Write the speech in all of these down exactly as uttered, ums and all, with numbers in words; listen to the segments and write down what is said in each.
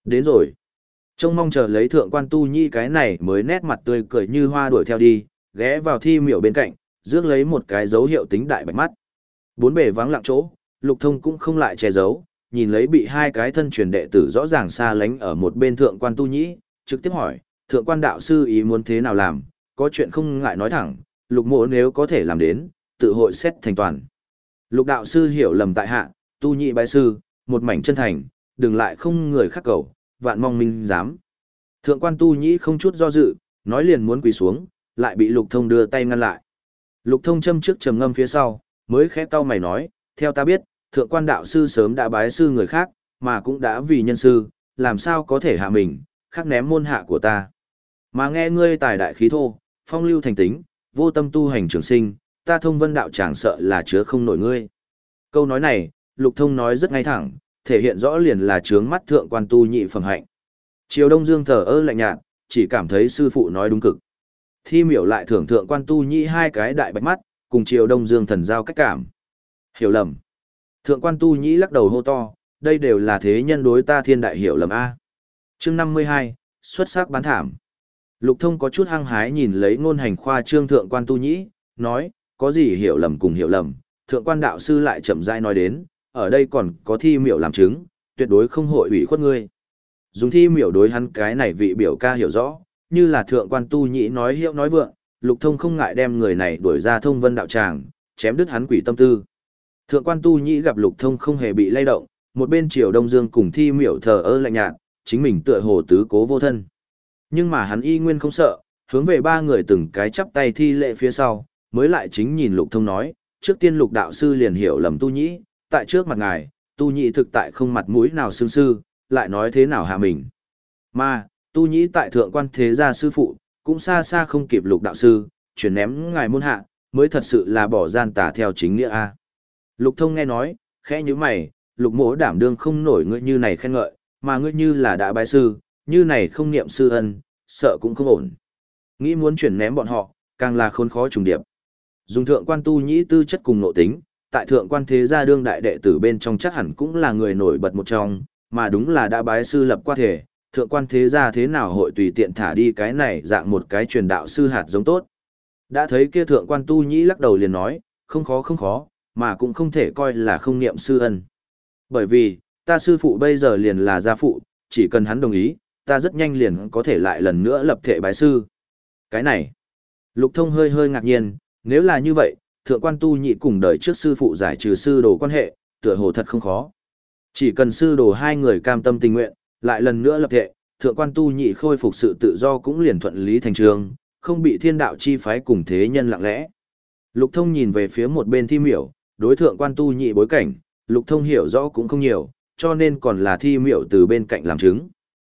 Đến rồi. Trông mong chờ lấy thượng quan tu nhĩ cái này mới nét mặt tươi cười như hoa đuổi theo đi, ghé vào thi miểu bên cạnh, rước lấy một cái dấu hiệu tính đại bạch mắt. Bốn bề vắng lặng chỗ, Lục Thông cũng không lại che giấu, nhìn lấy bị hai cái thân truyền đệ tử rõ ràng xa lánh ở một bên thượng quan tu nhĩ, trực tiếp hỏi, thượng quan đạo sư ý muốn thế nào làm, có chuyện không ngại nói thẳng, Lục mộ nếu có thể làm đến, tự hội xét thành toàn. Lục đạo sư hiểu lầm tại hạ, tu nhĩ bái sư, một mảnh chân thành, đừng lại không người khác cầu, vạn mong minh dám. Thượng quan tu nhĩ không chút do dự, nói liền muốn quỳ xuống, lại bị Lục Thông đưa tay ngăn lại. Lục Thông châm trước trầm ngâm phía sau, mới khẽ cau mày nói, theo ta biết, thượng quan đạo sư sớm đã bái sư người khác, mà cũng đã vì nhân sư, làm sao có thể hạ mình, khắc ném môn hạ của ta. Mà nghe ngươi tài đại khí thô, phong lưu thành tính, vô tâm tu hành trường sinh, ta thông vân đạo chẳng sợ là chứa không nổi ngươi. Câu nói này, Lục Thông nói rất ngay thẳng, thể hiện rõ liền là trướng mắt thượng quan tu nhị phẩm hạnh. Triều Đông Dương thờ ơ lạnh nhạt, chỉ cảm thấy sư phụ nói đúng cực. Thi miểu lại thưởng thượng quan tu nhị hai cái đại bạch mắt, cùng Triều Đông Dương thần giao cách cảm. Hiểu lầm. Thượng quan tu nhị lắc đầu hô to, đây đều là thế nhân đối ta thiên đại hiểu lầm A. Chương năm mươi hai, xuất sắc bán thảm. Lục Thông có chút hăng hái nhìn lấy ngôn hành khoa trương thượng quan tu nhị, nói, có gì hiểu lầm cùng hiểu lầm, thượng quan đạo sư lại chậm rãi nói đến, ở đây còn có thi miểu làm chứng, tuyệt đối không hội ủy khuất ngươi. Dùng thi miểu đối hắn cái này vị biểu ca hiểu rõ, như là thượng quan tu nhĩ nói hiệu nói vượng, Lục Thông không ngại đem người này đuổi ra thông vân đạo tràng, chém đứt hắn quỷ tâm tư. Thượng quan tu nhĩ gặp Lục Thông không hề bị lay động, một bên Triều Đông Dương cùng thi miểu thờ ơ lạnh nhạt, chính mình tựa hồ tứ cố vô thân. Nhưng mà hắn y nguyên không sợ, hướng về ba người từng cái chắp tay thi lễ phía sau, mới lại chính nhìn Lục Thông nói, trước tiên Lục đạo sư liền hiểu lầm tu nhĩ, tại trước mặt ngài, tu nhĩ thực tại không mặt mũi nào xương sư, lại nói thế nào hạ mình. Mà, tu nhĩ tại thượng quan thế gia sư phụ, cũng xa xa không kịp Lục đạo sư, chuyển ném ngài môn hạ, mới thật sự là bỏ gian tà theo chính nghĩa a. Lục Thông nghe nói, khẽ như mày, Lục mỗ đảm đương không nổi ngươi như này khen ngợi, mà ngươi như là đã bái sư, như này không niệm sư ân, sợ cũng không ổn. Nghĩ muốn chuyển ném bọn họ, càng là khốn khó trùng điệp. Dùng thượng quan tu nhĩ tư chất cùng nội tính, tại thượng quan thế gia đương đại đệ tử bên trong chắc hẳn cũng là người nổi bật một trong, mà đúng là đã bái sư lập qua thể, thượng quan thế gia thế nào hội tùy tiện thả đi cái này dạng một cái truyền đạo sư hạt giống tốt. Đã thấy kia thượng quan tu nhĩ lắc đầu liền nói, không khó không khó, mà cũng không thể coi là không niệm sư ân. Bởi vì, ta sư phụ bây giờ liền là gia phụ, chỉ cần hắn đồng ý, ta rất nhanh liền có thể lại lần nữa lập thể bái sư. Cái này, Lục Thông hơi hơi ngạc nhiên, nếu là như vậy, thượng quan tu nhị cùng đời trước sư phụ giải trừ sư đồ quan hệ, tựa hồ thật không khó. Chỉ cần sư đồ hai người cam tâm tình nguyện, lại lần nữa lập thể, thượng quan tu nhị khôi phục sự tự do cũng liền thuận lý thành trường, không bị thiên đạo chi phái cùng thế nhân lặng lẽ. Lục Thông nhìn về phía một bên thi miểu, đối thượng quan tu nhị bối cảnh, Lục Thông hiểu rõ cũng không nhiều, cho nên còn là thi miểu từ bên cạnh làm chứng.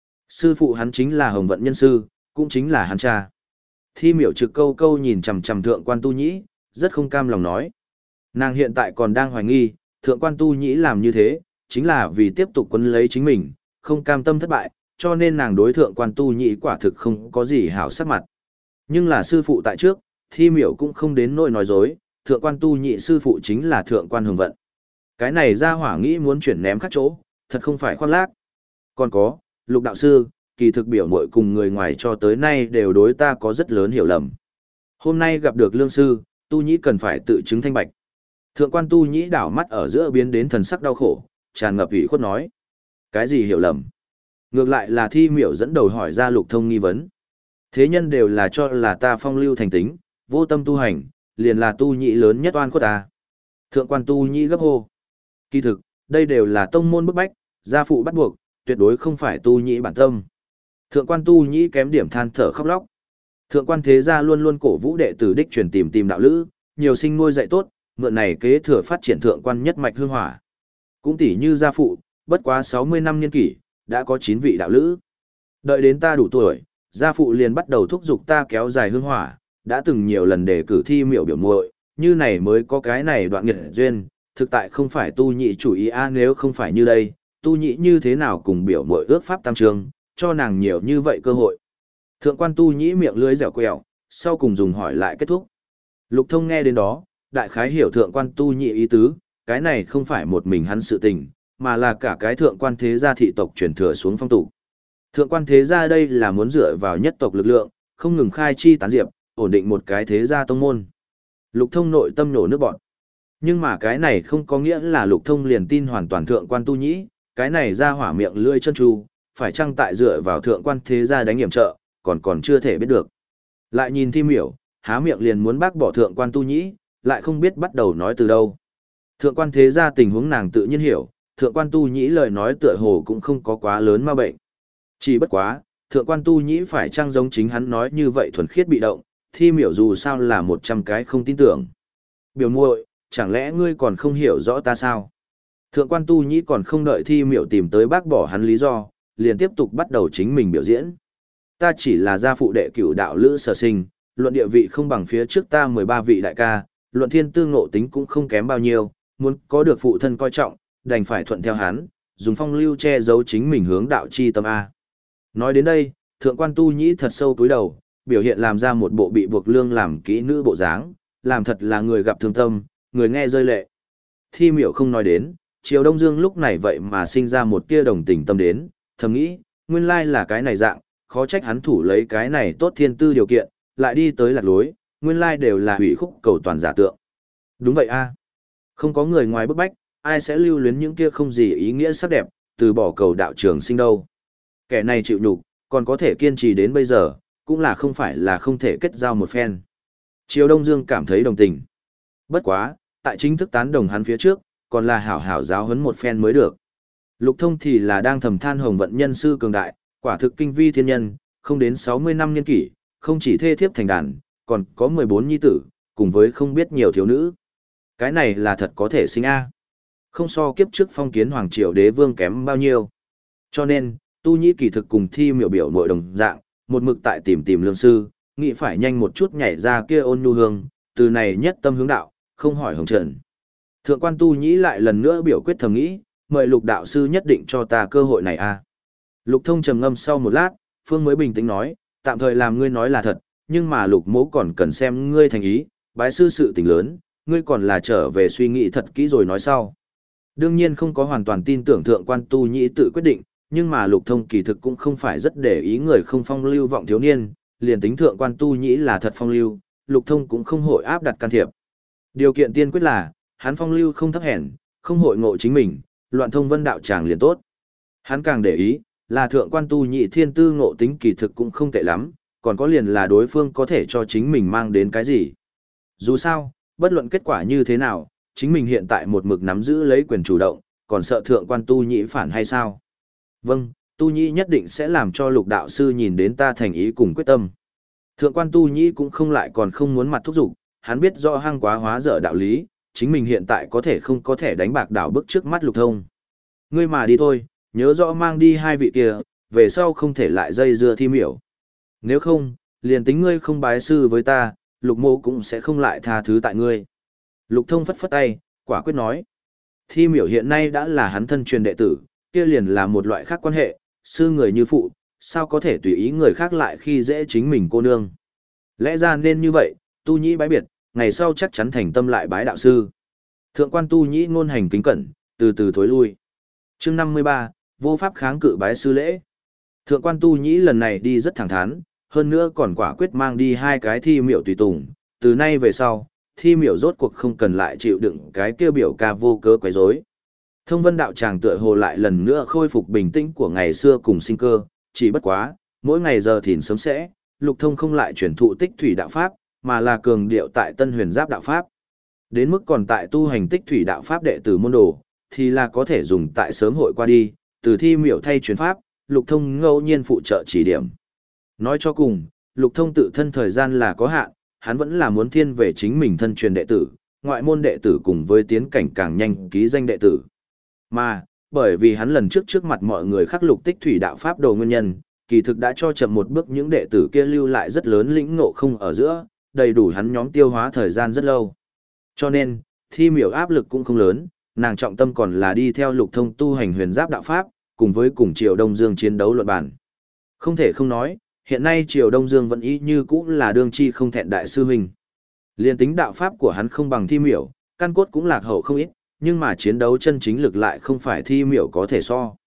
Sư phụ hắn chính là Hồng Vận Nhân Sư, cũng chính là hắn cha. Thi miểu trực câu câu nhìn chằm chằm thượng quan tu nhĩ, rất không cam lòng nói. Nàng hiện tại còn đang hoài nghi, thượng quan tu nhĩ làm như thế, chính là vì tiếp tục quấn lấy chính mình, không cam tâm thất bại, cho nên nàng đối thượng quan tu nhĩ quả thực không có gì hảo sắc mặt. Nhưng là sư phụ tại trước, thi miểu cũng không đến nỗi nói dối, thượng quan tu nhị sư phụ chính là thượng quan Hồng Vận. Cái này ra hỏa nghĩ muốn chuyển ném khác chỗ, thật không phải khoác lác. Còn có, Lục đạo sư, kỳ thực biểu muội cùng người ngoài cho tới nay đều đối ta có rất lớn hiểu lầm. Hôm nay gặp được lương sư, tu nhĩ cần phải tự chứng thanh bạch. Thượng quan tu nhĩ đảo mắt ở giữa biến đến thần sắc đau khổ, tràn ngập ủy khuất nói. Cái gì hiểu lầm? Ngược lại là thi miểu dẫn đầu hỏi ra Lục Thông nghi vấn. Thế nhân đều là cho là ta phong lưu thành tính, vô tâm tu hành, liền là tu nhĩ lớn nhất oan khuất ta. Thượng quan tu nhĩ gấp hô. Kỳ thực, đây đều là tông môn bức bách, gia phụ bắt buộc, tuyệt đối không phải tu nhĩ bản tâm. Thượng quan tu nhĩ kém điểm than thở khóc lóc. Thượng quan thế gia luôn luôn cổ vũ đệ tử đích truyền tìm tìm đạo lữ, nhiều sinh nuôi dạy tốt, mượn này kế thừa phát triển thượng quan nhất mạch hương hỏa. Cũng tỷ như gia phụ, bất quá sáu mươi năm niên kỷ, đã có chín vị đạo lữ. Đợi đến ta đủ tuổi, gia phụ liền bắt đầu thúc giục ta kéo dài hương hỏa, đã từng nhiều lần đề cử thi miểu biểu muội, như này mới có cái này đoạn nghiệt duyên, thực tại không phải tu nhị chủ ý a, nếu không phải như đây, tu nhị như thế nào cùng biểu muội ước pháp tam trường, cho nàng nhiều như vậy cơ hội. Thượng quan tu nhĩ miệng lưỡi dẻo quẹo, sau cùng dùng hỏi lại kết thúc. Lục Thông nghe đến đó, đại khái hiểu thượng quan tu nhĩ ý tứ, cái này không phải một mình hắn sự tình, mà là cả cái thượng quan thế gia thị tộc truyền thừa xuống phong tục. Thượng quan thế gia đây là muốn dựa vào nhất tộc lực lượng, không ngừng khai chi tán diệp, ổn định một cái thế gia tông môn. Lục Thông nội tâm nổ nước bọn. Nhưng mà cái này không có nghĩa là Lục Thông liền tin hoàn toàn thượng quan tu nhĩ, cái này ra hỏa miệng lưỡi chân tru, phải chăng tại dựa vào thượng quan thế gia đánh hiểm trợ, còn còn chưa thể biết được. Lại nhìn Thi Miểu, há miệng liền muốn bác bỏ thượng quan tu nhĩ, lại không biết bắt đầu nói từ đâu. Thượng quan thế gia tình huống nàng tự nhiên hiểu, thượng quan tu nhĩ lời nói tựa hồ cũng không có quá lớn ma bệnh. Chỉ bất quá, thượng quan tu nhĩ phải chăng giống chính hắn nói như vậy thuần khiết bị động, Thi Miểu dù sao là một trăm cái không tin tưởng. Biểu muội, chẳng lẽ ngươi còn không hiểu rõ ta sao? Thượng quan tu nhĩ còn không đợi Thi Miểu tìm tới bác bỏ hắn lý do, liền tiếp tục bắt đầu chính mình biểu diễn. Ta chỉ là gia phụ đệ cửu đạo lữ sở sinh, luận địa vị không bằng phía trước ta mười ba vị đại ca, luận thiên tư ngộ tính cũng không kém bao nhiêu, muốn có được phụ thân coi trọng, đành phải thuận theo hắn, dùng phong lưu che giấu chính mình hướng đạo chi tâm A. Nói đến đây, thượng quan tu nhĩ thật sâu túi đầu, biểu hiện làm ra một bộ bị buộc lương làm kỹ nữ bộ dáng, làm thật là người gặp thương tâm, người nghe rơi lệ. Thi Miểu không nói đến, Triều Đông Dương lúc này vậy mà sinh ra một tia đồng tình tâm đến, thầm nghĩ, nguyên lai là cái này dạng, khó trách hắn thủ lấy cái này tốt thiên tư điều kiện, lại đi tới lạc lối, nguyên lai đều là hủy khúc cầu toàn giả tượng. Đúng vậy a, không có người ngoài bức bách, ai sẽ lưu luyến những kia không gì ý nghĩa sắc đẹp, từ bỏ cầu đạo trường sinh đâu. Kẻ này chịu nhục, còn có thể kiên trì đến bây giờ, cũng là không phải là không thể kết giao một phen. Triều Đông Dương cảm thấy đồng tình. Bất quá, tại chính thức tán đồng hắn phía trước, còn là hảo hảo giáo huấn một phen mới được. Lục Thông thì là đang thầm than hồng vận nhân sư cường đại, quả thực kinh vi thiên nhân, không đến sáu mươi năm niên kỷ, không chỉ thê thiếp thành đàn, còn có mười bốn nhi tử, cùng với không biết nhiều thiếu nữ. Cái này là thật có thể sinh a. Không so kiếp trước phong kiến hoàng triều đế vương kém bao nhiêu. Cho nên, tu nhĩ kỳ thực cùng Thi Miểu biểu nội đồng dạng, một mực tại tìm tìm lương sư, nghĩ phải nhanh một chút nhảy ra kia ôn nhu hương, từ này nhất tâm hướng đạo, không hỏi hồng trần. Thượng quan tu nhĩ lại lần nữa biểu quyết thầm nghĩ, mời Lục đạo sư nhất định cho ta cơ hội này a. Lục Thông trầm ngâm sau một lát, Phương mới bình tĩnh nói, tạm thời làm ngươi nói là thật, nhưng mà Lục mỗ còn cần xem ngươi thành ý, bái sư sự tình lớn, ngươi còn là trở về suy nghĩ thật kỹ rồi nói sau. Đương nhiên không có hoàn toàn tin tưởng thượng quan tu nhĩ tự quyết định, nhưng mà Lục Thông kỳ thực cũng không phải rất để ý người không phong lưu vọng thiếu niên, liền tính thượng quan tu nhĩ là thật phong lưu, Lục Thông cũng không hội áp đặt can thiệp. Điều kiện tiên quyết là, hắn phong lưu không thấp hèn, không hội ngộ chính mình, loạn thông vân đạo tràng liền tốt. Hắn càng để ý, là thượng quan tu nhị thiên tư ngộ tính kỳ thực cũng không tệ lắm, còn có liền là đối phương có thể cho chính mình mang đến cái gì. Dù sao, bất luận kết quả như thế nào, chính mình hiện tại một mực nắm giữ lấy quyền chủ động, còn sợ thượng quan tu nhị phản hay sao? Vâng, tu nhị nhất định sẽ làm cho Lục đạo sư nhìn đến ta thành ý cùng quyết tâm. Thượng quan tu nhị cũng không lại còn không muốn mặt thúc giục, hắn biết rõ hăng quá hóa dở đạo lý, chính mình hiện tại có thể không có thể đánh bạc đảo bức trước mắt Lục Thông. Ngươi mà đi thôi, nhớ rõ mang đi hai vị kia, về sau không thể lại dây dưa Thi Miểu. Nếu không, liền tính ngươi không bái sư với ta, Lục mô cũng sẽ không lại tha thứ tại ngươi. Lục Thông phất phất tay, quả quyết nói. Thi Miểu hiện nay đã là hắn thân truyền đệ tử, kia liền là một loại khác quan hệ, sư người như phụ, sao có thể tùy ý người khác lại khi dễ chính mình cô nương. Lẽ ra nên như vậy, tu nhĩ bái biệt, ngày sau chắc chắn thành tâm lại bái đạo sư. Thượng quan tu nhĩ ngôn hành kính cẩn, từ từ thối lui. Chương năm mươi ba, vô pháp kháng cự bái sư lễ. Thượng quan tu nhĩ lần này đi rất thẳng thắn, hơn nữa còn quả quyết mang đi hai cái Thi Miểu tùy tùng, từ nay về sau, Thi Miểu rốt cuộc không cần lại chịu đựng cái kêu biểu ca vô cớ quấy rối. Thông vân đạo tràng tựa hồ lại lần nữa khôi phục bình tĩnh của ngày xưa cùng sinh cơ, chỉ bất quá, mỗi ngày giờ thìn sớm sẽ, Lục Thông không lại truyền thụ tích thủy đạo pháp, mà là cường điệu tại Tân Huyền Giáp đạo pháp. Đến mức còn tại tu hành tích thủy đạo pháp đệ tử môn đồ, thì là có thể dùng tại sớm hội qua đi, từ Thi Miểu thay truyền pháp, Lục Thông ngẫu nhiên phụ trợ chỉ điểm. Nói cho cùng, Lục Thông tự thân thời gian là có hạn, hắn vẫn là muốn thiên về chính mình thân truyền đệ tử, ngoại môn đệ tử cùng với tiến cảnh càng nhanh ký danh đệ tử. Mà, bởi vì hắn lần trước trước mặt mọi người khắc lục tích thủy đạo pháp đồ nguyên nhân, kỳ thực đã cho chậm một bước những đệ tử kia lưu lại rất lớn lĩnh ngộ không ở giữa, đầy đủ hắn nhóm tiêu hóa thời gian rất lâu. Cho nên, Thi Miểu áp lực cũng không lớn, nàng trọng tâm còn là đi theo Lục Thông tu hành huyền giáp đạo pháp, cùng với cùng Triều Đông Dương chiến đấu luận bản. Không thể không nói, hiện nay Triều Đông Dương vẫn y như cũ là đương chi không thẹn đại sư huynh. Liên tính đạo pháp của hắn không bằng Thi Miểu, căn cốt cũng lạc hậu không ít, nhưng mà chiến đấu chân chính lực lại không phải Thi Miểu có thể so.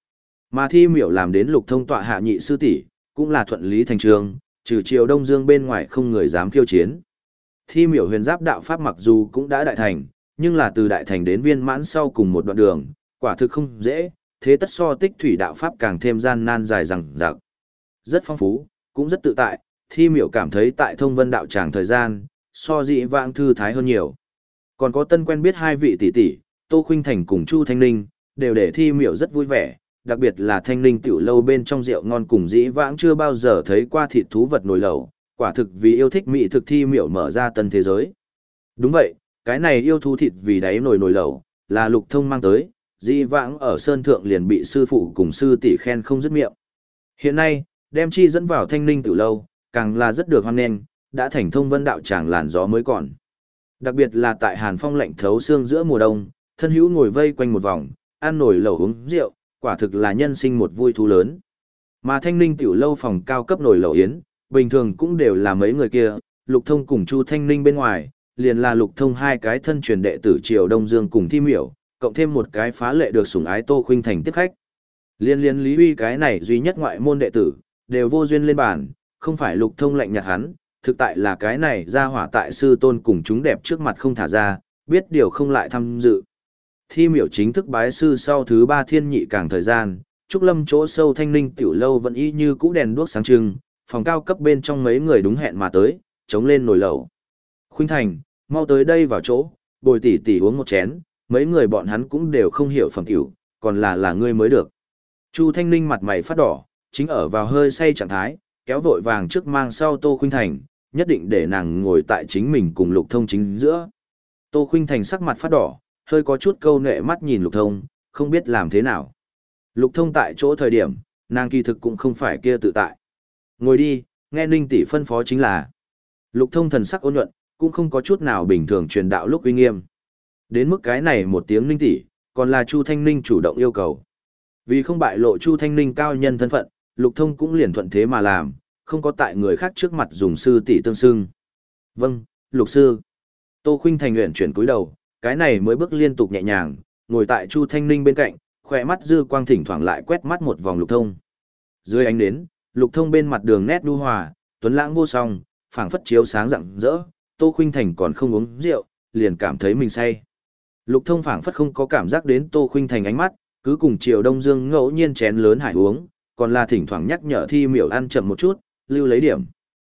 Mà thi miểu làm đến Lục Thông tọa hạ nhị sư tỷ, cũng là thuận lý thành trường, trừ Triều Đông Dương bên ngoài không người dám khiêu chiến. Thi miểu huyền giáp đạo pháp mặc dù cũng đã đại thành, nhưng là từ đại thành đến viên mãn sau cùng một đoạn đường, quả thực không dễ, thế tất so tích thủy đạo pháp càng thêm gian nan dài dằng dặc. Rất phong phú, cũng rất tự tại, thi miểu cảm thấy tại thông vân đạo tràng thời gian, so dị vãng thư thái hơn nhiều. Còn có tân quen biết hai vị tỷ tỷ, Tô Khuynh Thành cùng Chu Thanh Ninh, đều để thi miểu rất vui vẻ, đặc biệt là Thanh Ninh tiểu lâu bên trong rượu ngon cùng dĩ vãng chưa bao giờ thấy qua thịt thú vật nồi lẩu, quả thực vì yêu thích mỹ thực thi miểu mở ra tân thế giới. Đúng vậy, cái này yêu thú thịt vì đáy nồi nồi lẩu, là Lục Thông mang tới, dĩ vãng ở Sơn Thượng liền bị sư phụ cùng sư tỷ khen không dứt miệng. Hiện nay, đem chi dẫn vào Thanh Ninh tiểu lâu, càng là rất được hoan nghênh, đã thành thông vân đạo tràng làn gió mới còn. Đặc biệt là tại Hàn Phong lạnh thấu xương giữa mùa đông, thân hữu ngồi vây quanh một vòng, ăn nồi lẩu uống rượu, quả thực là nhân sinh một vui thú lớn. Mà Thanh Ninh tiểu lâu phòng cao cấp nồi lẩu yến, bình thường cũng đều là mấy người kia, Lục Thông cùng Chu Thanh Ninh bên ngoài, liền là Lục Thông hai cái thân truyền đệ tử Triều Đông Dương cùng Thi Miểu, cộng thêm một cái phá lệ được sủng ái Tô Khuynh Thành tiếp khách. Liên liên Lý Uy cái này duy nhất ngoại môn đệ tử, đều vô duyên lên bàn, không phải Lục Thông lạnh nhạt hắn, thực tại là cái này ra hỏa tại sư tôn cùng chúng đẹp trước mặt không thả ra, biết điều không lại tham dự. Thi miểu chính thức bái sư sau thứ ba thiên nhị càng thời gian, Trúc Lâm chỗ sâu Thanh Ninh tiểu lâu vẫn y như cũ đèn đuốc sáng trưng, phòng cao cấp bên trong mấy người đúng hẹn mà tới, chống lên nồi lẩu. Khuynh Thành, mau tới đây vào chỗ, bồi tỷ tỷ uống một chén, mấy người bọn hắn cũng đều không hiểu phẩm tiểu, còn là là ngươi mới được. Chu Thanh Ninh mặt mày phát đỏ, chính ở vào hơi say trạng thái, kéo vội vàng trước mang sau Tô Khuynh Thành, nhất định để nàng ngồi tại chính mình cùng Lục Thông chính giữa. Tô Khuynh Thành sắc mặt phát đỏ, hơi có chút câu nệ mắt nhìn Lục Thông, không biết làm thế nào. Lục Thông tại chỗ thời điểm, nàng kỳ thực cũng không phải kia tự tại. Ngồi đi, nghe Ninh tỷ phân phó chính là. Lục Thông thần sắc ôn nhuận, cũng không có chút nào bình thường truyền đạo lúc uy nghiêm. Đến mức cái này một tiếng Ninh tỷ, còn là Chu Thanh Ninh chủ động yêu cầu. Vì không bại lộ Chu Thanh Ninh cao nhân thân phận, Lục Thông cũng liền thuận thế mà làm, không có tại người khác trước mặt dùng sư tỷ tương xưng. Vâng, Lục sư. Tô Khuynh Thành nguyện chuyển cúi đầu, cái này mới bước liên tục nhẹ nhàng, ngồi tại Chu Thanh Ninh bên cạnh, khỏe mắt dư quang thỉnh thoảng lại quét mắt một vòng Lục Thông. Dưới ánh nến, Lục Thông bên mặt đường nét nhu hòa, tuấn lãng vô song, phảng phất chiếu sáng rạng rỡ, Tô Khuynh Thành còn không uống rượu, liền cảm thấy mình say. Lục Thông phảng phất không có cảm giác đến Tô Khuynh Thành ánh mắt, cứ cùng Triều Đông Dương ngẫu nhiên chén lớn hải uống, còn là thỉnh thoảng nhắc nhở Thi Miểu ăn chậm một chút, lưu lấy điểm.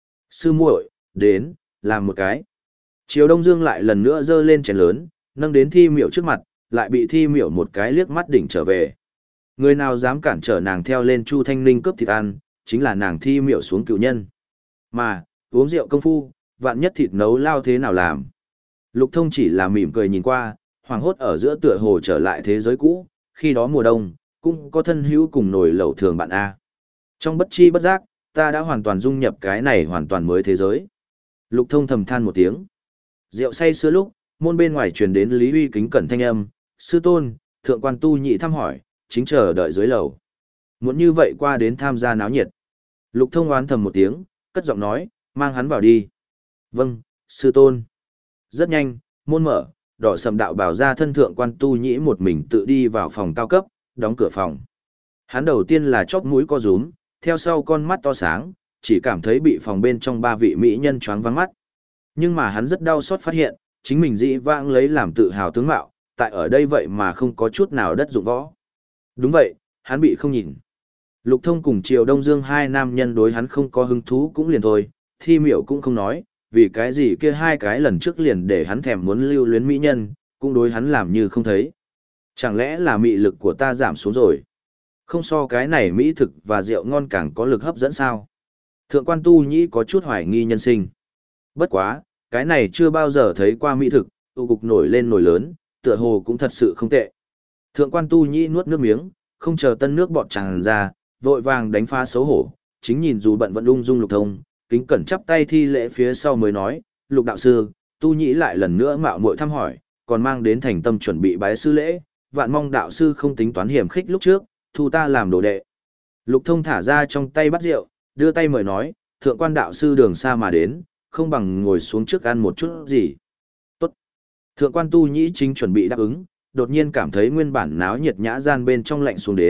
Sư muội, đến, làm một cái. Triều Đông Dương lại lần nữa giơ lên chén lớn, nâng đến Thi Miểu trước mặt, lại bị Thi Miểu một cái liếc mắt đỉnh trở về. Người nào dám cản trở nàng theo lên Chu Thanh Ninh cướp thịt ăn, chính là nàng Thi Miểu xuống cựu nhân. Mà, uống rượu công phu, vạn nhất thịt nấu lao thế nào làm. Lục Thông chỉ là mỉm cười nhìn qua, hoàng hốt ở giữa tựa hồ trở lại thế giới cũ, khi đó mùa đông, cũng có thân hữu cùng nồi lẩu thường bạn A. Trong bất chi bất giác, ta đã hoàn toàn dung nhập cái này hoàn toàn mới thế giới. Lục Thông thầm than một tiếng. Rượu say sưa lúc, môn bên ngoài truyền đến Lý Uy kính cẩn thanh âm, sư tôn, thượng quan tu nhị thăm hỏi, chính chờ đợi dưới lầu. Muốn như vậy qua đến tham gia náo nhiệt. Lục Thông oán thầm một tiếng, cất giọng nói, mang hắn vào đi. Vâng, sư tôn. Rất nhanh, môn mở, đỏ sầm đạo bảo ra thân thượng quan tu nhĩ một mình tự đi vào phòng cao cấp, đóng cửa phòng. Hắn đầu tiên là chóp mũi co rúm, theo sau con mắt to sáng, chỉ cảm thấy bị phòng bên trong ba vị mỹ nhân choáng vắng mắt. Nhưng mà hắn rất đau xót phát hiện, chính mình dĩ vãng lấy làm tự hào tướng mạo, tại ở đây vậy mà không có chút nào đất dụng võ. Đúng vậy, hắn bị không nhìn. Lục Thông cùng Triều Đông Dương hai nam nhân đối hắn không có hứng thú cũng liền thôi, Thi Miểu cũng không nói, vì cái gì kia hai cái lần trước liền để hắn thèm muốn lưu luyến mỹ nhân, cũng đối hắn làm như không thấy. Chẳng lẽ là mị lực của ta giảm xuống rồi? Không so cái này mỹ thực và rượu ngon càng có lực hấp dẫn sao? Thượng quan tu nhĩ có chút hoài nghi nhân sinh. Bất quá, cái này chưa bao giờ thấy qua mỹ thực, tu cục nổi lên nổi lớn, tựa hồ cũng thật sự không tệ. Thượng quan tu nhĩ nuốt nước miếng, không chờ tân nước bọt tràn ra, vội vàng đánh phá xấu hổ, chính nhìn dù bận vẫn ung dung Lục Thông, kính cẩn chắp tay thi lễ phía sau mới nói, Lục đạo sư, tu nhĩ lại lần nữa mạo muội thăm hỏi, còn mang đến thành tâm chuẩn bị bái sư lễ, vạn mong đạo sư không tính toán hiểm khích lúc trước, thu ta làm đồ đệ. Lục Thông thả ra trong tay bát rượu, đưa tay mời nói, thượng quan đạo sư đường xa mà đến, không bằng ngồi xuống trước ăn một chút gì. Tốt. Thượng quan tu nhĩ chính chuẩn bị đáp ứng, đột nhiên cảm thấy nguyên bản náo nhiệt nhã gian bên trong lạnh xuống đến,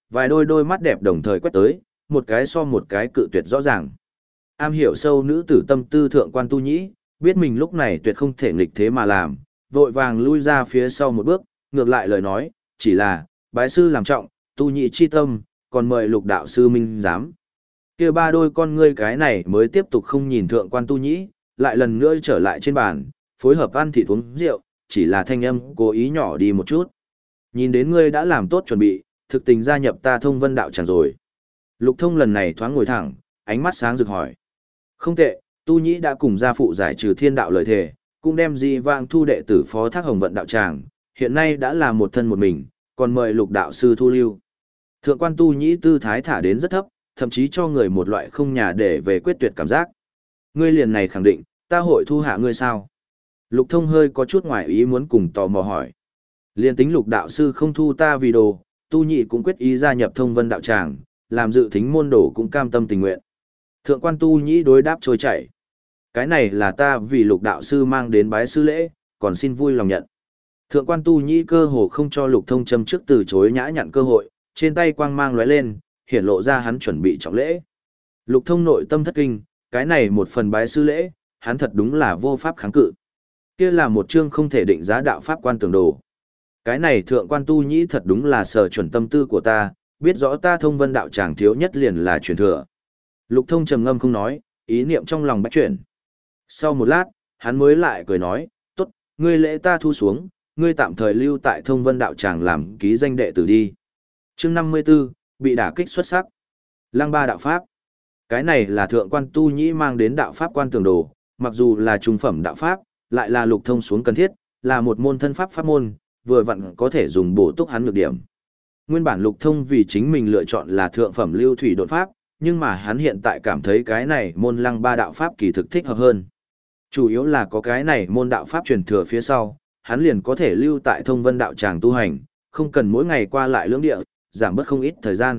vài đôi đôi mắt đẹp đồng thời quét tới, một cái so một cái cự tuyệt rõ ràng. Am hiểu sâu nữ tử tâm tư thượng quan tu nhĩ, biết mình lúc này tuyệt không thể nghịch thế mà làm, vội vàng lui ra phía sau một bước, ngược lại lời nói, chỉ là, bái sư làm trọng, tu nhị chi tâm, còn mời lục đạo sư minh giám. Kia ba đôi con ngươi cái này mới tiếp tục không nhìn thượng quan tu nhĩ, lại lần nữa trở lại trên bàn, phối hợp ăn thịt uống rượu, chỉ là thanh âm cố ý nhỏ đi một chút. Nhìn đến ngươi đã làm tốt chuẩn bị, thực tình gia nhập ta thông vân đạo chẳng rồi. Lục thông lần này thoáng ngồi thẳng, ánh mắt sáng rực hỏi. Không tệ, tu nhĩ đã cùng gia phụ giải trừ thiên đạo lời thề, cũng đem di vang thu đệ tử phó thác hồng vận đạo tràng, hiện nay đã là một thân một mình, còn mời lục đạo sư thu lưu. Thượng quan tu nhĩ tư thái thả đến rất thấp, thậm chí cho người một loại không nhà để về quyết tuyệt cảm giác. Ngươi liền này khẳng định, ta hội thu hạ ngươi sao? Lục thông hơi có chút ngoài ý muốn cùng tò mò hỏi. Liên tính lục đạo sư không thu ta vì đồ, tu nhị cũng quyết ý gia nhập thông vân đạo tràng, làm dự thính môn đồ cũng cam tâm tình nguyện. Thượng quan tu nhĩ đối đáp trôi chảy. Cái này là ta vì lục đạo sư mang đến bái sư lễ, còn xin vui lòng nhận. Thượng quan tu nhĩ cơ hồ không cho lục thông châm trước từ chối nhã nhặn cơ hội, trên tay quang mang lóe lên, hiển lộ ra hắn chuẩn bị trọng lễ. Lục thông nội tâm thất kinh, cái này một phần bái sư lễ, hắn thật đúng là vô pháp kháng cự. Kia là một chương không thể định giá đạo pháp quan tường đồ. Cái này thượng quan tu nhĩ thật đúng là sở chuẩn tâm tư của ta, biết rõ ta thông vân đạo tràng thiếu nhất liền là truyền thừa. Lục thông trầm ngâm không nói, ý niệm trong lòng bách chuyển. Sau một lát, hắn mới lại cười nói, tốt, ngươi lễ ta thu xuống, ngươi tạm thời lưu tại thông vân đạo tràng làm ký danh đệ tử đi. Chương năm mươi 54, bị đả kích xuất sắc. Lăng ba đạo pháp. Cái này là thượng quan tu nhĩ mang đến đạo pháp quan tường đồ, mặc dù là trung phẩm đạo pháp, lại là lục thông xuống cần thiết, là một môn thân pháp pháp môn, vừa vặn có thể dùng bổ túc hắn nhược điểm. Nguyên bản lục thông vì chính mình lựa chọn là thượng phẩm lưu thủy đột pháp, nhưng mà hắn hiện tại cảm thấy cái này môn lăng ba đạo pháp kỳ thực thích hợp hơn. Chủ yếu là có cái này môn đạo pháp truyền thừa phía sau, hắn liền có thể lưu tại thông vân đạo tràng tu hành, không cần mỗi ngày qua lại lưỡng địa, giảm bớt không ít thời gian.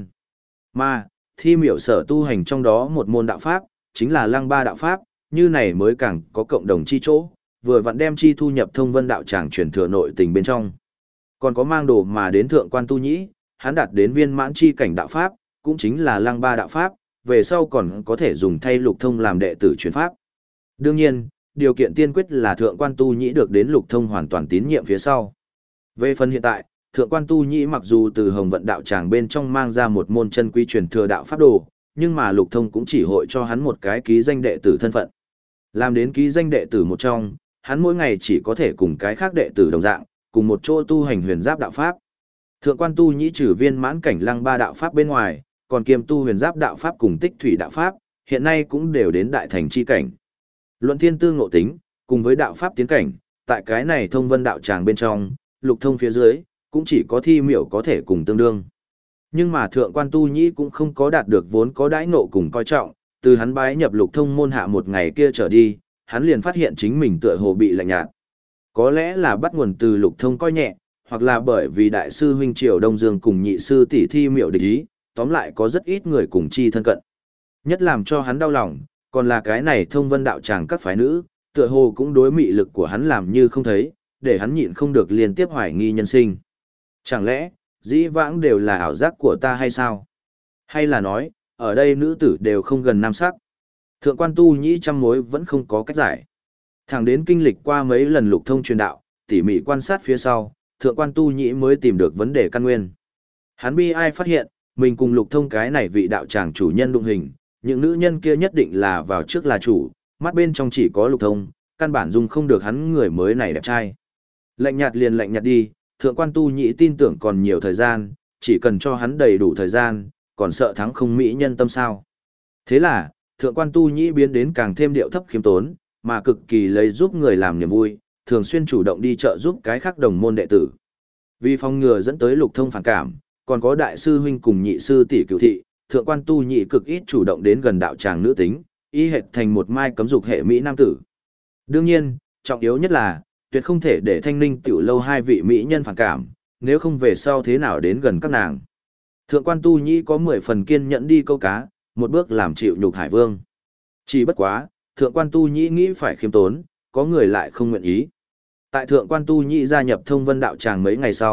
Mà, thi miểu sở tu hành trong đó một môn đạo pháp, chính là lăng ba đạo pháp, như này mới càng có cộng đồng chi chỗ, vừa vặn đem chi thu nhập thông vân đạo tràng truyền thừa nội tình bên trong. Còn có mang đồ mà đến thượng quan tu nhĩ, hắn đạt đến viên mãn chi cảnh đạo pháp, cũng chính là lăng ba đạo pháp, về sau còn có thể dùng thay lục thông làm đệ tử truyền pháp. Đương nhiên, điều kiện tiên quyết là thượng quan tu nhĩ được đến lục thông hoàn toàn tín nhiệm phía sau. Về phần hiện tại, thượng quan tu nhĩ mặc dù từ hồng vận đạo tràng bên trong mang ra một môn chân quý truyền thừa đạo pháp đồ, nhưng mà lục thông cũng chỉ hội cho hắn một cái ký danh đệ tử thân phận. Làm đến ký danh đệ tử một trong, hắn mỗi ngày chỉ có thể cùng cái khác đệ tử đồng dạng, cùng một chỗ tu hành huyền giáp đạo pháp. Thượng quan tu nhĩ trừ viên mãn cảnh lăng ba đạo pháp bên ngoài, còn kiêm tu huyền giáp đạo pháp cùng tích thủy đạo pháp, hiện nay cũng đều đến đại thành chi cảnh. Luận thiên tư ngộ tính, cùng với đạo pháp tiến cảnh, tại cái này thông vân đạo tràng bên trong, lục thông phía dưới, cũng chỉ có thi miểu có thể cùng tương đương. Nhưng mà thượng quan tu nhĩ cũng không có đạt được vốn có đãi ngộ cùng coi trọng, từ hắn bái nhập lục thông môn hạ một ngày kia trở đi, hắn liền phát hiện chính mình tựa hồ bị lạnh nhạt. Có lẽ là bắt nguồn từ lục thông coi nhẹ, hoặc là bởi vì đại sư huynh Triều Đông Dương cùng nhị sư tỷ thi miểu địch ý, tóm lại có rất ít người cùng chi thân cận. Nhất làm cho hắn đau lòng, còn là cái này thông vân đạo tràng các phái nữ, tựa hồ cũng đối mị lực của hắn làm như không thấy, để hắn nhịn không được liên tiếp hoài nghi nhân sinh. Chẳng lẽ, dĩ vãng đều là ảo giác của ta hay sao? Hay là nói, ở đây nữ tử đều không gần nam sắc? Thượng quan tu nhĩ trăm mối vẫn không có cách giải. Thẳng đến kinh lịch qua mấy lần lục thông truyền đạo, tỉ mỉ quan sát phía sau, thượng quan tu nhĩ mới tìm được vấn đề căn nguyên. Hắn bi ai phát hiện, mình cùng lục thông cái này vị đạo tràng chủ nhân đụng hình, những nữ nhân kia nhất định là vào trước là chủ, mắt bên trong chỉ có lục thông, căn bản dung không được hắn người mới này đẹp trai. Lạnh nhạt liền lạnh nhạt đi, thượng quan tu nhĩ tin tưởng còn nhiều thời gian, chỉ cần cho hắn đầy đủ thời gian, còn sợ thắng không mỹ nhân tâm sao. Thế là, thượng quan tu nhĩ biến đến càng thêm điệu thấp khiêm tốn, mà cực kỳ lấy giúp người làm niềm vui, thường xuyên chủ động đi chợ giúp cái khác đồng môn đệ tử. Vì phòng ngừa dẫn tới lục thông phản cảm, còn có đại sư huynh cùng nhị sư tỷ cửu thị, thượng quan tu nhị cực ít chủ động đến gần đạo tràng nữ tính, y hệt thành một mai cấm dục hệ mỹ nam tử. Đương nhiên, trọng yếu nhất là, tuyệt không thể để thanh ninh tiểu lâu hai vị mỹ nhân phản cảm, nếu không về sau thế nào đến gần các nàng. Thượng quan tu nhị có mười phần kiên nhẫn đi câu cá, một bước làm chịu nhục hải vương. Chỉ bất quá, thượng quan tu nhị nghĩ phải khiêm tốn, có người lại không nguyện ý. Tại thượng quan tu nhị gia nhập thông vân đạo tràng mấy ngày sau,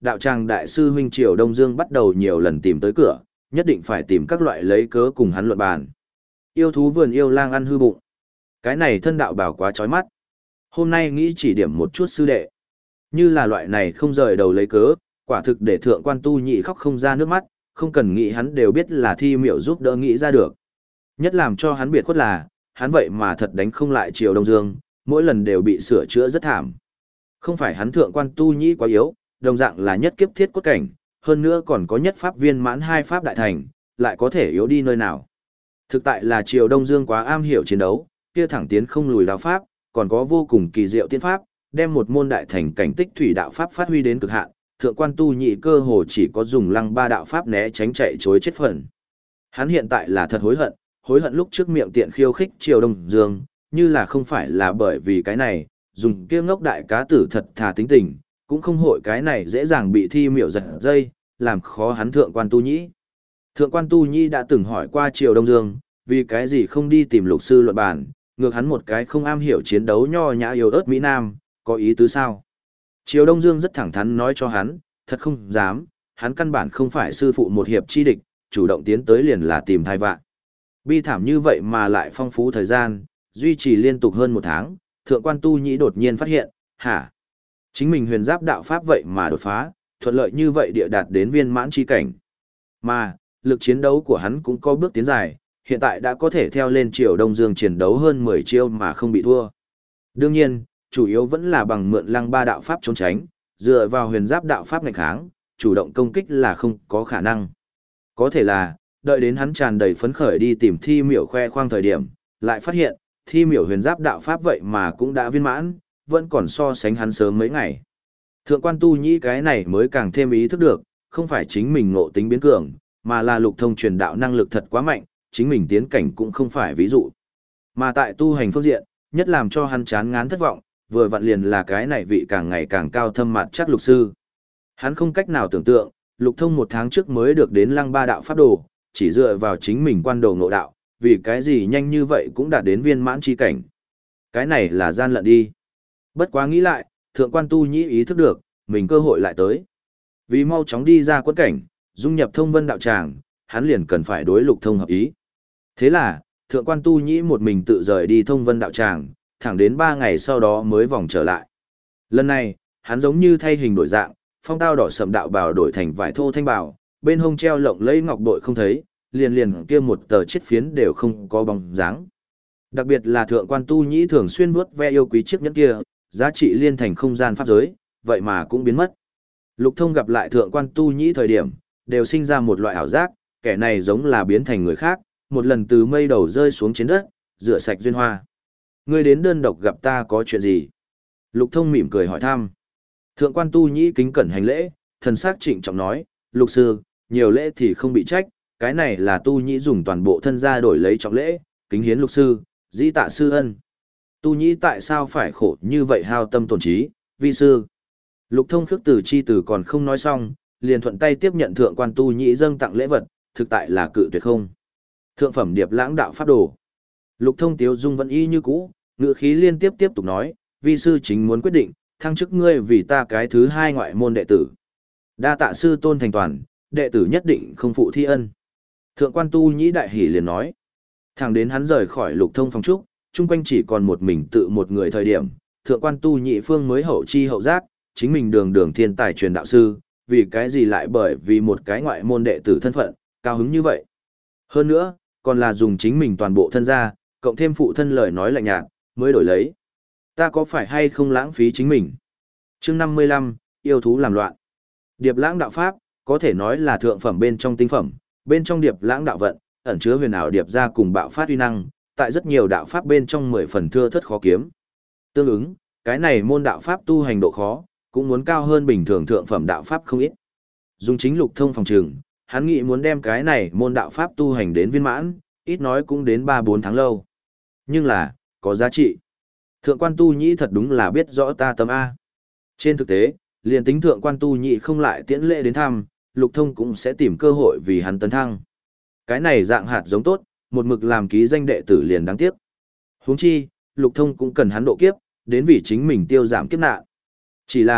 đạo tràng đại sư huynh Triều Đông Dương bắt đầu nhiều lần tìm tới cửa, nhất định phải tìm các loại lấy cớ cùng hắn luận bàn. Yêu thú vườn yêu lang ăn hư bụng. Cái này thân đạo bảo quá chói mắt. Hôm nay nghĩ chỉ điểm một chút sư đệ. Như là loại này không rời đầu lấy cớ, quả thực để thượng quan tu nhị khóc không ra nước mắt, không cần nghĩ hắn đều biết là thi miểu giúp đỡ nghĩ ra được. Nhất làm cho hắn biệt khuất là, hắn vậy mà thật đánh không lại Triều Đông Dương, mỗi lần đều bị sửa chữa rất thảm. Không phải hắn thượng quan tu nhị quá yếu, đồng dạng là nhất kiếp thiết cốt cảnh, hơn nữa còn có nhất pháp viên mãn hai pháp đại thành, lại có thể yếu đi nơi nào. Thực tại là Triều Đông Dương quá am hiểu chiến đấu, kia thẳng tiến không lùi đạo pháp, còn có vô cùng kỳ diệu tiên pháp, đem một môn đại thành cảnh tích thủy đạo pháp phát huy đến cực hạn, thượng quan tu nhị cơ hồ chỉ có dùng lăng ba đạo pháp né tránh chạy chối chết phần. Hắn hiện tại là thật hối hận, hối hận lúc trước miệng tiện khiêu khích Triều Đông Dương, như là không phải là bởi vì cái này, dùng kia ngốc đại cá tử thật thà tính tình, cũng không hội cái này dễ dàng bị thi miểu giật dây, làm khó hắn thượng quan tu nhĩ. Thượng quan tu nhĩ đã từng hỏi qua Triều Đông Dương, vì cái gì không đi tìm lục sư luận bàn, ngược hắn một cái không am hiểu chiến đấu nho nhã yếu ớt Mỹ Nam, có ý tứ sao? Triều Đông Dương rất thẳng thắn nói cho hắn, thật không dám, hắn căn bản không phải sư phụ một hiệp chi địch, chủ động tiến tới liền là tìm thai vạn. Bi thảm như vậy mà lại phong phú thời gian, duy trì liên tục hơn một tháng, thượng quan tu nhĩ đột nhiên phát hiện, hả? Chính mình huyền giáp đạo pháp vậy mà đột phá, thuận lợi như vậy địa đạt đến viên mãn chi cảnh. Mà, lực chiến đấu của hắn cũng có bước tiến dài, hiện tại đã có thể theo lên Triều Đông Dương chiến đấu hơn mười chiêu mà không bị thua. Đương nhiên, chủ yếu vẫn là bằng mượn lăng ba đạo pháp trốn tránh, dựa vào huyền giáp đạo pháp ngạch kháng, chủ động công kích là không có khả năng. Có thể là, đợi đến hắn tràn đầy phấn khởi đi tìm thi miểu khoe khoang thời điểm, lại phát hiện, thi miểu huyền giáp đạo pháp vậy mà cũng đã viên mãn, vẫn còn so sánh hắn sớm mấy ngày. Thượng quan tu nhĩ cái này mới càng thêm ý thức được, không phải chính mình ngộ tính biến cường, mà là lục thông truyền đạo năng lực thật quá mạnh, chính mình tiến cảnh cũng không phải ví dụ. Mà tại tu hành phương diện, nhất làm cho hắn chán ngán thất vọng, vừa vặn liền là cái này vị càng ngày càng cao thâm mặt chắc lục sư. Hắn không cách nào tưởng tượng, lục thông một tháng trước mới được đến lăng ba đạo pháp đồ, chỉ dựa vào chính mình quan đồ ngộ đạo, vì cái gì nhanh như vậy cũng đạt đến viên mãn chi cảnh. Cái này là gian lận đi. Bất quá nghĩ lại, thượng quan tu nhĩ ý thức được, mình cơ hội lại tới. Vì mau chóng đi ra quẫn cảnh, dung nhập thông vân đạo tràng, hắn liền cần phải đối lục thông hợp ý. Thế là, thượng quan tu nhĩ một mình tự rời đi thông vân đạo tràng, thẳng đến ba ngày sau đó mới vòng trở lại. Lần này, hắn giống như thay hình đổi dạng, phong tao đỏ sầm đạo bào đổi thành vải thô thanh bào, bên hông treo lộng lẫy ngọc bội không thấy, liền liền kia một tờ chiết phiến đều không có bóng dáng. Đặc biệt là thượng quan tu nhĩ thường xuyên vuốt ve yêu quý chiếc nhẫn kia, giá trị liên thành không gian pháp giới, vậy mà cũng biến mất. Lục Thông gặp lại thượng quan tu nhĩ thời điểm, đều sinh ra một loại ảo giác, kẻ này giống là biến thành người khác, một lần từ mây đầu rơi xuống trên đất, rửa sạch duyên hoa. Ngươi đến đơn độc gặp ta có chuyện gì? Lục Thông mỉm cười hỏi thăm. Thượng quan tu nhĩ kính cẩn hành lễ, thần sắc trịnh trọng nói, lục sư, nhiều lễ thì không bị trách, cái này là tu nhĩ dùng toàn bộ thân gia đổi lấy trọng lễ, kính hiến lục sư, dĩ tạ sư ân. Tu nhĩ tại sao phải khổ như vậy hao tâm tổn trí, vi sư? Lục Thông khước từ chi từ còn không nói xong, liền thuận tay tiếp nhận thượng quan tu nhĩ dâng tặng lễ vật, thực tại là cự tuyệt không. Thượng phẩm điệp lãng đạo pháp đồ. Lục Thông tiếu dung vẫn y như cũ, ngữ khí liên tiếp tiếp tục nói, vi sư chính muốn quyết định, thăng chức ngươi vì ta cái thứ hai ngoại môn đệ tử. Đa tạ sư tôn thành toàn, đệ tử nhất định không phụ thi ân. Thượng quan tu nhĩ đại hỉ liền nói. Thẳng đến hắn rời khỏi Lục Thông phòng trúc, chung quanh chỉ còn một mình tự một người thời điểm, thượng quan tu nhị phương mới hậu chi hậu giác, chính mình đường đường thiên tài truyền đạo sư, vì cái gì lại bởi vì một cái ngoại môn đệ tử thân phận, cao hứng như vậy. Hơn nữa, còn là dùng chính mình toàn bộ thân gia, cộng thêm phụ thân lời nói lạnh nhạt, mới đổi lấy. Ta có phải hay không lãng phí chính mình? Chương năm mươi lăm, yêu thú làm loạn. Điệp lãng đạo pháp, có thể nói là thượng phẩm bên trong tinh phẩm, bên trong điệp lãng đạo vận, ẩn chứa huyền ảo điệp ra cùng bạo phát uy năng, tại rất nhiều đạo pháp bên trong mười phần thưa thất khó kiếm. Tương ứng, cái này môn đạo pháp tu hành độ khó, cũng muốn cao hơn bình thường thượng phẩm đạo pháp không ít. Dùng chính Lục Thông phòng trường, hắn nghĩ muốn đem cái này môn đạo pháp tu hành đến viên mãn, ít nói cũng đến ba bốn tháng lâu. Nhưng là, có giá trị. Thượng quan tu nhĩ thật đúng là biết rõ ta tâm A. Trên thực tế, liền tính thượng quan tu nhĩ không lại tiễn lễ đến thăm, Lục Thông cũng sẽ tìm cơ hội vì hắn tấn thăng. Cái này dạng hạt giống tốt, một mực làm ký danh đệ tử liền đáng tiếc. Huống chi, Lục Thông cũng cần hắn độ kiếp, đến vì chính mình tiêu giảm kiếp nạn. Chỉ là,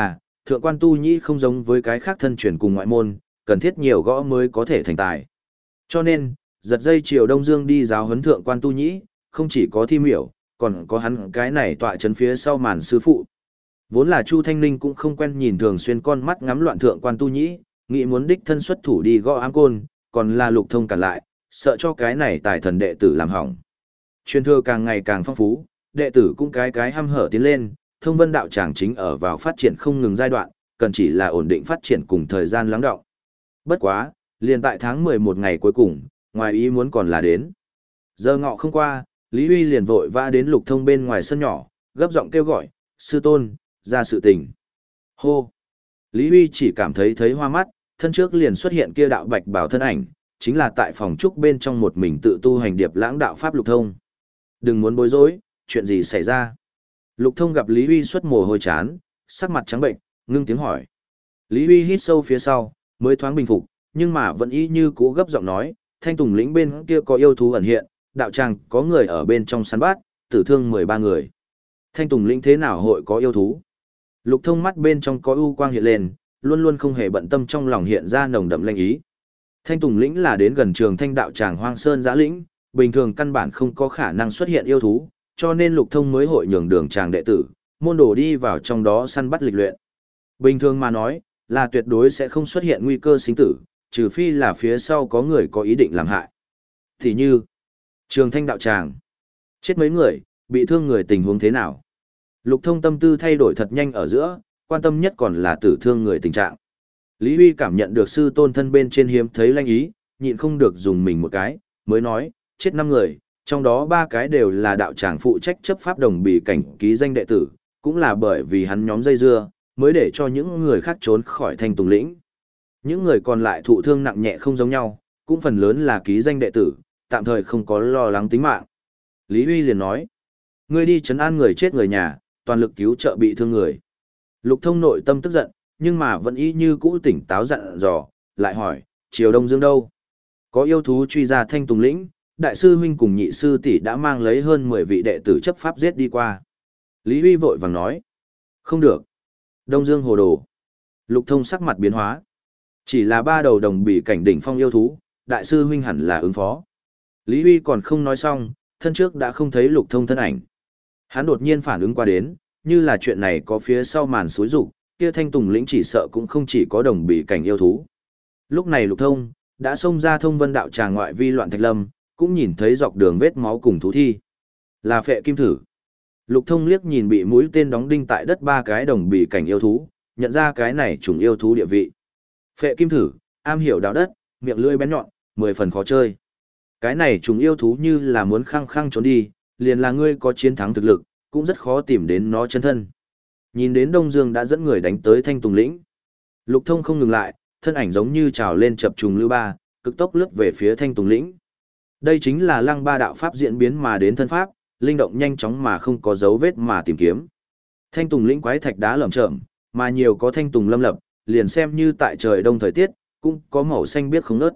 Thượng quan tu nhĩ không giống với cái khác thân truyền cùng ngoại môn, cần thiết nhiều gõ mới có thể thành tài. Cho nên, giật dây chiều Đông Dương đi giáo huấn thượng quan tu nhĩ, không chỉ có thi miểu, còn có hắn cái này tọa chấn phía sau màn sư phụ. Vốn là Chu Thanh Ninh cũng không quen nhìn thường xuyên con mắt ngắm loạn thượng quan tu nhĩ, nghĩ muốn đích thân xuất thủ đi gõ ám côn, còn là Lục Thông cản lại, sợ cho cái này tài thần đệ tử làm hỏng. Truyền thừa càng ngày càng phong phú, đệ tử cũng cái cái hăm hở tiến lên, Thông Vân đạo tràng chính ở vào phát triển không ngừng giai đoạn, cần chỉ là ổn định phát triển cùng thời gian lắng đọng. Bất quá, liền tại tháng mười một ngày cuối cùng, ngoài ý muốn còn là đến. Giờ ngọ không qua, Lý Huy liền vội vã đến Lục Thông bên ngoài sân nhỏ, gấp giọng kêu gọi, sư tôn, ra sự tình. Hô! Lý Huy chỉ cảm thấy thấy hoa mắt, thân trước liền xuất hiện kia đạo bạch bảo thân ảnh, chính là tại phòng trúc bên trong một mình tự tu hành điệp lãng đạo pháp Lục Thông. Đừng muốn bối rối, chuyện gì xảy ra? Lục Thông gặp Lý Huy xuất mồ hôi chán, sắc mặt trắng bệnh, ngưng tiếng hỏi. Lý Huy hít sâu phía sau, mới thoáng bình phục, nhưng mà vẫn y như cũ gấp giọng nói, Thanh Tùng lĩnh bên kia có yêu thú ẩn hiện, đạo tràng có người ở bên trong săn bát, tử thương mười ba người. Thanh Tùng lĩnh thế nào hội có yêu thú? Lục Thông mắt bên trong có ưu quang hiện lên, luôn luôn không hề bận tâm trong lòng hiện ra nồng đậm lanh ý. Thanh Tùng lĩnh là đến gần trường Thanh đạo tràng Hoang Sơn Giã lĩnh, bình thường căn bản không có khả năng xuất hiện yêu thú, cho nên Lục Thông mới hội nhường đường tràng đệ tử, môn đồ đi vào trong đó săn bắt lịch luyện. Bình thường mà nói, là tuyệt đối sẽ không xuất hiện nguy cơ sinh tử, trừ phi là phía sau có người có ý định làm hại. Thì như, trường Thanh đạo tràng, chết mấy người, bị thương người tình huống thế nào? Lục Thông tâm tư thay đổi thật nhanh ở giữa, quan tâm nhất còn là tử thương người tình trạng. Lý Huy cảm nhận được sư tôn thân bên trên hiếm thấy lanh ý, nhịn không được dùng mình một cái, mới nói, chết năm người, trong đó ba cái đều là đạo tràng phụ trách chấp pháp đồng bị cảnh ký danh đệ tử, cũng là bởi vì hắn nhóm dây dưa, mới để cho những người khác trốn khỏi Thanh Tùng lĩnh. Những người còn lại thụ thương nặng nhẹ không giống nhau, cũng phần lớn là ký danh đệ tử, tạm thời không có lo lắng tính mạng. Lý Huy liền nói, ngươi đi trấn an người chết người nhà, toàn lực cứu trợ bị thương người. Lục Thông nội tâm tức giận, nhưng mà vẫn y như cũ tỉnh táo dặn dò, lại hỏi, Triều Đông Dương đâu? Có yêu thú truy ra Thanh Tùng lĩnh, đại sư huynh cùng nhị sư tỷ đã mang lấy hơn mười vị đệ tử chấp pháp giết đi qua. Lý Huy vội vàng nói, không được. Đông Dương hồ đồ. Lục Thông sắc mặt biến hóa. Chỉ là ba đầu đồng bị cảnh đỉnh phong yêu thú, đại sư huynh hẳn là ứng phó. Lý Huy còn không nói xong, thân trước đã không thấy Lục Thông thân ảnh. Hắn đột nhiên phản ứng qua đến, như là chuyện này có phía sau màn xối rục, kia Thanh Tùng lĩnh chỉ sợ cũng không chỉ có đồng bị cảnh yêu thú. Lúc này Lục Thông đã xông ra Thông Vân đạo tràng ngoại vi loạn thạch lâm, cũng nhìn thấy dọc đường vết máu cùng thú thi. Là phệ kim thử. Lục Thông liếc nhìn bị mũi tên đóng đinh tại đất ba cái đồng bị cảnh yêu thú, nhận ra cái này trùng yêu thú địa vị. Phệ kim thử, am hiểu đào đất, miệng lưỡi bén nhọn, mười phần khó chơi. Cái này trùng yêu thú như là muốn khăng khăng trốn đi, liền là ngươi có chiến thắng thực lực, cũng rất khó tìm đến nó chân thân. Nhìn đến Đông Dương đã dẫn người đánh tới Thanh Tùng lĩnh. Lục Thông không ngừng lại, thân ảnh giống như trào lên chập trùng lưu ba, cực tốc lướt về phía Thanh Tùng lĩnh. Đây chính là Lăng Ba đạo pháp diễn biến mà đến thân pháp, linh động nhanh chóng mà không có dấu vết mà tìm kiếm. Thanh Tùng lĩnh quái thạch đá lởm chởm, mà nhiều có thanh tùng lâm lập, liền xem như tại trời đông thời tiết, cũng có màu xanh biếc không ngớt.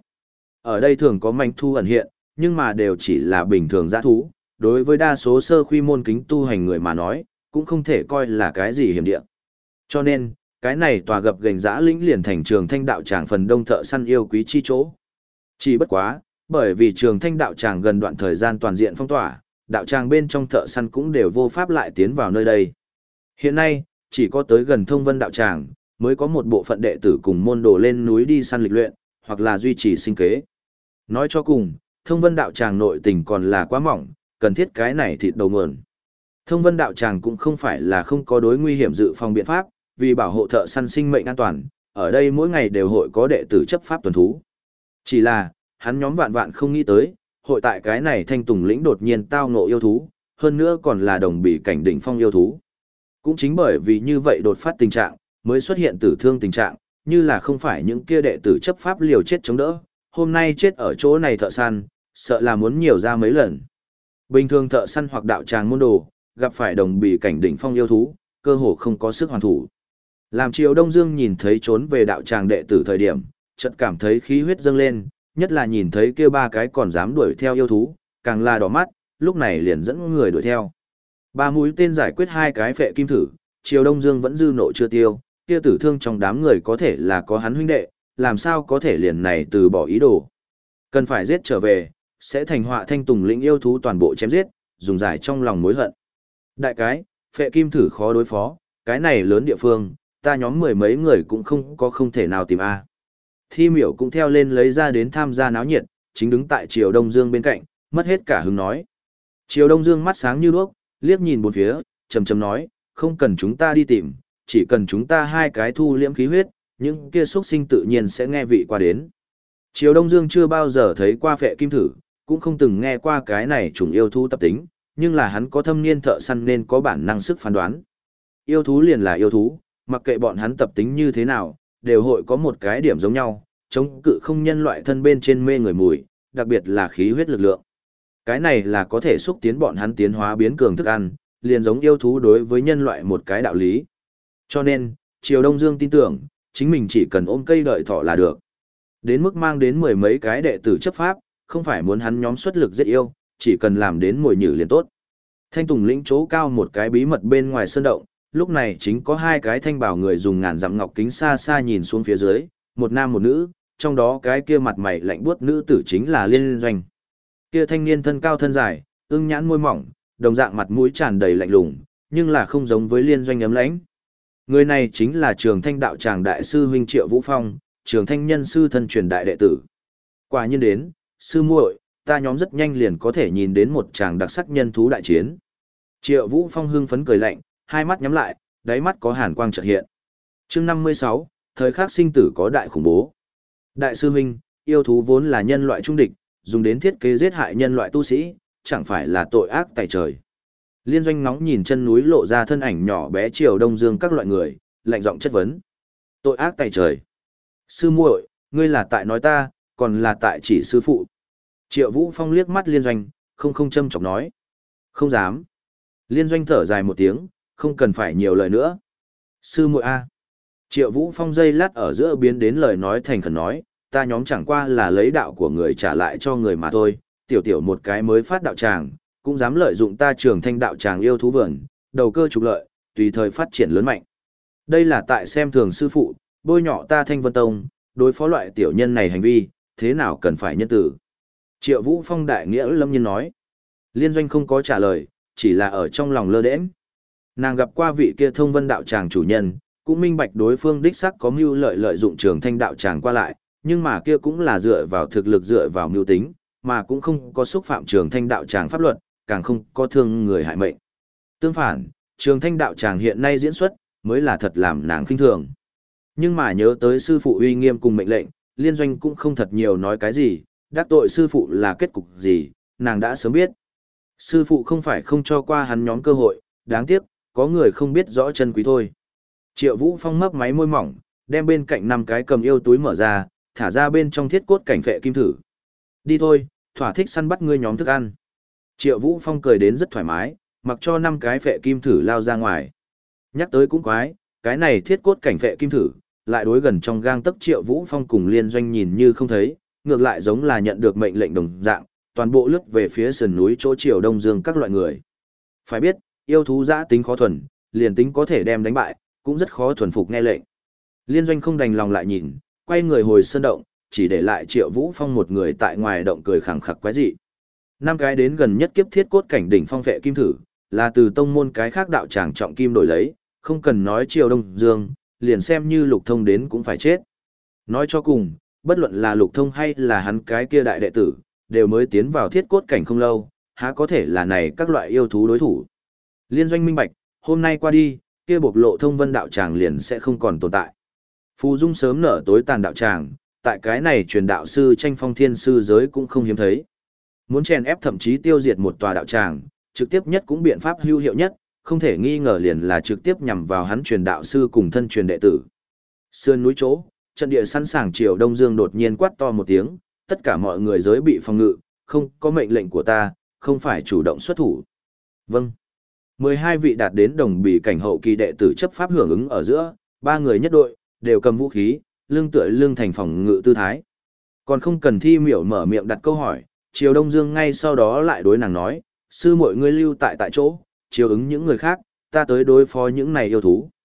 Ở đây thường có manh thu ẩn hiện, nhưng mà đều chỉ là bình thường dã thú, đối với đa số sơ khuy môn kính tu hành người mà nói, cũng không thể coi là cái gì hiểm địa. Cho nên, cái này tòa gập gành dã lĩnh liền thành Trường Thanh đạo tràng phần đông thợ săn yêu quý chi chỗ. Chỉ bất quá, bởi vì Trường Thanh đạo tràng gần đoạn thời gian toàn diện phong tỏa, đạo tràng bên trong thợ săn cũng đều vô pháp lại tiến vào nơi đây. Hiện nay, chỉ có tới gần Thông Vân đạo tràng, mới có một bộ phận đệ tử cùng môn đồ lên núi đi săn lịch luyện, hoặc là duy trì sinh kế. Nói cho cùng, Thông Vân đạo tràng nội tình còn là quá mỏng, cần thiết cái này thịt đầu nguồn. Thông Vân đạo tràng cũng không phải là không có đối nguy hiểm dự phòng biện pháp, vì bảo hộ thợ săn sinh mệnh an toàn, ở đây mỗi ngày đều hội có đệ tử chấp pháp tuần thú. Chỉ là, hắn nhóm vạn vạn không nghĩ tới, hội tại cái này Thanh Tùng lĩnh đột nhiên tao ngộ yêu thú, hơn nữa còn là đồng bị cảnh đỉnh phong yêu thú. Cũng chính bởi vì như vậy đột phát tình trạng, mới xuất hiện tử thương tình trạng, như là không phải những kia đệ tử chấp pháp liều chết chống đỡ, hôm nay chết ở chỗ này thợ săn, sợ là muốn nhiều ra mấy lần. Bình thường thợ săn hoặc đạo tràng môn đồ, gặp phải đồng bị cảnh đỉnh phong yêu thú, cơ hồ không có sức hoàn thủ. Làm Triều Đông Dương nhìn thấy trốn về đạo tràng đệ tử thời điểm, chợt cảm thấy khí huyết dâng lên, nhất là nhìn thấy kia ba cái còn dám đuổi theo yêu thú, càng là đỏ mắt, lúc này liền dẫn người đuổi theo. Ba mũi tên giải quyết hai cái phệ kim thử, Triều Đông Dương vẫn dư nộ chưa tiêu, kia tử thương trong đám người có thể là có hắn huynh đệ, làm sao có thể liền này từ bỏ ý đồ. Cần phải giết trở về, sẽ thành họa thanh tùng lĩnh yêu thú toàn bộ chém giết, dùng giải trong lòng mối hận. Đại cái, phệ kim thử khó đối phó, cái này lớn địa phương, ta nhóm mười mấy người cũng không có không thể nào tìm a. Thi miểu cũng theo lên lấy ra đến tham gia náo nhiệt, chính đứng tại Triều Đông Dương bên cạnh, mất hết cả hứng nói. Triều Đông Dương mắt sáng như đuốc, liếc nhìn bốn phía, trầm trầm nói, không cần chúng ta đi tìm, chỉ cần chúng ta hai cái thu liễm khí huyết, những kia xuất sinh tự nhiên sẽ nghe vị qua đến. Triều Đông Dương chưa bao giờ thấy qua phệ kim thử, cũng không từng nghe qua cái này trùng yêu thú tập tính, nhưng là hắn có thâm niên thợ săn nên có bản năng sức phán đoán. Yêu thú liền là yêu thú, mặc kệ bọn hắn tập tính như thế nào, đều hội có một cái điểm giống nhau, chống cự không nhân loại thân bên trên mê người mùi, đặc biệt là khí huyết lực lượng. Cái này là có thể xúc tiến bọn hắn tiến hóa biến cường thức ăn, liền giống yêu thú đối với nhân loại một cái đạo lý. Cho nên, Triều Đông Dương tin tưởng, chính mình chỉ cần ôm cây đợi thỏ là được. Đến mức mang đến mười mấy cái đệ tử chấp pháp, không phải muốn hắn nhóm xuất lực giết yêu, chỉ cần làm đến mồi nhử liền tốt. Thanh Tùng lĩnh chỗ cao một cái bí mật bên ngoài sơn động, lúc này chính có hai cái thanh bảo người dùng ngàn dặm ngọc kính xa xa nhìn xuống phía dưới, một nam một nữ, trong đó cái kia mặt mày lạnh buốt nữ tử chính là Liên Doanh. Kia thanh niên thân cao thân dài, ưng nhãn môi mỏng, đồng dạng mặt mũi tràn đầy lạnh lùng, nhưng là không giống với Liên Doanh ấm lãnh. Người này chính là Trường Thanh đạo tràng đại sư huynh Triệu Vũ Phong, Trường Thanh nhân sư thân truyền đại đệ tử. Quả nhiên đến, sư muội, ta nhóm rất nhanh liền có thể nhìn đến một tràng đặc sắc nhân thú đại chiến. Triệu Vũ Phong hưng phấn cười lạnh, hai mắt nhắm lại, đáy mắt có hàn quang chợt hiện. Chương năm mươi sáu, thời khắc sinh tử có đại khủng bố. Đại sư huynh, yêu thú vốn là nhân loại trung địch, dùng đến thiết kế giết hại nhân loại tu sĩ, chẳng phải là tội ác tại trời. Liên Doanh nóng nhìn chân núi lộ ra thân ảnh nhỏ bé Triều Đông Dương các loại người, lạnh giọng chất vấn. Tội ác tại trời. Sư muội, ngươi là tại nói ta, còn là tại chỉ sư phụ. Triệu Vũ Phong liếc mắt Liên Doanh, không không châm chọc nói. Không dám. Liên Doanh thở dài một tiếng, không cần phải nhiều lời nữa. Sư muội a. Triệu Vũ Phong dây lát ở giữa biến đến lời nói thành khẩn nói, ta nhóm chẳng qua là lấy đạo của người trả lại cho người mà thôi, tiểu tiểu một cái mới phát đạo tràng, cũng dám lợi dụng ta Trường Thanh đạo tràng yêu thú vườn, đầu cơ trục lợi, tùy thời phát triển lớn mạnh. Đây là tại xem thường sư phụ, bôi nhọ ta Thanh Vân Tông, đối phó loại tiểu nhân này hành vi, thế nào cần phải nhân tử. Triệu Vũ Phong đại nghĩa lâm nhiên nói. Liên Doanh không có trả lời, chỉ là ở trong lòng lơ đễnh. Nàng gặp qua vị kia Thông Vân đạo tràng chủ nhân, cũng minh bạch đối phương đích sắc có mưu lợi lợi dụng Trường Thanh đạo tràng qua lại, nhưng mà kia cũng là dựa vào thực lực dựa vào mưu tính, mà cũng không có xúc phạm Trường Thanh đạo tràng pháp luật, càng không có thương người hại mệnh. Tương phản, Trường Thanh đạo tràng hiện nay diễn xuất, mới là thật làm nàng khinh thường. Nhưng mà nhớ tới sư phụ uy nghiêm cùng mệnh lệnh, Liên Doanh cũng không thật nhiều nói cái gì, đắc tội sư phụ là kết cục gì, nàng đã sớm biết. Sư phụ không phải không cho qua hắn nhóm cơ hội, đáng tiếc, có người không biết rõ chân quý thôi. Triệu Vũ Phong mấp máy môi mỏng, đem bên cạnh năm cái cầm yêu túi mở ra, thả ra bên trong thiết cốt cảnh phệ kim thử. Đi thôi, thỏa thích săn bắt ngươi nhóm thức ăn. Triệu Vũ Phong cười đến rất thoải mái, mặc cho năm cái phệ kim thử lao ra ngoài. Nhắc tới cũng quái, cái này thiết cốt cảnh phệ kim thử, lại đối gần trong gang tấc Triệu Vũ Phong cùng Liên Doanh nhìn như không thấy, ngược lại giống là nhận được mệnh lệnh đồng dạng, toàn bộ lướt về phía sườn núi chỗ Triều Đông Dương các loại người. Phải biết, yêu thú dã tính khó thuần, liền tính có thể đem đánh bại, cũng rất khó thuần phục nghe lệnh. Liên Doanh không đành lòng lại nhìn, quay người hồi sơn động, chỉ để lại Triệu Vũ Phong một người tại ngoài động cười khẳng khặc quái dị. Năm cái đến gần nhất kiếp thiết cốt cảnh đỉnh phong phệ kim thử, là từ tông môn cái khác đạo tràng trọng kim đổi lấy, không cần nói Triều Đông Dương, liền xem như Lục Thông đến cũng phải chết. Nói cho cùng, bất luận là Lục Thông hay là hắn cái kia đại đệ tử, đều mới tiến vào thiết cốt cảnh không lâu, há có thể là này các loại yêu thú đối thủ. Liên Doanh minh bạch, hôm nay qua đi, kia bộc lộ Thông Vân đạo tràng liền sẽ không còn tồn tại. Phù Dung sớm nở tối tàn đạo tràng, tại cái này truyền đạo sư tranh phong thiên sư giới cũng không hiếm thấy. Muốn chèn ép thậm chí tiêu diệt một tòa đạo tràng, trực tiếp nhất cũng biện pháp hữu hiệu nhất, không thể nghi ngờ liền là trực tiếp nhằm vào hắn truyền đạo sư cùng thân truyền đệ tử. Sườn núi chỗ, trận địa sẵn sàng Triều Đông Dương đột nhiên quát to một tiếng, tất cả mọi người giới bị phòng ngự, không có mệnh lệnh của ta, không phải chủ động xuất thủ. Vâng. mười hai vị đạt đến đồng bì cảnh hậu kỳ đệ tử chấp pháp hưởng ứng ở giữa, ba người nhất đội, đều cầm vũ khí, lưng tựa lưng thành phòng ngự tư thái. Còn không cần Thi Miểu mở miệng đặt câu hỏi, Triều Đông Dương ngay sau đó lại đối nàng nói, sư mọi ngươi lưu tại tại chỗ, chiều ứng những người khác, ta tới đối phó những này yêu thú.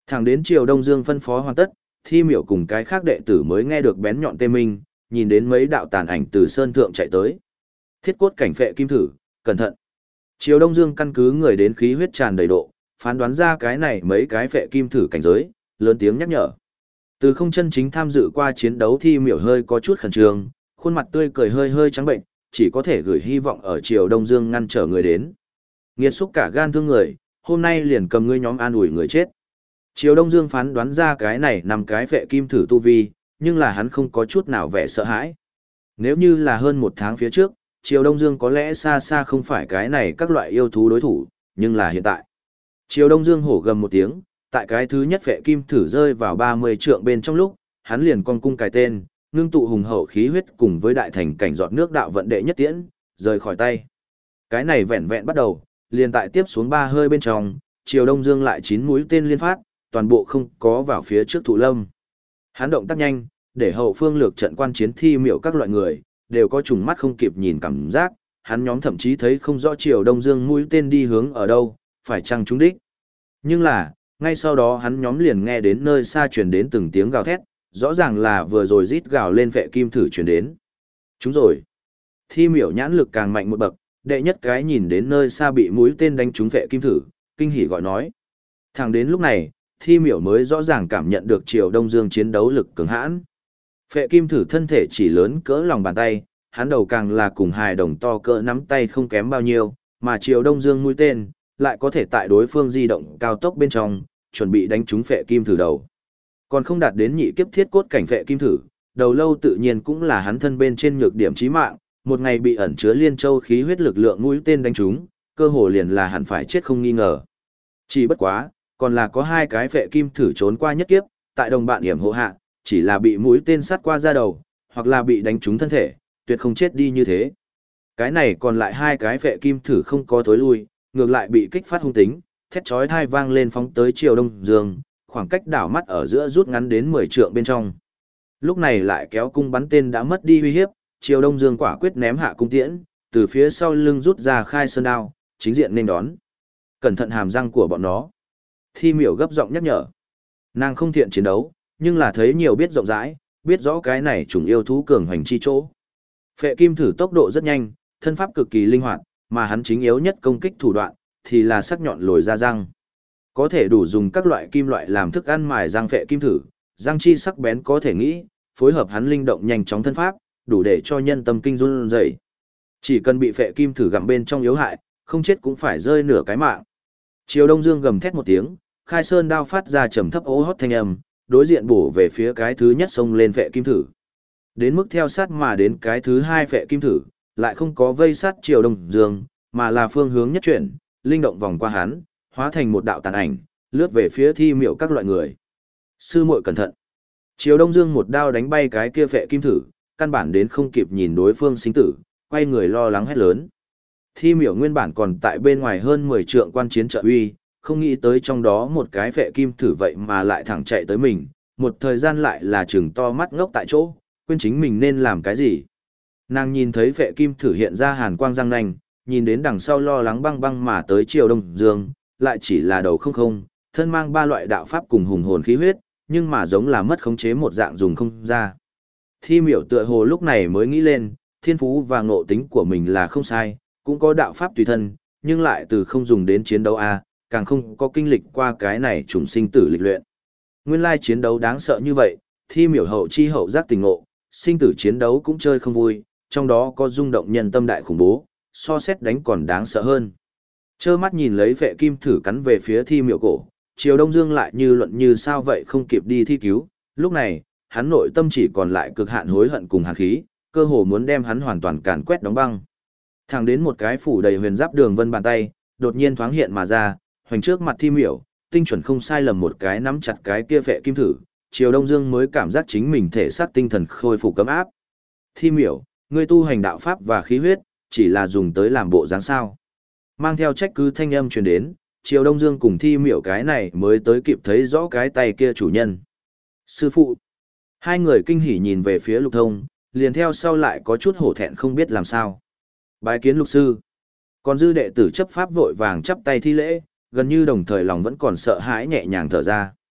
Thẳng đến chiều Đông Dương phân phó hoàn tất, Thi Miểu cùng cái khác đệ tử mới nghe được bén nhọn tê minh, nhìn đến mấy đạo tàn ảnh từ sơn thượng chạy tới. Thiết cốt cảnh phệ kim thử, cẩn thận. Chiều Đông Dương căn cứ người đến khí huyết tràn đầy độ, phán đoán ra cái này mấy cái phệ kim thử cảnh giới, lớn tiếng nhắc nhở. Từ không chân chính tham dự qua chiến đấu Thi Miểu hơi có chút khẩn trương, khuôn mặt tươi cười hơi hơi trắng bệnh, chỉ có thể gửi hy vọng ở Triều Đông Dương ngăn trở người đến. Nghiệt xúc cả gan thương người, hôm nay liền cầm ngươi nhóm an ủi người chết. Triều Đông Dương phán đoán ra cái này nằm cái phệ kim thử tu vi, nhưng là hắn không có chút nào vẻ sợ hãi. Nếu như là hơn một tháng phía trước, Triều Đông Dương có lẽ xa xa không phải cái này các loại yêu thú đối thủ, nhưng là hiện tại. Triều Đông Dương hổ gầm một tiếng, tại cái thứ nhất phệ kim thử rơi vào ba mươi trượng bên trong lúc, hắn liền con cung cài tên, ngưng tụ hùng hậu khí huyết cùng với đại thành cảnh giọt nước đạo vận đệ nhất tiễn, rời khỏi tay. Cái này vẹn vẹn bắt đầu, liền tại tiếp xuống ba hơi bên trong, Triều Đông Dương lại chín mũi tên liên phát, toàn bộ không có vào phía trước Thụ Lâm. Hắn động tác nhanh, để hậu phương lược trận quan chiến Thi Miểu các loại người, đều có trùng mắt không kịp nhìn cảm giác, hắn nhóm thậm chí thấy không rõ Triều Đông Dương mũi tên đi hướng ở đâu, phải chăng trúng đích. Nhưng là, ngay sau đó hắn nhóm liền nghe đến nơi xa truyền đến từng tiếng gào thét, rõ ràng là vừa rồi rít gào lên vệ kim thử truyền đến. Chúng rồi. Thi Miểu nhãn lực càng mạnh một bậc, đệ nhất cái nhìn đến nơi xa bị mũi tên đánh trúng vệ kim thử, kinh hỉ gọi nói. Thẳng đến lúc này, Thi Miểu mới rõ ràng cảm nhận được Triều Đông Dương chiến đấu lực cường hãn. Phệ kim thử thân thể chỉ lớn cỡ lòng bàn tay, hắn đầu càng là cùng hài đồng to cỡ nắm tay không kém bao nhiêu, mà Triều Đông Dương mũi tên lại có thể tại đối phương di động cao tốc bên trong, chuẩn bị đánh trúng phệ kim thử đầu. Còn không đạt đến nhị kiếp thiết cốt cảnh phệ kim thử, đầu lâu tự nhiên cũng là hắn thân bên trên nhược điểm chí mạng, một ngày bị ẩn chứa liên châu khí huyết lực lượng mũi tên đánh trúng, cơ hồ liền là hẳn phải chết không nghi ngờ. Chỉ bất quá, còn là có hai cái phệ kim thử trốn qua nhất kiếp, tại đồng bạn hiểm hộ hạ, chỉ là bị mũi tên sắt qua da đầu, hoặc là bị đánh trúng thân thể, tuyệt không chết đi như thế. Cái này còn lại hai cái phệ kim thử không có thối lui, ngược lại bị kích phát hung tính, thét chói tai vang lên phóng tới Triều Đông Dương, khoảng cách đảo mắt ở giữa rút ngắn đến mười trượng bên trong. Lúc này lại kéo cung bắn tên đã mất đi uy hiếp, Triều Đông Dương quả quyết ném hạ cung tiễn, từ phía sau lưng rút ra khai sơn đao, chính diện nên đón. Cẩn thận hàm răng của bọn nó. Thi Miểu gấp giọng nhắc nhở. Nàng không thiện chiến đấu, nhưng là thấy nhiều biết rộng rãi, biết rõ cái này chủng yêu thú cường hoành chi chỗ. Phệ kim thử tốc độ rất nhanh, thân pháp cực kỳ linh hoạt, mà hắn chính yếu nhất công kích thủ đoạn thì là sắc nhọn lồi ra răng. Có thể đủ dùng các loại kim loại làm thức ăn mài răng phệ kim thử, răng chi sắc bén có thể nghĩ, phối hợp hắn linh động nhanh chóng thân pháp, đủ để cho nhân tâm kinh run rẩy. Chỉ cần bị phệ kim thử gặm bên trong yếu hại, không chết cũng phải rơi nửa cái mạng. Triều Đông Dương gầm thét một tiếng, khai sơn đao phát ra trầm thấp ố hót thanh âm, đối diện bổ về phía cái thứ nhất xông lên phệ kim thử. Đến mức theo sát mà đến cái thứ hai phệ kim thử, lại không có vây sát Triều Đông Dương, mà là phương hướng nhất chuyển, linh động vòng qua hắn, hóa thành một đạo tàn ảnh, lướt về phía Thi Miểu các loại người. Sư muội cẩn thận. Triều Đông Dương một đao đánh bay cái kia phệ kim thử, căn bản đến không kịp nhìn đối phương sinh tử, quay người lo lắng hét lớn. Thi Miểu nguyên bản còn tại bên ngoài hơn mười trượng quan chiến trợ uy, không nghĩ tới trong đó một cái phệ kim thử vậy mà lại thẳng chạy tới mình, một thời gian lại là trừng to mắt ngốc tại chỗ, quên chính mình nên làm cái gì. Nàng nhìn thấy phệ kim thử hiện ra hàn quang răng nanh, nhìn đến đằng sau lo lắng băng băng mà tới Triều Đông Dương, lại chỉ là đầu không không, thân mang ba loại đạo pháp cùng hùng hồn khí huyết, nhưng mà giống là mất khống chế một dạng dùng không ra. Thi Miểu tựa hồ lúc này mới nghĩ lên, thiên phú và ngộ tính của mình là không sai, cũng có đạo pháp tùy thân, nhưng lại từ không dùng đến chiến đấu A, càng không có kinh lịch qua cái này trùng sinh tử lịch luyện. Nguyên lai chiến đấu đáng sợ như vậy, Thi Miểu hậu chi hậu giác tình ngộ, sinh tử chiến đấu cũng chơi không vui, trong đó có rung động nhân tâm đại khủng bố, so xét đánh còn đáng sợ hơn. Chơ mắt nhìn lấy phệ kim thử cắn về phía Thi Miểu cổ, Triều Đông Dương lại như luận như sao vậy không kịp đi thi cứu, lúc này, hắn nội tâm chỉ còn lại cực hạn hối hận cùng hàn khí, cơ hồ muốn đem hắn hoàn toàn càn quét đóng băng. Thẳng đến một cái phủ đầy huyền giáp đường vân bàn tay, đột nhiên thoáng hiện mà ra, hoành trước mặt Thi Miểu, tinh chuẩn không sai lầm một cái nắm chặt cái kia phệ kim thử, Triều Đông Dương mới cảm giác chính mình thể xác tinh thần khôi phục cấm áp. Thi Miểu, ngươi tu hành đạo pháp và khí huyết, chỉ là dùng tới làm bộ dáng sao? Mang theo trách cứ thanh âm truyền đến, Triều Đông Dương cùng Thi Miểu cái này mới tới kịp thấy rõ cái tay kia chủ nhân. Sư phụ. Hai người kinh hỉ nhìn về phía Lục Thông, liền theo sau lại có chút hổ thẹn không biết làm sao. Bái kiến lục sư. Còn dư đệ tử chấp pháp vội vàng chắp tay thi lễ, gần như đồng thời lòng vẫn còn sợ hãi nhẹ nhàng thở ra.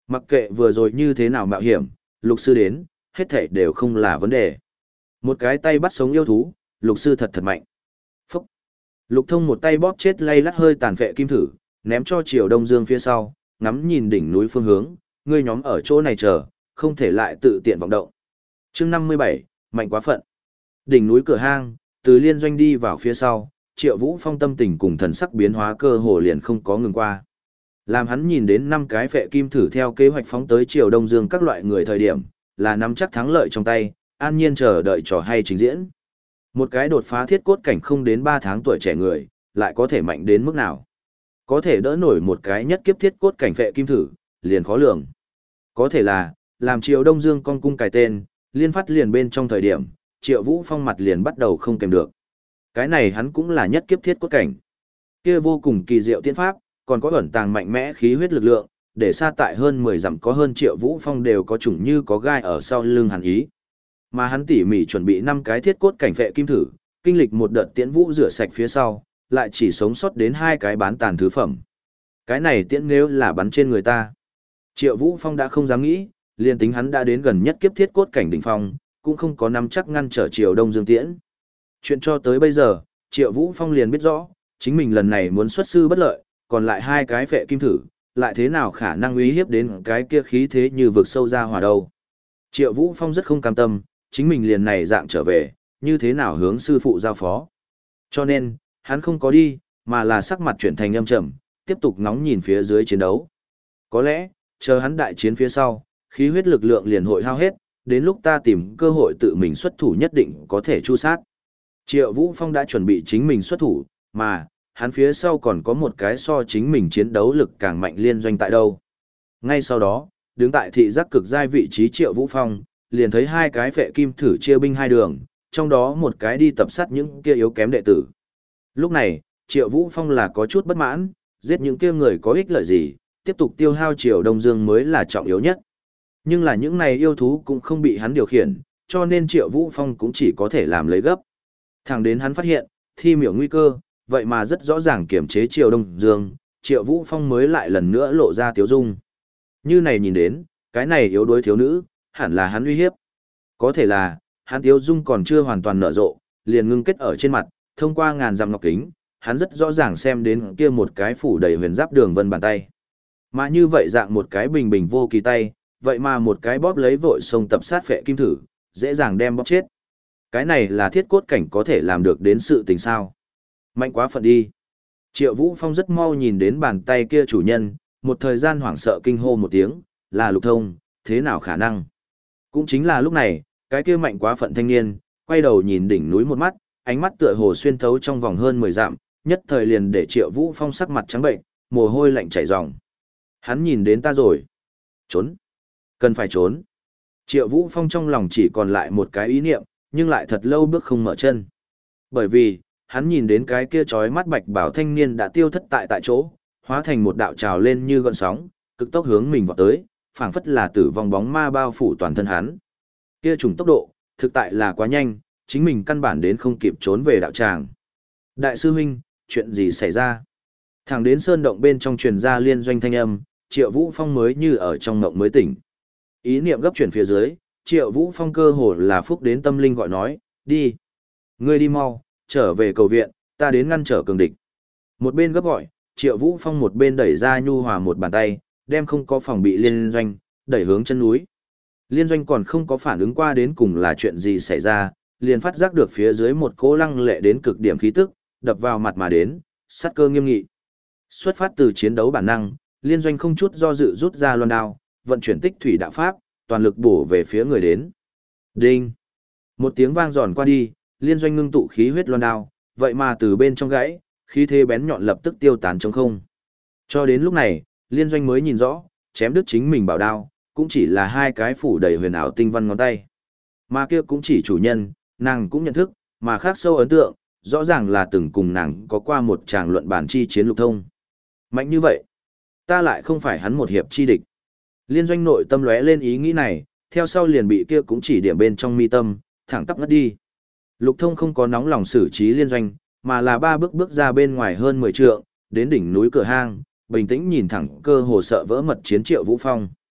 Mặc kệ vừa rồi như thế nào mạo hiểm, lục sư đến, hết thảy đều không là vấn đề. Một cái tay bắt sống yêu thú, lục sư thật thật mạnh. Phúc! Lục thông một tay bóp chết lay lắt hơi tàn phệ kim thử, ném cho Triều Đông Dương phía sau, ngắm nhìn đỉnh núi phương hướng, ngươi nhóm ở chỗ này chờ, không thể lại tự tiện vọng động. Chương năm mươi bảy, mạnh quá phận. Đỉnh núi cửa hang, từ liên doanh đi vào phía sau, Triệu Vũ Phong tâm tình cùng thần sắc biến hóa cơ hồ liền không có ngừng qua. Làm hắn nhìn đến năm cái phệ kim thử theo kế hoạch phóng tới Triều Đông Dương các loại người thời điểm, là nắm chắc thắng lợi trong tay, an nhiên chờ đợi trò hay trình diễn. Một cái đột phá thiết cốt cảnh không đến ba tháng tuổi trẻ người, lại có thể mạnh đến mức nào? Có thể đỡ nổi một cái nhất kiếp thiết cốt cảnh phệ kim thử, liền khó lường. Có thể là, làm Triều Đông Dương con cung cài tên, liên phát liền bên trong thời điểm, Triệu Vũ Phong mặt liền bắt đầu không kèm được. Cái này hắn cũng là nhất kiếp thiết cốt cảnh. Kia vô cùng kỳ diệu tiên pháp, còn có ẩn tàng mạnh mẽ khí huyết lực lượng, để xa tại hơn mười dặm có hơn Triệu Vũ Phong đều có chủng như có gai ở sau lưng hắn ý. Mà hắn tỉ mỉ chuẩn bị năm cái thiết cốt cảnh vệ kim thử, kinh lịch một đợt tiễn vũ rửa sạch phía sau, lại chỉ sống sót đến hai cái bán tàn thứ phẩm. Cái này tiễn nếu là bắn trên người ta. Triệu Vũ Phong đã không dám nghĩ, liền tính hắn đã đến gần nhất kiếp thiết cốt cảnh đỉnh phong, cũng không có nắm chắc ngăn trở Triều Đông Dương tiễn. Chuyện cho tới bây giờ, Triệu Vũ Phong liền biết rõ, chính mình lần này muốn xuất sư bất lợi, còn lại hai cái phệ kim thử, lại thế nào khả năng uy hiếp đến cái kia khí thế như vực sâu ra hỏa đâu. Triệu Vũ Phong rất không cam tâm, chính mình liền này dạng trở về, như thế nào hướng sư phụ giao phó. Cho nên, hắn không có đi, mà là sắc mặt chuyển thành âm trầm, tiếp tục ngóng nhìn phía dưới chiến đấu. Có lẽ, chờ hắn đại chiến phía sau, khí huyết lực lượng liền hội hao hết, đến lúc ta tìm cơ hội tự mình xuất thủ nhất định có thể chu sát. Triệu Vũ Phong đã chuẩn bị chính mình xuất thủ, mà, hắn phía sau còn có một cái so chính mình chiến đấu lực càng mạnh liên doanh tại đâu. Ngay sau đó, đứng tại thị giác cực giai vị trí Triệu Vũ Phong, liền thấy hai cái phệ kim thử chia binh hai đường, trong đó một cái đi tập sát những kia yếu kém đệ tử. Lúc này, Triệu Vũ Phong là có chút bất mãn, giết những kia người có ích lợi gì, tiếp tục tiêu hao Triều Đông Dương mới là trọng yếu nhất. Nhưng là những này yêu thú cũng không bị hắn điều khiển, cho nên Triệu Vũ Phong cũng chỉ có thể làm lấy gấp. Thẳng đến hắn phát hiện, thi miểu nguy cơ, vậy mà rất rõ ràng kiểm chế Triều Đông Dương, Triệu Vũ Phong mới lại lần nữa lộ ra tiếu dung. Như này nhìn đến, cái này yếu đuối thiếu nữ, hẳn là hắn uy hiếp. Có thể là, hắn tiếu dung còn chưa hoàn toàn nở rộ, liền ngưng kết ở trên mặt, thông qua ngàn dặm ngọc kính, hắn rất rõ ràng xem đến kia một cái phủ đầy huyền giáp đường vân bàn tay. Mà như vậy dạng một cái bình bình vô kỳ tay, vậy mà một cái bóp lấy vội sông tập sát phệ kim thử, dễ dàng đem bóp chết. Cái này là thiết cốt cảnh có thể làm được đến sự tình sao. Mạnh quá phận đi. Triệu Vũ Phong rất mau nhìn đến bàn tay kia chủ nhân, một thời gian hoảng sợ kinh hô một tiếng, là Lục Thông, thế nào khả năng. Cũng chính là lúc này, cái kia mạnh quá phận thanh niên, quay đầu nhìn đỉnh núi một mắt, ánh mắt tựa hồ xuyên thấu trong vòng hơn mười dặm, nhất thời liền để Triệu Vũ Phong sắc mặt trắng bệnh, mồ hôi lạnh chảy ròng. Hắn nhìn đến ta rồi. Trốn. Cần phải trốn. Triệu Vũ Phong trong lòng chỉ còn lại một cái ý niệm, nhưng lại thật lâu bước không mở chân. Bởi vì, hắn nhìn đến cái kia chói mắt bạch bảo thanh niên đã tiêu thất tại tại chỗ, hóa thành một đạo trào lên như gợn sóng, cực tốc hướng mình vọt tới, phảng phất là tử vong bóng ma bao phủ toàn thân hắn. Kia trùng tốc độ, thực tại là quá nhanh, chính mình căn bản đến không kịp trốn về đạo tràng. Đại sư huynh, chuyện gì xảy ra? Thẳng đến sơn động bên trong truyền ra liên doanh thanh âm, Triệu Vũ Phong mới như ở trong ngộng mới tỉnh. Ý niệm gấp chuyển phía dưới, Triệu Vũ Phong cơ hồ là phúc đến tâm linh gọi nói, đi. Ngươi đi mau, trở về cầu viện, ta đến ngăn trở cường địch. Một bên gấp gọi, Triệu Vũ Phong một bên đẩy ra nhu hòa một bàn tay, đem không có phòng bị liên doanh, đẩy hướng chân núi. Liên doanh còn không có phản ứng qua đến cùng là chuyện gì xảy ra, liền phát giác được phía dưới một cỗ lăng lệ đến cực điểm khí tức, đập vào mặt mà đến, sát cơ nghiêm nghị. Xuất phát từ chiến đấu bản năng, liên doanh không chút do dự rút ra loan đao, vận chuyển tích thủy đạo pháp, toàn lực bổ về phía người đến. Đinh! Một tiếng vang giòn qua đi, liên doanh ngưng tụ khí huyết loan đao, vậy mà từ bên trong gãy, khí thế bén nhọn lập tức tiêu tán trong không. Cho đến lúc này, liên doanh mới nhìn rõ, chém đứt chính mình bảo đao, cũng chỉ là hai cái phủ đầy huyền ảo tinh văn ngón tay. Mà kia cũng chỉ chủ nhân, nàng cũng nhận thức, mà khác sâu ấn tượng, rõ ràng là từng cùng nàng có qua một tràng luận bản chi chiến Lục Thông. Mạnh như vậy, ta lại không phải hắn một hiệp chi địch. Liên doanh nội tâm lóe lên ý nghĩ này, theo sau liền bị kia cũng chỉ điểm bên trong mi tâm, thẳng tắp ngất đi. Lục Thông không có nóng lòng xử trí liên doanh, mà là ba bước bước ra bên ngoài hơn mười trượng, đến đỉnh núi cửa hang, bình tĩnh nhìn thẳng cơ hồ sợ vỡ mật chiến Triệu Vũ Phong.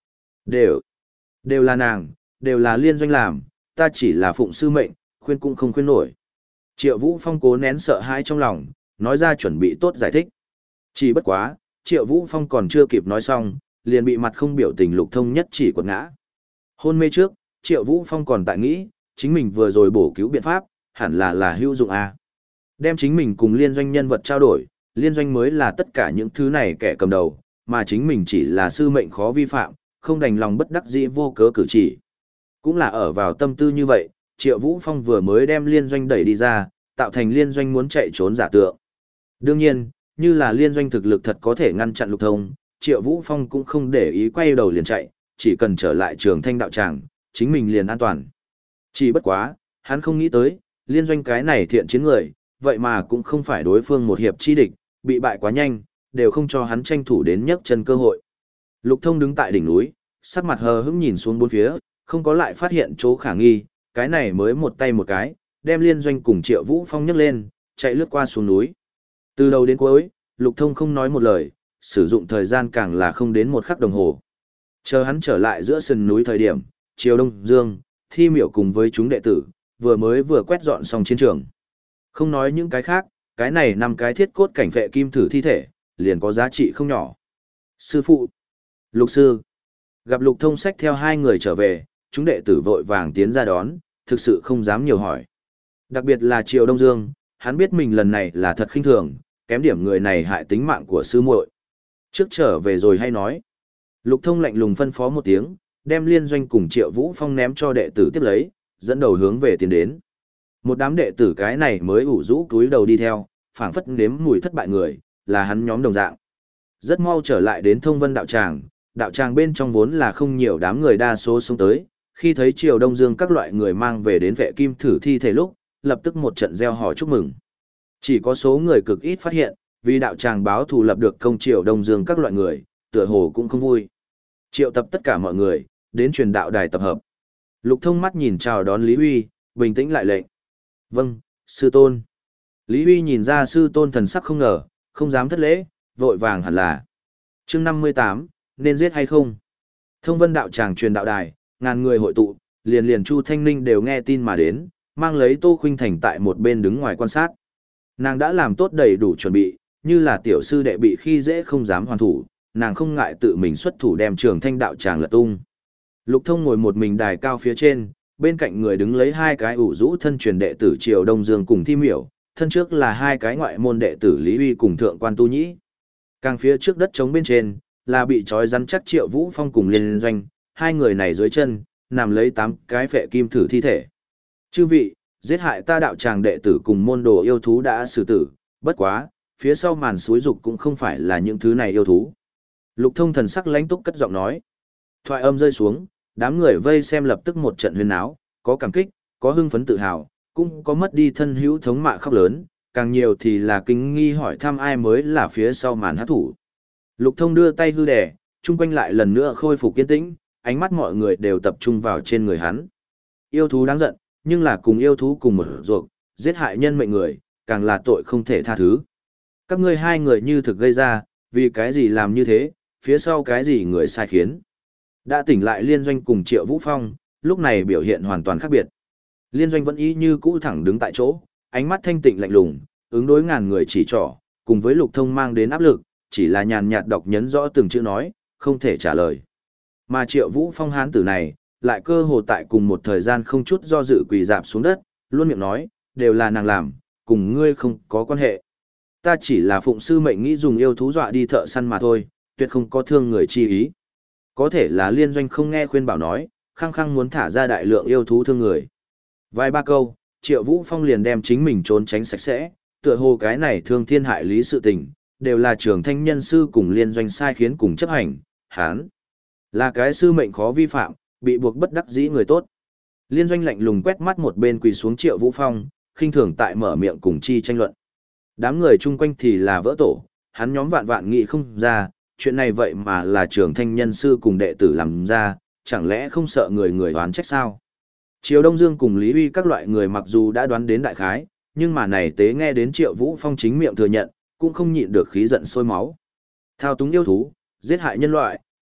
Đều, đều là nàng, đều là liên doanh làm, ta chỉ là phụng sư mệnh, khuyên cũng không khuyên nổi. Triệu Vũ Phong cố nén sợ hãi trong lòng, nói ra chuẩn bị tốt giải thích. Chỉ bất quá, Triệu Vũ Phong còn chưa kịp nói xong, liền bị mặt không biểu tình Lục Thông nhất chỉ quật ngã. Hôn mê trước, Triệu Vũ Phong còn tại nghĩ, chính mình vừa rồi bổ cứu biện pháp, hẳn là là hữu dụng a. Đem chính mình cùng liên doanh nhân vật trao đổi, liên doanh mới là tất cả những thứ này kẻ cầm đầu, mà chính mình chỉ là sư mệnh khó vi phạm, không đành lòng bất đắc dĩ vô cớ cử chỉ. Cũng là ở vào tâm tư như vậy, Triệu Vũ Phong vừa mới đem liên doanh đẩy đi ra, tạo thành liên doanh muốn chạy trốn giả tượng. Đương nhiên, như là liên doanh thực lực thật có thể ngăn chặn Lục Thông, Triệu Vũ Phong cũng không để ý quay đầu liền chạy, chỉ cần trở lại trường thanh đạo tràng, chính mình liền an toàn. Chỉ bất quá, hắn không nghĩ tới, liên doanh cái này thiện chiến người, vậy mà cũng không phải đối phương một hiệp chi địch, bị bại quá nhanh, đều không cho hắn tranh thủ đến nhấc chân cơ hội. Lục Thông đứng tại đỉnh núi, sắc mặt hờ hững nhìn xuống bốn phía, không có lại phát hiện chỗ khả nghi, cái này mới một tay một cái, đem liên doanh cùng Triệu Vũ Phong nhấc lên, chạy lướt qua xuống núi. Từ đầu đến cuối, Lục Thông không nói một lời, sử dụng thời gian càng là không đến một khắc đồng hồ. Chờ hắn trở lại giữa sườn núi thời điểm, Triều Đông Dương, Thi Miểu cùng với chúng đệ tử, vừa mới vừa quét dọn xong chiến trường. Không nói những cái khác, cái này năm cái thiết cốt cảnh vệ kim thử thi thể, liền có giá trị không nhỏ. Sư phụ, Lục sư, gặp Lục Thông xách theo hai người trở về, chúng đệ tử vội vàng tiến ra đón, thực sự không dám nhiều hỏi. Đặc biệt là Triều Đông Dương, hắn biết mình lần này là thật khinh thường, kém điểm người này hại tính mạng của sư muội. Trước trở về rồi hay nói. Lục Thông lạnh lùng phân phó một tiếng, đem liên doanh cùng Triệu Vũ Phong ném cho đệ tử tiếp lấy, dẫn đầu hướng về tiến đến. Một đám đệ tử cái này mới ủ rũ túi đầu đi theo, phảng phất nếm mùi thất bại người, là hắn nhóm đồng dạng. Rất mau trở lại đến Thông Vân đạo tràng, đạo tràng bên trong vốn là không nhiều đám người đa số xuống tới, khi thấy Triều Đông Dương các loại người mang về đến vệ kim thử thi thể lúc, lập tức một trận reo hò chúc mừng. Chỉ có số người cực ít phát hiện, vì đạo tràng báo thù lập được công Triều Đông Dương các loại người, tựa hồ cũng không vui. Triệu tập tất cả mọi người, đến truyền đạo đài tập hợp. Lục Thông mắt nhìn chào đón Lý Huy, bình tĩnh lại lệnh. Vâng, sư tôn. Lý Huy nhìn ra sư tôn thần sắc không ngờ, không dám thất lễ, vội vàng hẳn là. chương năm mươi tám, nên giết hay không? Thông Vân đạo tràng truyền đạo đài, ngàn người hội tụ, liền liền Chu Thanh Ninh đều nghe tin mà đến, mang lấy Tô Khuynh Thành tại một bên đứng ngoài quan sát. Nàng đã làm tốt đầy đủ chuẩn bị, như là tiểu sư đệ bị khi dễ không dám hoàn thủ, nàng không ngại tự mình xuất thủ đem trường thanh đạo tràng lật tung. Lục Thông ngồi một mình đài cao phía trên, bên cạnh người đứng lấy hai cái ủ rũ thân truyền đệ tử Triều Đông Dương cùng Thi Miểu, thân trước là hai cái ngoại môn đệ tử Lý Huy cùng Thượng Quan Tu Nhĩ. Càng phía trước đất trống bên trên, là bị trói rắn chắc Triệu Vũ Phong cùng liên doanh, hai người này dưới chân, nằm lấy tám cái phệ kim thử thi thể. Chư vị, giết hại ta đạo tràng đệ tử cùng môn đồ yêu thú đã xử tử, bất quá, phía sau màn suối dục cũng không phải là những thứ này yêu thú. Lục Thông thần sắc lãnh túc cất giọng nói. Thoại âm rơi xuống, đám người vây xem lập tức một trận huyên náo, có cảm kích, có hưng phấn tự hào, cũng có mất đi thân hữu thống mạ khóc lớn, càng nhiều thì là kinh nghi hỏi thăm ai mới là phía sau màn hát thủ. Lục Thông đưa tay hư đẻ, chung quanh lại lần nữa khôi phục kiên tĩnh, ánh mắt mọi người đều tập trung vào trên người hắn. Yêu thú đáng giận, nhưng là cùng yêu thú cùng một ruột, giết hại nhân mệnh người, càng là tội không thể tha thứ. Các ngươi hai người như thực gây ra, vì cái gì làm như thế, phía sau cái gì người sai khiến. Đã tỉnh lại liên doanh cùng Triệu Vũ Phong, lúc này biểu hiện hoàn toàn khác biệt. Liên doanh vẫn y như cũ thẳng đứng tại chỗ, ánh mắt thanh tịnh lạnh lùng, ứng đối ngàn người chỉ trỏ, cùng với Lục Thông mang đến áp lực, chỉ là nhàn nhạt đọc nhấn rõ từng chữ nói, không thể trả lời. Mà Triệu Vũ Phong hán tử này, lại cơ hồ tại cùng một thời gian không chút do dự quỳ dạp xuống đất, luôn miệng nói, đều là nàng làm, cùng ngươi không có quan hệ. Ta chỉ là phụng sư mệnh nghĩ dùng yêu thú dọa đi thợ săn mà thôi, tuyệt không có thương người chi ý. Có thể là liên doanh không nghe khuyên bảo nói, khăng khăng muốn thả ra đại lượng yêu thú thương người. Vài ba câu, Triệu Vũ Phong liền đem chính mình trốn tránh sạch sẽ, tựa hồ cái này thương thiên hại lý sự tình, đều là trường thanh nhân sư cùng liên doanh sai khiến cùng chấp hành, hán. Là cái sư mệnh khó vi phạm, bị buộc bất đắc dĩ người tốt. Liên doanh lạnh lùng quét mắt một bên quỳ xuống Triệu Vũ Phong, khinh thường tại mở miệng cùng chi tranh luận. Đám người chung quanh thì là vỡ tổ, hắn nhóm vạn vạn nghị không ra, chuyện này vậy mà là trường thanh nhân sư cùng đệ tử làm ra, chẳng lẽ không sợ người người đoán trách sao? Triều Đông Dương cùng Lý Huy các loại người mặc dù đã đoán đến đại khái, nhưng mà này tế nghe đến Triệu Vũ Phong chính miệng thừa nhận, cũng không nhịn được khí giận sôi máu. Thao túng yêu thú, giết hại nhân loại,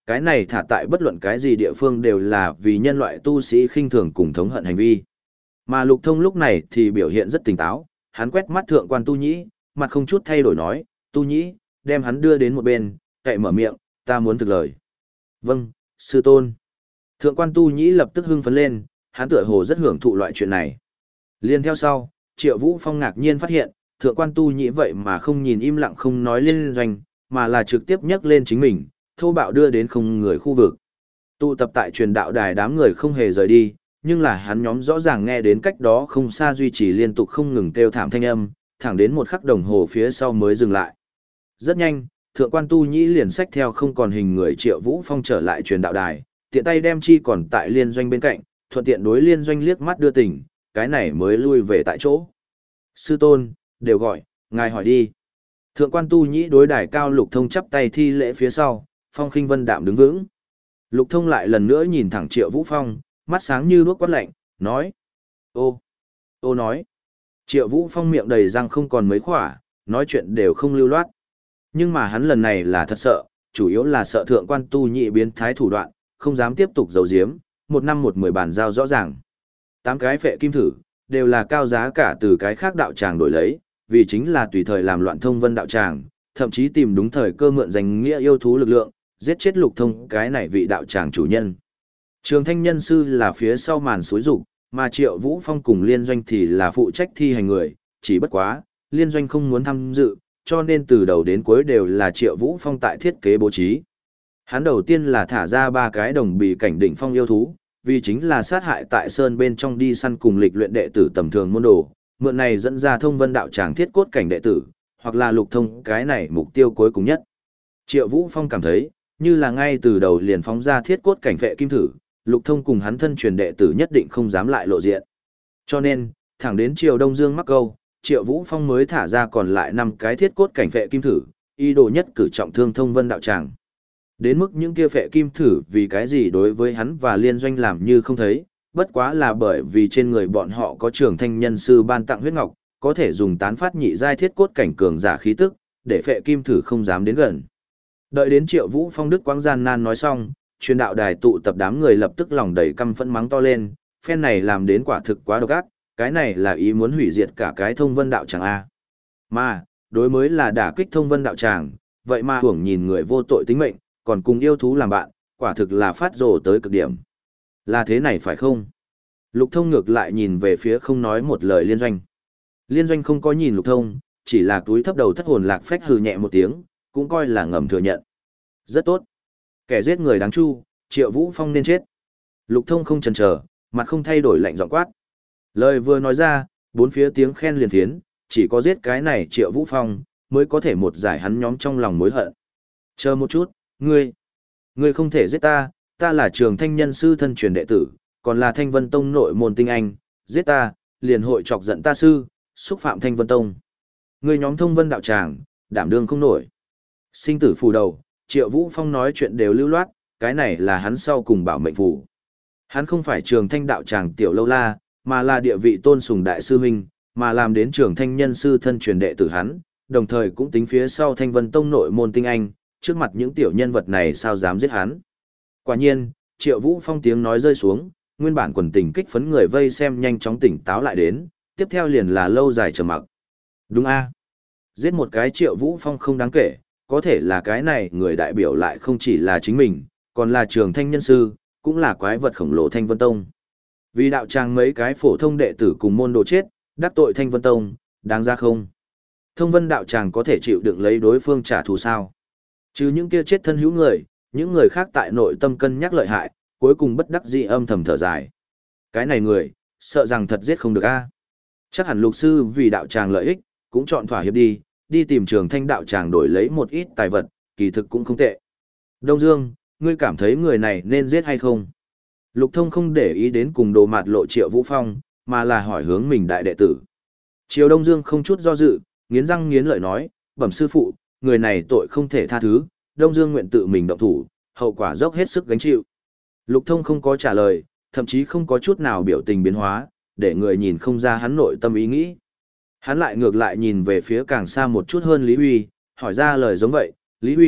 cái này thả tại bất luận cái gì địa phương đều là vì nhân loại tu sĩ khinh thường cùng thống hận hành vi. Mà Lục Thông lúc này thì biểu hiện rất tỉnh táo, hắn quét mắt thượng quan Tu Nhĩ, mặt không chút thay đổi nói, Tu Nhĩ, đem hắn đưa đến một bên, cậy mở miệng, ta muốn thực lời. Vâng, sư tôn. Thượng quan Tu Nhĩ lập tức hưng phấn lên, hắn tựa hồ rất hưởng thụ loại chuyện này. Liên theo sau, Triệu Vũ Phong ngạc nhiên phát hiện, thượng quan Tu Nhĩ vậy mà không nhìn im lặng không nói liên doanh, mà là trực tiếp nhắc lên chính mình, thô bạo đưa đến không người khu vực. Tụ tập tại truyền đạo đài đám người không hề rời đi, nhưng là hắn nhóm rõ ràng nghe đến cách đó không xa duy trì liên tục không ngừng kêu thảm thanh âm, thẳng đến một khắc đồng hồ phía sau mới dừng lại. Rất nhanh, thượng quan Tu Nhĩ liền xách theo không còn hình người Triệu Vũ Phong trở lại truyền đạo đài, tiện tay đem chi còn tại liên doanh bên cạnh, thuận tiện đối liên doanh liếc mắt đưa tỉnh, cái này mới lui về tại chỗ. Sư tôn, đều gọi, ngài hỏi đi. Thượng quan Tu Nhĩ đối đài cao Lục Thông chắp tay thi lễ phía sau, Phong Khinh Vân đạm đứng vững. Lục Thông lại lần nữa nhìn thẳng Triệu Vũ Phong, mắt sáng như đuốc quát lạnh, nói. Ô, ô nói. Triệu Vũ Phong miệng đầy răng không còn mấy khỏa, nói chuyện đều không lưu loát. Nhưng mà hắn lần này là thật sợ, chủ yếu là sợ thượng quan Tu Nhĩ biến thái thủ đoạn, không dám tiếp tục giấu giếm, một năm một mười bản giao rõ ràng. Tám cái phệ kim thử, đều là cao giá cả từ cái khác đạo tràng đổi lấy, vì chính là tùy thời làm loạn thông vân đạo tràng, thậm chí tìm đúng thời cơ mượn danh nghĩa yêu thú lực lượng, giết chết Lục Thông cái này vị đạo tràng chủ nhân. Trường Thanh Nhân Sư là phía sau màn xúi rục, mà Triệu Vũ Phong cùng liên doanh thì là phụ trách thi hành người, chỉ bất quá, liên doanh không muốn tham dự, cho nên từ đầu đến cuối đều là Triệu Vũ Phong tại thiết kế bố trí. Hắn đầu tiên là thả ra ba cái đồng bì cảnh đỉnh phong yêu thú, vì chính là sát hại tại sơn bên trong đi săn cùng lịch luyện đệ tử tầm thường môn đồ, mượn này dẫn ra thông vân đạo tràng thiết cốt cảnh đệ tử, hoặc là Lục Thông cái này mục tiêu cuối cùng nhất. Triệu Vũ Phong cảm thấy, như là ngay từ đầu liền phóng ra thiết cốt cảnh phệ kim thử, Lục Thông cùng hắn thân truyền đệ tử nhất định không dám lại lộ diện. Cho nên, thẳng đến Triều Đông Dương mắc câu, Triệu Vũ Phong mới thả ra còn lại năm cái thiết cốt cảnh phệ kim thử, ý đồ nhất cử trọng thương thông vân đạo tràng. Đến mức những kia phệ kim thử vì cái gì đối với hắn và liên doanh làm như không thấy, bất quá là bởi vì trên người bọn họ có Trường Thanh Nhân Sư ban tặng huyết ngọc, có thể dùng tán phát nhị giai thiết cốt cảnh cường giả khí tức, để phệ kim thử không dám đến gần. Đợi đến Triệu Vũ Phong đức quáng gian nan nói xong, truyền đạo đài tụ tập đám người lập tức lòng đầy căm phẫn mắng to lên, phen này làm đến quả thực quá độc ác, cái này là ý muốn hủy diệt cả cái thông vân đạo tràng A. Mà, đối mới là đả kích thông vân đạo tràng, vậy mà hưởng nhìn người vô tội tính mệnh, còn cùng yêu thú làm bạn, quả thực là phát rồ tới cực điểm. Là thế này phải không? Lục Thông ngược lại nhìn về phía không nói một lời liên doanh. Liên doanh không có nhìn Lục Thông, chỉ là túi thấp đầu thất hồn lạc phách hừ nhẹ một tiếng, cũng coi là ngầm thừa nhận. Rất tốt. Kẻ giết người đáng chu, Triệu Vũ Phong nên chết. Lục Thông không chần chờ, mặt không thay đổi lạnh giọng quát. Lời vừa nói ra, bốn phía tiếng khen liền thiến, chỉ có giết cái này Triệu Vũ Phong, mới có thể một giải hắn nhóm trong lòng mối hận. Chờ một chút, ngươi, ngươi không thể giết ta, ta là Trường Thanh Nhân Sư thân truyền đệ tử, còn là Thanh Vân Tông nội môn tinh anh, giết ta, liền hội chọc giận ta sư, xúc phạm Thanh Vân Tông. Ngươi nhóm thông vân đạo tràng, đảm đương không nổi. Sinh tử phù đầu, Triệu Vũ Phong nói chuyện đều lưu loát, cái này là hắn sau cùng bảo mệnh phù. Hắn không phải Trường Thanh đạo tràng tiểu lâu la, mà là địa vị tôn sùng đại sư huynh, mà làm đến Trường Thanh Nhân Sư thân truyền đệ tử hắn, đồng thời cũng tính phía sau Thanh Vân Tông nội môn tinh anh, trước mặt những tiểu nhân vật này sao dám giết hắn. Quả nhiên, Triệu Vũ Phong tiếng nói rơi xuống, nguyên bản quần tình kích phấn người vây xem nhanh chóng tỉnh táo lại đến, tiếp theo liền là lâu dài trầm mặc. Đúng a, giết một cái Triệu Vũ Phong không đáng kể, có thể là cái này người đại biểu lại không chỉ là chính mình, còn là Trường Thanh Nhân Sư, cũng là quái vật khổng lồ Thanh Vân Tông. Vì đạo tràng mấy cái phổ thông đệ tử cùng môn đồ chết, đắc tội Thanh Vân Tông, đáng ra không? Thông Vân đạo tràng có thể chịu đựng lấy đối phương trả thù sao? Chứ những kia chết thân hữu người, những người khác tại nội tâm cân nhắc lợi hại, cuối cùng bất đắc dĩ âm thầm thở dài. Cái này người, sợ rằng thật giết không được a. Chắc hẳn Lục sư vì đạo tràng lợi ích, cũng chọn thỏa hiệp đi, đi tìm Trường Thanh đạo tràng đổi lấy một ít tài vật, kỳ thực cũng không tệ. Đông Dương, ngươi cảm thấy người này nên giết hay không? Lục Thông không để ý đến cùng đồ mạt lộ Triệu Vũ Phong, mà là hỏi hướng mình đại đệ tử. Triều Đông Dương không chút do dự, nghiến răng nghiến lợi nói, bẩm sư phụ, người này tội không thể tha thứ, Đông Dương nguyện tự mình động thủ, hậu quả dốc hết sức gánh chịu. Lục Thông không có trả lời, thậm chí không có chút nào biểu tình biến hóa, để người nhìn không ra hắn nội tâm ý nghĩ. Hắn lại ngược lại nhìn về phía càng xa một chút hơn Lý Huy, hỏi ra lời giống vậy, Lý Huy,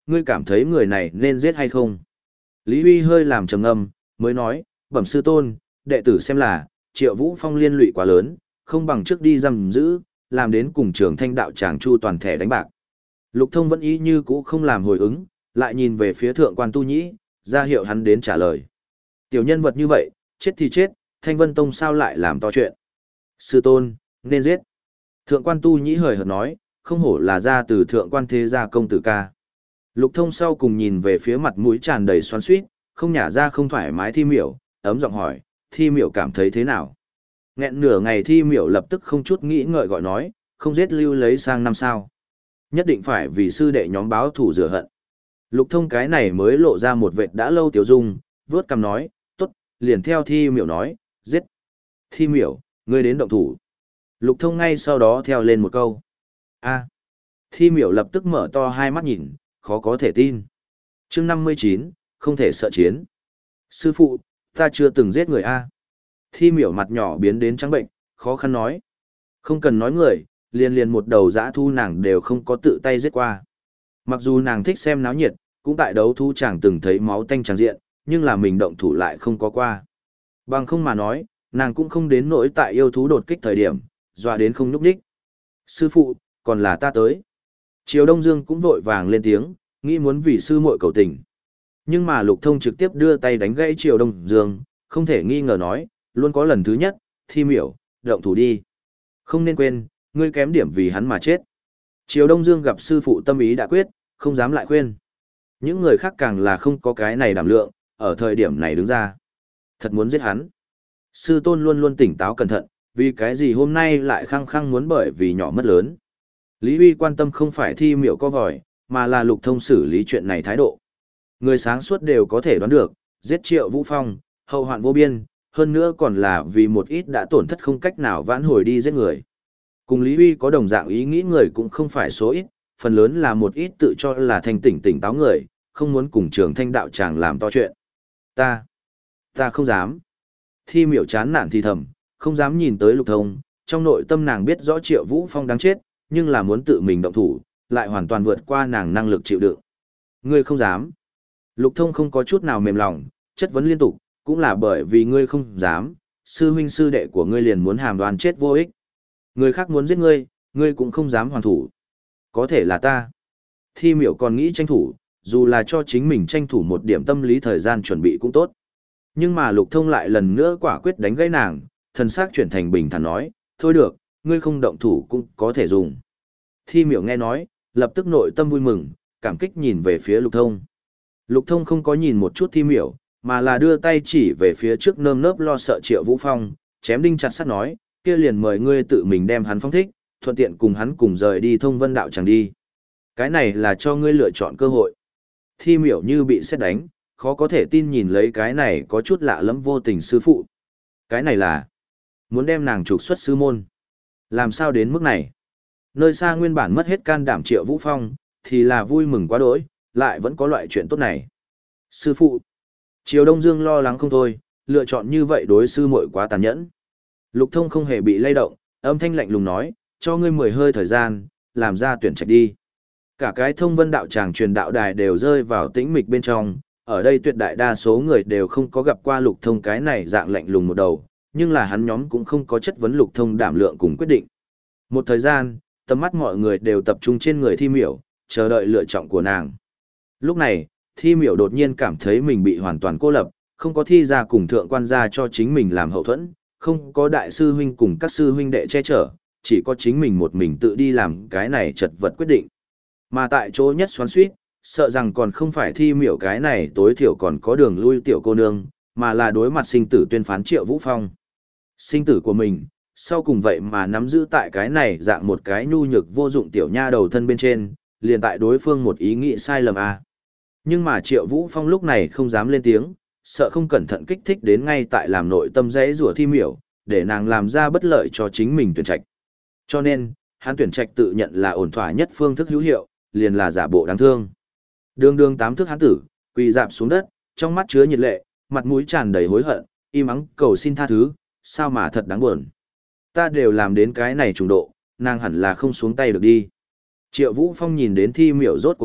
ngươi cảm thấy người này nên giết hay không? Lý Huy hơi làm trầm ngâm, mới nói, bẩm sư tôn, đệ tử xem là, Triệu Vũ Phong liên lụy quá lớn, không bằng trước đi giam giữ, làm đến cùng trường thanh đạo tràng chu toàn thẻ đánh bạc. Lục Thông vẫn ý như cũ không làm hồi ứng, lại nhìn về phía thượng quan tu nhĩ, ra hiệu hắn đến trả lời. Tiểu nhân vật như vậy, chết thì chết, Thanh Vân Tông sao lại làm to chuyện? Sư tôn, nên giết. Thượng quan tu nhĩ hời hợt nói, không hổ là ra từ thượng quan thế gia công tử ca. Lục Thông sau cùng nhìn về phía mặt mũi tràn đầy xoắn xuýt, không nhả ra không thoải mái Thi Miểu, ấm giọng hỏi, Thi Miểu cảm thấy thế nào? Nghẹn nửa ngày Thi Miểu lập tức không chút nghĩ ngợi gọi nói, không giết lưu lấy sang năm sao. Nhất định phải vì sư đệ nhóm báo thủ rửa hận. Lục Thông cái này mới lộ ra một vệt đã lâu tiểu dung, vớt cằm nói, tốt, liền theo Thi Miểu nói, giết. Thi Miểu, ngươi đến động thủ. Lục Thông ngay sau đó theo lên một câu. A. Thi Miểu lập tức mở to hai mắt nhìn, khó có thể tin. Chương năm mươi chín, không thể sợ chiến. Sư phụ, ta chưa từng giết người A. Thi Miểu mặt nhỏ biến đến trắng bệnh, khó khăn nói. Không cần nói người, liền liền một đầu dã thu nàng đều không có tự tay giết qua. Mặc dù nàng thích xem náo nhiệt, cũng tại đấu thu chẳng từng thấy máu tanh tràn diện, nhưng là mình động thủ lại không có qua. Bằng không mà nói, nàng cũng không đến nỗi tại yêu thú đột kích thời điểm, dọa đến không nhúc nhích. Sư phụ, còn là ta tới. Triều Đông Dương cũng vội vàng lên tiếng, nghĩ muốn vì sư muội cầu tình. Nhưng mà Lục Thông trực tiếp đưa tay đánh gãy Triều Đông Dương, không thể nghi ngờ nói, luôn có lần thứ nhất, Thi Miểu, động thủ đi. Không nên quên, ngươi kém điểm vì hắn mà chết. Triều Đông Dương gặp sư phụ tâm ý đã quyết, không dám lại khuyên. Những người khác càng là không có cái này đảm lượng, ở thời điểm này đứng ra. Thật muốn giết hắn. Sư tôn luôn luôn tỉnh táo cẩn thận, vì cái gì hôm nay lại khăng khăng muốn bởi vì nhỏ mất lớn. Lý Huy quan tâm không phải Thi Miểu có vòi, mà là Lục Thông xử lý chuyện này thái độ. Người sáng suốt đều có thể đoán được, giết Triệu Vũ Phong, hậu hoạn vô biên, hơn nữa còn là vì một ít đã tổn thất không cách nào vãn hồi đi giết người. Cùng Lý Huy có đồng dạng ý nghĩ người cũng không phải số ít, phần lớn là một ít tự cho là thanh tỉnh tỉnh táo người, không muốn cùng trường thanh đạo tràng làm to chuyện. Ta, ta không dám. Thi Miểu chán nản thì thầm, không dám nhìn tới Lục Thông, trong nội tâm nàng biết rõ Triệu Vũ Phong đáng chết, nhưng là muốn tự mình động thủ, lại hoàn toàn vượt qua nàng năng lực chịu đựng. Ngươi không dám. Lục Thông không có chút nào mềm lòng, chất vấn liên tục, cũng là bởi vì ngươi không dám, sư huynh sư đệ của ngươi liền muốn hàm đoan chết vô ích. Người khác muốn giết ngươi, ngươi cũng không dám hoàn thủ. Có thể là ta. Thi Miểu còn nghĩ tranh thủ, dù là cho chính mình tranh thủ một điểm tâm lý thời gian chuẩn bị cũng tốt. Nhưng mà Lục Thông lại lần nữa quả quyết đánh gãy nàng, thần sắc chuyển thành bình thản nói, thôi được, ngươi không động thủ cũng có thể dùng. Thi Miểu nghe nói, lập tức nội tâm vui mừng, cảm kích nhìn về phía Lục Thông. Lục Thông không có nhìn một chút Thi Miểu, mà là đưa tay chỉ về phía trước nơm nớp lo sợ Triệu Vũ Phong, chém đinh chặt sắt nói, kia liền mời ngươi tự mình đem hắn phóng thích, thuận tiện cùng hắn cùng rời đi Thông Vân đạo chẳng đi. Cái này là cho ngươi lựa chọn cơ hội. Thi Miểu như bị sét đánh, khó có thể tin nhìn lấy cái này có chút lạ lẫm vô tình sư phụ. Cái này là muốn đem nàng trục xuất sư môn. Làm sao đến mức này? Nơi xa nguyên bản mất hết can đảm Triệu Vũ Phong, thì là vui mừng quá đỗi, lại vẫn có loại chuyện tốt này. Sư phụ. Triều Đông Dương lo lắng không thôi, lựa chọn như vậy đối sư muội quá tàn nhẫn. Lục Thông không hề bị lay động, âm thanh lạnh lùng nói, cho ngươi mười hơi thời gian, làm ra tuyển trạch đi. Cả cái Thông Vân đạo tràng truyền đạo đài đều rơi vào tĩnh mịch bên trong, ở đây tuyệt đại đa số người đều không có gặp qua Lục Thông cái này dạng lạnh lùng một đầu, nhưng là hắn nhóm cũng không có chất vấn Lục Thông đảm lượng cùng quyết định. Một thời gian, tầm mắt mọi người đều tập trung trên người Thi Miểu, chờ đợi lựa chọn của nàng. Lúc này, Thi Miểu đột nhiên cảm thấy mình bị hoàn toàn cô lập, không có thi ra cùng thượng quan gia cho chính mình làm hậu thuẫn, không có đại sư huynh cùng các sư huynh đệ che chở, chỉ có chính mình một mình tự đi làm cái này chật vật quyết định. Mà tại chỗ nhất xoắn xuýt, sợ rằng còn không phải Thi Miểu cái này tối thiểu còn có đường lui tiểu cô nương, mà là đối mặt sinh tử tuyên phán Triệu Vũ Phong. Sinh tử của mình, sau cùng vậy mà nắm giữ tại cái này dạng một cái nhu nhược vô dụng tiểu nha đầu thân bên trên, liền tại đối phương một ý nghĩ sai lầm à. Nhưng mà Triệu Vũ Phong lúc này không dám lên tiếng, sợ không cẩn thận kích thích đến ngay tại làm nội tâm rẽ rủa Thi Miểu, để nàng làm ra bất lợi cho chính mình tuyển trạch. Cho nên, hắn tuyển trạch tự nhận là ổn thỏa nhất phương thức hữu hiệu, liền là giả bộ đáng thương. Đường đường tám thước hán tử, quỳ dạp xuống đất, trong mắt chứa nhiệt lệ, mặt mũi tràn đầy hối hận, im ắng cầu xin tha thứ, sao mà thật đáng buồn. Ta đều làm đến cái này trùng độ, nàng hẳn là không xuống tay được đi. Triệu Vũ Phong nhìn đến Thi Miểu rốt cuộc động,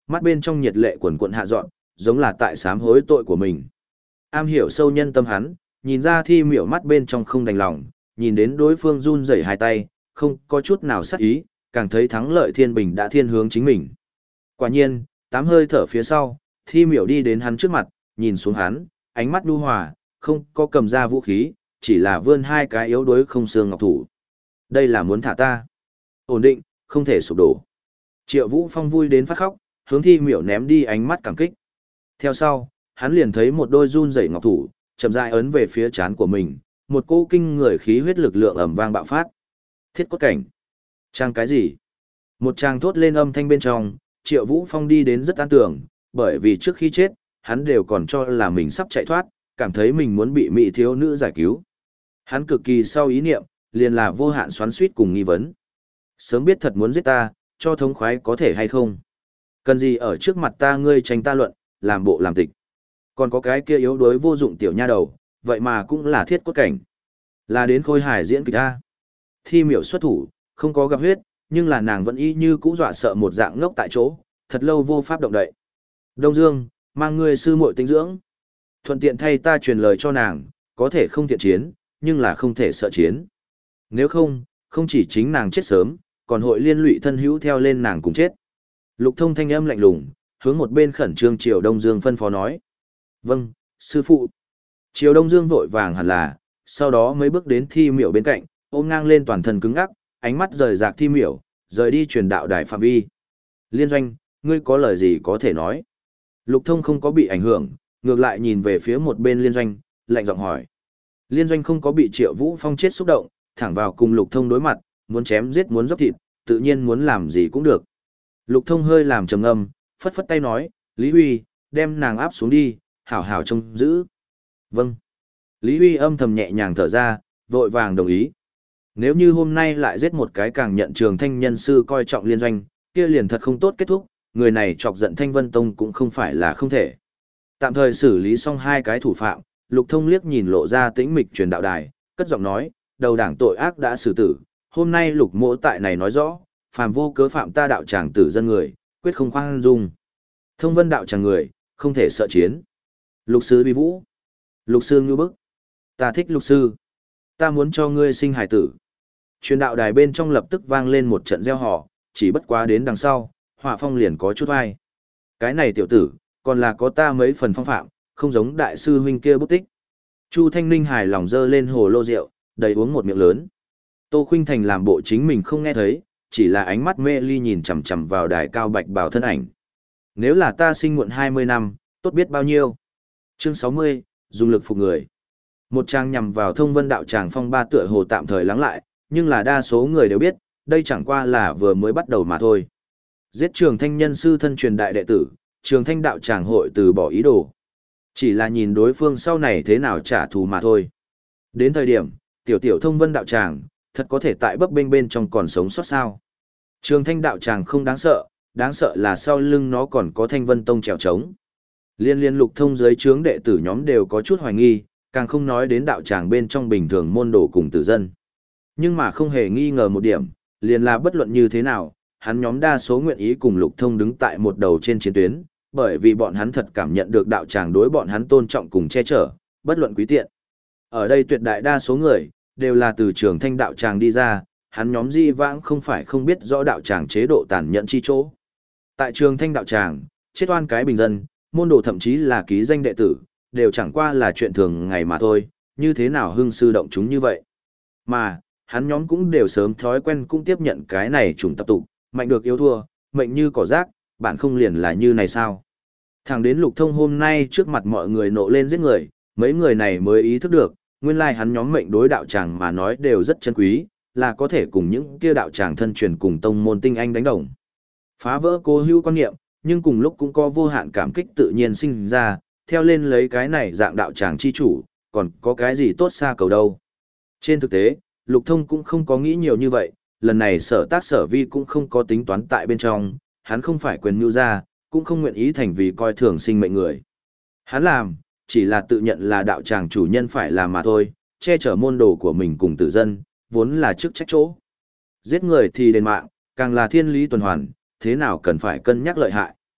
mắt bên trong nhiệt lệ quần quận hạ dọn, giống là tại sám hối tội của mình. Am hiểu sâu nhân tâm hắn, nhìn ra Thi Miểu mắt bên trong không đành lòng, nhìn đến đối phương run rẩy hai tay, không có chút nào sắc ý, càng thấy thắng lợi thiên bình đã thiên hướng chính mình. Quả nhiên, tám hơi thở phía sau, Thi Miểu đi đến hắn trước mặt, nhìn xuống hắn, ánh mắt nhu hòa, không có cầm ra vũ khí, chỉ là vươn hai cái yếu đuối không xương ngọc thủ. Đây là muốn thả ta. Ổn định, không thể sụp đổ. Triệu Vũ Phong vui đến phát khóc, hướng Thi Miểu ném đi ánh mắt cảm kích. Theo sau, hắn liền thấy một đôi run rẩy ngọc thủ, chậm rãi ấn về phía trán của mình, một cỗ kinh người khí huyết lực lượng ầm vang bạo phát. Thiết cốt cảnh. Trang cái gì? Một trang thốt lên âm thanh bên trong, Triệu Vũ Phong đi đến rất an tưởng, bởi vì trước khi chết, hắn đều còn cho là mình sắp chạy thoát, cảm thấy mình muốn bị mỹ thiếu nữ giải cứu. Hắn cực kỳ sau ý niệm, liền là vô hạn xoắn xuýt cùng nghi vấn. Sớm biết thật muốn giết ta, cho thống khoái có thể hay không? Cần gì ở trước mặt ta ngươi tranh ta luận, làm bộ làm tịch. Còn có cái kia yếu đuối vô dụng tiểu nha đầu, vậy mà cũng là thiết cốt cảnh. Là đến khôi hài diễn kịch ta. Thi Miểu xuất thủ, không có gặp huyết, nhưng là nàng vẫn y như cũ dọa sợ một dạng ngốc tại chỗ, thật lâu vô pháp động đậy. Đông Dương, mang ngươi sư muội tinh dưỡng. Thuận tiện thay ta truyền lời cho nàng, có thể không thiện chiến, nhưng là không thể sợ chiến. Nếu không, không chỉ chính nàng chết sớm, còn hội liên lụy thân hữu theo lên nàng cùng chết. Lục Thông thanh âm lạnh lùng, hướng một bên khẩn trương Triều Đông Dương phân phó nói. Vâng, sư phụ. Triều Đông Dương vội vàng hẳn là, sau đó mới bước đến Thi Miểu bên cạnh, ôm ngang lên toàn thân cứng ngắc, ánh mắt rời rạc Thi Miểu, rời đi truyền đạo đài phạm vi. Liên Doanh, ngươi có lời gì có thể nói? Lục Thông không có bị ảnh hưởng, ngược lại nhìn về phía một bên Liên Doanh, lạnh giọng hỏi. Liên Doanh không có bị Triệu Vũ Phong chết xúc động, thẳng vào cùng Lục Thông đối mặt, muốn chém giết muốn dốc thịt, tự nhiên muốn làm gì cũng được. Lục Thông hơi làm trầm ngâm, phất phất tay nói, Lý Huy, đem nàng áp xuống đi, hảo hảo trông giữ. Vâng. Lý Huy âm thầm nhẹ nhàng thở ra, vội vàng đồng ý. Nếu như hôm nay lại giết một cái càng nhận Trường Thanh nhân sư coi trọng Liên Doanh, kia liền thật không tốt kết thúc, người này chọc giận Thanh Vân Tông cũng không phải là không thể. Tạm thời xử lý xong hai cái thủ phạm, Lục Thông liếc nhìn lộ ra tĩnh mịch truyền đạo đài, cất giọng nói, đầu đảng tội ác đã xử tử, hôm nay Lục Mỗ tại này nói rõ, phàm vô cớ phạm ta đạo tràng tử dân người, quyết không khoan dung. Thông Vân đạo tràng người, không thể sợ chiến. Lục sư uy vũ. Lục sư ngưu bức. Ta thích lục sư. Ta muốn cho ngươi sinh hải tử. Truyền đạo đài bên trong lập tức vang lên một trận reo hò, chỉ bất quá đến đằng sau, Hỏa Phong liền có chút vai. Cái này tiểu tử, còn là có ta mấy phần phong phạm, không giống đại sư huynh kia bút tích. Chu Thanh Ninh hài lòng dơ lên hồ lô rượu, đầy uống một miệng lớn. Tô Khuynh Thành làm bộ chính mình không nghe thấy, chỉ là ánh mắt mê ly nhìn chằm chằm vào đài cao bạch bào thân ảnh. Nếu là ta sinh muộn hai mươi năm, tốt biết bao nhiêu. Chương sáu mươi, dùng lực phục người. Một trang nhằm vào Thông Vân đạo tràng phong ba tựa hồ tạm thời lắng lại, nhưng là đa số người đều biết, đây chẳng qua là vừa mới bắt đầu mà thôi. Giết Trường Thanh nhân sư thân truyền đại đệ tử, Trường Thanh đạo tràng hội từ bỏ ý đồ. Chỉ là nhìn đối phương sau này thế nào trả thù mà thôi. Đến thời điểm, tiểu tiểu Thông Vân đạo tràng, thật có thể tại bấp bênh bên trong còn sống sót sao. Trường Thanh đạo tràng không đáng sợ, đáng sợ là sau lưng nó còn có Thanh Vân Tông trèo trống. Liên liên Lục Thông dưới trướng đệ tử nhóm đều có chút hoài nghi, càng không nói đến đạo tràng bên trong bình thường môn đồ cùng tử dân. Nhưng mà không hề nghi ngờ một điểm, liền là bất luận như thế nào, hắn nhóm đa số nguyện ý cùng Lục Thông đứng tại một đầu trên chiến tuyến, bởi vì bọn hắn thật cảm nhận được đạo tràng đối bọn hắn tôn trọng cùng che chở, bất luận quý tiện. Ở đây tuyệt đại đa số người, đều là từ Trường Thanh đạo tràng đi ra, hắn nhóm di vãng không phải không biết rõ đạo tràng chế độ tàn nhẫn chi chỗ. Tại Trường Thanh đạo tràng, chết oan cái bình dân, môn đồ thậm chí là ký danh đệ tử, đều chẳng qua là chuyện thường ngày mà thôi, như thế nào hưng sư động chúng như vậy. Mà, hắn nhóm cũng đều sớm thói quen cũng tiếp nhận cái này chủng tập tục, mạnh được yếu thua, mệnh như cỏ rác, bạn không liền là như này sao. Thẳng đến Lục Thông hôm nay trước mặt mọi người nộ lên giết người, mấy người này mới ý thức được, nguyên lai hắn nhóm mệnh đối đạo tràng mà nói đều rất chân quý, là có thể cùng những kia đạo tràng thân truyền cùng tông môn tinh anh đánh đồng. Phá vỡ cố hữu quan niệm, nhưng cùng lúc cũng có vô hạn cảm kích tự nhiên sinh ra, theo lên lấy cái này dạng đạo tràng chi chủ, còn có cái gì tốt xa cầu đâu. Trên thực tế, Lục Thông cũng không có nghĩ nhiều như vậy, lần này sở tác sở vi cũng không có tính toán tại bên trong, hắn không phải quyền mưu ra, cũng không nguyện ý thành vì coi thường sinh mệnh người. Hắn làm, chỉ là tự nhận là đạo tràng chủ nhân phải làm mà thôi, che chở môn đồ của mình cùng tử dân, vốn là chức trách chỗ. Giết người thì đền mạng, càng là thiên lý tuần hoàn, thế nào cần phải cân nhắc lợi hại.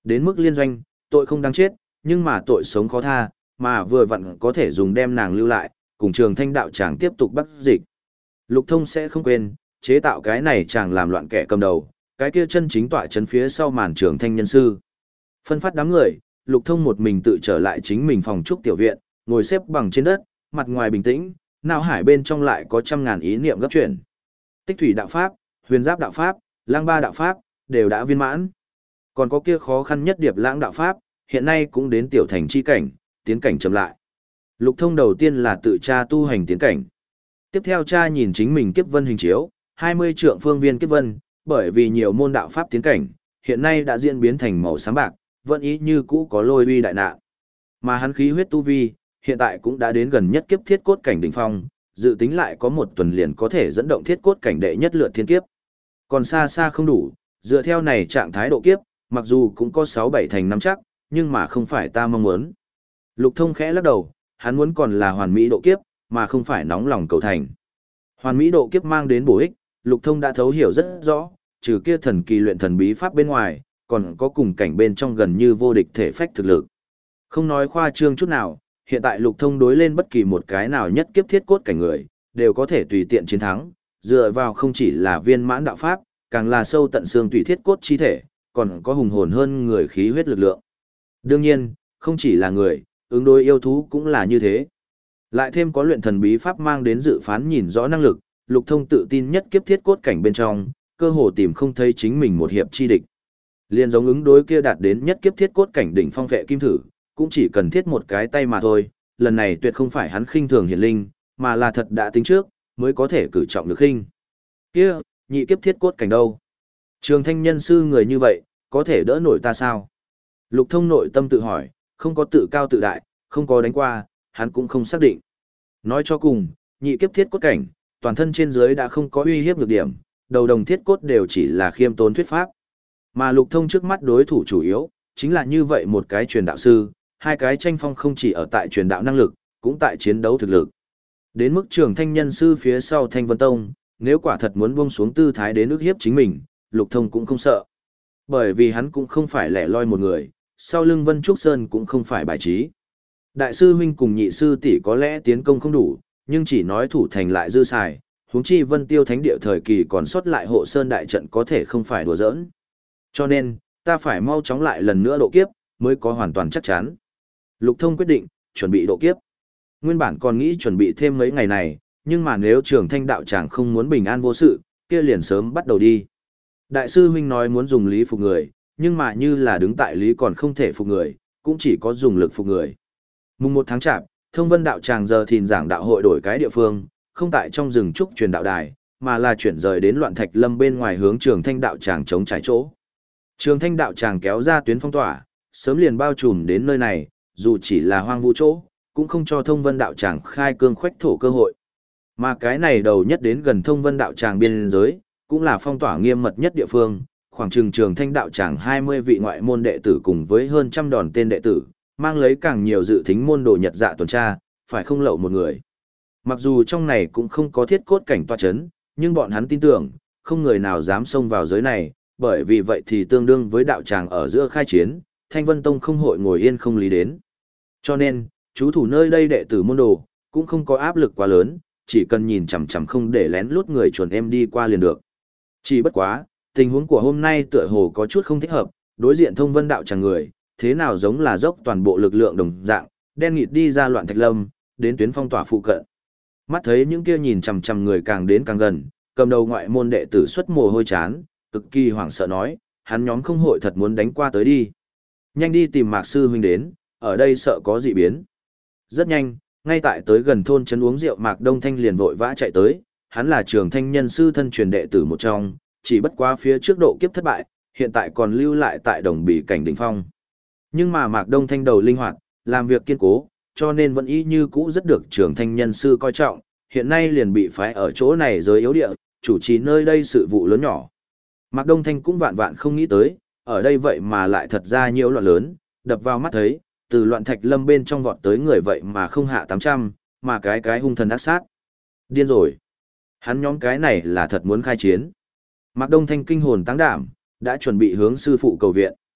Đến mức liên doanh, tội không đáng chết, nhưng mà tội sống khó tha, mà vừa vặn có thể dùng đem nàng lưu lại, cùng Trường Thanh đạo tràng tiếp tục bắt dịch. Lục Thông sẽ không quên, chế tạo cái này chàng làm loạn kẻ cầm đầu, cái kia chân chính tọa chấn phía sau màn Trường Thanh nhân sư. Phân phát đám người, Lục Thông một mình tự trở lại chính mình phòng trúc tiểu viện, ngồi xếp bằng trên đất, mặt ngoài bình tĩnh, não hải bên trong lại có trăm ngàn ý niệm gấp chuyển. Tích thủy đạo pháp, huyền giáp đạo pháp, lang ba đạo pháp, đều đã viên mãn. Còn có kia khó khăn nhất điệp lãng đạo pháp, hiện nay cũng đến tiểu thành chi cảnh, tiến cảnh chậm lại. Lục Thông đầu tiên là tự tra tu hành tiến cảnh. Tiếp theo cha nhìn chính mình kiếp vân hình chiếu, hai mươi trượng phương viên kiếp vân, bởi vì nhiều môn đạo pháp tiến cảnh, hiện nay đã diễn biến thành màu xám bạc, vẫn ý như cũ có lôi uy đại nạn. Mà hắn khí huyết tu vi, hiện tại cũng đã đến gần nhất kiếp thiết cốt cảnh đỉnh phong, dự tính lại có một tuần liền có thể dẫn động thiết cốt cảnh đệ nhất lượt thiên kiếp. Còn xa xa không đủ, dựa theo này trạng thái độ kiếp, mặc dù cũng có sáu bảy thành nắm chắc, nhưng mà không phải ta mong muốn. Lục Thông khẽ lắc đầu, hắn muốn còn là hoàn mỹ độ kiếp, mà không phải nóng lòng cầu thành. Hoàn mỹ độ kiếp mang đến bổ ích, Lục Thông đã thấu hiểu rất rõ, trừ kia thần kỳ luyện thần bí pháp bên ngoài, còn có cùng cảnh bên trong gần như vô địch thể phách thực lực. Không nói khoa trương chút nào, hiện tại Lục Thông đối lên bất kỳ một cái nào nhất kiếp thiết cốt cảnh người, đều có thể tùy tiện chiến thắng, dựa vào không chỉ là viên mãn đạo pháp, càng là sâu tận xương tùy thiết cốt chi thể, còn có hùng hồn hơn người khí huyết lực lượng. Đương nhiên, không chỉ là người, ứng đối yêu thú cũng là như thế. Lại thêm có luyện thần bí pháp mang đến dự phán nhìn rõ năng lực, Lục Thông tự tin nhất kiếp thiết cốt cảnh bên trong, cơ hồ tìm không thấy chính mình một hiệp chi địch. Liên giống ứng đối kia đạt đến nhất kiếp thiết cốt cảnh đỉnh phong vệ kim thử, cũng chỉ cần thiết một cái tay mà thôi, lần này tuyệt không phải hắn khinh thường hiển linh, mà là thật đã tính trước, mới có thể cử trọng được khinh. Kia, nhị kiếp thiết cốt cảnh đâu? Trường Thanh nhân sư người như vậy, có thể đỡ nổi ta sao? Lục Thông nội tâm tự hỏi, không có tự cao tự đại, không có đánh qua, hắn cũng không xác định. Nói cho cùng, nhị kiếp thiết cốt cảnh, toàn thân trên dưới đã không có uy hiếp nhược điểm, đầu đồng thiết cốt đều chỉ là khiêm tốn thuyết pháp. Mà Lục Thông trước mắt đối thủ chủ yếu, chính là như vậy một cái truyền đạo sư, hai cái tranh phong không chỉ ở tại truyền đạo năng lực, cũng tại chiến đấu thực lực. Đến mức Trường Thanh nhân sư phía sau Thanh Vân Tông, nếu quả thật muốn buông xuống tư thái đến ức hiếp chính mình, Lục Thông cũng không sợ. Bởi vì hắn cũng không phải lẻ loi một người, sau lưng Vân Trúc Sơn cũng không phải bài trí. Đại sư huynh cùng nhị sư tỷ có lẽ tiến công không đủ, nhưng chỉ nói thủ thành lại dư xài, huống chi Vân Tiêu Thánh địa thời kỳ còn sót lại hộ sơn đại trận có thể không phải đùa giỡn. Cho nên, ta phải mau chóng lại lần nữa độ kiếp, mới có hoàn toàn chắc chắn. Lục Thông quyết định, chuẩn bị độ kiếp. Nguyên bản còn nghĩ chuẩn bị thêm mấy ngày này, nhưng mà nếu Trường Thanh đạo tràng không muốn bình an vô sự, kia liền sớm bắt đầu đi. Đại sư huynh nói muốn dùng lý phục người, nhưng mà như là đứng tại lý còn không thể phục người, cũng chỉ có dùng lực phục người. Mùng một tháng chạp, Thông Vân đạo tràng giờ thìn giảng đạo hội đổi cái địa phương, không tại trong rừng trúc truyền đạo đài, mà là chuyển rời đến Loạn Thạch Lâm bên ngoài hướng Trường Thanh đạo tràng chống trải chỗ. Trường Thanh đạo tràng kéo ra tuyến phong tỏa, sớm liền bao trùm đến nơi này, dù chỉ là hoang vu chỗ, cũng không cho Thông Vân đạo tràng khai cương khoách thổ cơ hội. Mà cái này đầu nhất đến gần Thông Vân đạo tràng biên giới, cũng là phong tỏa nghiêm mật nhất địa phương, khoảng chừng Trường Thanh đạo tràng hai mươi vị ngoại môn đệ tử cùng với hơn trăm đòn tên đệ tử, mang lấy càng nhiều dự thính môn đồ nhật dạ tuần tra, phải không lậu một người. Mặc dù trong này cũng không có thiết cốt cảnh toa chấn, nhưng bọn hắn tin tưởng, không người nào dám xông vào giới này, bởi vì vậy thì tương đương với đạo tràng ở giữa khai chiến, Thanh Vân Tông không hội ngồi yên không lý đến. Cho nên, chú thủ nơi đây đệ tử môn đồ, cũng không có áp lực quá lớn, chỉ cần nhìn chằm chằm không để lén lút người chuẩn em đi qua liền được. Chỉ bất quá, tình huống của hôm nay tựa hồ có chút không thích hợp, đối diện Thông Vân đạo tràng người, thế nào giống là dốc toàn bộ lực lượng đồng dạng, đen nghịt đi ra Loạn Thạch Lâm, đến tuyến phong tỏa phụ cận. Mắt thấy những kia nhìn chằm chằm người càng đến càng gần, cầm đầu ngoại môn đệ tử xuất mồ hôi chán, cực kỳ hoảng sợ nói, hắn nhóm không hội thật muốn đánh qua tới đi. Nhanh đi tìm Mạc sư huynh đến, ở đây sợ có dị biến. Rất nhanh, ngay tại tới gần thôn trấn uống rượu Mạc Đông Thanh liền vội vã chạy tới, hắn là Trường Thanh nhân sư thân truyền đệ tử một trong, chỉ bất quá phía trước độ kiếp thất bại, hiện tại còn lưu lại tại Đồng Bỉ cảnh đỉnh phong. Nhưng mà Mạc Đông Thanh đầu linh hoạt, làm việc kiên cố, cho nên vẫn y như cũ rất được Trường Thanh nhân sư coi trọng, hiện nay liền bị phái ở chỗ này giới yếu địa, chủ trì nơi đây sự vụ lớn nhỏ. Mạc Đông Thanh cũng vạn vạn không nghĩ tới, ở đây vậy mà lại thật ra nhiều loạn lớn, đập vào mắt thấy, từ Loạn Thạch Lâm bên trong vọt tới người vậy mà không hạ tám trăm, mà cái cái hung thần ác sát. Điên rồi. Hắn nhóm cái này là thật muốn khai chiến. Mạc Đông Thanh kinh hồn tăng đảm, đã chuẩn bị hướng sư phụ cầu viện.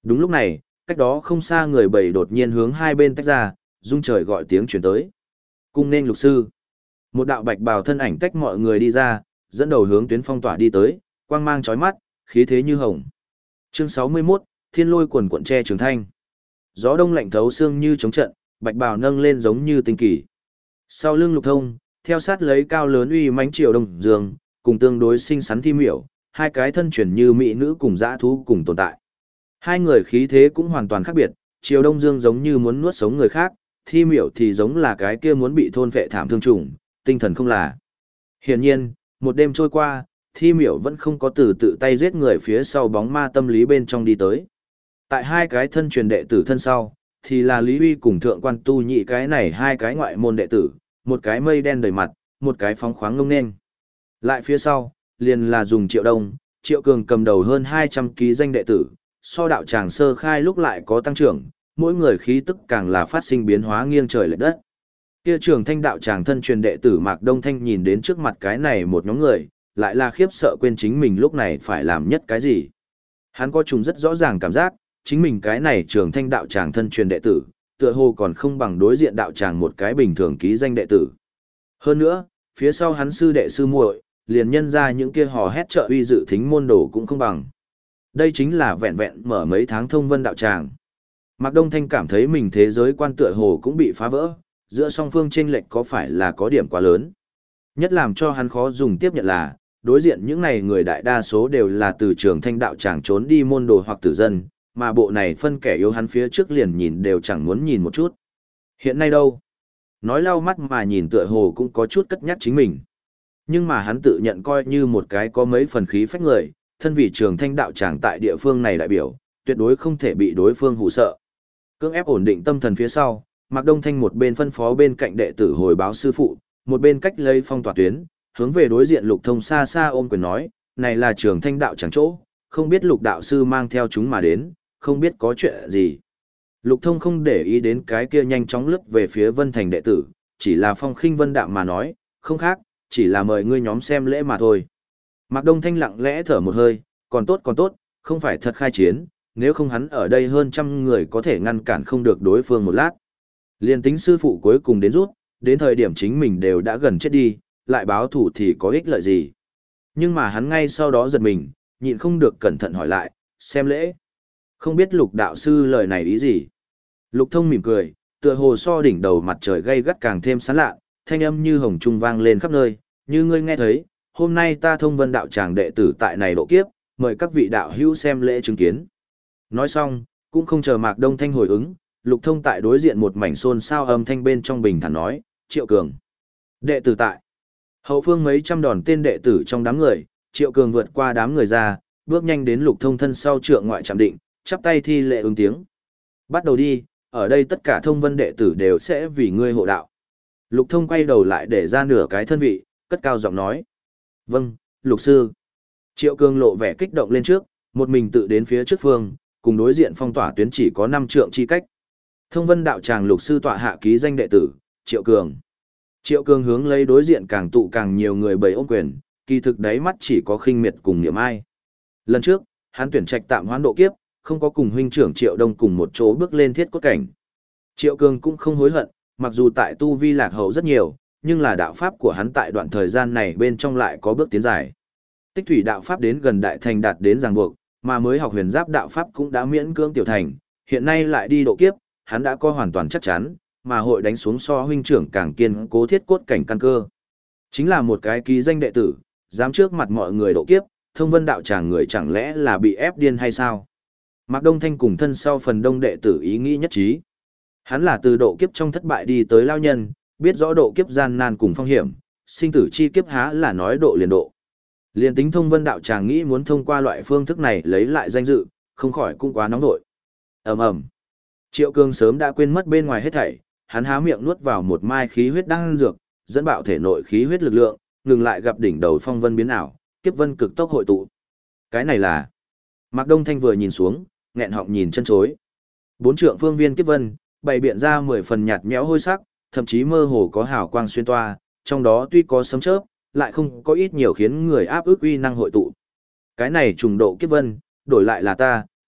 Đúng lúc này, cách đó không xa người bầy đột nhiên hướng hai bên tách ra, rung trời gọi tiếng chuyển tới. Cung nên lục sư. Một đạo bạch bào thân ảnh tách mọi người đi ra, dẫn đầu hướng tuyến phong tỏa đi tới, quang mang chói mắt, khí thế như hồng. Chương sáu mươi mốt, Thiên lôi quần cuộn che trường thanh. Gió đông lạnh thấu xương như chống trận, bạch bào nâng lên giống như tinh kỳ. Sau lưng lục thông, theo sát lấy cao lớn uy mãnh triều đông dương, cùng tương đối xinh xắn thi miểu, hai cái thân chuyển như mỹ nữ cùng dã thú cùng tồn tại. Hai người khí thế cũng hoàn toàn khác biệt, triều đông dương giống như muốn nuốt sống người khác, thi miểu thì giống là cái kia muốn bị thôn vệ thảm thương trùng, tinh thần không là. Hiển nhiên, một đêm trôi qua, thi miểu vẫn không có từ tự tay giết người phía sau bóng ma tâm lý bên trong đi tới. Tại hai cái thân truyền đệ tử thân sau, thì là Lý Huy cùng thượng quan tu nhị cái này hai cái ngoại môn đệ tử, một cái mây đen đầy mặt, một cái phóng khoáng ngông nên. Lại phía sau, liền là dùng Triệu Đông, Triệu Cường cầm đầu hơn hai trăm ký danh đệ tử, so đạo tràng sơ khai lúc lại có tăng trưởng, mỗi người khí tức càng là phát sinh biến hóa nghiêng trời lệch đất. Kia Trường Thanh đạo tràng thân truyền đệ tử Mạc Đông Thanh nhìn đến trước mặt cái này một nhóm người, lại là khiếp sợ quên chính mình lúc này phải làm nhất cái gì. Hắn có trùng rất rõ ràng cảm giác, chính mình cái này Trường Thanh đạo tràng thân truyền đệ tử, tựa hồ còn không bằng đối diện đạo tràng một cái bình thường ký danh đệ tử. Hơn nữa, phía sau hắn sư đệ sư muội, liền nhân ra những kia hò hét trợ uy dự thính môn đồ cũng không bằng. Đây chính là vẹn vẹn mở mấy tháng thông vân đạo tràng. Mạc Đông Thanh cảm thấy mình thế giới quan tựa hồ cũng bị phá vỡ, giữa song phương chênh lệch có phải là có điểm quá lớn. Nhất làm cho hắn khó dùng tiếp nhận là, đối diện những này người đại đa số đều là từ Trường Thanh đạo tràng trốn đi môn đồ hoặc tử dân, mà bộ này phân kẻ yếu hắn phía trước liền nhìn đều chẳng muốn nhìn một chút. Hiện nay đâu? Nói lau mắt mà nhìn tựa hồ cũng có chút cất nhắc chính mình. Nhưng mà hắn tự nhận coi như một cái có mấy phần khí phách người, thân vị Trường Thanh đạo tràng tại địa phương này đại biểu, tuyệt đối không thể bị đối phương hù sợ. Cưỡng ép ổn định tâm thần phía sau, Mạc Đông Thanh một bên phân phó bên cạnh đệ tử hồi báo sư phụ, một bên cách lấy phong tỏa tuyến, hướng về đối diện Lục Thông xa xa ôm quyền nói, này là Trường Thanh đạo tràng chỗ, không biết Lục đạo sư mang theo chúng mà đến, không biết có chuyện gì. Lục Thông không để ý đến cái kia nhanh chóng lướt về phía Vân Thành đệ tử, chỉ là phong khinh vân đạm mà nói, không khác, chỉ là mời ngươi nhóm xem lễ mà thôi. Mạc Đông Thanh lặng lẽ thở một hơi, còn tốt còn tốt, không phải thật khai chiến, nếu không hắn ở đây hơn trăm người có thể ngăn cản không được đối phương một lát. Liên tính sư phụ cuối cùng đến rút, đến thời điểm chính mình đều đã gần chết đi, lại báo thủ thì có ích lợi gì. Nhưng mà hắn ngay sau đó giật mình, nhịn không được cẩn thận hỏi lại, xem lễ. Không biết Lục đạo sư lời này ý gì. Lục Thông mỉm cười, tựa hồ so đỉnh đầu mặt trời gay gắt càng thêm sáng lạ, thanh âm như hồng trung vang lên khắp nơi, như ngươi nghe thấy, hôm nay ta thông vân đạo tràng đệ tử tại này độ kiếp, mời các vị đạo hữu xem lễ chứng kiến. Nói xong, cũng không chờ Mạc Đông Thanh hồi ứng, Lục Thông tại đối diện một mảnh xôn xao âm thanh bên trong bình thản nói, Triệu Cường. Đệ tử tại. Hậu phương mấy trăm đòn tên đệ tử trong đám người, Triệu Cường vượt qua đám người ra, bước nhanh đến Lục Thông thân sau trượng ngoại trạm định, chắp tay thi lễ ứng tiếng. Bắt đầu đi, ở đây tất cả thông vân đệ tử đều sẽ vì ngươi hộ đạo. Lục Thông quay đầu lại để ra nửa cái thân vị, cất cao giọng nói. Vâng, Lục Sư. Triệu Cường lộ vẻ kích động lên trước, một mình tự đến phía trước phương, cùng đối diện phong tỏa tuyến chỉ có năm trượng chi cách. Thông vân đạo tràng Lục Sư tọa hạ ký danh đệ tử, Triệu Cường. Triệu Cường hướng lấy đối diện càng tụ càng nhiều người bày ôm quyền, kỳ thực đáy mắt chỉ có khinh miệt cùng niệm ai. Lần trước, hắn tuyển trạch tạm hoãn độ kiếp, không có cùng huynh trưởng Triệu Đông cùng một chỗ bước lên thiết cốt cảnh. Triệu Cường cũng không hối hận, mặc dù tại tu vi lạc hậu rất nhiều, nhưng là đạo pháp của hắn tại đoạn thời gian này bên trong lại có bước tiến dài. Tích thủy đạo pháp đến gần đại thành đạt đến ràng buộc, mà mới học huyền giáp đạo pháp cũng đã miễn cưỡng tiểu thành, hiện nay lại đi độ kiếp, hắn đã có hoàn toàn chắc chắn, mà hội đánh xuống so huynh trưởng càng kiên cố thiết cốt cảnh căn cơ. Chính là một cái ký danh đệ tử, dám trước mặt mọi người độ kiếp, thông vân đạo tràng người chẳng lẽ là bị ép điên hay sao? Mạc Đông Thanh cùng thân sau phần đông đệ tử ý nghĩ nhất trí. Hắn là từ độ kiếp trong thất bại đi tới lao nhân, biết rõ độ kiếp gian nan cùng phong hiểm, sinh tử chi kiếp há là nói độ liền độ. Liền tính thông vân đạo tràng nghĩ muốn thông qua loại phương thức này lấy lại danh dự, không khỏi cũng quá nóng nổi. Ầm ầm. Triệu Cường sớm đã quên mất bên ngoài hết thảy, hắn há miệng nuốt vào một mai khí huyết đang dược, dẫn bạo thể nội khí huyết lực lượng, ngừng lại gặp đỉnh đầu phong vân biến ảo, kiếp vân cực tốc hội tụ. Cái này là? Mạc Đông Thanh vừa nhìn xuống, nghẹn họng nhìn chân chối. Bốn trượng phương viên kiếp vân, bày biện ra mười phần nhạt nhẽo hôi sắc, thậm chí mơ hồ có hào quang xuyên toa, trong đó tuy có sấm chớp, lại không có ít nhiều khiến người áp ức uy năng hội tụ. Cái này trùng độ kiếp vân, đổi lại là ta,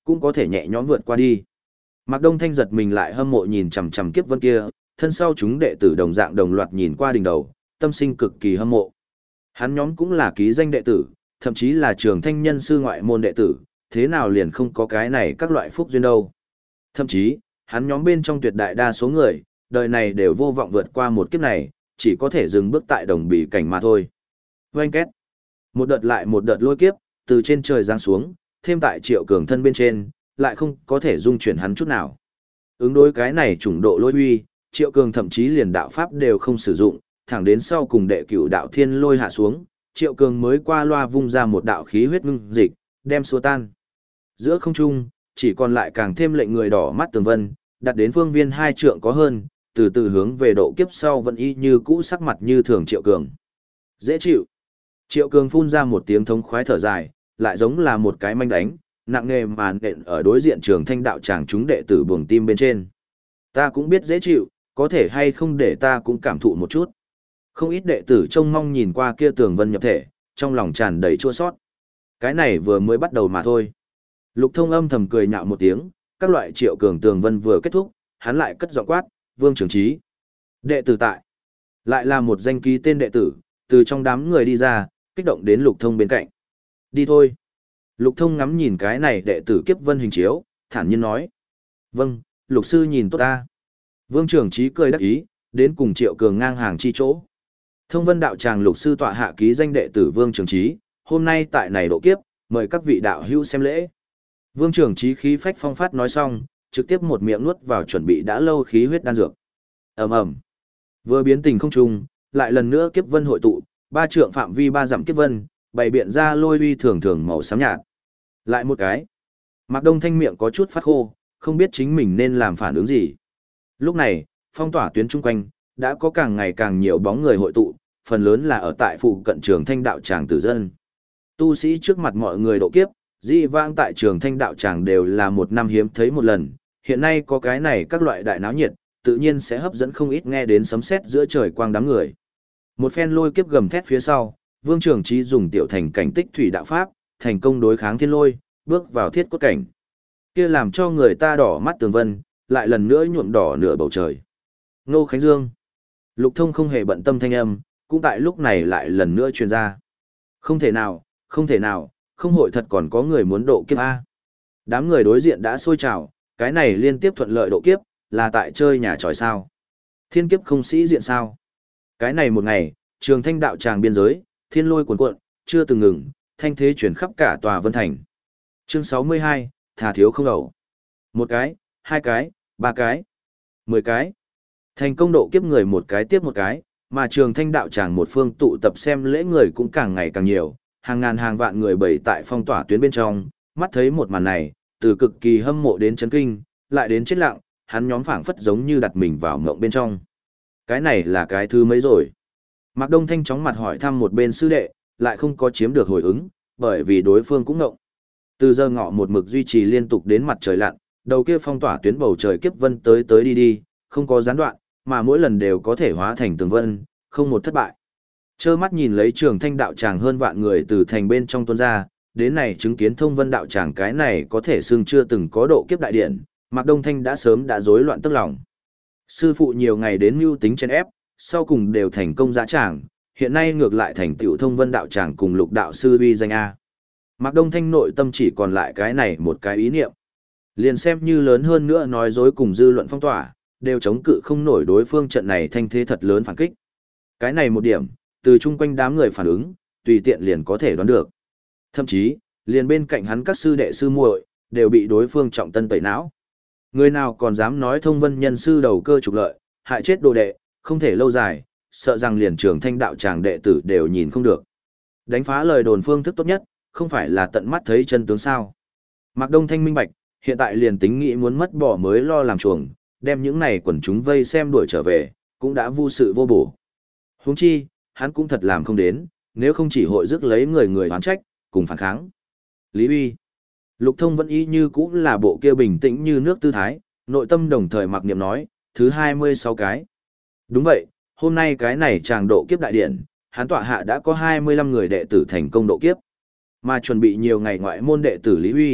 cũng có thể nhẹ nhõm vượt qua đi. Mạc Đông Thanh giật mình lại hâm mộ nhìn chằm chằm kiếp vân kia, thân sau chúng đệ tử đồng dạng đồng loạt nhìn qua đỉnh đầu, tâm sinh cực kỳ hâm mộ. Hắn nhóm cũng là ký danh đệ tử, thậm chí là trường thanh nhân sư ngoại môn đệ tử, thế nào liền không có cái này các loại phúc duyên đâu. Thậm chí, hắn nhóm bên trong tuyệt đại đa số người, đời này đều vô vọng vượt qua một kiếp này, chỉ có thể dừng bước tại đồng bì cảnh mà thôi. Oanh két. Một đợt lại một đợt lôi kiếp, từ trên trời giáng xuống, thêm tại Triệu Cường thân bên trên, lại không có thể dung chuyển hắn chút nào. Ứng đối cái này chủng độ lôi uy, Triệu Cường thậm chí liền đạo pháp đều không sử dụng, thẳng đến sau cùng đệ cửu đạo thiên lôi hạ xuống, Triệu Cường mới qua loa vung ra một đạo khí huyết ngưng dịch, đem xua tan. Giữa không trung, chỉ còn lại càng thêm lệnh người đỏ mắt tường vân, đặt đến phương viên hai trượng có hơn, từ từ hướng về độ kiếp sau vẫn y như cũ sắc mặt như thường Triệu Cường. Dễ chịu. Triệu Cường phun ra một tiếng thống khoái thở dài, lại giống là một cái manh đánh, nặng nề màn nện ở đối diện trường thanh đạo tràng chúng đệ tử buồng tim bên trên. Ta cũng biết dễ chịu, có thể hay không để ta cũng cảm thụ một chút. Không ít đệ tử trông mong nhìn qua kia tường vân nhập thể, trong lòng tràn đầy chua sót. Cái này vừa mới bắt đầu mà thôi. Lục Thông âm thầm cười nhạo một tiếng, các loại Triệu Cường tường vân vừa kết thúc, hắn lại cất giọng quát, Vương Trường Trí. Đệ tử tại. Lại là một danh ký tên đệ tử, từ trong đám người đi ra, kích động đến Lục Thông bên cạnh. Đi thôi. Lục Thông ngắm nhìn cái này đệ tử kiếp vân hình chiếu, thản nhiên nói. Vâng, Lục Sư nhìn tốt ta. Vương Trường Trí cười đắc ý, đến cùng Triệu Cường ngang hàng chi chỗ. Thông Vân đạo tràng Lục Sư tọa hạ ký danh đệ tử Vương Trường Trí, hôm nay tại này độ kiếp, mời các vị đạo hữu xem lễ. Vương Trường Trí khí phách phong phát nói xong, trực tiếp một miệng nuốt vào chuẩn bị đã lâu khí huyết đan dược. Ầm ầm. Vừa biến tình không trung, lại lần nữa kiếp vân hội tụ, ba trượng phạm vi ba dặm kiếp vân, bày biện ra lôi uy thường thường màu xám nhạt. Lại một cái. Mạc Đông Thanh miệng có chút phát khô, không biết chính mình nên làm phản ứng gì. Lúc này, phong tỏa tuyến chung quanh, đã có càng ngày càng nhiều bóng người hội tụ, phần lớn là ở tại phụ cận trường thanh đạo tràng tử dân. Tu sĩ trước mặt mọi người độ kiếp, di vãng tại trường thanh đạo tràng đều là một năm hiếm thấy một lần, hiện nay có cái này các loại đại náo nhiệt, tự nhiên sẽ hấp dẫn không ít nghe đến sấm sét giữa trời quang đám người. Một phen lôi kiếp gầm thét phía sau, Vương Trường Trí dùng tiểu thành cảnh tích thủy đạo pháp, thành công đối kháng thiên lôi, bước vào thiết cốt cảnh. Kia làm cho người ta đỏ mắt tường vân, lại lần nữa nhuộm đỏ nửa bầu trời. Ngô Khánh Dương. Lục Thông không hề bận tâm thanh âm, cũng tại lúc này lại lần nữa truyền ra. Không thể nào, không thể nào, không hội thật còn có người muốn độ kiếp A. Đám người đối diện đã sôi trào, cái này liên tiếp thuận lợi độ kiếp, là tại chơi nhà tròi sao. Thiên kiếp không sĩ diện sao. Cái này một ngày, trường thanh đạo tràng biên giới, thiên lôi cuồn cuộn, chưa từng ngừng, thanh thế chuyển khắp cả tòa Vân Thành. Chương sáu mươi hai, thà thiếu không ẩu. Một cái, hai cái, ba cái, mười cái. Thành công độ kiếp người một cái tiếp một cái, mà trường thanh đạo tràng một phương tụ tập xem lễ người cũng càng ngày càng nhiều, hàng ngàn hàng vạn người bày tại phong tỏa tuyến bên trong, mắt thấy một màn này, từ cực kỳ hâm mộ đến chấn kinh, lại đến chết lặng, hắn nhóm phảng phất giống như đặt mình vào ngộng bên trong. Cái này là cái thứ mấy rồi? Mạc Đông Thanh chóng mặt hỏi thăm một bên sư đệ, lại không có chiếm được hồi ứng, bởi vì đối phương cũng ngộng. Từ giờ ngọ một mực duy trì liên tục đến mặt trời lặn, đầu kia phong tỏa tuyến bầu trời kiếp vân tới tới đi đi, không có gián đoạn, mà mỗi lần đều có thể hóa thành tường vân, không một thất bại. Trơ mắt nhìn lấy trường thanh đạo tràng hơn vạn người từ thành bên trong tuôn ra, đến này chứng kiến thông vân đạo tràng cái này có thể xưng chưa từng có độ kiếp đại điện, Mạc Đông Thanh đã sớm đã rối loạn tức lòng. Sư phụ nhiều ngày đến mưu tính chen ép, sau cùng đều thành công dã tràng, hiện nay ngược lại thành tựu thông vân đạo tràng cùng lục đạo sư uy danh A. Mạc Đông Thanh nội tâm chỉ còn lại cái này một cái ý niệm. Liền xem như lớn hơn nữa nói dối cùng dư luận phong tỏa, đều chống cự không nổi đối phương trận này thanh thế thật lớn phản kích. Cái này một điểm, từ chung quanh đám người phản ứng, tùy tiện liền có thể đoán được. Thậm chí, liền bên cạnh hắn các sư đệ sư muội đều bị đối phương trọng tân tẩy não. Người nào còn dám nói thông vân nhân sư đầu cơ trục lợi, hại chết đồ đệ, không thể lâu dài, sợ rằng liền trường thanh đạo tràng đệ tử đều nhìn không được. Đánh phá lời đồn phương thức tốt nhất, không phải là tận mắt thấy chân tướng sao. Mạc Đông Thanh minh bạch, hiện tại liền tính nghĩ muốn mất bỏ mới lo làm chuồng, đem những này quần chúng vây xem đuổi trở về, cũng đã vô sự vô bổ. Huống chi, hắn cũng thật làm không đến, nếu không chỉ hội rước lấy người người oán trách, cùng phản kháng. Lý Uy. Lục Thông vẫn y như cũng là bộ kia bình tĩnh như nước tư thái, nội tâm đồng thời mặc niệm nói, thứ hai mươi sáu cái. Đúng vậy, hôm nay cái này chàng độ kiếp đại điện, hắn tọa hạ đã có hai mươi lăm người đệ tử thành công độ kiếp. Mà chuẩn bị nhiều ngày ngoại môn đệ tử Lý Uy,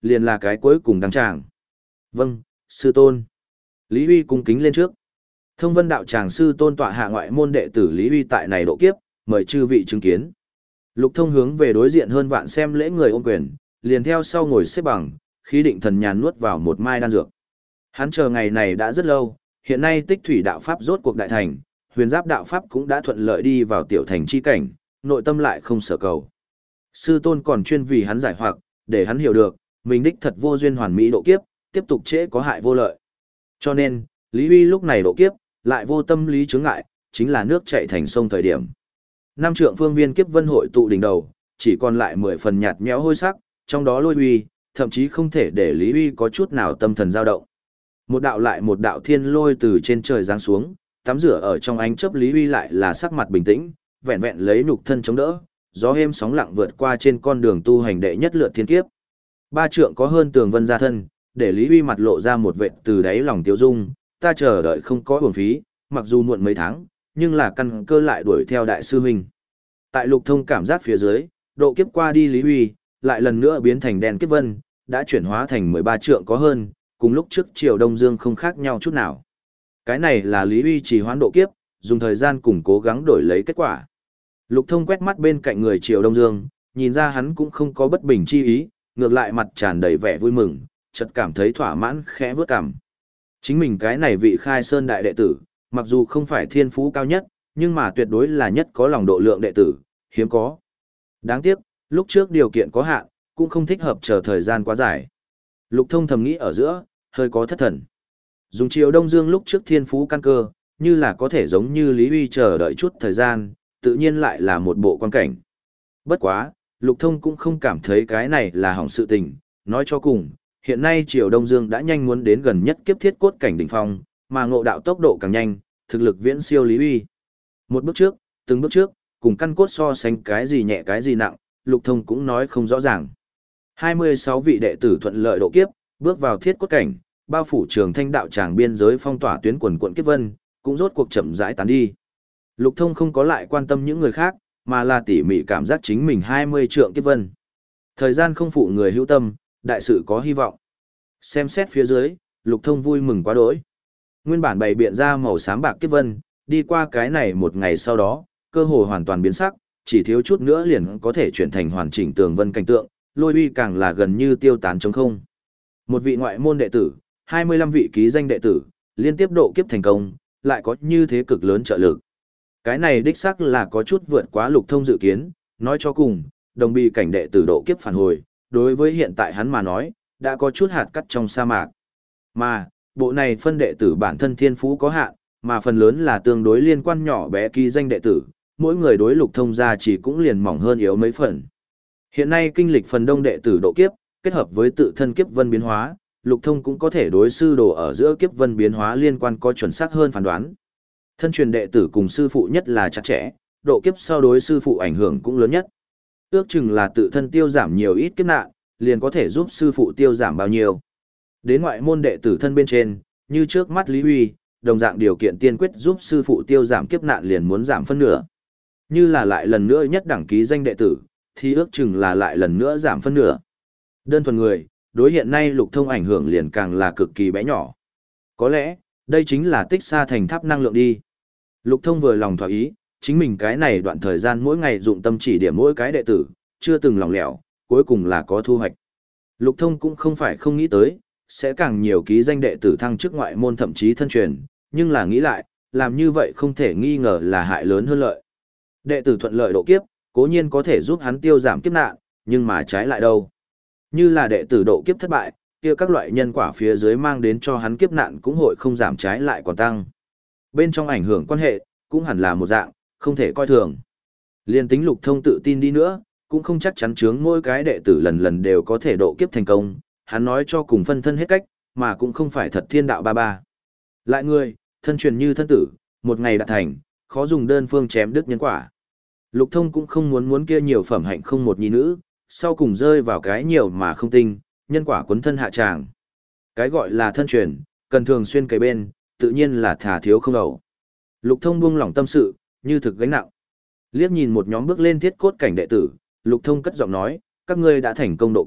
liền là cái cuối cùng đăng tràng. Vâng, sư tôn. Lý Huy cung kính lên trước. Thông Vân đạo tràng sư tôn tọa hạ ngoại môn đệ tử Lý Huy tại này độ kiếp, mời chư vị chứng kiến. Lục Thông hướng về đối diện hơn vạn xem lễ người ôm quyền, liền theo sau ngồi xếp bằng, khí định thần nhàn nuốt vào một mai đan dược. Hắn chờ ngày này đã rất lâu, hiện nay tích thủy đạo pháp rốt cuộc đại thành, huyền giáp đạo pháp cũng đã thuận lợi đi vào tiểu thành chi cảnh, nội tâm lại không sở cầu. Sư tôn còn chuyên vì hắn giải hoặc, để hắn hiểu được, mình đích thật vô duyên hoàn mỹ độ kiếp, tiếp tục trễ có hại vô lợi. Cho nên, Lý Huy lúc này độ kiếp, lại vô tâm lý chướng ngại, chính là nước chảy thành sông thời điểm. Năm trượng phương viên kiếp vân hội tụ đỉnh đầu, chỉ còn lại mười phần nhạt nhẽo hôi sắc, trong đó lôi uy, thậm chí không thể để Lý Huy có chút nào tâm thần dao động. Một đạo lại một đạo thiên lôi từ trên trời giáng xuống, tắm rửa ở trong ánh chớp Lý Huy lại là sắc mặt bình tĩnh, vẹn vẹn lấy nhục thân chống đỡ, gió êm sóng lặng vượt qua trên con đường tu hành đệ nhất lượt thiên kiếp. Ba trượng có hơn tường vân gia thân, để Lý Huy mặt lộ ra một vệt từ đáy lòng tiêu dung, ta chờ đợi không có uổng phí, mặc dù muộn mấy tháng, nhưng là căn cơ lại đuổi theo đại sư huynh. Tại Lục Thông cảm giác phía dưới, độ kiếp qua đi Lý Huy, lại lần nữa biến thành đèn kiếp vân, đã chuyển hóa thành mười ba trượng có hơn, cùng lúc trước Triều Đông Dương không khác nhau chút nào. Cái này là Lý Huy trì hoãn độ kiếp, dùng thời gian cùng cố gắng đổi lấy kết quả. Lục Thông quét mắt bên cạnh người Triều Đông Dương, nhìn ra hắn cũng không có bất bình chi ý, ngược lại mặt tràn đầy vẻ vui mừng, chợt cảm thấy thỏa mãn khẽ vướt cằm. Chính mình cái này vị Khai Sơn đại đệ tử, mặc dù không phải thiên phú cao nhất, nhưng mà tuyệt đối là nhất có lòng độ lượng đệ tử, hiếm có. Đáng tiếc, lúc trước điều kiện có hạn, cũng không thích hợp chờ thời gian quá dài. Lục Thông thầm nghĩ ở giữa, hơi có thất thần. Dùng Triều Đông Dương lúc trước thiên phú căn cơ, như là có thể giống như Lý Huy chờ đợi chút thời gian, tự nhiên lại là một bộ quan cảnh. Bất quá, Lục Thông cũng không cảm thấy cái này là hỏng sự tình, nói cho cùng, hiện nay Triều Đông Dương đã nhanh muốn đến gần nhất kiếp thiết cốt cảnh đỉnh phong, mà ngộ đạo tốc độ càng nhanh, thực lực viễn siêu Lý Huy. Một bước trước, từng bước trước, cùng căn cốt so sánh cái gì nhẹ cái gì nặng, Lục Thông cũng nói không rõ ràng. hai mươi sáu vị đệ tử thuận lợi độ kiếp, bước vào thiết cốt cảnh, bao phủ Trường Thanh đạo tràng biên giới phong tỏa tuyến quần quận kiếp vân, cũng rốt cuộc chậm rãi tán đi. Lục Thông không có lại quan tâm những người khác, mà là tỉ mỉ cảm giác chính mình hai mươi trượng kiếp vân. Thời gian không phụ người hữu tâm, đại sự có hy vọng. Xem xét phía dưới, Lục Thông vui mừng quá đỗi. Nguyên bản bày biện ra màu xám bạc kiếp vân, đi qua cái này một ngày sau đó, cơ hồ hoàn toàn biến sắc, chỉ thiếu chút nữa liền có thể chuyển thành hoàn chỉnh tường vân cảnh tượng, lôi uy càng là gần như tiêu tán trống không. Một vị ngoại môn đệ tử, hai mươi lăm vị ký danh đệ tử, liên tiếp độ kiếp thành công, lại có như thế cực lớn trợ lực. Cái này đích xác là có chút vượt quá Lục Thông dự kiến, nói cho cùng, đồng bị cảnh đệ tử độ kiếp phản hồi, đối với hiện tại hắn mà nói, đã có chút hạt cắt trong sa mạc. Mà, bộ này phân đệ tử bản thân thiên phú có hạn, mà phần lớn là tương đối liên quan nhỏ bé ký danh đệ tử, mỗi người đối Lục Thông ra chỉ cũng liền mỏng hơn yếu mấy phần. Hiện nay kinh lịch phần đông đệ tử độ kiếp, kết hợp với tự thân kiếp vân biến hóa, Lục Thông cũng có thể đối sư đồ ở giữa kiếp vân biến hóa liên quan có chuẩn xác hơn phán đoán. Thân truyền đệ tử cùng sư phụ nhất là chặt chẽ, độ kiếp sau đối sư phụ ảnh hưởng cũng lớn nhất. Ước chừng là tự thân tiêu giảm nhiều ít kiếp nạn, liền có thể giúp sư phụ tiêu giảm bao nhiêu. Đến ngoại môn đệ tử thân bên trên, như trước mắt Lý Huy, đồng dạng điều kiện tiên quyết giúp sư phụ tiêu giảm kiếp nạn liền muốn giảm phân nửa. Như là lại lần nữa nhất đẳng ký danh đệ tử, thì ước chừng là lại lần nữa giảm phân nửa. Đơn thuần người, đối hiện nay Lục Thông ảnh hưởng liền càng là cực kỳ bé nhỏ. Có lẽ, đây chính là tích xa thành tháp năng lượng đi. Lục Thông vừa lòng thỏa ý, chính mình cái này đoạn thời gian mỗi ngày dụng tâm chỉ điểm mỗi cái đệ tử, chưa từng lỏng lẻo, cuối cùng là có thu hoạch. Lục Thông cũng không phải không nghĩ tới, sẽ càng nhiều ký danh đệ tử thăng chức ngoại môn thậm chí thân truyền, nhưng là nghĩ lại, làm như vậy không thể nghi ngờ là hại lớn hơn lợi. Đệ tử thuận lợi độ kiếp, cố nhiên có thể giúp hắn tiêu giảm kiếp nạn, nhưng mà trái lại đâu. Như là đệ tử độ kiếp thất bại, kia các loại nhân quả phía dưới mang đến cho hắn kiếp nạn cũng hội không giảm trái lại còn tăng. Bên trong ảnh hưởng quan hệ, cũng hẳn là một dạng, không thể coi thường. Liên tính Lục Thông tự tin đi nữa, cũng không chắc chắn chướng mỗi cái đệ tử lần lần đều có thể độ kiếp thành công, hắn nói cho cùng phân thân hết cách, mà cũng không phải thật thiên đạo ba ba. Lại người, thân truyền như thân tử, một ngày đạt thành, khó dùng đơn phương chém đứt nhân quả. Lục Thông cũng không muốn muốn kia nhiều phẩm hạnh không một nhi nữ, sau cùng rơi vào cái nhiều mà không tinh, nhân quả cuốn thân hạ tràng. Cái gọi là thân truyền, cần thường xuyên kề bên, tự nhiên là thà thiếu không đầu. Lục Thông buông lỏng tâm sự, như thực gánh nặng. Liếc nhìn một nhóm bước lên thiết cốt cảnh đệ tử, Lục Thông cất giọng nói, các ngươi đã thành công độ kiếp,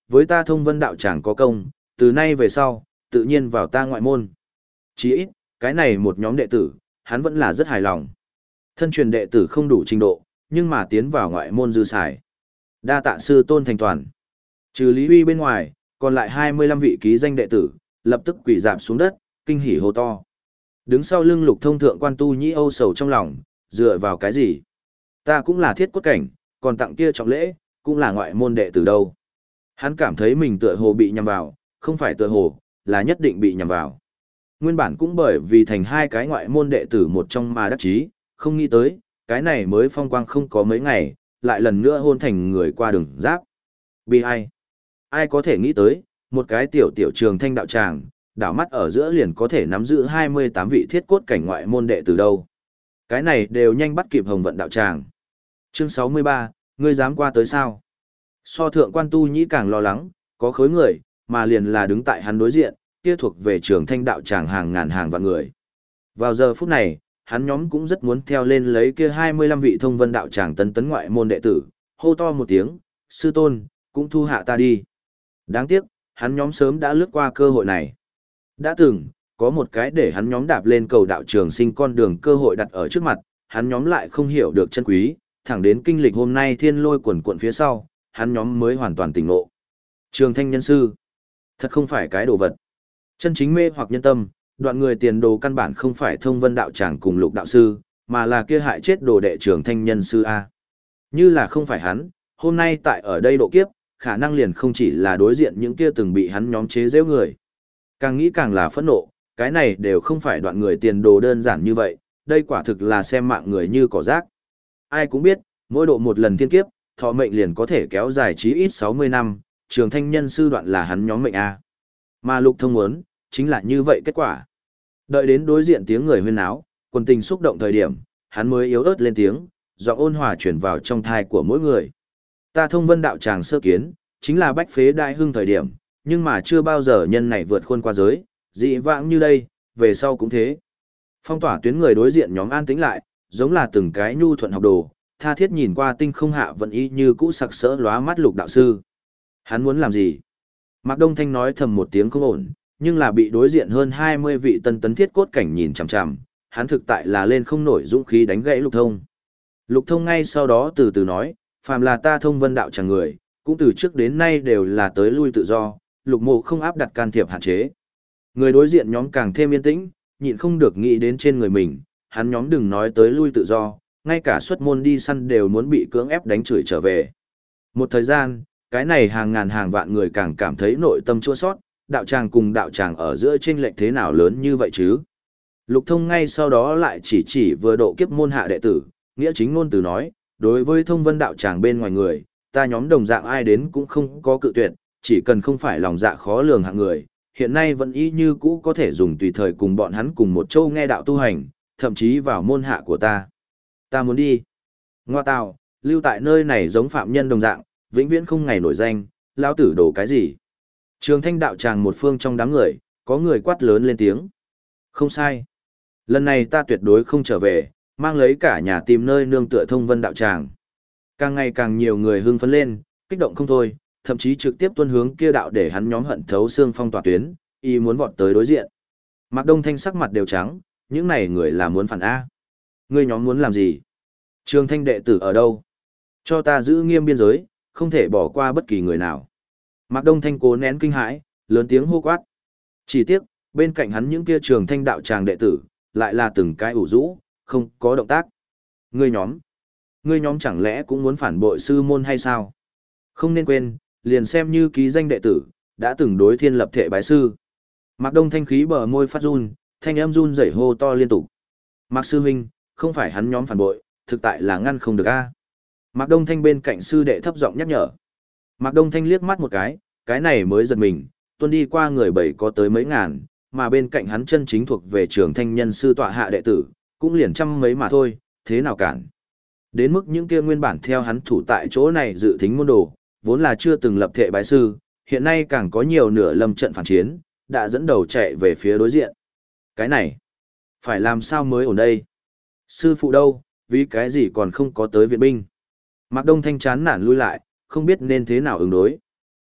với ta thông vân đạo tràng có công, từ nay về sau, tự nhiên vào ta ngoại môn. Chỉ ít, cái này một nhóm đệ tử, hắn vẫn là rất hài lòng. Thân truyền đệ tử không đủ trình độ, nhưng mà tiến vào ngoại môn dư xài. Đa tạ sư tôn thành toàn. Trừ Lý Huy bên ngoài, còn lại hai mươi lăm vị ký danh đệ tử, lập tức quỳ rạp xuống đất, kinh hỉ hô to. Đứng sau lưng Lục Thông thượng quan tu nhĩ âu sầu trong lòng, dựa vào cái gì? Ta cũng là thiết cốt cảnh, còn tặng kia trọng lễ, cũng là ngoại môn đệ tử đâu. Hắn cảm thấy mình tựa hồ bị nhầm vào, không phải tựa hồ, là nhất định bị nhầm vào. Nguyên bản cũng bởi vì thành hai cái ngoại môn đệ tử một trong mà đắc chí, không nghĩ tới, cái này mới phong quang không có mấy ngày, lại lần nữa hôn thành người qua đường giáp. Bi ai? Ai có thể nghĩ tới, một cái tiểu tiểu trường thanh đạo tràng, đảo mắt ở giữa liền có thể nắm giữ hai mươi tám vị thiết cốt cảnh ngoại môn đệ tử đâu. Cái này đều nhanh bắt kịp Hồng Vận đạo tràng. Chương sáu mươi ba, ngươi dám qua tới sao? So thượng quan tu nhĩ càng lo lắng, có khối người, mà liền là đứng tại hắn đối diện, kia thuộc về trường thanh đạo tràng hàng ngàn hàng vạn người. Vào giờ phút này, hắn nhóm cũng rất muốn theo lên lấy kia hai mươi lăm vị thông vân đạo tràng tấn tấn ngoại môn đệ tử, hô to một tiếng, sư tôn, cũng thu hạ ta đi. Đáng tiếc, hắn nhóm sớm đã lướt qua cơ hội này. Đã từng, có một cái để hắn nhóm đạp lên cầu đạo trường sinh con đường cơ hội đặt ở trước mặt, hắn nhóm lại không hiểu được chân quý, thẳng đến kinh lịch hôm nay thiên lôi quần quận phía sau, hắn nhóm mới hoàn toàn tỉnh ngộ. Trường thanh nhân sư, thật không phải cái đồ vật. Chân chính mê hoặc nhân tâm, đoạn người tiền đồ căn bản không phải thông vân đạo tràng cùng lục đạo sư, mà là kia hại chết đồ đệ trường thanh nhân sư A. Như là không phải hắn, hôm nay tại ở đây độ kiếp, khả năng liền không chỉ là đối diện những kia từng bị hắn nhóm chế giễu người. Càng nghĩ càng là phẫn nộ, cái này đều không phải đoạn người tiền đồ đơn giản như vậy, đây quả thực là xem mạng người như cỏ rác. Ai cũng biết, mỗi độ một lần thiên kiếp, thọ mệnh liền có thể kéo dài chí ít sáu mươi năm, trường thanh nhân sư đoạn là hắn nhóm mệnh A. Mà lục thông muốn, chính là như vậy kết quả. Đợi đến đối diện tiếng người huyên náo, quần tình xúc động thời điểm, hắn mới yếu ớt lên tiếng, giọng ôn hòa chuyển vào trong thai của mỗi người. Ta thông vân đạo tràng sơ kiến, chính là bách phế đại hưng thời điểm, nhưng mà chưa bao giờ nhân này vượt khuôn qua giới, dị vãng như đây, về sau cũng thế. Phong tỏa tuyến người đối diện nhóm an tĩnh lại, giống là từng cái nhu thuận học đồ, tha thiết nhìn qua tinh không hạ vận y như cũ sặc sỡ lóa mắt lục đạo sư. Hắn muốn làm gì? Mạc Đông Thanh nói thầm một tiếng không ổn, nhưng là bị đối diện hơn hai mươi vị tân tấn thiết cốt cảnh nhìn chằm chằm, hắn thực tại là lên không nổi dũng khí đánh gãy Lục Thông. Lục Thông ngay sau đó từ từ nói, phàm là ta thông vân đạo chẳng người, cũng từ trước đến nay đều là tới lui tự do, Lục Mộ không áp đặt can thiệp hạn chế. Người đối diện nhóm càng thêm yên tĩnh, nhịn không được nghĩ đến trên người mình, hắn nhóm đừng nói tới lui tự do, ngay cả xuất môn đi săn đều muốn bị cưỡng ép đánh chửi trở về. Một thời gian, cái này hàng ngàn hàng vạn người càng cảm thấy nội tâm chua sót, đạo tràng cùng đạo tràng ở giữa chênh lệch thế nào lớn như vậy chứ? Lục Thông ngay sau đó lại chỉ chỉ vừa độ kiếp môn hạ đệ tử, nghĩa chính ngôn từ nói, đối với thông vân đạo tràng bên ngoài người, ta nhóm đồng dạng ai đến cũng không có cự tuyệt, chỉ cần không phải lòng dạ khó lường hạng người, hiện nay vẫn y như cũ có thể dùng tùy thời cùng bọn hắn cùng một châu nghe đạo tu hành, thậm chí vào môn hạ của ta. Ta muốn đi. Ngoa tào, lưu tại nơi này giống phạm nhân đồng dạng, vĩnh viễn không ngày nổi danh, lão tử đổ cái gì? Trường thanh đạo tràng một phương trong đám người, có người quát lớn lên tiếng. Không sai. Lần này ta tuyệt đối không trở về, mang lấy cả nhà tìm nơi nương tựa thông vân đạo tràng. Càng ngày càng nhiều người hưng phấn lên, kích động không thôi, thậm chí trực tiếp tuân hướng kia đạo để hắn nhóm hận thấu xương phong tỏa tuyến, y muốn vọt tới đối diện. Mạc Đông Thanh sắc mặt đều trắng, những này người là muốn phản A. Ngươi nhóm muốn làm gì? Trường thanh đệ tử ở đâu? Cho ta giữ nghiêm biên giới, không thể bỏ qua bất kỳ người nào. Mạc Đông Thanh cố nén kinh hãi, lớn tiếng hô quát. Chỉ tiếc, bên cạnh hắn những kia trường thanh đạo tràng đệ tử, lại là từng cái ủ rũ, không có động tác. Ngươi nhóm, ngươi nhóm chẳng lẽ cũng muốn phản bội sư môn hay sao? Không nên quên, liền xem như ký danh đệ tử, đã từng đối thiên lập thể bái sư. Mạc Đông Thanh khí bờ môi phát run, thanh âm run rẩy hô to liên tục. Mạc sư huynh, không phải hắn nhóm phản bội, thực tại là ngăn không được a. Mạc Đông Thanh bên cạnh sư đệ thấp giọng nhắc nhở. Mạc Đông Thanh liếc mắt một cái, cái này mới giật mình, tuân đi qua người bảy có tới mấy ngàn, mà bên cạnh hắn chân chính thuộc về trường thanh nhân sư tọa hạ đệ tử, cũng liền trăm mấy mà thôi, thế nào cản. Đến mức những kia nguyên bản theo hắn thủ tại chỗ này dự thính môn đồ, vốn là chưa từng lập thể bái sư, hiện nay càng có nhiều nửa lâm trận phản chiến, đã dẫn đầu chạy về phía đối diện. Cái này, phải làm sao mới ổn đây? Sư phụ đâu, vì cái gì còn không có tới viện binh? Mạc Đông Thanh chán nản lui lại, không biết nên thế nào ứng đối.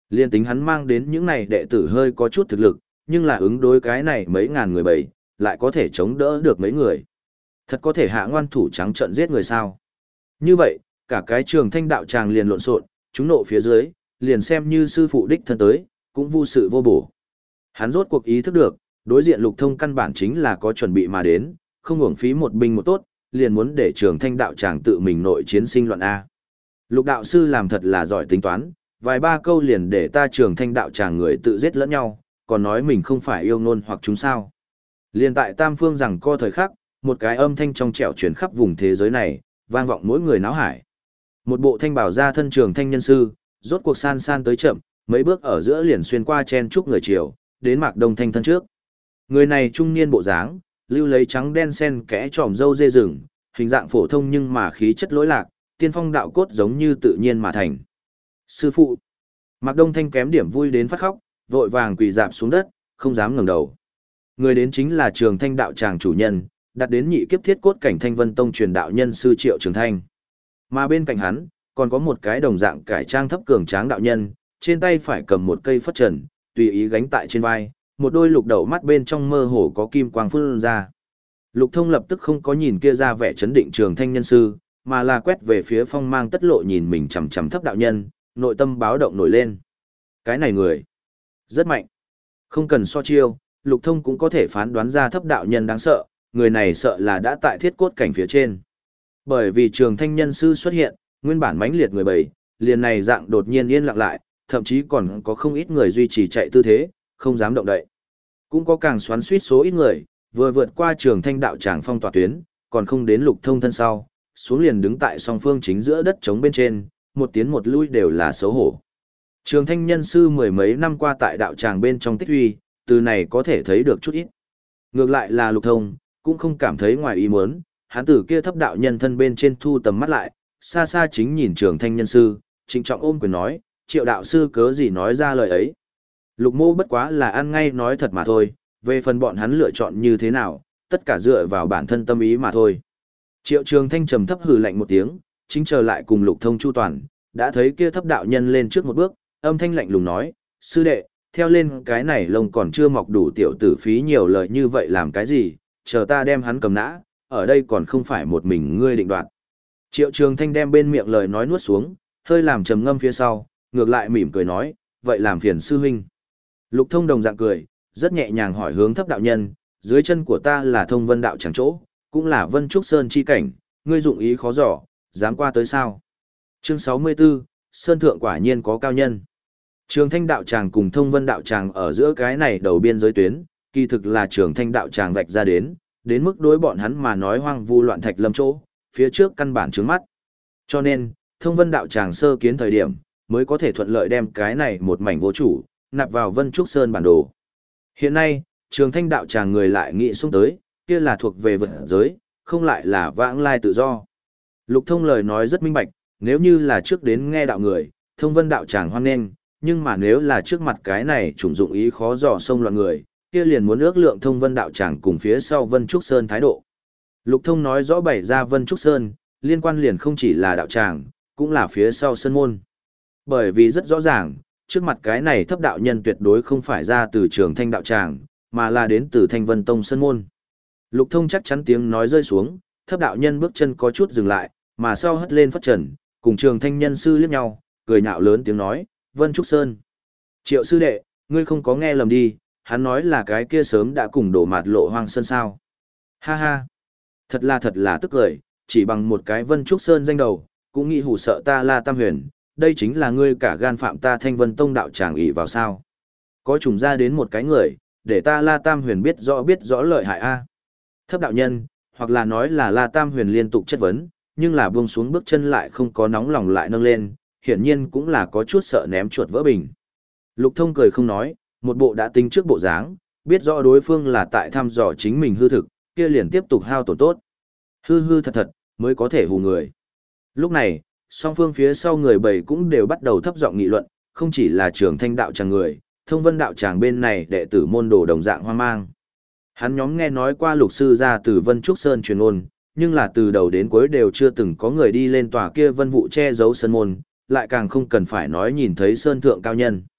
Liên tính hắn mang đến những này đệ tử hơi có chút thực lực, nhưng là ứng đối cái này mấy ngàn người bầy, lại có thể chống đỡ được mấy người. Thật có thể hạ ngoan thủ trắng trợn giết người sao. Như vậy, cả cái trường thanh đạo tràng liền lộn xộn, chúng nộ phía dưới, liền xem như sư phụ đích thân tới, cũng vô sự vô bổ. Hắn rốt cuộc ý thức được, đối diện Lục Thông căn bản chính là có chuẩn bị mà đến, không uổng phí một binh một tốt, liền muốn để trường thanh đạo tràng tự mình nội chiến sinh loạn A. Lục đạo sư làm thật là giỏi tính toán, vài ba câu liền để ta trường thanh đạo tràng người tự giết lẫn nhau, còn nói mình không phải yêu ngôn hoặc chúng sao. Liền tại tam phương rằng co thời khắc, một cái âm thanh trong trẻo chuyển khắp vùng thế giới này, vang vọng mỗi người náo hải. Một bộ thanh bảo ra thân trường thanh nhân sư, rốt cuộc san san tới chậm, mấy bước ở giữa liền xuyên qua chen chúc người triều, đến Mạc Đông Thanh thân trước. Người này trung niên bộ dáng, lưu lấy trắng đen sen kẽ tròm râu dê rừng, hình dạng phổ thông nhưng mà khí chất lỗi lạc, tiên phong đạo cốt giống như tự nhiên mà thành. Sư phụ. Mạc Đông Thanh kém điểm vui đến phát khóc, vội vàng quỳ dạp xuống đất, không dám ngẩng đầu. Người đến chính là Trường Thanh đạo tràng chủ nhân, đặt đến nhị kiếp thiết cốt cảnh Thanh Vân Tông truyền đạo nhân sư Triệu Trường Thanh. Mà bên cạnh hắn, còn có một cái đồng dạng cải trang thấp cường tráng đạo nhân, trên tay phải cầm một cây phất trần, tùy ý gánh tại trên vai, một đôi lục đầu mắt bên trong mơ hồ có kim quang phun ra. Lục Thông lập tức không có nhìn kia ra vẻ chấn định Trường Thanh nhân sư, mà là quét về phía phong mang tất lộ nhìn mình chằm chằm thấp đạo nhân, nội tâm báo động nổi lên. Cái này người, rất mạnh. Không cần so chiêu, Lục Thông cũng có thể phán đoán ra thấp đạo nhân đáng sợ, người này sợ là đã tại thiết cốt cảnh phía trên. Bởi vì Trường Thanh nhân sư xuất hiện, nguyên bản mãnh liệt người bầy, liền này dạng đột nhiên yên lặng lại, thậm chí còn có không ít người duy trì chạy tư thế, không dám động đậy. Cũng có càng xoắn suýt số ít người, vừa vượt qua Trường Thanh đạo tràng phong tỏa tuyến, còn không đến Lục Thông thân sau, xuống liền đứng tại song phương chính giữa đất trống bên trên, một tiến một lui đều là xấu hổ. Trường Thanh nhân sư mười mấy năm qua tại đạo tràng bên trong tích huy, từ này có thể thấy được chút ít. Ngược lại là Lục Thông, cũng không cảm thấy ngoài ý muốn, hắn từ kia thấp đạo nhân thân bên trên thu tầm mắt lại, xa xa chính nhìn Trường Thanh nhân sư, trịnh trọng ôm quyền nói, Triệu đạo sư cớ gì nói ra lời ấy. Lục Mô bất quá là ăn ngay nói thật mà thôi, về phần bọn hắn lựa chọn như thế nào, tất cả dựa vào bản thân tâm ý mà thôi. Triệu Trường Thanh trầm thấp hừ lạnh một tiếng, chính chờ lại cùng Lục Thông chu toàn, đã thấy kia thấp đạo nhân lên trước một bước, âm thanh lạnh lùng nói, sư đệ, theo lên cái này lông còn chưa mọc đủ tiểu tử phí nhiều lời như vậy làm cái gì, chờ ta đem hắn cầm nã, ở đây còn không phải một mình ngươi định đoạt. Triệu Trường Thanh đem bên miệng lời nói nuốt xuống, hơi làm trầm ngâm phía sau, ngược lại mỉm cười nói, vậy làm phiền sư huynh. Lục Thông đồng dạng cười, rất nhẹ nhàng hỏi hướng thấp đạo nhân, dưới chân của ta là Thông Vân đạo chẳng chỗ, cũng là Vân Trúc Sơn chi cảnh, ngươi dụng ý khó dò, dám qua tới sao? Chương sáu mươi 64, Sơn Thượng quả nhiên có cao nhân. Trường Thanh đạo tràng cùng Thông Vân đạo tràng ở giữa cái này đầu biên giới tuyến, kỳ thực là Trường Thanh đạo tràng vạch ra đến, đến mức đối bọn hắn mà nói hoang vu loạn thạch lâm chỗ, phía trước căn bản trướng mắt. Cho nên, Thông Vân đạo tràng sơ kiến thời điểm, mới có thể thuận lợi đem cái này một mảnh vô chủ, nạp vào Vân Trúc Sơn bản đồ. Hiện nay, Trường Thanh đạo tràng người lại nghĩ xuống tới, kia là thuộc về vật giới, không lại là vãng lai tự do. Lục Thông lời nói rất minh bạch, nếu như là trước đến nghe đạo người, Thông Vân đạo tràng hoan nghênh, nhưng mà nếu là trước mặt cái này chủng dụng ý khó dò sông loạn người, kia liền muốn ước lượng Thông Vân đạo tràng cùng phía sau Vân Trúc Sơn thái độ. Lục Thông nói rõ bày ra Vân Trúc Sơn, liên quan liền không chỉ là đạo tràng, cũng là phía sau sân môn. Bởi vì rất rõ ràng, trước mặt cái này thấp đạo nhân tuyệt đối không phải ra từ Trường Thanh đạo tràng, mà là đến từ Thanh Vân Tông sân môn. Lục Thông chắc chắn tiếng nói rơi xuống, thấp đạo nhân bước chân có chút dừng lại, mà sau hất lên phất trần, cùng Trường Thanh nhân sư liếc nhau, cười nhạo lớn tiếng nói, Vân Trúc Sơn. Triệu sư đệ, ngươi không có nghe lầm đi, hắn nói là cái kia sớm đã cùng đổ mạt lộ hoang sơn sao. Ha ha, thật là thật là tức cười, chỉ bằng một cái Vân Trúc Sơn danh đầu, cũng nghĩ hù sợ ta La Tam Huyền, đây chính là ngươi cả gan phạm ta Thanh Vân Tông đạo tràng ỷ vào sao. Có trùng ra đến một cái người, để ta La Tam Huyền biết rõ biết rõ lợi hại a. Thấp đạo nhân, hoặc là nói là La Tam Huyền liên tục chất vấn, nhưng là buông xuống bước chân lại không có nóng lòng lại nâng lên, hiển nhiên cũng là có chút sợ ném chuột vỡ bình. Lục Thông cười không nói, một bộ đã tính trước bộ dáng, biết rõ đối phương là tại thăm dò chính mình hư thực, kia liền tiếp tục hao tổn tốt. Hư hư thật thật, mới có thể hù người. Lúc này, song phương phía sau người bầy cũng đều bắt đầu thấp giọng nghị luận, không chỉ là Trường Thanh đạo tràng người, Thông Vân đạo tràng bên này đệ tử môn đồ đồng dạng hoang mang. Hắn nhóm nghe nói qua lục sư ra từ Vân Trúc Sơn truyền ôn, nhưng là từ đầu đến cuối đều chưa từng có người đi lên tòa kia vân vụ che giấu sơn môn, lại càng không cần phải nói nhìn thấy sơn thượng cao nhân.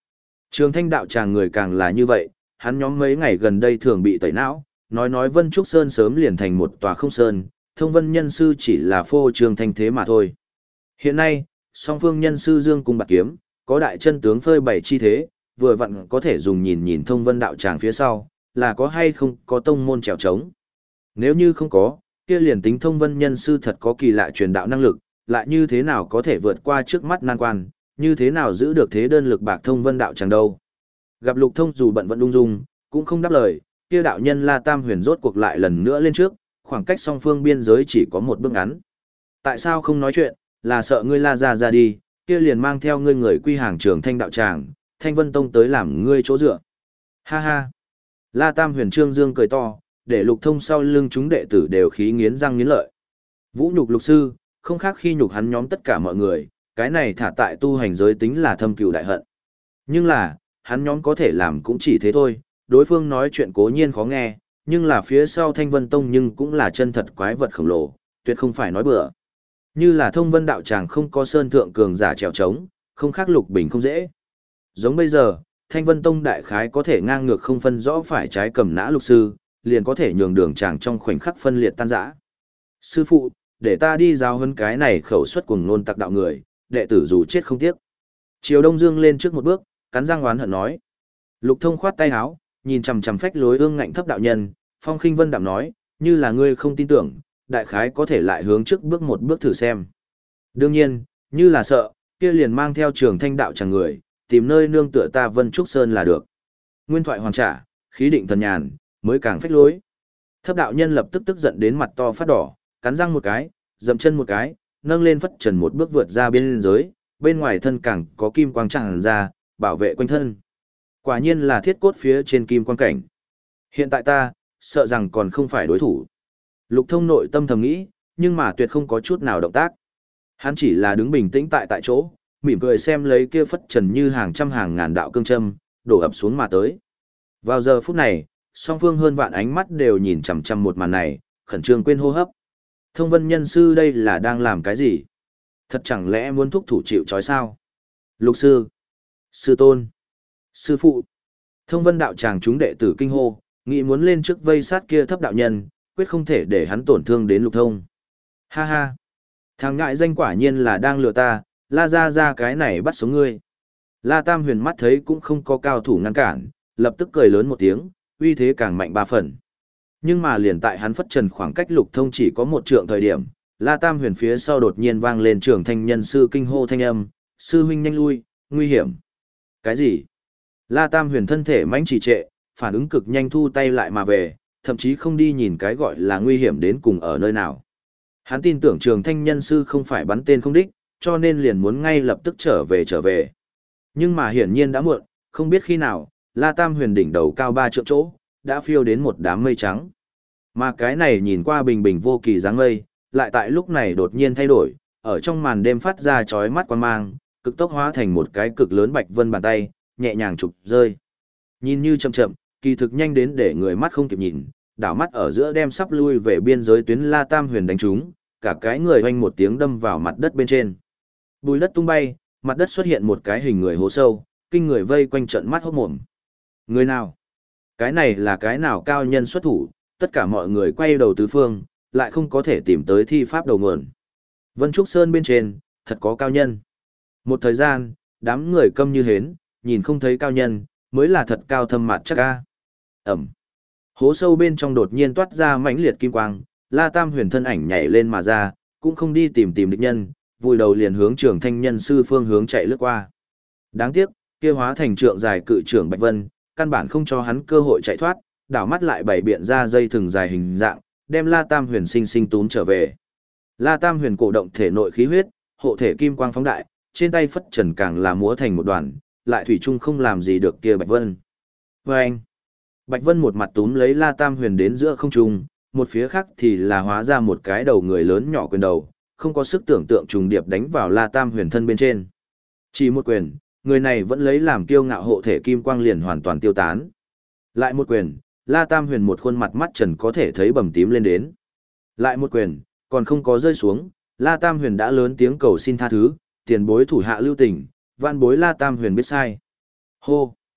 Trường Thanh đạo tràng người càng là như vậy, hắn nhóm mấy ngày gần đây thường bị tẩy não, nói nói Vân Trúc Sơn sớm liền thành một tòa không sơn, thông vân nhân sư chỉ là phô trương thanh thế mà thôi. Hiện nay, song phương nhân sư dương cung bạc kiếm, có đại chân tướng phơi bày chi thế, vừa vặn có thể dùng nhìn nhìn thông vân đạo tràng phía sau, là có hay không có tông môn trèo trống. Nếu như không có, kia liền tính thông vân nhân sư thật có kỳ lạ truyền đạo năng lực, lại như thế nào có thể vượt qua trước mắt nan quan, như thế nào giữ được thế đơn lực bạc thông vân đạo tràng đâu. Gặp Lục Thông dù bận vẫn ung dung, cũng không đáp lời, kia đạo nhân La Tam Huyền rốt cuộc lại lần nữa lên trước, khoảng cách song phương biên giới chỉ có một bước ngắn. Tại sao không nói chuyện, là sợ ngươi La ra ra đi, kia liền mang theo ngươi người quy hàng Trường Thanh đạo tràng, Thanh Vân Tông tới làm ngươi chỗ dựa. Ha ha. La Tam Huyền trương dương cười to, để Lục Thông sau lưng chúng đệ tử đều khí nghiến răng nghiến lợi. Vũ nhục lục sư, không khác khi nhục hắn nhóm tất cả mọi người, cái này thả tại tu hành giới tính là thâm cừu đại hận. Nhưng là, hắn nhóm có thể làm cũng chỉ thế thôi, đối phương nói chuyện cố nhiên khó nghe, nhưng là phía sau Thanh Vân Tông nhưng cũng là chân thật quái vật khổng lồ, tuyệt không phải nói bừa. Như là thông vân đạo tràng không có sơn thượng cường giả trèo trống, không khác lục bình không dễ. Giống bây giờ, Thanh Vân Tông đại khái có thể ngang ngược không phân rõ phải trái cầm nã lục sư, liền có thể nhường đường chàng trong khoảnh khắc phân liệt tan rã. Sư phụ, để ta đi giao hơn cái này khẩu suất cuồng nôn tặc đạo người, đệ tử dù chết không tiếc. Triều Đông Dương lên trước một bước, cắn răng oán hận nói. Lục Thông khoát tay áo, nhìn chằm chằm phách lối ương ngạnh thấp đạo nhân, Phong Khinh Vân đạm nói, như là ngươi không tin tưởng, đại khái có thể lại hướng trước bước một bước thử xem. Đương nhiên, như là sợ, kia liền mang theo Trường Thanh đạo chẳng người, tìm nơi nương tựa ta Vân Trúc Sơn là được. Nguyên thoại hoàn trả, khí định thần nhàn, mới càng phách lối. Thấp đạo nhân lập tức tức giận đến mặt to phát đỏ, cắn răng một cái, dậm chân một cái, nâng lên phất trần một bước vượt ra biên giới, bên ngoài thân càng có kim quang tràn ra, bảo vệ quanh thân. Quả nhiên là thiết cốt phía trên kim quang cảnh. Hiện tại ta, sợ rằng còn không phải đối thủ. Lục Thông nội tâm thầm nghĩ, nhưng mà tuyệt không có chút nào động tác. Hắn chỉ là đứng bình tĩnh tại tại chỗ, mỉm cười xem lấy kia phất trần như hàng trăm hàng ngàn đạo cương châm, đổ ập xuống mà tới. Vào giờ phút này, song phương hơn vạn ánh mắt đều nhìn chằm chằm một màn này, khẩn trương quên hô hấp. Thông vân nhân sư đây là đang làm cái gì? Thật chẳng lẽ muốn thúc thủ chịu trói sao? Lục sư, sư tôn, sư phụ. Thông vân đạo tràng chúng đệ tử kinh hô, nghĩ muốn lên trước vây sát kia thấp đạo nhân, quyết không thể để hắn tổn thương đến Lục Thông. Ha ha, thằng ngại danh quả nhiên là đang lừa ta, La ra ra cái này bắt sống ngươi. La Tam Huyền mắt thấy cũng không có cao thủ ngăn cản, lập tức cười lớn một tiếng, uy thế càng mạnh ba phần. Nhưng mà liền tại hắn phất trần khoảng cách Lục Thông chỉ có một trượng thời điểm, La Tam Huyền phía sau đột nhiên vang lên Trường Thanh nhân sư kinh hô thanh âm, sư huynh nhanh lui, nguy hiểm. Cái gì? La Tam Huyền thân thể mãnh trì trệ, phản ứng cực nhanh thu tay lại mà về, thậm chí không đi nhìn cái gọi là nguy hiểm đến cùng ở nơi nào. Hắn tin tưởng Trường Thanh nhân sư không phải bắn tên không đích, cho nên liền muốn ngay lập tức trở về trở về. Nhưng mà hiển nhiên đã muộn, không biết khi nào, La Tam Huyền đỉnh đầu cao ba trượng chỗ, đã phiêu đến một đám mây trắng. Mà cái này nhìn qua bình bình vô kỳ dáng mây, lại tại lúc này đột nhiên thay đổi, ở trong màn đêm phát ra chói mắt quan mang, cực tốc hóa thành một cái cực lớn bạch vân bàn tay, nhẹ nhàng chụp rơi. Nhìn như chậm chậm, kỳ thực nhanh đến để người mắt không kịp nhìn, đảo mắt ở giữa đem sắp lui về biên giới tuyến La Tam Huyền đánh trúng, cả cái người hoanh một tiếng đâm vào mặt đất bên trên. Bùi đất tung bay, mặt đất xuất hiện một cái hình người hố sâu, kinh người vây quanh trận mắt hốt mồm. Người nào? Cái này là cái nào cao nhân xuất thủ, tất cả mọi người quay đầu tứ phương, lại không có thể tìm tới thi pháp đầu nguồn. Vân Trúc Sơn bên trên, thật có cao nhân. Một thời gian, đám người câm như hến, nhìn không thấy cao nhân, mới là thật cao thâm mặt chắc ca. Ẩm. Hố sâu bên trong đột nhiên toát ra mãnh liệt kim quang, La Tam Huyền thân ảnh nhảy lên mà ra, cũng không đi tìm tìm địch nhân, vùi đầu liền hướng Trường Thanh nhân sư phương hướng chạy lướt qua. Đáng tiếc, kia hóa thành trượng dài cự trưởng Bạch Vân, căn bản không cho hắn cơ hội chạy thoát, đảo mắt lại bày biện ra dây thừng dài hình dạng, đem La Tam Huyền sinh sinh tún trở về. La Tam Huyền cổ động thể nội khí huyết, hộ thể kim quang phóng đại, trên tay phất trần càng là múa thành một đoàn, lại thủy chung không làm gì được kia Bạch Vân. Vâng! Bạch Vân một mặt túm lấy La Tam Huyền đến giữa không trung, một phía khác thì là hóa ra một cái đầu người lớn nhỏ quyền đầu, không có sức tưởng tượng trùng điệp đánh vào La Tam Huyền thân bên trên. Chỉ một quyền, người này vẫn lấy làm kiêu ngạo hộ thể kim quang liền hoàn toàn tiêu tán. Lại một quyền, La Tam Huyền một khuôn mặt mắt trần có thể thấy bầm tím lên đến. Lại một quyền, còn không có rơi xuống, La Tam Huyền đã lớn tiếng cầu xin tha thứ, tiền bối thủ hạ lưu tình, van bối La Tam Huyền biết sai. Hô!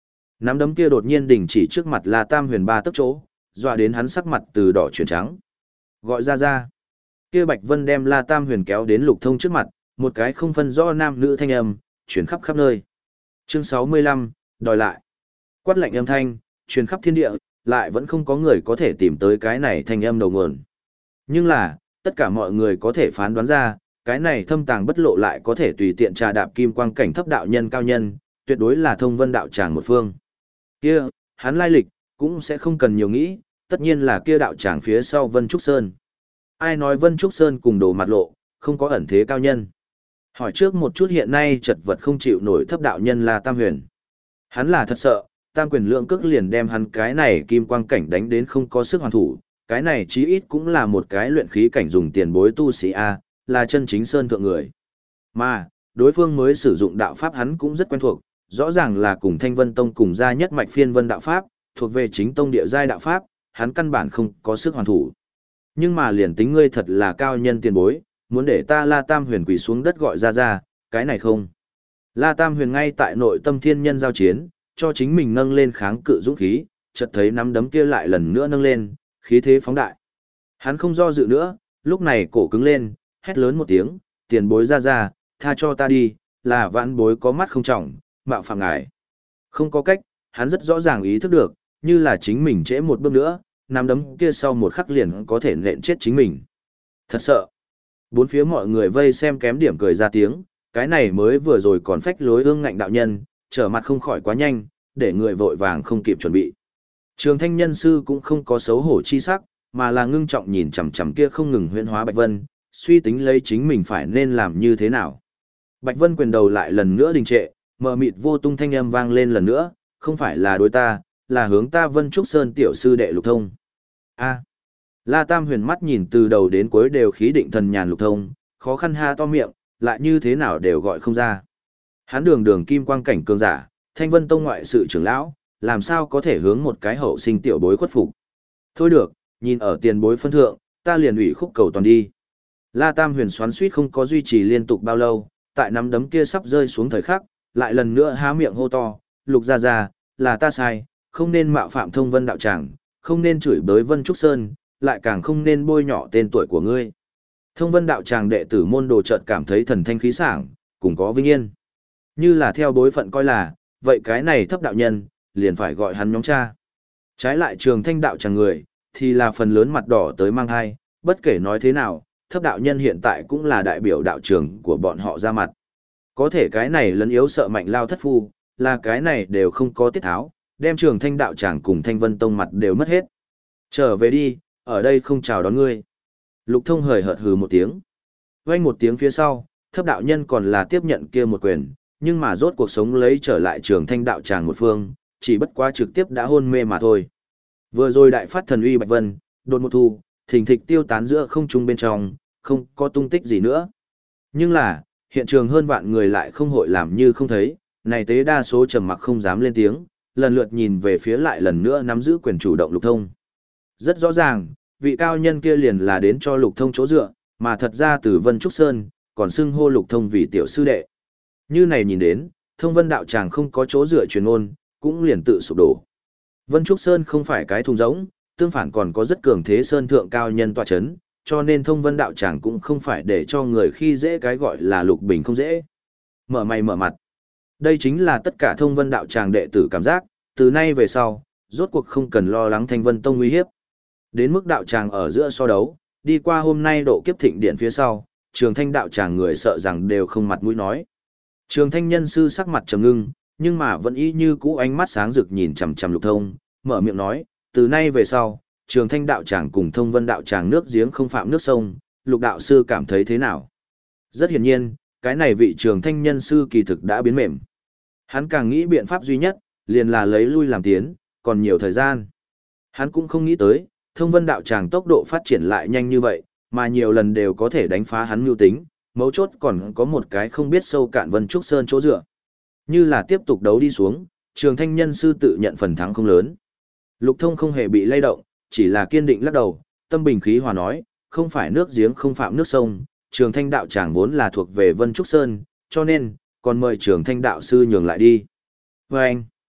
Nắm đấm kia đột nhiên đình chỉ trước mặt La Tam Huyền ba tấc chỗ, dọa đến hắn sắc mặt từ đỏ chuyển trắng. Gọi ra ra. Kia Bạch Vân đem La Tam Huyền kéo đến Lục Thông trước mặt, một cái không phân rõ nam nữ thanh âm, chuyển khắp khắp nơi. Chương sáu mươi lăm, đòi lại. Quát lạnh âm thanh, truyền khắp thiên địa, lại vẫn không có người có thể tìm tới cái này thanh âm đầu nguồn. Nhưng là, tất cả mọi người có thể phán đoán ra, cái này thâm tàng bất lộ lại có thể tùy tiện trà đạp kim quang cảnh thấp đạo nhân cao nhân, tuyệt đối là Thông Vân đạo tràng một phương. Kia, hắn lai lịch, cũng sẽ không cần nhiều nghĩ, tất nhiên là kia đạo tràng phía sau Vân Trúc Sơn. Ai nói Vân Trúc Sơn cùng đồ mặt lộ, không có ẩn thế cao nhân. Hỏi trước một chút hiện nay chật vật không chịu nổi thấp đạo nhân là Tam Huyền. Hắn là thật sợ, Tam Quyền lượng cước liền đem hắn cái này kim quang cảnh đánh đến không có sức hoàn thủ, cái này chí ít cũng là một cái luyện khí cảnh dùng tiền bối tu sĩ A, là chân chính sơn thượng người. Mà, đối phương mới sử dụng đạo pháp hắn cũng rất quen thuộc, rõ ràng là cùng Thanh Vân Tông cùng gia nhất mạch phiên vân đạo pháp, thuộc về chính tông địa giai đạo pháp, hắn căn bản không có sức hoàn thủ. Nhưng mà liền tính ngươi thật là cao nhân tiền bối, muốn để ta La Tam Huyền quỳ xuống đất gọi ra ra, cái này không. La Tam Huyền ngay tại nội tâm thiên nhân giao chiến, cho chính mình nâng lên kháng cự dũng khí, chợt thấy nắm đấm kia lại lần nữa nâng lên, khí thế phóng đại. Hắn không do dự nữa, lúc này cổ cứng lên, hét lớn một tiếng, tiền bối ra ra, tha cho ta đi, là vãn bối có mắt không trọng, mạo phạm ngài. Không có cách, hắn rất rõ ràng ý thức được, như là chính mình trễ một bước nữa, nắm đấm kia sau một khắc liền có thể nện chết chính mình. Thật sợ. Bốn phía mọi người vây xem kém điểm cười ra tiếng, cái này mới vừa rồi còn phách lối ương ngạnh đạo nhân, trở mặt không khỏi quá nhanh, để người vội vàng không kịp chuẩn bị. Trường Thanh nhân sư cũng không có xấu hổ chi sắc, mà là ngưng trọng nhìn chằm chằm kia không ngừng huyễn hóa Bạch Vân, suy tính lấy chính mình phải nên làm như thế nào. Bạch Vân quyền đầu lại lần nữa đình trệ, mờ mịt vô tung thanh âm vang lên lần nữa, không phải là đối ta, là hướng ta Vân Trúc Sơn tiểu sư đệ Lục Thông. A. La Tam Huyền mắt nhìn từ đầu đến cuối đều khí định thần nhàn Lục Thông, khó khăn ha to miệng, lại như thế nào đều gọi không ra. Hắn đường đường kim quang cảnh cường giả, Thanh Vân Tông ngoại sự trưởng lão, làm sao có thể hướng một cái hậu sinh tiểu bối khuất phục. Thôi được, nhìn ở tiền bối phân thượng, ta liền ủy khúc cầu toàn đi. La Tam Huyền xoắn suýt không có duy trì liên tục bao lâu, tại nắm đấm kia sắp rơi xuống thời khắc, lại lần nữa há miệng hô to, Lục gia gia, là ta sai, không nên mạo phạm Thông Vân đạo tràng, không nên chửi bới Vân Trúc Sơn, lại càng không nên bôi nhọ tên tuổi của ngươi. Thông Vân đạo tràng đệ tử môn đồ chợt cảm thấy thần thanh khí sảng, cùng có vinh yên. Như là theo bối phận coi là, vậy cái này thấp đạo nhân, liền phải gọi hắn nhóm cha. Trái lại Trường Thanh đạo tràng người, thì là phần lớn mặt đỏ tới mang hai, bất kể nói thế nào, thấp đạo nhân hiện tại cũng là đại biểu đạo trường của bọn họ ra mặt. Có thể cái này lấn yếu sợ mạnh lao thất phu, là cái này đều không có tiết tháo, đem Trường Thanh đạo tràng cùng Thanh Vân Tông mặt đều mất hết. Trở về đi, ở đây không chào đón ngươi. Lục Thông hời hợt hừ một tiếng. Vang một tiếng phía sau, thấp đạo nhân còn là tiếp nhận kia một quyền, nhưng mà rốt cuộc sống lấy trở lại Trường Thanh đạo tràng một phương, chỉ bất quá trực tiếp đã hôn mê mà thôi. Vừa rồi đại phát thần uy Bạch Vân, đột một thu, thình thịch tiêu tán giữa không trung bên trong, không có tung tích gì nữa. Nhưng là, hiện trường hơn vạn người lại không hội làm như không thấy, này tế đa số trầm mặc không dám lên tiếng, lần lượt nhìn về phía lại lần nữa nắm giữ quyền chủ động Lục Thông. Rất rõ ràng, vị cao nhân kia liền là đến cho Lục Thông chỗ dựa, mà thật ra từ Vân Trúc Sơn, còn xưng hô Lục Thông vì tiểu sư đệ. Như này nhìn đến, Thông Vân đạo tràng không có chỗ dựa truyền ôn, cũng liền tự sụp đổ. Vân Trúc Sơn không phải cái thùng rỗng, tương phản còn có rất cường thế sơn thượng cao nhân tọa chấn, cho nên Thông Vân đạo tràng cũng không phải để cho người khi dễ cái gọi là lục bình không dễ. Mở mày mở mặt. Đây chính là tất cả Thông Vân đạo tràng đệ tử cảm giác, từ nay về sau, rốt cuộc không cần lo lắng Thanh Vân Tông uy hiếp. Đến mức đạo tràng ở giữa so đấu, đi qua hôm nay độ kiếp thịnh điện phía sau, Trường Thanh đạo tràng người sợ rằng đều không mặt mũi nói. Trường Thanh nhân sư sắc mặt trầm ngưng, nhưng mà vẫn y như cũ ánh mắt sáng rực nhìn chằm chằm Lục Thông, mở miệng nói, từ nay về sau, Trường Thanh đạo tràng cùng Thông Vân đạo tràng nước giếng không phạm nước sông, Lục đạo sư cảm thấy thế nào? Rất hiển nhiên, cái này vị Trường Thanh nhân sư kỳ thực đã biến mềm. Hắn càng nghĩ biện pháp duy nhất, liền là lấy lui làm tiến, còn nhiều thời gian. Hắn cũng không nghĩ tới, Thông Vân đạo tràng tốc độ phát triển lại nhanh như vậy, mà nhiều lần đều có thể đánh phá hắn mưu tính, mấu chốt còn có một cái không biết sâu cạn Vân Trúc Sơn chỗ dựa. Như là tiếp tục đấu đi xuống, Trường Thanh nhân sư tự nhận phần thắng không lớn. Lục Thông không hề bị lay động, chỉ là kiên định lắc đầu, tâm bình khí hòa nói, không phải nước giếng không phạm nước sông, Trường Thanh đạo tràng vốn là thuộc về Vân Trúc Sơn, cho nên, còn mời Trường Thanh đạo sư nhường lại đi. Và anh,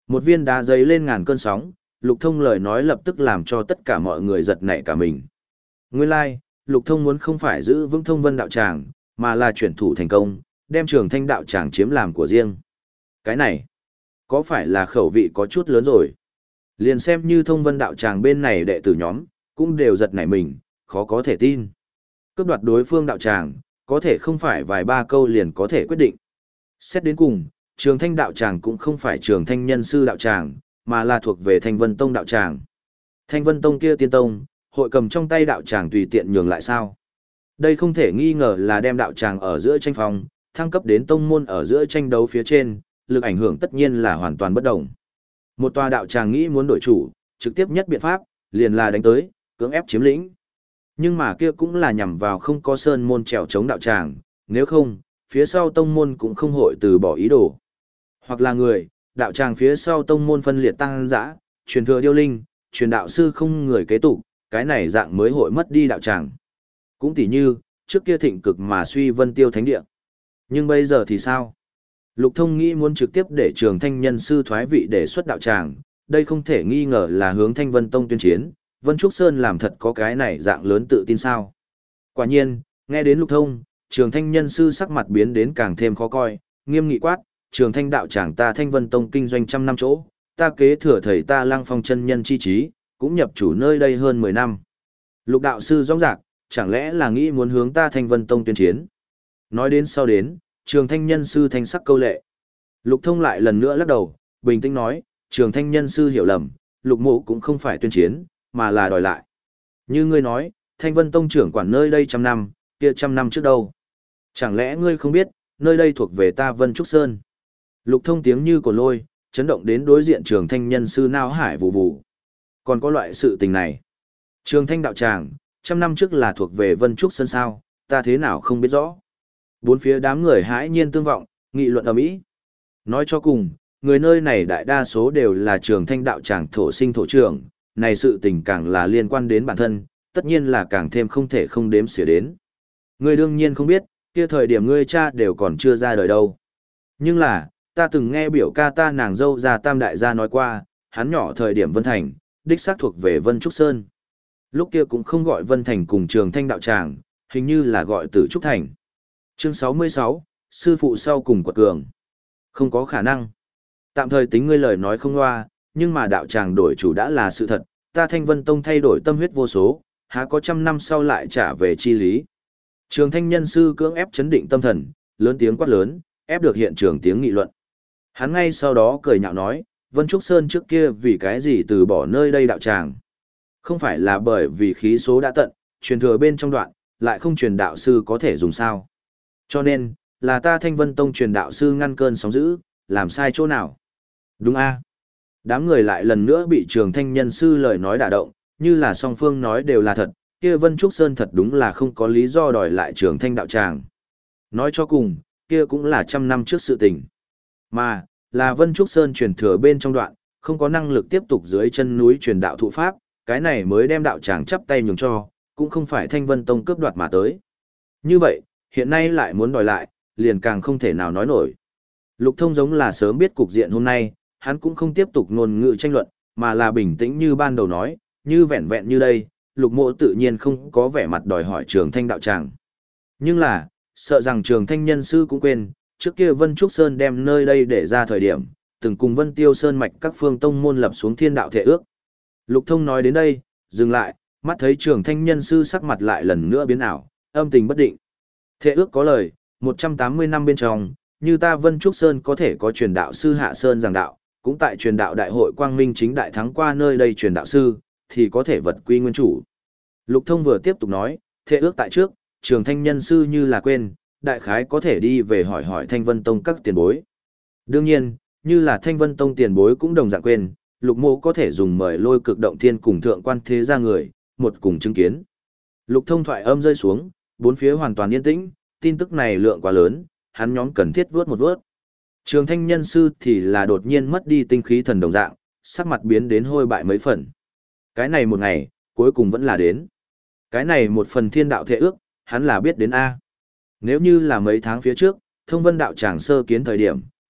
Một viên đá giấy lên ngàn cơn sóng, Lục Thông lời nói lập tức làm cho tất cả mọi người giật nảy cả mình. Nguyên lai, like, Lục Thông muốn không phải giữ vững Thông Vân đạo tràng, mà là chuyển thủ thành công, đem Trường Thanh đạo tràng chiếm làm của riêng. Cái này, có phải là khẩu vị có chút lớn rồi? Liền xem như Thông Vân đạo tràng bên này đệ tử nhóm, cũng đều giật nảy mình, khó có thể tin. Cướp đoạt đối phương đạo tràng, có thể không phải vài ba câu liền có thể quyết định. Xét đến cùng, Trường Thanh đạo tràng cũng không phải Trường Thanh nhân sư đạo tràng, mà là thuộc về Thanh Vân Tông đạo tràng. Thanh Vân Tông kia tiên tông, hội cầm trong tay đạo tràng tùy tiện nhường lại sao? Đây không thể nghi ngờ là đem đạo tràng ở giữa tranh phong, thăng cấp đến tông môn ở giữa tranh đấu phía trên, lực ảnh hưởng tất nhiên là hoàn toàn bất đồng. Một tòa đạo tràng nghĩ muốn đổi chủ, trực tiếp nhất biện pháp, liền là đánh tới, cưỡng ép chiếm lĩnh. Nhưng mà kia cũng là nhằm vào không có sơn môn trèo chống đạo tràng, nếu không, phía sau tông môn cũng không hội từ bỏ ý đồ. Hoặc là người, đạo tràng phía sau tông môn phân liệt tăng dã, truyền thừa điêu linh, truyền đạo sư không người kế tục, cái này dạng mới hội mất đi đạo tràng. Cũng tỉ như, trước kia thịnh cực mà suy Vân Tiêu Thánh Địa. Nhưng bây giờ thì sao? Lục Thông nghĩ muốn trực tiếp để Trường Thanh nhân sư thoái vị để xuất đạo tràng, đây không thể nghi ngờ là hướng Thanh Vân Tông tuyên chiến, Vân Trúc Sơn làm thật có cái này dạng lớn tự tin sao? Quả nhiên, nghe đến Lục Thông, Trường Thanh nhân sư sắc mặt biến đến càng thêm khó coi, nghiêm nghị quát, Trường Thanh đạo tràng ta Thanh Vân Tông kinh doanh trăm năm chỗ, ta kế thừa thầy ta Lăng Phong chân nhân chi trí, cũng nhập chủ nơi đây hơn mười năm. Lục đạo sư rõ ràng, chẳng lẽ là nghĩ muốn hướng ta Thanh Vân Tông tuyên chiến? Nói đến sau đến, Trường Thanh nhân sư thanh sắc câu lệ. Lục Thông lại lần nữa lắc đầu, bình tĩnh nói, Trường Thanh nhân sư hiểu lầm, Lục Mộ cũng không phải tuyên chiến, mà là đòi lại. Như ngươi nói, Thanh Vân Tông trưởng quản nơi đây trăm năm, kia trăm năm trước đâu? Chẳng lẽ ngươi không biết, nơi đây thuộc về ta Vân Trúc Sơn? Lục Thông tiếng như cồn lôi, chấn động đến đối diện Trường Thanh nhân sư nao hải vụ vụ. Còn có loại sự tình này. Trường Thanh đạo tràng, trăm năm trước là thuộc về Vân Trúc Sơn sao, ta thế nào không biết rõ. Bốn phía đám người hãi nhiên tương vọng, nghị luận ầm ĩ. Nói cho cùng, người nơi này đại đa số đều là Trường Thanh đạo tràng thổ sinh thổ trưởng, này sự tình càng là liên quan đến bản thân, tất nhiên là càng thêm không thể không đếm xỉa đến. Ngươi đương nhiên không biết, kia thời điểm ngươi cha đều còn chưa ra đời đâu. Nhưng là, ta từng nghe biểu ca ta nàng dâu già tam đại gia nói qua, hắn nhỏ thời điểm Vân Thành, đích xác thuộc về Vân Trúc Sơn. Lúc kia cũng không gọi Vân Thành cùng Trường Thanh đạo tràng, hình như là gọi Tử Trúc Thành. Chương sáu mươi sáu, sư phụ sau cùng quật cường. Không có khả năng. Tạm thời tính ngươi lời nói không loa, nhưng mà đạo tràng đổi chủ đã là sự thật, ta Thanh Vân Tông thay đổi tâm huyết vô số, há có trăm năm sau lại trả về chi lý. Trường Thanh nhân sư cưỡng ép chấn định tâm thần, lớn tiếng quát lớn, ép được hiện trường tiếng nghị luận. Hắn ngay sau đó cười nhạo nói, Vân Trúc Sơn trước kia vì cái gì từ bỏ nơi đây đạo tràng? Không phải là bởi vì khí số đã tận, truyền thừa bên trong đoạn, lại không truyền đạo sư có thể dùng sao? Cho nên, là ta Thanh Vân Tông truyền đạo sư ngăn cơn sóng dữ, làm sai chỗ nào? Đúng a? Đám người lại lần nữa bị Trường Thanh nhân sư lời nói đả động, như là song phương nói đều là thật, kia Vân Trúc Sơn thật đúng là không có lý do đòi lại Trường Thanh đạo tràng. Nói cho cùng, kia cũng là trăm năm trước sự tình. Mà, là Vân Trúc Sơn truyền thừa bên trong đoạn, không có năng lực tiếp tục dưới chân núi truyền đạo thụ pháp, cái này mới đem đạo tràng chắp tay nhường cho, cũng không phải Thanh Vân Tông cướp đoạt mà tới. Như vậy, hiện nay lại muốn đòi lại, liền càng không thể nào nói nổi. Lục Thông giống là sớm biết cục diện hôm nay, hắn cũng không tiếp tục ngôn ngữ tranh luận, mà là bình tĩnh như ban đầu nói, như vẹn vẹn như đây, Lục Mộ tự nhiên không có vẻ mặt đòi hỏi Trường Thanh đạo tràng. Nhưng là, sợ rằng Trường Thanh nhân sư cũng quên, trước kia Vân Trúc Sơn đem nơi đây để ra thời điểm, từng cùng Vân Tiêu Sơn mạch các phương tông môn lập xuống thiên đạo thể ước. Lục Thông nói đến đây, dừng lại, mắt thấy Trường Thanh nhân sư sắc mặt lại lần nữa biến ảo, âm tình bất định. Thể ước có lời, một trăm tám mươi năm bên trong, như ta Vân Trúc Sơn có thể có truyền đạo sư Hạ Sơn giảng đạo, cũng tại truyền đạo đại hội Quang Minh chính đại thắng qua nơi đây truyền đạo sư, thì có thể vật quy nguyên chủ. Lục Thông vừa tiếp tục nói, thể ước tại trước, Trường Thanh nhân sư như là quên, đại khái có thể đi về hỏi hỏi Thanh Vân Tông các tiền bối. Đương nhiên, như là Thanh Vân Tông tiền bối cũng đồng dạng quên, Lục Mộ có thể dùng mời lôi cực động thiên cùng thượng quan thế gia người, một cùng chứng kiến. Lục Thông thoại âm rơi xuống, bốn phía hoàn toàn yên tĩnh, tin tức này lượng quá lớn, hắn nhóm cần thiết vớt một vớt. Trường Thanh nhân sư thì là đột nhiên mất đi tinh khí thần đồng dạng, sắc mặt biến đến hôi bại mấy phần. Cái này một ngày, cuối cùng vẫn là đến. Cái này một phần thiên đạo thể ước, hắn là biết đến A. Nếu như là mấy tháng phía trước, thông vân đạo tràng sơ kiến thời điểm,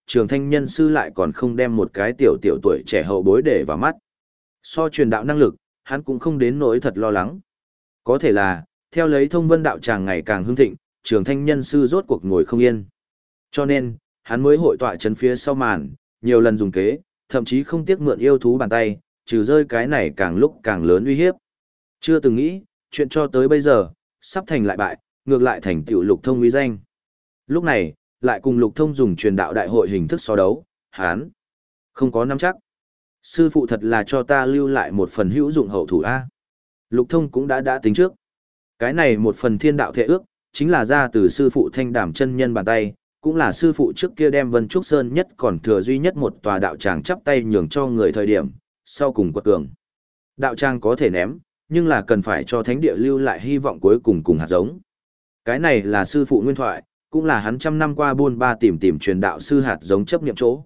trường thanh nhân sư lại còn không đem một cái tiểu tiểu tuổi trẻ hậu bối để vào mắt. So truyền đạo năng lực, hắn cũng không đến nỗi thật lo lắng. Có thể là, theo lấy thông vân đạo tràng ngày càng hưng thịnh, trường thanh nhân sư rốt cuộc ngồi không yên. Cho nên, hắn mới hội tọa chấn phía sau màn, nhiều lần dùng kế, thậm chí không tiếc mượn yêu thú bàn tay, trừ rơi cái này càng lúc càng lớn uy hiếp. Chưa từng nghĩ, chuyện cho tới bây giờ, sắp thành lại bại, ngược lại thành tiểu Lục Thông uy danh. Lúc này, lại cùng Lục Thông dùng truyền đạo đại hội hình thức so đấu, hắn không có nắm chắc. Sư phụ thật là cho ta lưu lại một phần hữu dụng hậu thủ A. Lục Thông cũng đã đã tính trước. Cái này một phần thiên đạo thệ ước, chính là ra từ sư phụ Thanh Đàm chân nhân bàn tay, cũng là sư phụ trước kia đem Vân Trúc Sơn nhất còn thừa duy nhất một tòa đạo tràng chắp tay nhường cho người thời điểm, sau cùng quật cường. Đạo tràng có thể ném, nhưng là cần phải cho thánh địa lưu lại hy vọng cuối cùng cùng hạt giống. Cái này là sư phụ nguyên thoại, cũng là hắn trăm năm qua buôn ba tìm tìm truyền đạo sư hạt giống chấp niệm chỗ.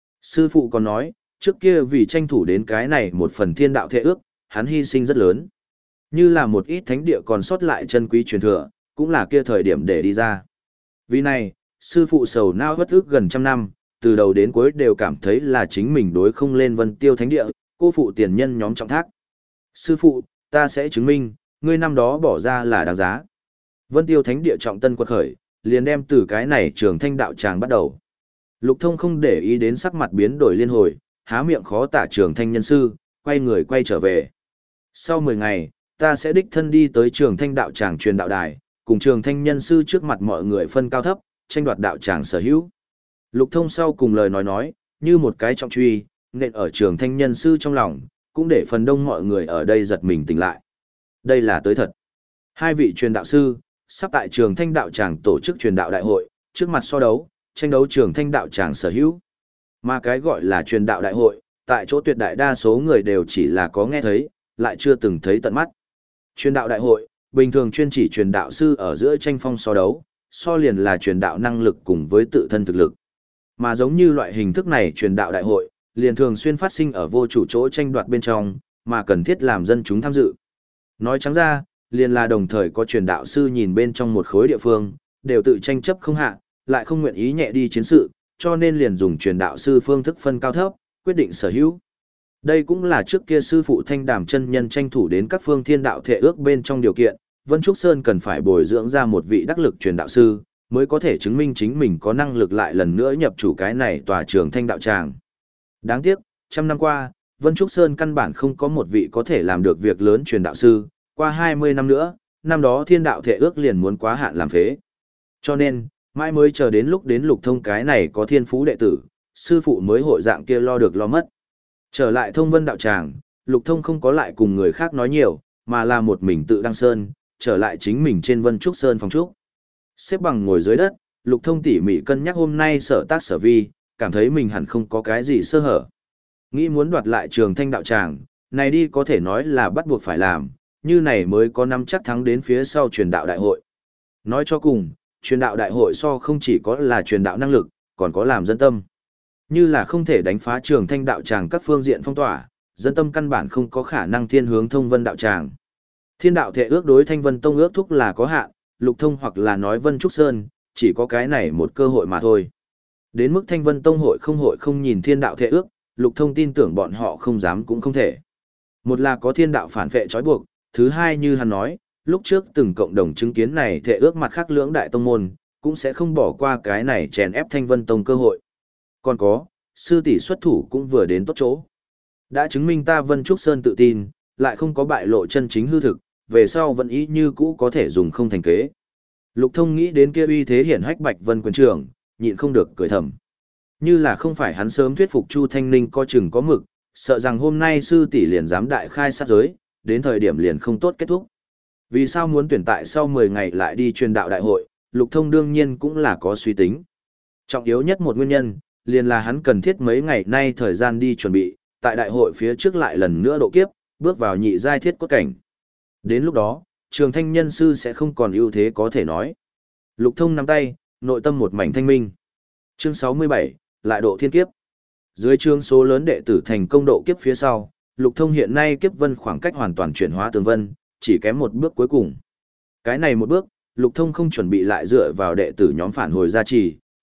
Sư phụ còn nói, trước kia vì tranh thủ đến cái này một phần thiên đạo thệ ước, hắn hy sinh rất lớn. Như là một ít thánh địa còn sót lại chân quý truyền thừa, cũng là kia thời điểm để đi ra. Vì này, sư phụ sầu nao bất ức gần trăm năm, từ đầu đến cuối đều cảm thấy là chính mình đối không lên Vân Tiêu thánh địa, cô phụ tiền nhân nhóm trọng thác. Sư phụ, ta sẽ chứng minh, ngươi năm đó bỏ ra là đáng giá. Vân Tiêu thánh địa trọng tân quật khởi, liền đem từ cái này trường thanh đạo tràng bắt đầu. Lục Thông không để ý đến sắc mặt biến đổi liên hồi, há miệng khó tả trường thanh nhân sư, quay người quay trở về. Sau mười ngày, ta sẽ đích thân đi tới trường thanh đạo tràng truyền đạo đài, cùng trường thanh nhân sư trước mặt mọi người phân cao thấp, tranh đoạt đạo tràng sở hữu. Lục Thông sau cùng lời nói nói, như một cái trọng truy, nện ở trường thanh nhân sư trong lòng, cũng để phần đông mọi người ở đây giật mình tỉnh lại. Đây là tới thật. Hai vị truyền đạo sư, sắp tại trường thanh đạo tràng tổ chức truyền đạo đại hội, trước mặt so đấu, tranh đấu trường thanh đạo tràng sở hữu. Mà cái gọi là truyền đạo đại hội, tại chỗ tuyệt đại đa số người đều chỉ là có nghe thấy, lại chưa từng thấy tận mắt. Truyền đạo đại hội, bình thường chuyên chỉ truyền đạo sư ở giữa tranh phong so đấu, so liền là truyền đạo năng lực cùng với tự thân thực lực. Mà giống như loại hình thức này truyền đạo đại hội, liền thường xuyên phát sinh ở vô chủ chỗ tranh đoạt bên trong, mà cần thiết làm dân chúng tham dự. Nói trắng ra, liền là đồng thời có truyền đạo sư nhìn bên trong một khối địa phương, đều tự tranh chấp không hạ, lại không nguyện ý nhẹ đi chiến sự, cho nên liền dùng truyền đạo sư phương thức phân cao thấp, quyết định sở hữu. Đây cũng là trước kia sư phụ Thanh Đàm chân nhân tranh thủ đến các phương thiên đạo thệ ước bên trong điều kiện, Vân Trúc Sơn cần phải bồi dưỡng ra một vị đắc lực truyền đạo sư, mới có thể chứng minh chính mình có năng lực lại lần nữa nhập chủ cái này tòa trường thanh đạo tràng. Đáng tiếc, trăm năm qua, Vân Trúc Sơn căn bản không có một vị có thể làm được việc lớn truyền đạo sư, qua hai mươi năm nữa, năm đó thiên đạo thệ ước liền muốn quá hạn làm phế. Cho nên, mãi mới chờ đến lúc đến Lục Thông cái này có thiên phú đệ tử, sư phụ mới hội dạng kia lo được lo mất. Trở lại Thông Vân đạo tràng, Lục Thông không có lại cùng người khác nói nhiều, mà là một mình tự đăng sơn, trở lại chính mình trên Vân Trúc Sơn phòng trúc. Xếp bằng ngồi dưới đất, Lục Thông tỉ mỉ cân nhắc hôm nay sở tác sở vi, cảm thấy mình hẳn không có cái gì sơ hở. Nghĩ muốn đoạt lại trường thanh đạo tràng, này đi có thể nói là bắt buộc phải làm, như này mới có nắm chắc thắng đến phía sau truyền đạo đại hội. Nói cho cùng, truyền đạo đại hội so không chỉ có là truyền đạo năng lực, còn có làm dân tâm. Như là không thể đánh phá trường thanh đạo tràng các phương diện phong tỏa, dân tâm căn bản không có khả năng thiên hướng thông vân đạo tràng. Thiên đạo thệ ước đối thanh vân tông ước thúc là có hạn, Lục Thông hoặc là nói Vân Trúc Sơn, chỉ có cái này một cơ hội mà thôi. Đến mức thanh vân tông hội không hội không nhìn thiên đạo thệ ước, Lục Thông tin tưởng bọn họ không dám cũng không thể. Một là có thiên đạo phản vệ trói buộc, thứ hai như hắn nói, lúc trước từng cộng đồng chứng kiến này thệ ước mặt khác lưỡng đại tông môn, cũng sẽ không bỏ qua cái này chèn ép thanh vân tông cơ hội. Còn có, sư tỷ xuất thủ cũng vừa đến tốt chỗ. Đã chứng minh ta Vân Trúc Sơn tự tin, lại không có bại lộ chân chính hư thực, về sau vẫn ý như cũ có thể dùng không thành kế. Lục Thông nghĩ đến kia uy thế hiển hách Bạch Vân quyền trưởng, nhịn không được cười thầm. Như là không phải hắn sớm thuyết phục Chu Thanh Ninh có chừng có mực, sợ rằng hôm nay sư tỷ liền dám đại khai sát giới, đến thời điểm liền không tốt kết thúc. Vì sao muốn tuyển tại sau mười ngày lại đi truyền đạo đại hội, Lục Thông đương nhiên cũng là có suy tính. Trọng yếu nhất một nguyên nhân, liền là hắn cần thiết mấy ngày nay thời gian đi chuẩn bị, tại đại hội phía trước lại lần nữa độ kiếp, bước vào nhị giai thiết cốt cảnh. Đến lúc đó, trường thanh nhân sư sẽ không còn ưu thế có thể nói. Lục Thông nắm tay, nội tâm một mảnh thanh minh. Chương sáu mươi bảy, lại độ thiên kiếp. Dưới chương số lớn đệ tử thành công độ kiếp phía sau, Lục Thông hiện nay kiếp vân khoảng cách hoàn toàn chuyển hóa tường vân, chỉ kém một bước cuối cùng. Cái này một bước, Lục Thông không chuẩn bị lại dựa vào đệ tử nhóm phản hồi gia trì,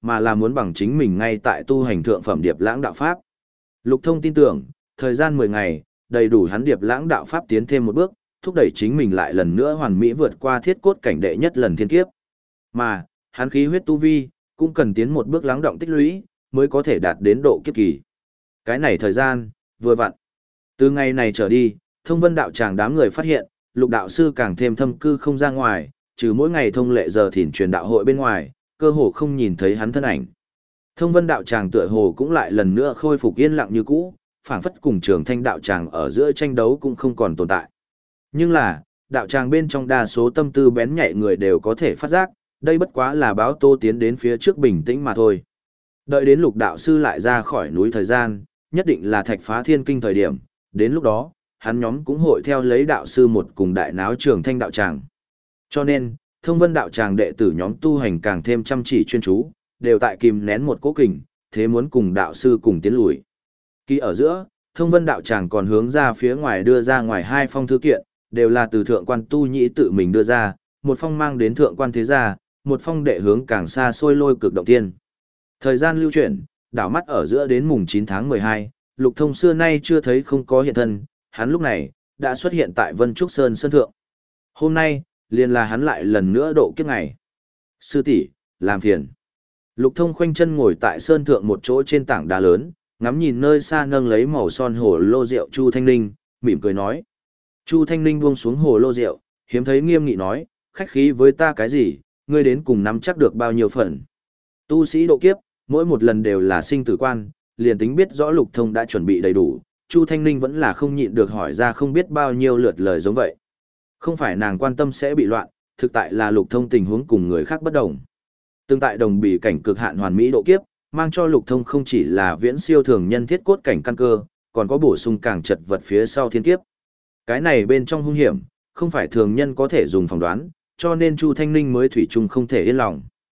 mà là muốn bằng chính mình ngay tại tu hành thượng phẩm Điệp Lãng đạo pháp. Lục Thông tin tưởng, thời gian mười ngày, đầy đủ hắn Điệp Lãng đạo pháp tiến thêm một bước, thúc đẩy chính mình lại lần nữa hoàn mỹ vượt qua thiết cốt cảnh đệ nhất lần thiên kiếp. Mà, hắn khí huyết tu vi, cũng cần tiến một bước lắng động tích lũy, mới có thể đạt đến độ kiếp kỳ. Cái này thời gian, vừa vặn. Từ ngày này trở đi, Thông Vân đạo tràng đám người phát hiện, Lục đạo sư càng thêm thâm cư không ra ngoài, trừ mỗi ngày thông lệ giờ thỉnh truyền đạo hội bên ngoài, cơ hồ không nhìn thấy hắn thân ảnh. Thông Vân đạo tràng tựa hồ cũng lại lần nữa khôi phục yên lặng như cũ, phảng phất cùng Trường Thanh đạo tràng ở giữa tranh đấu cũng không còn tồn tại. Nhưng là, đạo tràng bên trong đa số tâm tư bén nhạy người đều có thể phát giác, đây bất quá là báo Tô tiến đến phía trước bình tĩnh mà thôi. Đợi đến Lục đạo sư lại ra khỏi núi thời gian, nhất định là thạch phá thiên kinh thời điểm, đến lúc đó, hắn nhóm cũng hội theo lấy đạo sư một cùng đại náo Trường Thanh đạo tràng. Cho nên, Thông Vân đạo tràng đệ tử nhóm tu hành càng thêm chăm chỉ chuyên chú, đều tại kìm nén một cố kình, thế muốn cùng đạo sư cùng tiến lùi. Kỳ ở giữa, Thông Vân đạo tràng còn hướng ra phía ngoài đưa ra ngoài hai phong thư kiện, đều là từ thượng quan tu nhĩ tự mình đưa ra, một phong mang đến thượng quan thế gia, một phong đệ hướng càng xa xôi lôi cực động tiên. Thời gian lưu chuyển, đảo mắt ở giữa đến mùng chín tháng mười hai, Lục Thông xưa nay chưa thấy không có hiện thân, hắn lúc này đã xuất hiện tại Vân Trúc Sơn Sơn Thượng. Hôm nay, liền là hắn lại lần nữa độ kiếp ngày. Sư tỷ, làm phiền. Lục Thông khoanh chân ngồi tại Sơn Thượng một chỗ trên tảng đá lớn, ngắm nhìn nơi xa nâng lấy màu son hồ lô rượu Chu Thanh Ninh, mỉm cười nói. Chu Thanh Ninh buông xuống hồ lô rượu, hiếm thấy nghiêm nghị nói, khách khí với ta cái gì, ngươi đến cùng nắm chắc được bao nhiêu phần. Tu sĩ độ kiếp, mỗi một lần đều là sinh tử quan, liền tính biết rõ Lục Thông đã chuẩn bị đầy đủ, Chu Thanh Ninh vẫn là không nhịn được hỏi ra không biết bao nhiêu lượt lời giống vậy. Không phải nàng quan tâm sẽ bị loạn, thực tại là Lục Thông tình huống cùng người khác bất đồng. Tương tại đồng bì cảnh cực hạn hoàn mỹ độ kiếp, mang cho Lục Thông không chỉ là viễn siêu thường nhân thiết cốt cảnh căn cơ, còn có bổ sung càng chật vật phía sau thiên kiếp. Cái này bên trong hung hiểm, không phải thường nhân có thể dùng phỏng đoán, cho nên Chu Thanh Ninh mới thủy chung không thể yên lòng.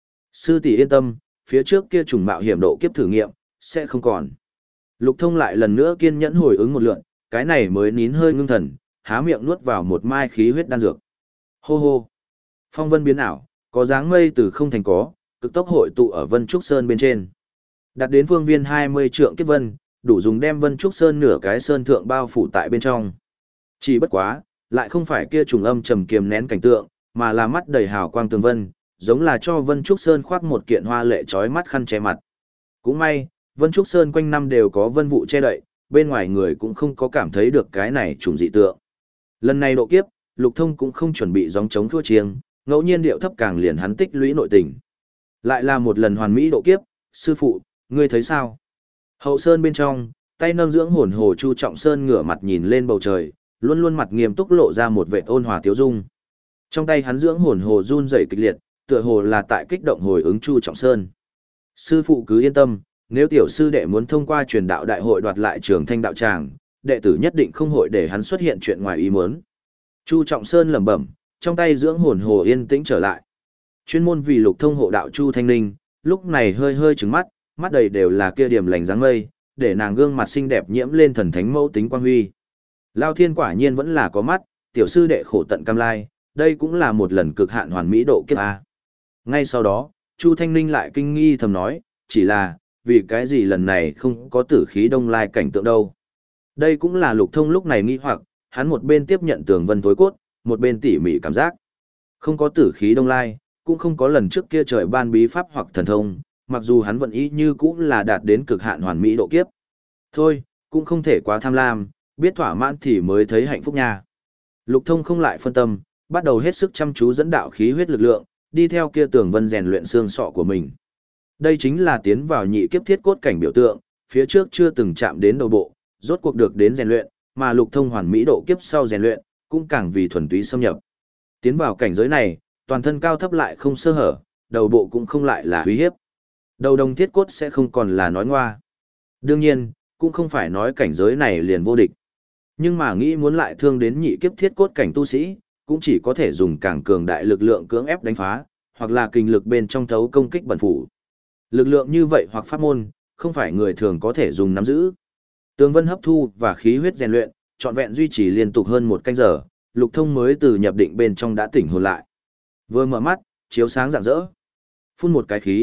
Sư tỷ yên tâm, phía trước kia trùng mạo hiểm độ kiếp thử nghiệm, sẽ không còn. Lục Thông lại lần nữa kiên nhẫn hồi ứng một lượt, cái này mới nín hơi ngưng thần, há miệng nuốt vào một mai khí huyết đan dược. Hô hô. Phong vân biến ảo, có dáng mây từ không thành có, cực tốc hội tụ ở Vân Trúc Sơn bên trên. Đặt đến phương viên hai mươi trượng kiếp vân, đủ dùng đem Vân Trúc Sơn nửa cái sơn thượng bao phủ tại bên trong. Chỉ bất quá, lại không phải kia trùng âm trầm kiềm nén cảnh tượng, mà là mắt đầy hào quang tường vân, giống là cho Vân Trúc Sơn khoác một kiện hoa lệ chói mắt khăn che mặt. Cũng may, Vân Trúc Sơn quanh năm đều có vân vụ che đậy, bên ngoài người cũng không có cảm thấy được cái này trùng dị tượng. Lần này độ kiếp, Lục Thông cũng không chuẩn bị gióng trống thua chiêng, ngẫu nhiên điệu thấp càng liền hắn tích lũy nội tình. Lại là một lần hoàn mỹ độ kiếp, sư phụ, ngươi thấy sao? Hậu Sơn bên trong, tay nâng dưỡng hồn hồ Chu Trọng Sơn ngửa mặt nhìn lên bầu trời, luôn luôn mặt nghiêm túc lộ ra một vẻ ôn hòa tiếu dung. Trong tay hắn dưỡng hồn hồ run rẩy kịch liệt, tựa hồ là tại kích động hồi ứng Chu Trọng Sơn. Sư phụ cứ yên tâm, nếu tiểu sư đệ muốn thông qua truyền đạo đại hội đoạt lại Trường Thanh đạo tràng, đệ tử nhất định không hội để hắn xuất hiện chuyện ngoài ý muốn. Chu Trọng Sơn lẩm bẩm, trong tay dưỡng hồn hồ yên tĩnh trở lại. Chuyên môn vì Lục Thông hộ đạo Chu Thanh Ninh, lúc này hơi hơi trừng mắt, mắt đầy đều là kia điểm lành dáng mây, để nàng gương mặt xinh đẹp nhiễm lên thần thánh mẫu tính quang huy. Lao Thiên quả nhiên vẫn là có mắt, tiểu sư đệ khổ tận cam lai, đây cũng là một lần cực hạn hoàn mỹ độ kiếp a. Ngay sau đó, Chu Thanh Ninh lại kinh nghi thầm nói, chỉ là, vì cái gì lần này không có tử khí đông lai cảnh tượng đâu. Đây cũng là Lục Thông lúc này nghi hoặc, hắn một bên tiếp nhận tường vân tối cốt, một bên tỉ mỉ cảm giác. Không có tử khí đông lai, cũng không có lần trước kia trời ban bí pháp hoặc thần thông, mặc dù hắn vẫn ý như cũng là đạt đến cực hạn hoàn mỹ độ kiếp. Thôi, cũng không thể quá tham lam, biết thỏa mãn thì mới thấy hạnh phúc nha. Lục Thông không lại phân tâm, bắt đầu hết sức chăm chú dẫn đạo khí huyết lực lượng, đi theo kia tường vân rèn luyện xương sọ của mình. Đây chính là tiến vào nhị kiếp thiết cốt cảnh biểu tượng, phía trước chưa từng chạm đến đầu bộ, rốt cuộc được đến rèn luyện, mà Lục Thông hoàn mỹ độ kiếp sau rèn luyện, cũng càng vì thuần túy xâm nhập. Tiến vào cảnh giới này, toàn thân cao thấp lại không sơ hở, đầu bộ cũng không lại là uy hiếp. Đầu đồng thiết cốt sẽ không còn là nói ngoa. Đương nhiên, cũng không phải nói cảnh giới này liền vô địch. Nhưng mà nghĩ muốn lại thương đến nhị kiếp thiết cốt cảnh tu sĩ, cũng chỉ có thể dùng càng cường đại lực lượng cưỡng ép đánh phá, hoặc là kinh lực bên trong thấu công kích bẩn phủ. Lực lượng như vậy hoặc pháp môn, không phải người thường có thể dùng nắm giữ. Tường vân hấp thu và khí huyết rèn luyện, trọn vẹn duy trì liên tục hơn một canh giờ, Lục Thông mới từ nhập định bên trong đã tỉnh hồn lại. Vừa mở mắt, chiếu sáng rạng rỡ. Phun một cái khí,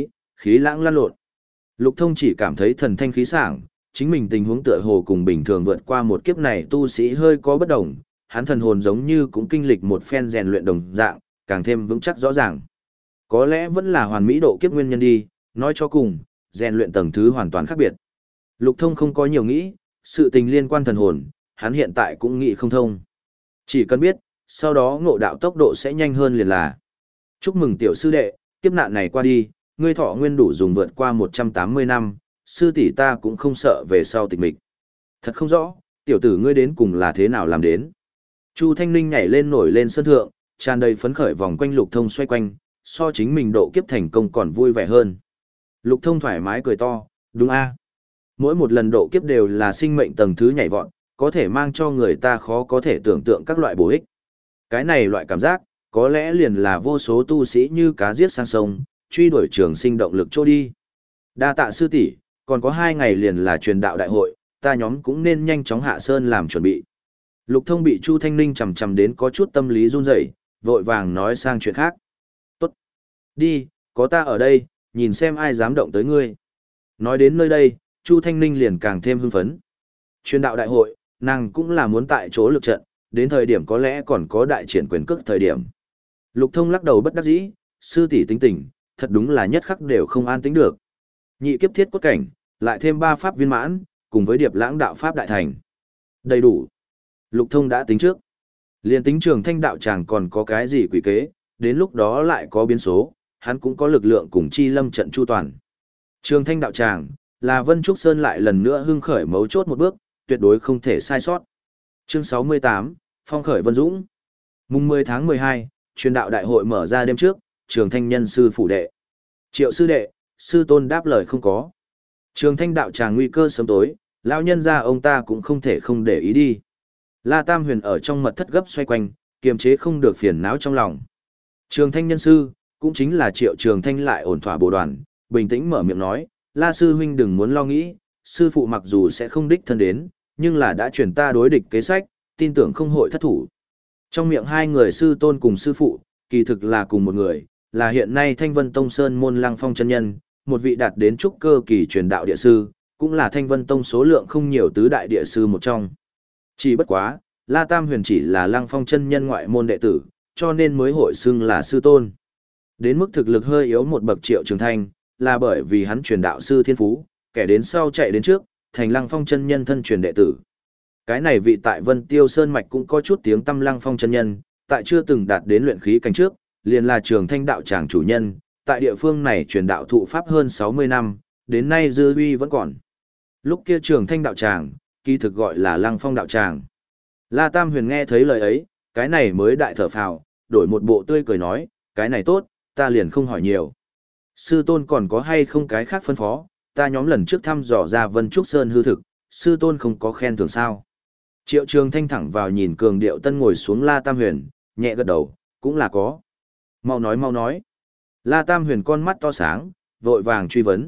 khí lãng lan lộn. Lục Thông chỉ cảm thấy thần thanh khí sảng, chính mình tình huống tựa hồ cùng bình thường vượt qua một kiếp này tu sĩ hơi có bất đồng, hắn thần hồn giống như cũng kinh lịch một phen rèn luyện đồng dạng, càng thêm vững chắc rõ ràng. Có lẽ vẫn là hoàn mỹ độ kiếp nguyên nhân đi, nói cho cùng, rèn luyện tầng thứ hoàn toàn khác biệt. Lục Thông không có nhiều nghĩ, sự tình liên quan thần hồn, hắn hiện tại cũng nghĩ không thông. Chỉ cần biết, sau đó ngộ đạo tốc độ sẽ nhanh hơn liền là. Chúc mừng tiểu sư đệ, kiếp nạn này qua đi, ngươi thọ nguyên đủ dùng vượt qua một trăm tám mươi năm, sư tỷ ta cũng không sợ về sau tịch mịch. Thật không rõ, tiểu tử ngươi đến cùng là thế nào làm đến. Chu Thanh Ninh nhảy lên nổi lên sân thượng, tràn đầy phấn khởi vòng quanh Lục Thông xoay quanh, so chính mình độ kiếp thành công còn vui vẻ hơn. Lục Thông thoải mái cười to, đúng a. Mỗi một lần độ kiếp đều là sinh mệnh tầng thứ nhảy vọt, có thể mang cho người ta khó có thể tưởng tượng các loại bổ ích. Cái này loại cảm giác, có lẽ liền là vô số tu sĩ như cá giết sang sông, truy đuổi trường sinh động lực trôi đi. Đa tạ sư tỷ, còn có hai ngày liền là truyền đạo đại hội, ta nhóm cũng nên nhanh chóng hạ sơn làm chuẩn bị. Lục Thông bị Chu Thanh Ninh chầm chầm đến có chút tâm lý run rẩy, vội vàng nói sang chuyện khác. Tốt. Đi, có ta ở đây, nhìn xem ai dám động tới ngươi. Nói đến nơi đây, Chu Thanh Ninh liền càng thêm hưng phấn. Truyền đạo đại hội, nàng cũng là muốn tại chỗ lực trận, đến thời điểm có lẽ còn có đại triển quyền cước thời điểm. Lục Thông lắc đầu bất đắc dĩ, sư tỷ tính tình, thật đúng là nhất khắc đều không an tính được. Nhị kiếp thiết cốt cảnh, lại thêm ba pháp viên mãn, cùng với điệp lãng đạo pháp đại thành. Đầy đủ. Lục Thông đã tính trước. Liên tính Trường Thanh đạo tràng còn có cái gì quỷ kế, đến lúc đó lại có biến số, hắn cũng có lực lượng cùng chi lâm trận chu toàn. Trường Thanh đạo tràng, là Vân Trúc Sơn lại lần nữa hưng khởi mấu chốt một bước, tuyệt đối không thể sai sót. Chương sáu mươi tám, Phong khởi Vân Dũng. Mùng mười tháng mười hai, truyền đạo đại hội mở ra đêm trước, Trường Thanh nhân sư phủ đệ. Triệu sư đệ, sư tôn đáp lời không có. Trường Thanh đạo tràng nguy cơ sớm tối, lão nhân gia ông ta cũng không thể không để ý đi. La Tam Huyền ở trong mật thất gấp xoay quanh, kiềm chế không được phiền não trong lòng. Trường Thanh nhân sư, cũng chính là Triệu Trường Thanh lại ổn thỏa bổ đoàn, bình tĩnh mở miệng nói, La sư huynh đừng muốn lo nghĩ, sư phụ mặc dù sẽ không đích thân đến, nhưng là đã chuyển ta đối địch kế sách, tin tưởng không hội thất thủ. Trong miệng hai người sư tôn cùng sư phụ, kỳ thực là cùng một người, là hiện nay Thanh Vân Tông Sơn môn Lăng Phong chân nhân, một vị đạt đến trúc cơ kỳ truyền đạo địa sư, cũng là Thanh Vân Tông số lượng không nhiều tứ đại địa sư một trong. Chỉ bất quá, La Tam Huyền chỉ là Lăng Phong chân nhân ngoại môn đệ tử, cho nên mới hội xưng là sư tôn. Đến mức thực lực hơi yếu một bậc Triệu Trường Thanh, là bởi vì hắn truyền đạo sư thiên phú, kẻ đến sau chạy đến trước, thành Lăng Phong chân nhân thân truyền đệ tử. Cái này vị tại Vân Tiêu Sơn mạch cũng có chút tiếng tăm Lăng Phong chân nhân, tại chưa từng đạt đến luyện khí cảnh trước, liền là Trường Thanh đạo tràng chủ nhân, tại địa phương này truyền đạo thụ pháp hơn sáu mươi năm, đến nay dư uy vẫn còn. Lúc kia Trường Thanh đạo tràng, kỳ thực gọi là Lăng Phong đạo tràng. La Tam Huyền nghe thấy lời ấy, cái này mới đại thở phào, đổi một bộ tươi cười nói, cái này tốt, ta liền không hỏi nhiều. Sư tôn còn có hay không cái khác phân phó, ta nhóm lần trước thăm dò ra Vân Trúc Sơn hư thực, sư tôn không có khen thưởng sao. Triệu Trường Thanh thẳng vào nhìn cường điệu tân ngồi xuống La Tam Huyền, nhẹ gật đầu, cũng là có. Mau nói mau nói. La Tam Huyền con mắt to sáng, vội vàng truy vấn.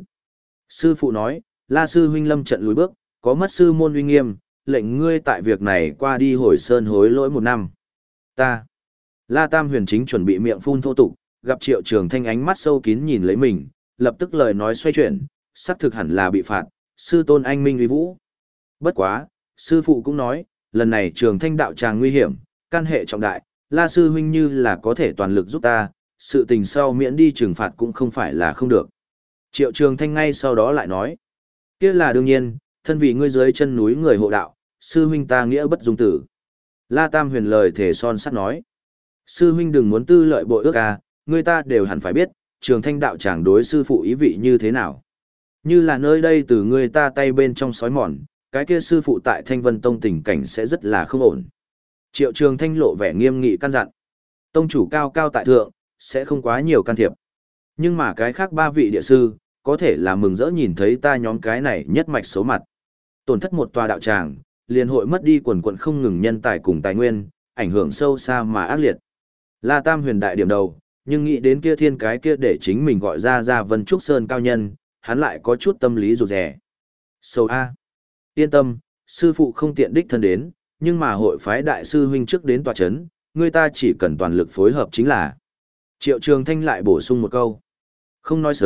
Sư phụ nói, La sư huynh lâm trận lùi bước, có mất sư môn uy nghiêm, lệnh ngươi tại việc này qua đi hồi sơn hối lỗi một năm. Ta. La Tam Huyền chính chuẩn bị miệng phun thô tục, gặp Triệu Trường Thanh ánh mắt sâu kín nhìn lấy mình, lập tức lời nói xoay chuyển, xác thực hẳn là bị phạt, sư tôn anh minh uy vũ. Bất quá, sư phụ cũng nói, lần này Trường Thanh đạo tràng nguy hiểm, căn hệ trọng đại, La sư huynh như là có thể toàn lực giúp ta, sự tình sau miễn đi trừng phạt cũng không phải là không được. Triệu Trường Thanh ngay sau đó lại nói, kia là đương nhiên, thân vì ngươi dưới chân núi người hộ đạo, sư huynh ta nghĩa bất dung tử. La Tam Huyền lời thể son sắt nói, sư huynh đừng muốn tư lợi bội ước à, người ta đều hẳn phải biết, Trường Thanh đạo tràng đối sư phụ ý vị như thế nào. Như là nơi đây từ người ta tay bên trong sói mòn, cái kia sư phụ tại Thanh Vân Tông tình cảnh sẽ rất là không ổn. Triệu Trường Thanh lộ vẻ nghiêm nghị căn dặn. Tông chủ cao cao tại thượng, sẽ không quá nhiều can thiệp. Nhưng mà cái khác ba vị địa sư, có thể là mừng rỡ nhìn thấy ta nhóm cái này nhất mạch xấu mặt. Tổn thất một tòa đạo tràng, liền hội mất đi quần quận không ngừng nhân tài cùng tài nguyên, ảnh hưởng sâu xa mà ác liệt. La Tam Huyền đại điểm đầu, nhưng nghĩ đến kia thiên cái kia để chính mình gọi ra ra Vân Trúc Sơn cao nhân, hắn lại có chút tâm lý rụt rè. Sâu A. Yên tâm, sư phụ không tiện đích thân đến, nhưng mà hội phái đại sư huynh trước đến tòa chấn, người ta chỉ cần toàn lực phối hợp chính là. Triệu Trường Thanh lại bổ sung một câu. Không nói sớm,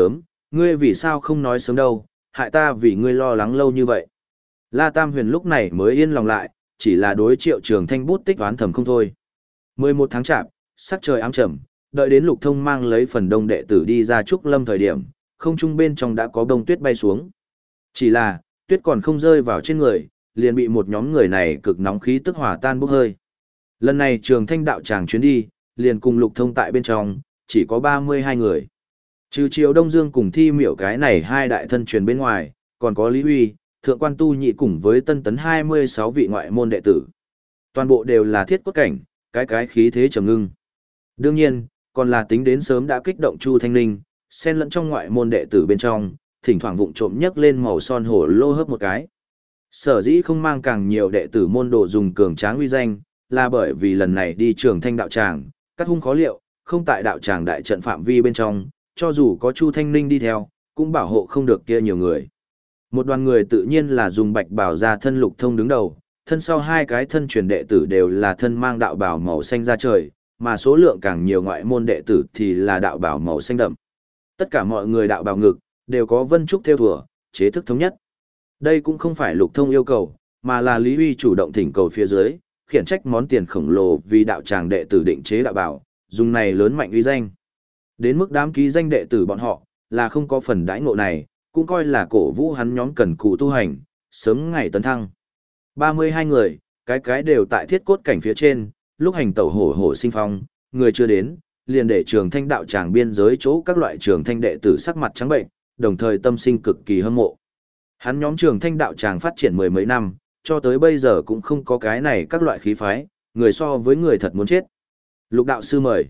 Ngươi vì sao không nói sớm đâu, hại ta vì ngươi lo lắng lâu như vậy. La Tam Huyền lúc này mới yên lòng lại, chỉ là đối Triệu Trường Thanh bút tích oán thầm không thôi. mười một tháng chạp, sắc trời ám trầm, đợi đến Lục Thông mang lấy phần đông đệ tử đi ra trúc lâm thời điểm, không trung bên trong đã có bông tuyết bay xuống. Chỉ là, tuyết còn không rơi vào trên người, liền bị một nhóm người này cực nóng khí tức hòa tan bốc hơi. Lần này Trường Thanh đạo tràng chuyến đi, liền cùng Lục Thông tại bên trong, chỉ có ba mươi hai người. Trừ Triều Đông Dương cùng Thi Miểu cái này hai đại thân truyền bên ngoài, còn có Lý Huy, Thượng Quan Tu Nhị cùng với Tân Tấn hai mươi sáu vị ngoại môn đệ tử. Toàn bộ đều là thiết cốt cảnh, cái cái khí thế trầm ngưng. Đương nhiên, còn là tính đến sớm đã kích động Chu Thanh Ninh, xen lẫn trong ngoại môn đệ tử bên trong, thỉnh thoảng vụng trộm nhấc lên màu son hổ lô hấp một cái. Sở dĩ không mang càng nhiều đệ tử môn đồ dùng cường tráng uy danh, là bởi vì lần này đi Trường Thanh đạo tràng, cắt hung khó liệu, không tại đạo tràng đại trận phạm vi bên trong, cho dù có Chu Thanh Ninh đi theo, cũng bảo hộ không được kia nhiều người. Một đoàn người tự nhiên là dùng bạch bào ra thân Lục Thông đứng đầu, thân sau hai cái thân truyền đệ tử đều là thân mang đạo bào màu xanh ra trời, mà số lượng càng nhiều ngoại môn đệ tử thì là đạo bào màu xanh đậm. Tất cả mọi người đạo bào ngực, đều có vân trúc theo thùa, chế thức thống nhất. Đây cũng không phải Lục Thông yêu cầu, mà là Lý Huy chủ động thỉnh cầu phía dưới, khiển trách món tiền khổng lồ vì đạo tràng đệ tử định chế đạo bào, dùng này lớn mạnh uy danh. Đến mức đám ký danh đệ tử bọn họ, là không có phần đãi ngộ này, cũng coi là cổ vũ hắn nhóm cần cù tu hành, sớm ngày tấn thăng. ba mươi hai người, cái cái đều tại thiết cốt cảnh phía trên, lúc hành tẩu hổ hổ sinh phong, người chưa đến, liền để Trường Thanh đạo tràng biên giới chỗ các loại Trường Thanh đệ tử sắc mặt trắng bệnh, đồng thời tâm sinh cực kỳ hâm mộ. Hắn nhóm Trường Thanh đạo tràng phát triển mười mấy năm, cho tới bây giờ cũng không có cái này các loại khí phái, người so với người thật muốn chết. Lục đạo sư mời.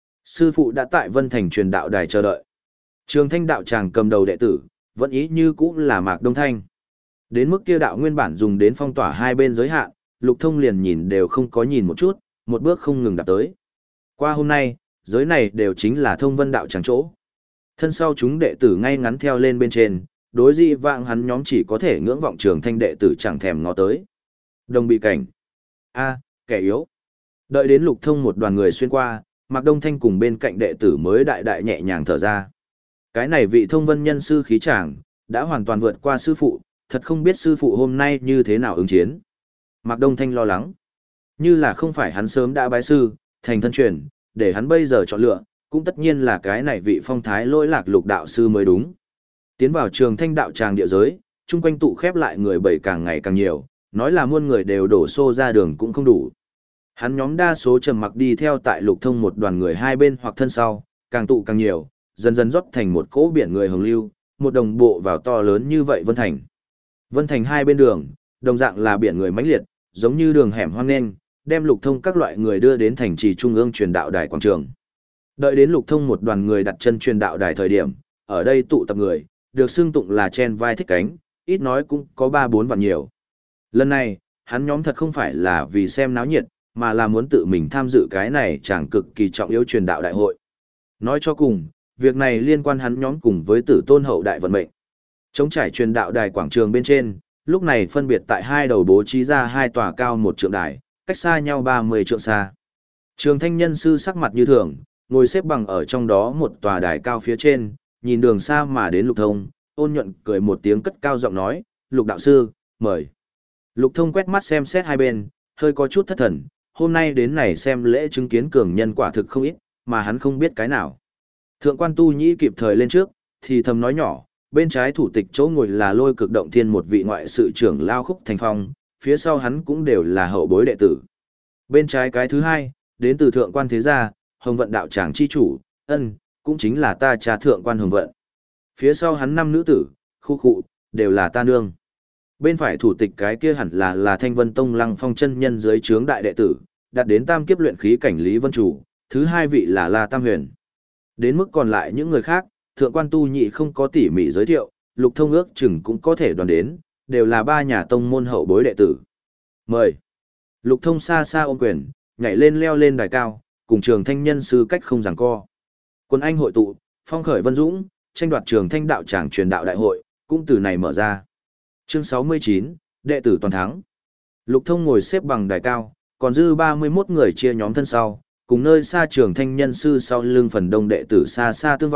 Sư phụ đã tại Vân Thành truyền đạo đài chờ đợi. Trường Thanh đạo tràng cầm đầu đệ tử, vẫn ý như cũ là Mạc Đông Thanh. Đến mức kia đạo nguyên bản dùng đến phong tỏa hai bên giới hạn, Lục Thông liền nhìn đều không có nhìn một chút, một bước không ngừng đạp tới. Qua hôm nay, giới này đều chính là thông vân đạo tràng chỗ. Thân sau chúng đệ tử ngay ngắn theo lên bên trên, đối dị vạng hắn nhóm chỉ có thể ngưỡng vọng Trường Thanh đệ tử chẳng thèm ngó tới. Đồng bị cảnh. A, kẻ yếu. Đợi đến Lục Thông một đoàn người xuyên qua, Mạc Đông Thanh cùng bên cạnh đệ tử mới đại đại nhẹ nhàng thở ra. Cái này vị thông vân nhân sư khí tràng, đã hoàn toàn vượt qua sư phụ, thật không biết sư phụ hôm nay như thế nào ứng chiến. Mạc Đông Thanh lo lắng. Như là không phải hắn sớm đã bái sư, thành thân truyền, để hắn bây giờ chọn lựa, cũng tất nhiên là cái này vị phong thái lỗi lạc lục đạo sư mới đúng. Tiến vào Trường Thanh đạo tràng địa giới, chung quanh tụ khép lại người bảy càng ngày càng nhiều, nói là muôn người đều đổ xô ra đường cũng không đủ. Hắn nhóm đa số trầm mặc đi theo tại Lục Thông một đoàn người hai bên hoặc thân sau, càng tụ càng nhiều, dần dần rót thành một cỗ biển người hồng lưu, một đồng bộ vào to lớn như vậy Vân Thành. Vân Thành hai bên đường, đồng dạng là biển người mãnh liệt, giống như đường hẻm hoang nên, đem Lục Thông các loại người đưa đến thành trì trung ương truyền đạo đài quảng trường. Đợi đến Lục Thông một đoàn người đặt chân truyền đạo đài thời điểm, ở đây tụ tập người, được xưng tụng là chen vai thích cánh, ít nói cũng có ba bốn vạn nhiều. Lần này, hắn nhóm thật không phải là vì xem náo nhiệt, mà là muốn tự mình tham dự cái này chẳng cực kỳ trọng yếu truyền đạo đại hội. Nói cho cùng, việc này liên quan hắn nhóm cùng với Tử Tôn hậu đại vận mệnh. Trống trải truyền đạo đài quảng trường bên trên, lúc này phân biệt tại hai đầu bố trí ra hai tòa cao một trượng đài, cách xa nhau ba mươi trượng xa. Trường Thanh nhân sư sắc mặt như thường, ngồi xếp bằng ở trong đó một tòa đài cao phía trên, nhìn đường xa mà đến Lục Thông, ôn nhuận cười một tiếng cất cao giọng nói, Lục đạo sư, mời. Lục Thông quét mắt xem xét hai bên, hơi có chút thất thần, hôm nay đến này xem lễ chứng kiến cường nhân quả thực không ít, mà hắn không biết cái nào. Thượng quan Tu Nhĩ kịp thời lên trước, thì thầm nói nhỏ, bên trái thủ tịch chỗ ngồi là Lôi Cực Động Thiên một vị ngoại sự trưởng Lao Khúc Thành Phong, phía sau hắn cũng đều là hậu bối đệ tử. Bên trái cái thứ hai, đến từ thượng quan thế gia, Hồng Vận đạo tràng chi chủ, ân, cũng chính là ta cha thượng quan Hồng Vận. Phía sau hắn năm nữ tử, khu khụ, đều là ta nương. Bên phải thủ tịch cái kia hẳn là là Thanh Vân Tông Lăng Phong chân nhân dưới trướng đại đệ tử, đạt đến tam kiếp luyện khí cảnh Lý Vân Chủ, thứ hai vị là La Tam Huyền. Đến mức còn lại những người khác, thượng quan Tu Nhị không có tỉ mỉ giới thiệu, Lục Thông ước chừng cũng có thể đoán đến, đều là ba nhà tông môn hậu bối đệ tử. Mời. Lục Thông xa xa ôm quyền, nhảy lên leo lên đài cao, cùng Trường Thanh nhân sư cách không giằng co. Quân anh hội tụ, phong khởi vân dũng, tranh đoạt Trường Thanh đạo tràng truyền đạo đại hội, cũng từ này mở ra. Chương sáu mươi chín, đệ tử toàn thắng. Lục Thông ngồi xếp bằng đài cao, còn dư ba mươi mốt người chia nhóm thân sau, cùng nơi xa Trường Thanh nhân sư sau lưng phần đông đệ tử xa xa tương vọng,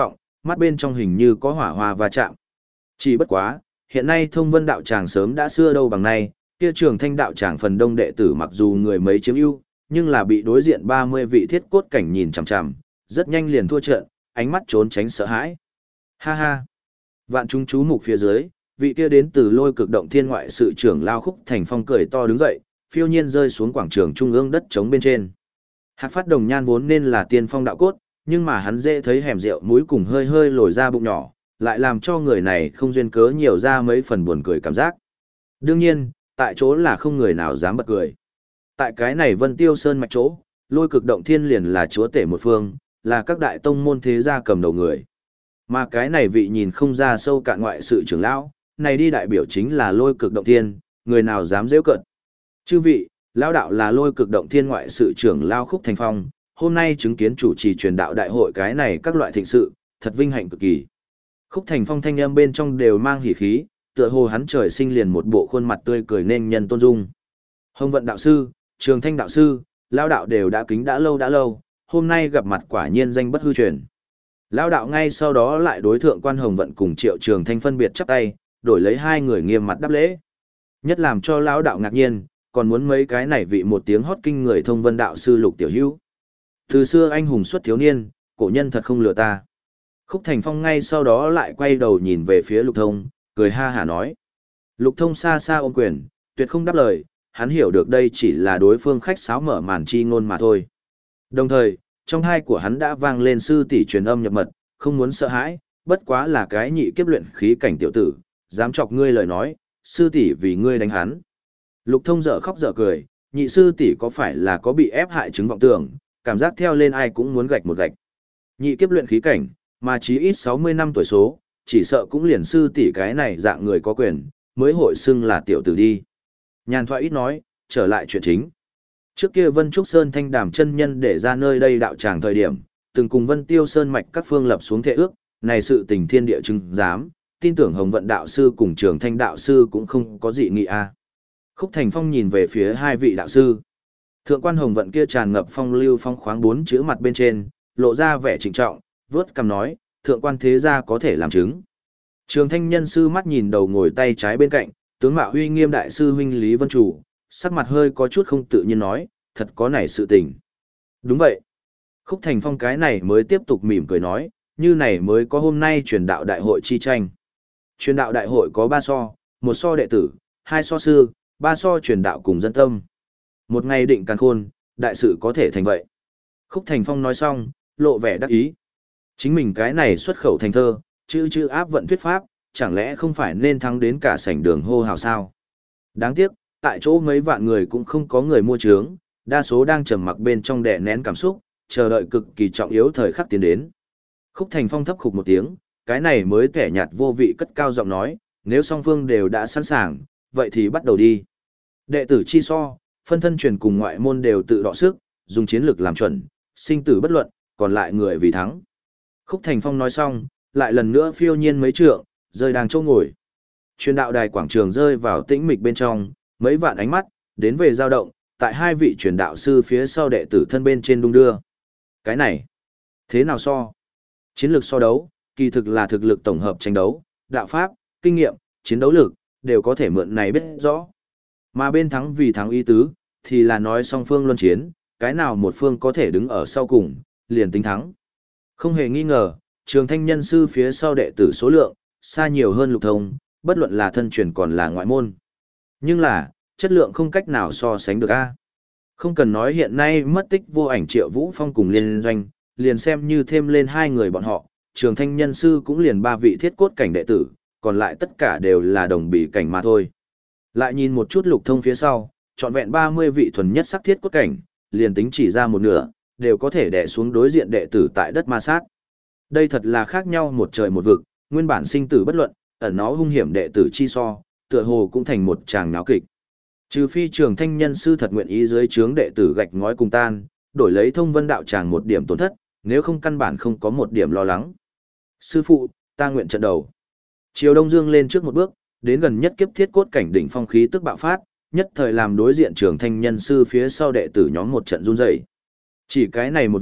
mắt bên trong hình như có hỏa hoa va chạm. Chỉ bất quá, hiện nay thông vân đạo tràng sớm đã xưa đâu bằng nay, kia trường thanh đạo tràng phần đông đệ tử mặc dù người mấy chiếm ưu, nhưng là bị đối diện ba mươi vị thiết cốt cảnh nhìn chằm chằm, rất nhanh liền thua trận, ánh mắt trốn tránh sợ hãi. Ha ha! Vạn chúng chú mục phía dưới, vị kia đến từ lôi cực động thiên ngoại sự trưởng lao Khúc Thành Phong cười to đứng dậy, phiêu nhiên rơi xuống quảng trường trung ương đất trống bên trên. Hạc Phát Đồng Nhan vốn nên là tiên phong đạo cốt, nhưng mà hắn dễ thấy hẻm rượu mũi cùng hơi hơi lồi ra bụng nhỏ, lại làm cho người này không duyên cớ nhiều ra mấy phần buồn cười cảm giác. Đương nhiên, tại chỗ là không người nào dám bật cười. Tại cái này Vân Tiêu Sơn mạch chỗ, lôi cực động thiên liền là chúa tể một phương, là các đại tông môn thế gia cầm đầu người. Mà cái này vị nhìn không ra sâu cạn ngoại sự trưởng lão, này đi đại biểu chính là lôi cực động thiên, người nào dám giễu cợt. Chư vị, lão đạo là lôi cực động thiên ngoại sự trưởng lão Khúc Thành Phong, hôm nay chứng kiến chủ trì truyền đạo đại hội cái này các loại thịnh sự, thật vinh hạnh cực kỳ. Khúc Thành Phong thanh âm bên trong đều mang hỉ khí, tựa hồ hắn trời sinh liền một bộ khuôn mặt tươi cười nên nhân tôn dung. Hồng Vận đạo sư, Trường Thanh đạo sư, lão đạo đều đã kính đã lâu đã lâu, hôm nay gặp mặt quả nhiên danh bất hư truyền. Lão đạo ngay sau đó lại đối thượng quan Hồng Vận cùng Triệu Trường Thanh phân biệt chắp tay, đổi lấy hai người nghiêm mặt đáp lễ. Nhất làm cho lão đạo ngạc nhiên, còn muốn mấy cái này vị một tiếng hót kinh người thông vân đạo sư Lục Tiểu Hữu. Từ xưa anh hùng xuất thiếu niên, cổ nhân thật không lừa ta. Khúc Thành Phong ngay sau đó lại quay đầu nhìn về phía Lục Thông, cười ha hả nói. Lục Thông xa xa ôm quyền, tuyệt không đáp lời, hắn hiểu được đây chỉ là đối phương khách sáo mở màn chi ngôn mà thôi. Đồng thời, trong hai của hắn đã vang lên sư tỷ truyền âm nhập mật, không muốn sợ hãi, bất quá là cái nhị kiếp luyện khí cảnh tiểu tử, dám chọc ngươi lời nói, sư tỷ vì ngươi đánh hắn. Lục Thông dở khóc dở cười, nhị sư tỷ có phải là có bị ép hại chứng vọng tưởng, cảm giác theo lên ai cũng muốn gạch một gạch. Nhị kiếp luyện khí cảnh, mà chí ít sáu mươi năm tuổi số, chỉ sợ cũng liền sư tỷ cái này dạng người có quyền, mới hội xưng là tiểu tử đi. Nhàn thoại ít nói, trở lại chuyện chính. Trước kia Vân Trúc Sơn Thanh Đàm chân nhân để ra nơi đây đạo tràng thời điểm, từng cùng Vân Tiêu Sơn mạch các phương lập xuống thệ ước, này sự tình thiên địa chứng giám, tin tưởng Hồng Vận đạo sư cùng Trường Thanh đạo sư cũng không có gì nghị a. Khúc Thành Phong nhìn về phía hai vị đạo sư. Thượng quan Hồng Vận kia tràn ngập phong lưu phong khoáng bốn chữ mặt bên trên, lộ ra vẻ trịnh trọng, vớt cằm nói, thượng quan thế gia có thể làm chứng. Trường Thanh nhân sư mắt nhìn đầu ngồi tay trái bên cạnh, tướng mạo huy nghiêm đại sư huynh Lý Vân Chủ, sắc mặt hơi có chút không tự nhiên nói, thật có nảy sự tình. Đúng vậy. Khúc Thành Phong cái này mới tiếp tục mỉm cười nói, như này mới có hôm nay truyền đạo đại hội chi tranh. Truyền đạo đại hội có ba so, một so đệ tử, hai so sư, ba so truyền đạo cùng dân tâm. Một ngày định càn khôn, đại sự có thể thành vậy. Khúc Thành Phong nói xong, lộ vẻ đắc ý. Chính mình cái này xuất khẩu thành thơ, chữ chữ áp vận thuyết pháp, chẳng lẽ không phải nên thắng đến cả sảnh đường hô hào sao? Đáng tiếc, tại chỗ mấy vạn người cũng không có người mua trướng, đa số đang trầm mặc bên trong đè nén cảm xúc, chờ đợi cực kỳ trọng yếu thời khắc tiến đến. Khúc Thành Phong thấp khục một tiếng, cái này mới kẻ nhạt vô vị cất cao giọng nói, nếu song phương đều đã sẵn sàng, vậy thì bắt đầu đi. Đệ tử chi so, phân thân truyền cùng ngoại môn đều tự đọ sức, dùng chiến lược làm chuẩn, sinh tử bất luận, còn lại người vì thắng. Khúc Thành Phong nói xong, lại lần nữa phiêu nhiên mấy trượng, rơi đang chỗ ngồi. Truyền đạo đài quảng trường rơi vào tĩnh mịch bên trong, mấy vạn ánh mắt, đến về dao động, tại hai vị truyền đạo sư phía sau đệ tử thân bên trên đung đưa. Cái này, thế nào so? Chiến lược so đấu, kỳ thực là thực lực tổng hợp tranh đấu, đạo pháp, kinh nghiệm, chiến đấu lực, đều có thể mượn này biết rõ. Mà bên thắng vì thắng ý tứ, thì là nói song phương luân chiến, cái nào một phương có thể đứng ở sau cùng, liền tính thắng. Không hề nghi ngờ, Trường Thanh nhân sư phía sau đệ tử số lượng, xa nhiều hơn Lục Thông, bất luận là thân truyền còn là ngoại môn. Nhưng là, chất lượng không cách nào so sánh được a. Không cần nói hiện nay mất tích vô ảnh Triệu Vũ Phong cùng liên doanh, liền xem như thêm lên hai người bọn họ, Trường Thanh nhân sư cũng liền ba vị thiết cốt cảnh đệ tử, còn lại tất cả đều là đồng bì cảnh mà thôi. Lại nhìn một chút Lục Thông phía sau, trọn vẹn ba mươi vị thuần nhất sắc thiết cốt cảnh, liền tính chỉ ra một nửa, đều có thể đè xuống đối diện đệ tử tại đất ma sát. Đây thật là khác nhau một trời một vực, nguyên bản sinh tử bất luận, ẩn nó hung hiểm đệ tử chi so, tựa hồ cũng thành một tràng náo kịch. Trừ phi Trường Thanh nhân sư thật nguyện ý dưới trướng đệ tử gạch ngói cùng tan, đổi lấy thông vân đạo tràng một điểm tổn thất, nếu không căn bản không có một điểm lo lắng. Sư phụ, ta nguyện trận đầu. Triều Đông Dương lên trước một bước, đến gần nhất kiếp thiết cốt cảnh đỉnh phong khí tức bạo phát, nhất thời làm đối diện Trường Thanh nhân sư phía sau đệ tử nhóm một trận run rẩy. Chỉ cái này một vị,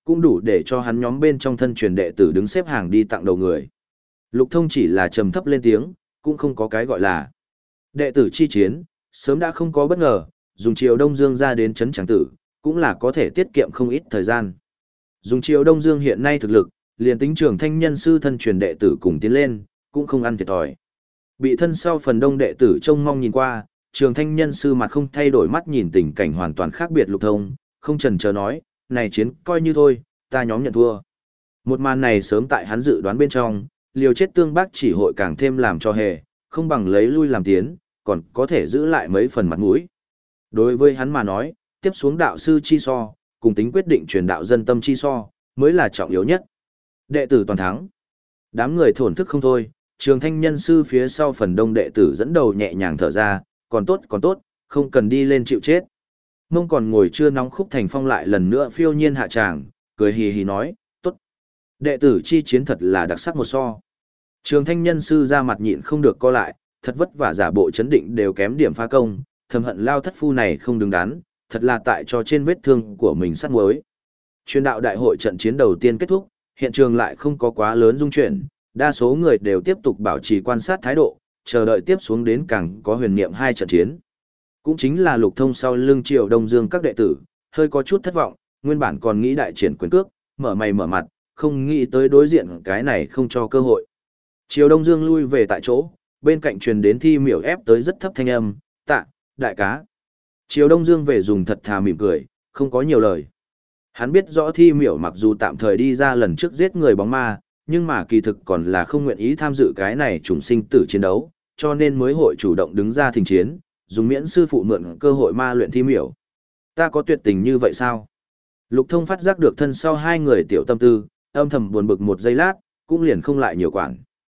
cũng đủ để cho hắn nhóm bên trong thân truyền đệ tử đứng xếp hàng đi tặng đầu người. Lục Thông chỉ là trầm thấp lên tiếng, cũng không có cái gọi là đệ tử chi chiến, sớm đã không có bất ngờ, dùng Triều Đông Dương ra đến trấn Tràng Tử, cũng là có thể tiết kiệm không ít thời gian. Dùng Triều Đông Dương hiện nay thực lực, liền tính Trường Thanh Nhân sư thân truyền đệ tử cùng tiến lên, cũng không ăn thiệt thòi. Bị thân sau phần đông đệ tử trông mong nhìn qua, Trường Thanh Nhân sư mặt không thay đổi mắt nhìn tình cảnh hoàn toàn khác biệt Lục Thông, không chần chờ nói, này chiến coi như thôi, ta nhóm nhận thua. Một màn này sớm tại hắn dự đoán bên trong, liều chết tương bác chỉ hội càng thêm làm cho hề, không bằng lấy lui làm tiến, còn có thể giữ lại mấy phần mặt mũi. Đối với hắn mà nói, tiếp xuống đạo sư chi so, cùng tính quyết định truyền đạo dân tâm chi so, mới là trọng yếu nhất. Đệ tử toàn thắng. Đám người thổn thức không thôi, Trường Thanh Nhân sư phía sau phần đông đệ tử dẫn đầu nhẹ nhàng thở ra, còn tốt còn tốt, không cần đi lên chịu chết. Mông còn ngồi chưa nóng Khúc Thành Phong lại lần nữa phiêu nhiên hạ tràng, cười hì hì nói, tốt. Đệ tử chi chiến thật là đặc sắc một so. Trường Thanh Nhân sư ra mặt nhịn không được co lại, thật vất vả giả bộ chấn định đều kém điểm phá công, thầm hận lao thất phu này không đứng đắn, thật là tại cho trên vết thương của mình sắt muối. Truyền đạo đại hội trận chiến đầu tiên kết thúc, hiện trường lại không có quá lớn dung chuyển, đa số người đều tiếp tục bảo trì quan sát thái độ, chờ đợi tiếp xuống đến càng có huyền niệm hai trận chiến. Cũng chính là Lục Thông sau lưng Triều Đông Dương các đệ tử, hơi có chút thất vọng, nguyên bản còn nghĩ đại triển quyền cước, mở mày mở mặt, không nghĩ tới đối diện cái này không cho cơ hội. Triều Đông Dương lui về tại chỗ, bên cạnh truyền đến Thi Miểu ép tới rất thấp thanh âm, tạ, đại cá. Triều Đông Dương về dùng thật thà mỉm cười, không có nhiều lời. Hắn biết rõ Thi Miểu mặc dù tạm thời đi ra lần trước giết người bóng ma, nhưng mà kỳ thực còn là không nguyện ý tham dự cái này trùng sinh tử chiến đấu, cho nên mới hội chủ động đứng ra thỉnh chiến, dùng miễn sư phụ mượn cơ hội ma luyện Thi Miểu. Ta có tuyệt tình như vậy sao? Lục Thông phát giác được thân sau hai người tiểu tâm tư, âm thầm buồn bực một giây lát, cũng liền không lại nhiều quản.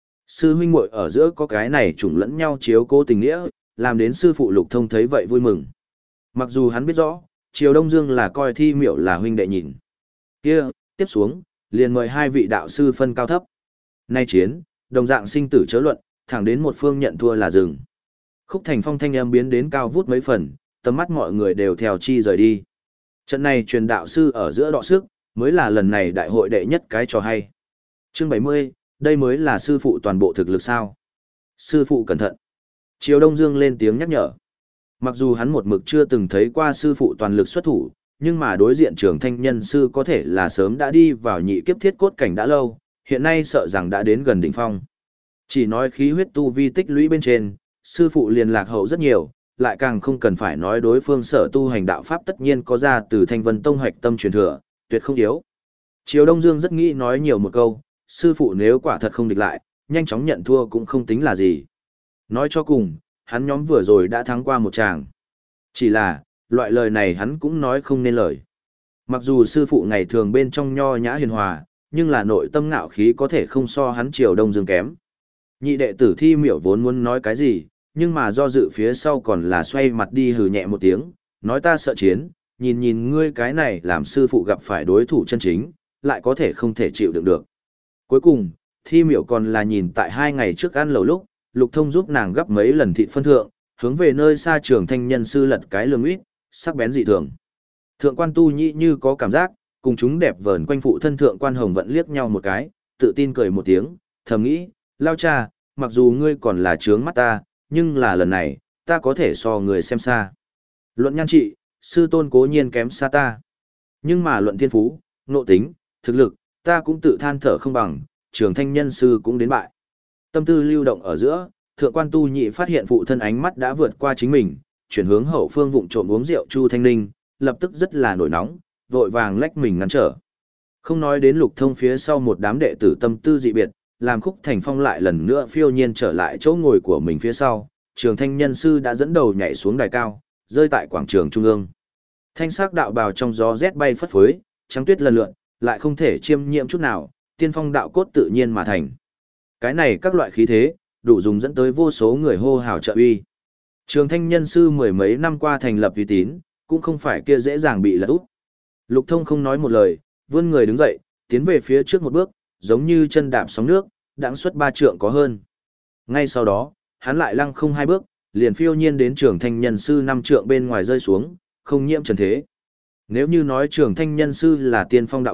Sư huynh muội ở giữa có cái này trùng lẫn nhau chiếu cố tình nghĩa, làm đến sư phụ Lục Thông thấy vậy vui mừng. Mặc dù hắn biết rõ, Triều Đông Dương là coi Thi Miểu là huynh đệ nhìn. Kia, tiếp xuống, liền mời hai vị đạo sư phân cao thấp. Nay chiến, đồng dạng sinh tử chớ luận, thẳng đến một phương nhận thua là dừng. Khúc Thành Phong thanh âm biến đến cao vút mấy phần, tầm mắt mọi người đều theo chi rời đi. Trận này truyền đạo sư ở giữa đọ sức, mới là lần này đại hội đệ nhất cái trò hay. Chương bảy mươi, đây mới là sư phụ toàn bộ thực lực sao? Sư phụ cẩn thận. Triều Đông Dương lên tiếng nhắc nhở. Mặc dù hắn một mực chưa từng thấy qua sư phụ toàn lực xuất thủ, nhưng mà đối diện Trường Thanh Nhân sư có thể là sớm đã đi vào nhị kiếp thiết cốt cảnh đã lâu, hiện nay sợ rằng đã đến gần đỉnh phong. Chỉ nói khí huyết tu vi tích lũy bên trên, sư phụ liền lạc hậu rất nhiều, lại càng không cần phải nói đối phương sở tu hành đạo pháp tất nhiên có ra từ Thanh Vân Tông hoạch tâm truyền thừa, tuyệt không yếu. Triều Đông Dương rất nghĩ nói nhiều một câu, sư phụ nếu quả thật không địch lại, nhanh chóng nhận thua cũng không tính là gì. Nói cho cùng, hắn nhóm vừa rồi đã thắng qua một tràng. Chỉ là, loại lời này hắn cũng nói không nên lời. Mặc dù sư phụ ngày thường bên trong nho nhã hiền hòa, nhưng là nội tâm ngạo khí có thể không so hắn Triều Đông Dương kém. Nhị đệ tử Thi Miểu vốn muốn nói cái gì, nhưng mà do dự phía sau còn là xoay mặt đi hừ nhẹ một tiếng, nói ta sợ chiến, nhìn nhìn ngươi cái này làm sư phụ gặp phải đối thủ chân chính, lại có thể không thể chịu đựng được. Cuối cùng, Thi Miểu còn là nhìn tại hai ngày trước ăn lẩu lúc, Lục Thông giúp nàng gấp mấy lần thịt phân thượng, hướng về nơi xa Trường Thanh Nhân sư lật cái lườm ít, sắc bén dị thường. Thượng quan Tu Nhĩ như có cảm giác, cùng chúng đẹp vờn quanh phụ thân thượng quan Hồng Vận liếc nhau một cái, tự tin cười một tiếng, thầm nghĩ, lao cha, mặc dù ngươi còn là trướng mắt ta, nhưng là lần này, ta có thể so người xem xa. Luận nhan trị, sư tôn cố nhiên kém xa ta. Nhưng mà luận thiên phú, nộ tính, thực lực, ta cũng tự than thở không bằng, Trường Thanh Nhân sư cũng đến bại. Tâm tư lưu động ở giữa, thượng quan Tu Nhị phát hiện phụ thân ánh mắt đã vượt qua chính mình, chuyển hướng hậu phương vụng trộm uống rượu Chu Thanh Ninh, lập tức rất là nổi nóng, vội vàng lách mình ngăn trở. Không nói đến Lục Thông phía sau một đám đệ tử tâm tư dị biệt, làm Khúc Thành Phong lại lần nữa phiêu nhiên trở lại chỗ ngồi của mình phía sau, Trường Thanh Nhân sư đã dẫn đầu nhảy xuống đài cao, rơi tại quảng trường trung ương. Thanh sắc đạo bào trong gió rét bay phất phới, trắng tuyết lần lượn, lại không thể chiêm nhiễm chút nào, tiên phong đạo cốt tự nhiên mà thành. Cái này các loại khí thế, đủ dùng dẫn tới vô số người hô hào trợ uy. Trường Thanh Nhân sư mười mấy năm qua thành lập uy tín, cũng không phải kia dễ dàng bị lật úp. Lục Thông không nói một lời, vươn người đứng dậy, tiến về phía trước một bước, giống như chân đạp sóng nước, đãng xuất ba trượng có hơn. Ngay sau đó, hắn lại lăng không hai bước, liền phiêu nhiên đến Trường Thanh Nhân sư năm trượng bên ngoài rơi xuống, không nhiễm trần thế. Nếu như nói Trường Thanh Nhân sư là tiên phong đạo cốt,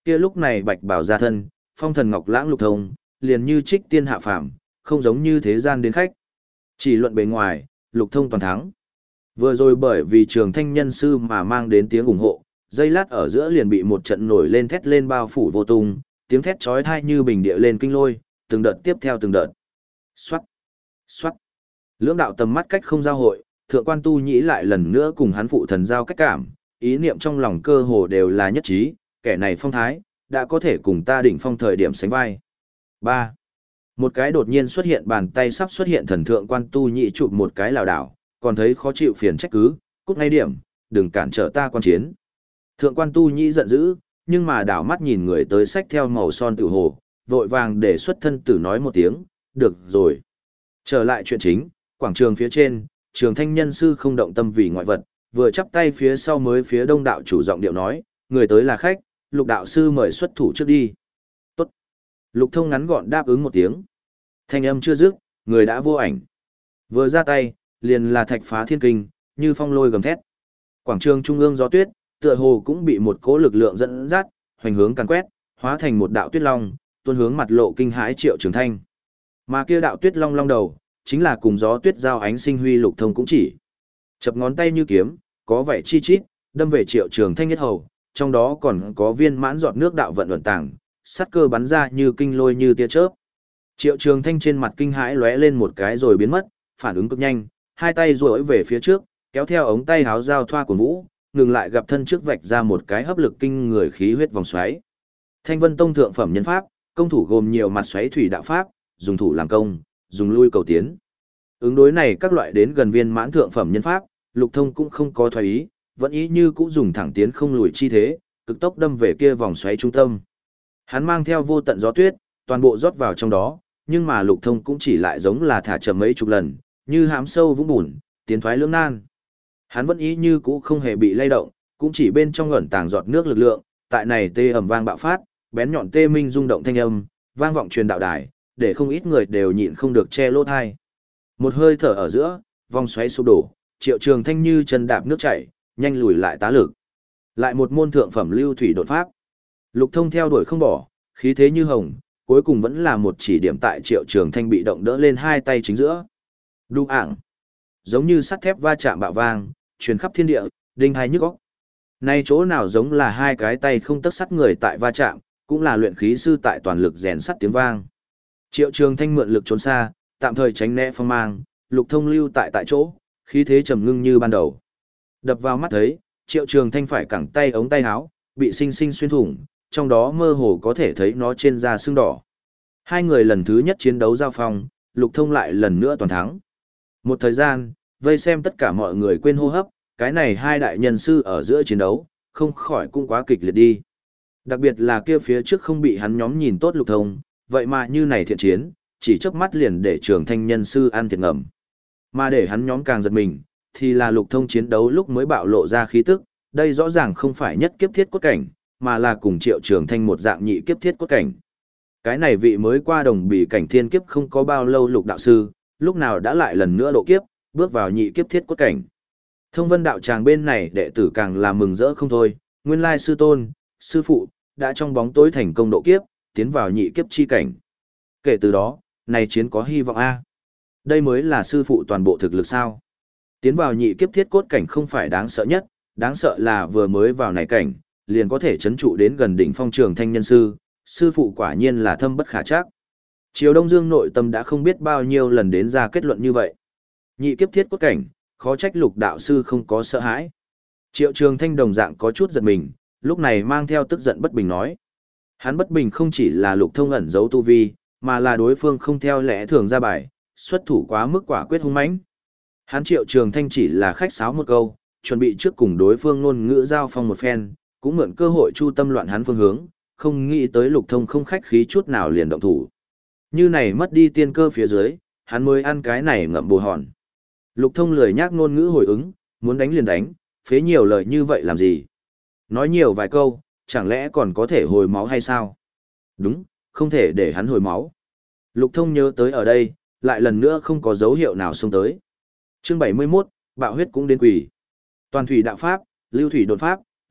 Kia lúc này bạch bào ra thân, phong thần ngọc lãng Lục Thông, liền như trích tiên hạ phàm, không giống như thế gian đến khách. Chỉ luận bề ngoài, Lục Thông toàn thắng. Vừa rồi bởi vì trường thanh nhân sư mà mang đến tiếng ủng hộ, giây lát ở giữa liền bị một trận nổi lên thét lên bao phủ vô tung, tiếng thét chói tai như bình địa lên kinh lôi, từng đợt tiếp theo từng đợt. Xoát, xoát. Lưỡng đạo tầm mắt cách không giao hội, thượng quan tu nhĩ lại lần nữa cùng hắn phụ thần giao cách cảm, ý niệm trong lòng cơ hồ đều là nhất trí, kẻ này phong thái, đã có thể cùng ta đỉnh phong thời điểm sánh vai. ba. Một cái đột nhiên xuất hiện bàn tay sắp xuất hiện thần thượng quan tu nhĩ chụp một cái lảo đảo, còn thấy khó chịu phiền trách cứ, cút ngay điểm, đừng cản trở ta quan chiến. Thượng quan tu nhĩ giận dữ, nhưng mà đảo mắt nhìn người tới sách theo màu son tử hồ, vội vàng để xuất thân tử nói một tiếng, được rồi. Trở lại chuyện chính, quảng trường phía trên, trường thanh nhân sư không động tâm vì ngoại vật, vừa chắp tay phía sau mới phía đông đạo chủ giọng điệu nói, người tới là khách, Lục đạo sư mời xuất thủ trước đi. Tốt. Lục Thông ngắn gọn đáp ứng một tiếng. Thanh âm chưa dứt, người đã vô ảnh. Vừa ra tay, liền là thạch phá thiên kinh, như phong lôi gầm thét. Quảng trường trung ương gió tuyết, tựa hồ cũng bị một cỗ lực lượng dẫn dắt, hoành hướng càn quét, hóa thành một đạo tuyết long, tuôn hướng mặt lộ kinh hãi Triệu Trường Thanh. Mà kia đạo tuyết long long đầu, chính là cùng gió tuyết giao ánh sinh huy Lục Thông cũng chỉ. Chập ngón tay như kiếm, có vẻ chi chít, đâm về Triệu Trường Thanh nhất hầu, trong đó còn có viên mãn giọt nước đạo vận ẩn tàng, sát cơ bắn ra như kinh lôi như tia chớp. Triệu Trường Thanh trên mặt kinh hãi lóe lên một cái rồi biến mất, phản ứng cực nhanh, hai tay duỗi về phía trước, kéo theo ống tay háo giao thoa của vũ, ngừng lại gặp thân trước vạch ra một cái hấp lực kinh người khí huyết vòng xoáy. Thanh Vân Tông thượng phẩm nhân pháp, công thủ gồm nhiều mặt xoáy thủy đạo pháp, dùng thủ làm công, dùng lui cầu tiến. Ứng đối này các loại đến gần viên mãn thượng phẩm nhân pháp, Lục Thông cũng không có thoái ý, vẫn ý như cũng dùng thẳng tiến không lùi chi thế, cực tốc đâm về kia vòng xoáy trung tâm. Hắn mang theo vô tận gió tuyết, toàn bộ rót vào trong đó, nhưng mà Lục Thông cũng chỉ lại giống là thả chậm mấy chục lần, như hãm sâu vũng bùn, tiến thoái lưỡng nan. Hắn vẫn ý như cũ không hề bị lay động, cũng chỉ bên trong ẩn tàng giọt nước lực lượng, tại này tê ầm vang bạo phát, bén nhọn tê minh rung động thanh âm, vang vọng truyền đạo đài, để không ít người đều nhịn không được che lỗ tai. Một hơi thở ở giữa, vòng xoáy sụp đổ, Triệu Trường Thanh như chân đạp nước chảy, nhanh lùi lại tá lực. Lại một môn thượng phẩm lưu thủy đột pháp. Lục Thông theo đuổi không bỏ, khí thế như hồng, cuối cùng vẫn là một chỉ điểm tại Triệu Trường Thanh bị động đỡ lên hai tay chính giữa. Đu ảng. Giống như sắt thép va chạm bạo vang, truyền khắp thiên địa, đinh hai nhức óc. Nay chỗ nào giống là hai cái tay không tấc sắt người tại va chạm, cũng là luyện khí sư tại toàn lực rèn sắt tiếng vang. Triệu Trường Thanh mượn lực trốn xa, tạm thời tránh né phong mang, Lục Thông lưu tại tại chỗ, khí thế trầm ngưng như ban đầu. Đập vào mắt thấy, Triệu Trường Thanh phải cẳng tay ống tay áo, bị sinh sinh xuyên thủng, trong đó mơ hồ có thể thấy nó trên da sưng đỏ. Hai người lần thứ nhất chiến đấu giao phong, Lục Thông lại lần nữa toàn thắng. Một thời gian, vây xem tất cả mọi người quên hô hấp, cái này hai đại nhân sư ở giữa chiến đấu, không khỏi cũng quá kịch liệt đi. Đặc biệt là kia phía trước không bị hắn nhóm nhìn tốt Lục Thông, vậy mà như này thiện chiến, chỉ chớp mắt liền để Trường Thanh nhân sư ăn thiệt ngầm. Mà để hắn nhóm càng giật mình, thì là Lục Thông chiến đấu lúc mới bạo lộ ra khí tức, đây rõ ràng không phải nhất kiếp thiết cốt cảnh, mà là cùng Triệu Trường Thanh một dạng nhị kiếp thiết cốt cảnh. Cái này vị mới qua đồng bì cảnh thiên kiếp không có bao lâu Lục đạo sư, lúc nào đã lại lần nữa độ kiếp, bước vào nhị kiếp thiết cốt cảnh. Thông Vân đạo tràng bên này đệ tử càng là mừng rỡ không thôi, nguyên lai sư tôn, sư phụ, đã trong bóng tối thành công độ kiếp, tiến vào nhị kiếp chi cảnh. Kể từ đó, này chiến có hy vọng a. Đây mới là sư phụ toàn bộ thực lực sao? Tiến vào nhị kiếp thiết cốt cảnh không phải đáng sợ nhất, đáng sợ là vừa mới vào này cảnh, liền có thể chấn trụ đến gần đỉnh phong Trường Thanh nhân sư, sư phụ quả nhiên là thâm bất khả trắc. Triều Đông Dương nội tâm đã không biết bao nhiêu lần đến ra kết luận như vậy. Nhị kiếp thiết cốt cảnh, khó trách Lục đạo sư không có sợ hãi. Triệu Trường Thanh đồng dạng có chút giật mình, lúc này mang theo tức giận bất bình nói. Hắn bất bình không chỉ là Lục Thông ẩn giấu tu vi, mà là đối phương không theo lẽ thường ra bài, xuất thủ quá mức quả quyết hung mãnh. Hắn Triệu Trường Thanh chỉ là khách sáo một câu, chuẩn bị trước cùng đối phương ngôn ngữ giao phong một phen, cũng mượn cơ hội chu tâm loạn hắn phương hướng, không nghĩ tới Lục Thông không khách khí chút nào liền động thủ. Như này mất đi tiên cơ phía dưới, hắn mới ăn cái này ngậm bồ hòn. Lục Thông lười nhác ngôn ngữ hồi ứng, muốn đánh liền đánh, phế nhiều lời như vậy làm gì? Nói nhiều vài câu, chẳng lẽ còn có thể hồi máu hay sao? Đúng, không thể để hắn hồi máu. Lục Thông nhớ tới ở đây, lại lần nữa không có dấu hiệu nào xông tới. Chương bảy mươi mốt, bạo huyết cũng đến quỷ. Toàn thủy đạo pháp, lưu thủy đột pháp,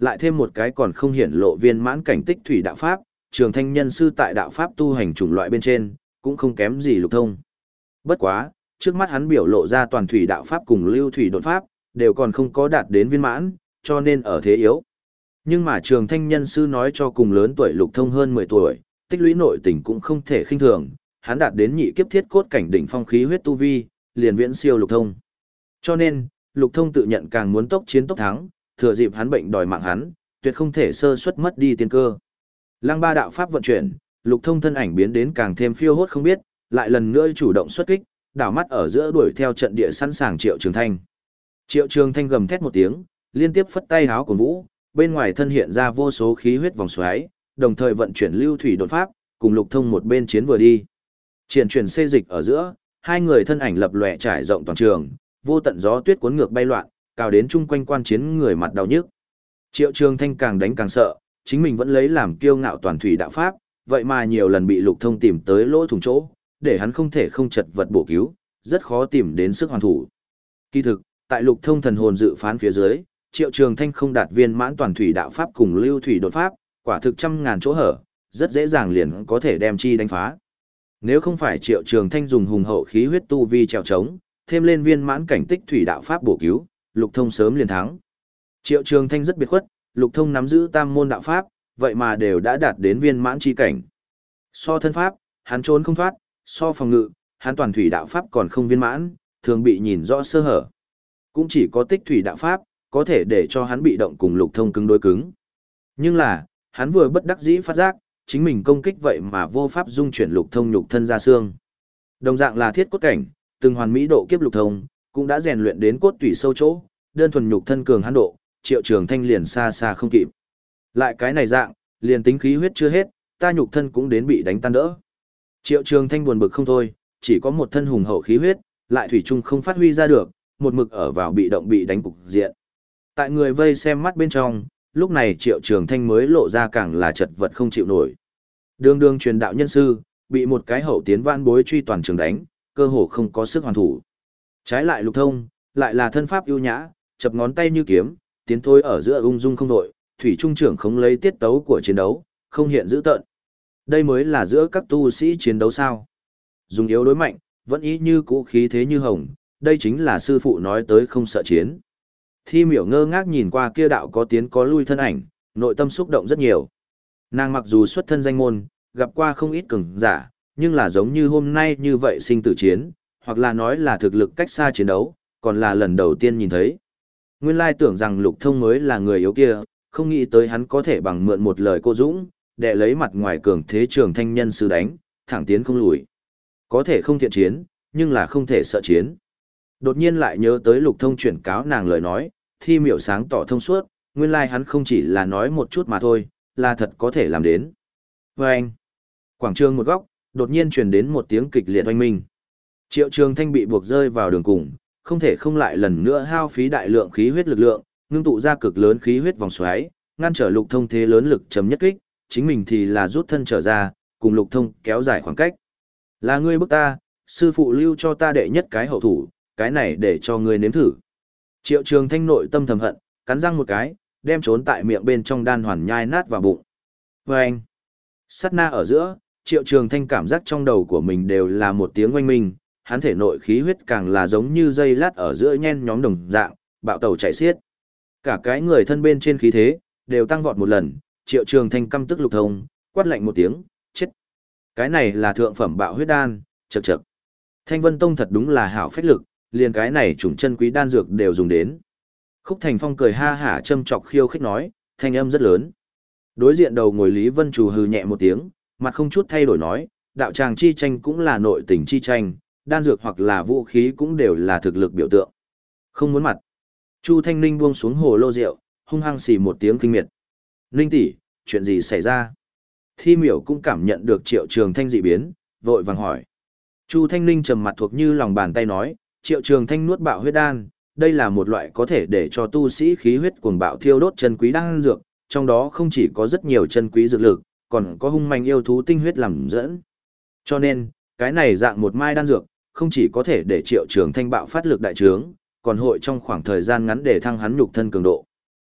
lại thêm một cái còn không hiển lộ viên mãn cảnh tích thủy đạo pháp, Trường Thanh nhân sư tại đạo pháp tu hành chủng loại bên trên, cũng không kém gì Lục Thông. Bất quá, trước mắt hắn biểu lộ ra toàn thủy đạo pháp cùng lưu thủy đột pháp, đều còn không có đạt đến viên mãn, cho nên ở thế yếu. Nhưng mà Trường Thanh nhân sư nói cho cùng lớn tuổi Lục Thông hơn mười tuổi, tích lũy nội tình cũng không thể khinh thường, hắn đạt đến nhị kiếp thiết cốt cảnh đỉnh phong khí huyết tu vi, liền viễn siêu Lục Thông. Cho nên, Lục Thông tự nhận càng muốn tốc chiến tốc thắng, thừa dịp hắn bệnh đòi mạng hắn, tuyệt không thể sơ suất mất đi tiên cơ. Lăng ba đạo pháp vận chuyển, Lục Thông thân ảnh biến đến càng thêm phiêu hốt không biết, lại lần nữa chủ động xuất kích, đảo mắt ở giữa đuổi theo trận địa sẵn sàng Triệu Trường Thanh. Triệu Trường Thanh gầm thét một tiếng, liên tiếp phất tay háo của vũ, bên ngoài thân hiện ra vô số khí huyết vòng xoáy, đồng thời vận chuyển lưu thủy đột pháp, cùng Lục Thông một bên chiến vừa đi. Triển chuyển xê dịch ở giữa, hai người thân ảnh lập lòe trải rộng toàn trường, vô tận gió tuyết cuốn ngược bay loạn, cào đến chung quanh quan chiến người mặt đau nhức. Triệu Trường Thanh càng đánh càng sợ, chính mình vẫn lấy làm kiêu ngạo toàn thủy đạo pháp, vậy mà nhiều lần bị Lục Thông tìm tới lỗ thủng chỗ, để hắn không thể không chật vật bổ cứu, rất khó tìm đến sức hoàn thủ. Kỳ thực, tại Lục Thông thần hồn dự phán phía dưới, Triệu Trường Thanh không đạt viên mãn toàn thủy đạo pháp cùng lưu thủy đột pháp, quả thực trăm ngàn chỗ hở, rất dễ dàng liền có thể đem chi đánh phá. Nếu không phải Triệu Trường Thanh dùng hùng hậu khí huyết tu vi trèo trống, thêm lên viên mãn cảnh tích thủy đạo pháp bổ cứu, Lục Thông sớm liền thắng. Triệu Trường Thanh rất biệt khuất, Lục Thông nắm giữ tam môn đạo pháp, vậy mà đều đã đạt đến viên mãn chi cảnh. So thân pháp, hắn trốn không thoát, so phòng ngự, hắn toàn thủy đạo pháp còn không viên mãn, thường bị nhìn rõ sơ hở. Cũng chỉ có tích thủy đạo pháp, có thể để cho hắn bị động cùng Lục Thông cứng đối cứng. Nhưng là, hắn vừa bất đắc dĩ phát giác, chính mình công kích vậy mà vô pháp dung chuyển Lục Thông nhục thân ra xương. Đồng dạng là thiết cốt cảnh, từng hoàn mỹ độ kiếp Lục Thông, cũng đã rèn luyện đến cốt tủy sâu chỗ, đơn thuần nhục thân cường hắn độ, Triệu Trường Thanh liền xa xa không kịp. Lại cái này dạng, liền tính khí huyết chưa hết, ta nhục thân cũng đến bị đánh tan đỡ. Triệu Trường Thanh buồn bực không thôi, chỉ có một thân hùng hậu khí huyết, lại thủy chung không phát huy ra được, một mực ở vào bị động bị đánh cục diện. Tại người vây xem mắt bên trong, lúc này Triệu Trường Thanh mới lộ ra càng là chật vật không chịu nổi. Đường đường truyền đạo nhân sư, bị một cái hậu tiến vãn bối truy toàn trường đánh, cơ hồ không có sức hoàn thủ. Trái lại Lục Thông, lại là thân pháp ưu nhã, chập ngón tay như kiếm, tiến thôi ở giữa ung dung không đội, thủy trung trưởng không lấy tiết tấu của chiến đấu, không hiện dữ tợn. Đây mới là giữa các tu sĩ chiến đấu sao? Dùng yếu đối mạnh, vẫn ý như cũ khí thế như hồng, đây chính là sư phụ nói tới không sợ chiến. Thi Miểu ngơ ngác nhìn qua kia đạo có tiến có lui thân ảnh, nội tâm xúc động rất nhiều. Nàng mặc dù xuất thân danh môn, gặp qua không ít cường giả, nhưng là giống như hôm nay như vậy sinh tử chiến, hoặc là nói là thực lực cách xa chiến đấu, còn là lần đầu tiên nhìn thấy. Nguyên lai tưởng rằng Lục Thông mới là người yếu kia, không nghĩ tới hắn có thể bằng mượn một lời cô dũng, để lấy mặt ngoài cường thế Trường Thanh nhân sư đánh, thẳng tiến không lùi. Có thể không thiện chiến, nhưng là không thể sợ chiến. Đột nhiên lại nhớ tới Lục Thông chuyển cáo nàng lời nói, Thi Miểu sáng tỏ thông suốt, nguyên lai hắn không chỉ là nói một chút mà thôi, là thật có thể làm đến. Và anh, quảng trường một góc, đột nhiên truyền đến một tiếng kịch liệt oanh minh. Triệu Trường Thanh bị buộc rơi vào đường cùng, không thể không lại lần nữa hao phí đại lượng khí huyết lực lượng, ngưng tụ ra cực lớn khí huyết vòng xoáy, ngăn trở Lục Thông thế lớn lực chấm nhất kích, chính mình thì là rút thân trở ra, cùng Lục Thông kéo dài khoảng cách. Là ngươi bức ta, sư phụ lưu cho ta đệ nhất cái hậu thủ, cái này để cho ngươi nếm thử. Triệu Trường Thanh nội tâm thầm hận, cắn răng một cái, đem trốn tại miệng bên trong đan hoàn nhai nát vào bụng. Và anh, sát na ở giữa, Triệu Trường Thanh cảm giác trong đầu của mình đều là một tiếng oanh minh, hắn thể nội khí huyết càng là giống như dây lát ở giữa nhen nhóm đồng dạng, bạo tàu chạy xiết. Cả cái người thân bên trên khí thế, đều tăng vọt một lần, Triệu Trường Thanh căm tức Lục Thông, quát lạnh một tiếng, chết. Cái này là thượng phẩm bạo huyết đan, chậc chậc. Thanh Vân Tông thật đúng là hảo phách lực, liền cái này chủng chân quý đan dược đều dùng đến. Khúc Thành Phong cười ha hả châm chọc khiêu khích nói, thanh âm rất lớn. Đối diện đầu ngồi Lý Vân Trù hừ nhẹ một tiếng, mặt không chút thay đổi nói, đạo tràng chi tranh cũng là nội tình chi tranh, đan dược hoặc là vũ khí cũng đều là thực lực biểu tượng. Không muốn mặt. Chu Thanh Ninh buông xuống hồ lô rượu, hung hăng xì một tiếng kinh miệt. Ninh tỷ, chuyện gì xảy ra? Thi Miểu cũng cảm nhận được Triệu Trường Thanh dị biến, vội vàng hỏi. Chu Thanh Ninh trầm mặt thuộc như lòng bàn tay nói, Triệu Trường Thanh nuốt bạo huyết đan, đây là một loại có thể để cho tu sĩ khí huyết cuồng bạo thiêu đốt chân quý đan dược, trong đó không chỉ có rất nhiều chân quý dược lực, còn có hung manh yêu thú tinh huyết làm dẫn. Cho nên, cái này dạng một mai đan dược, không chỉ có thể để Triệu Trường Thanh bạo phát lực đại trướng, còn hội trong khoảng thời gian ngắn để thăng hắn nhục thân cường độ.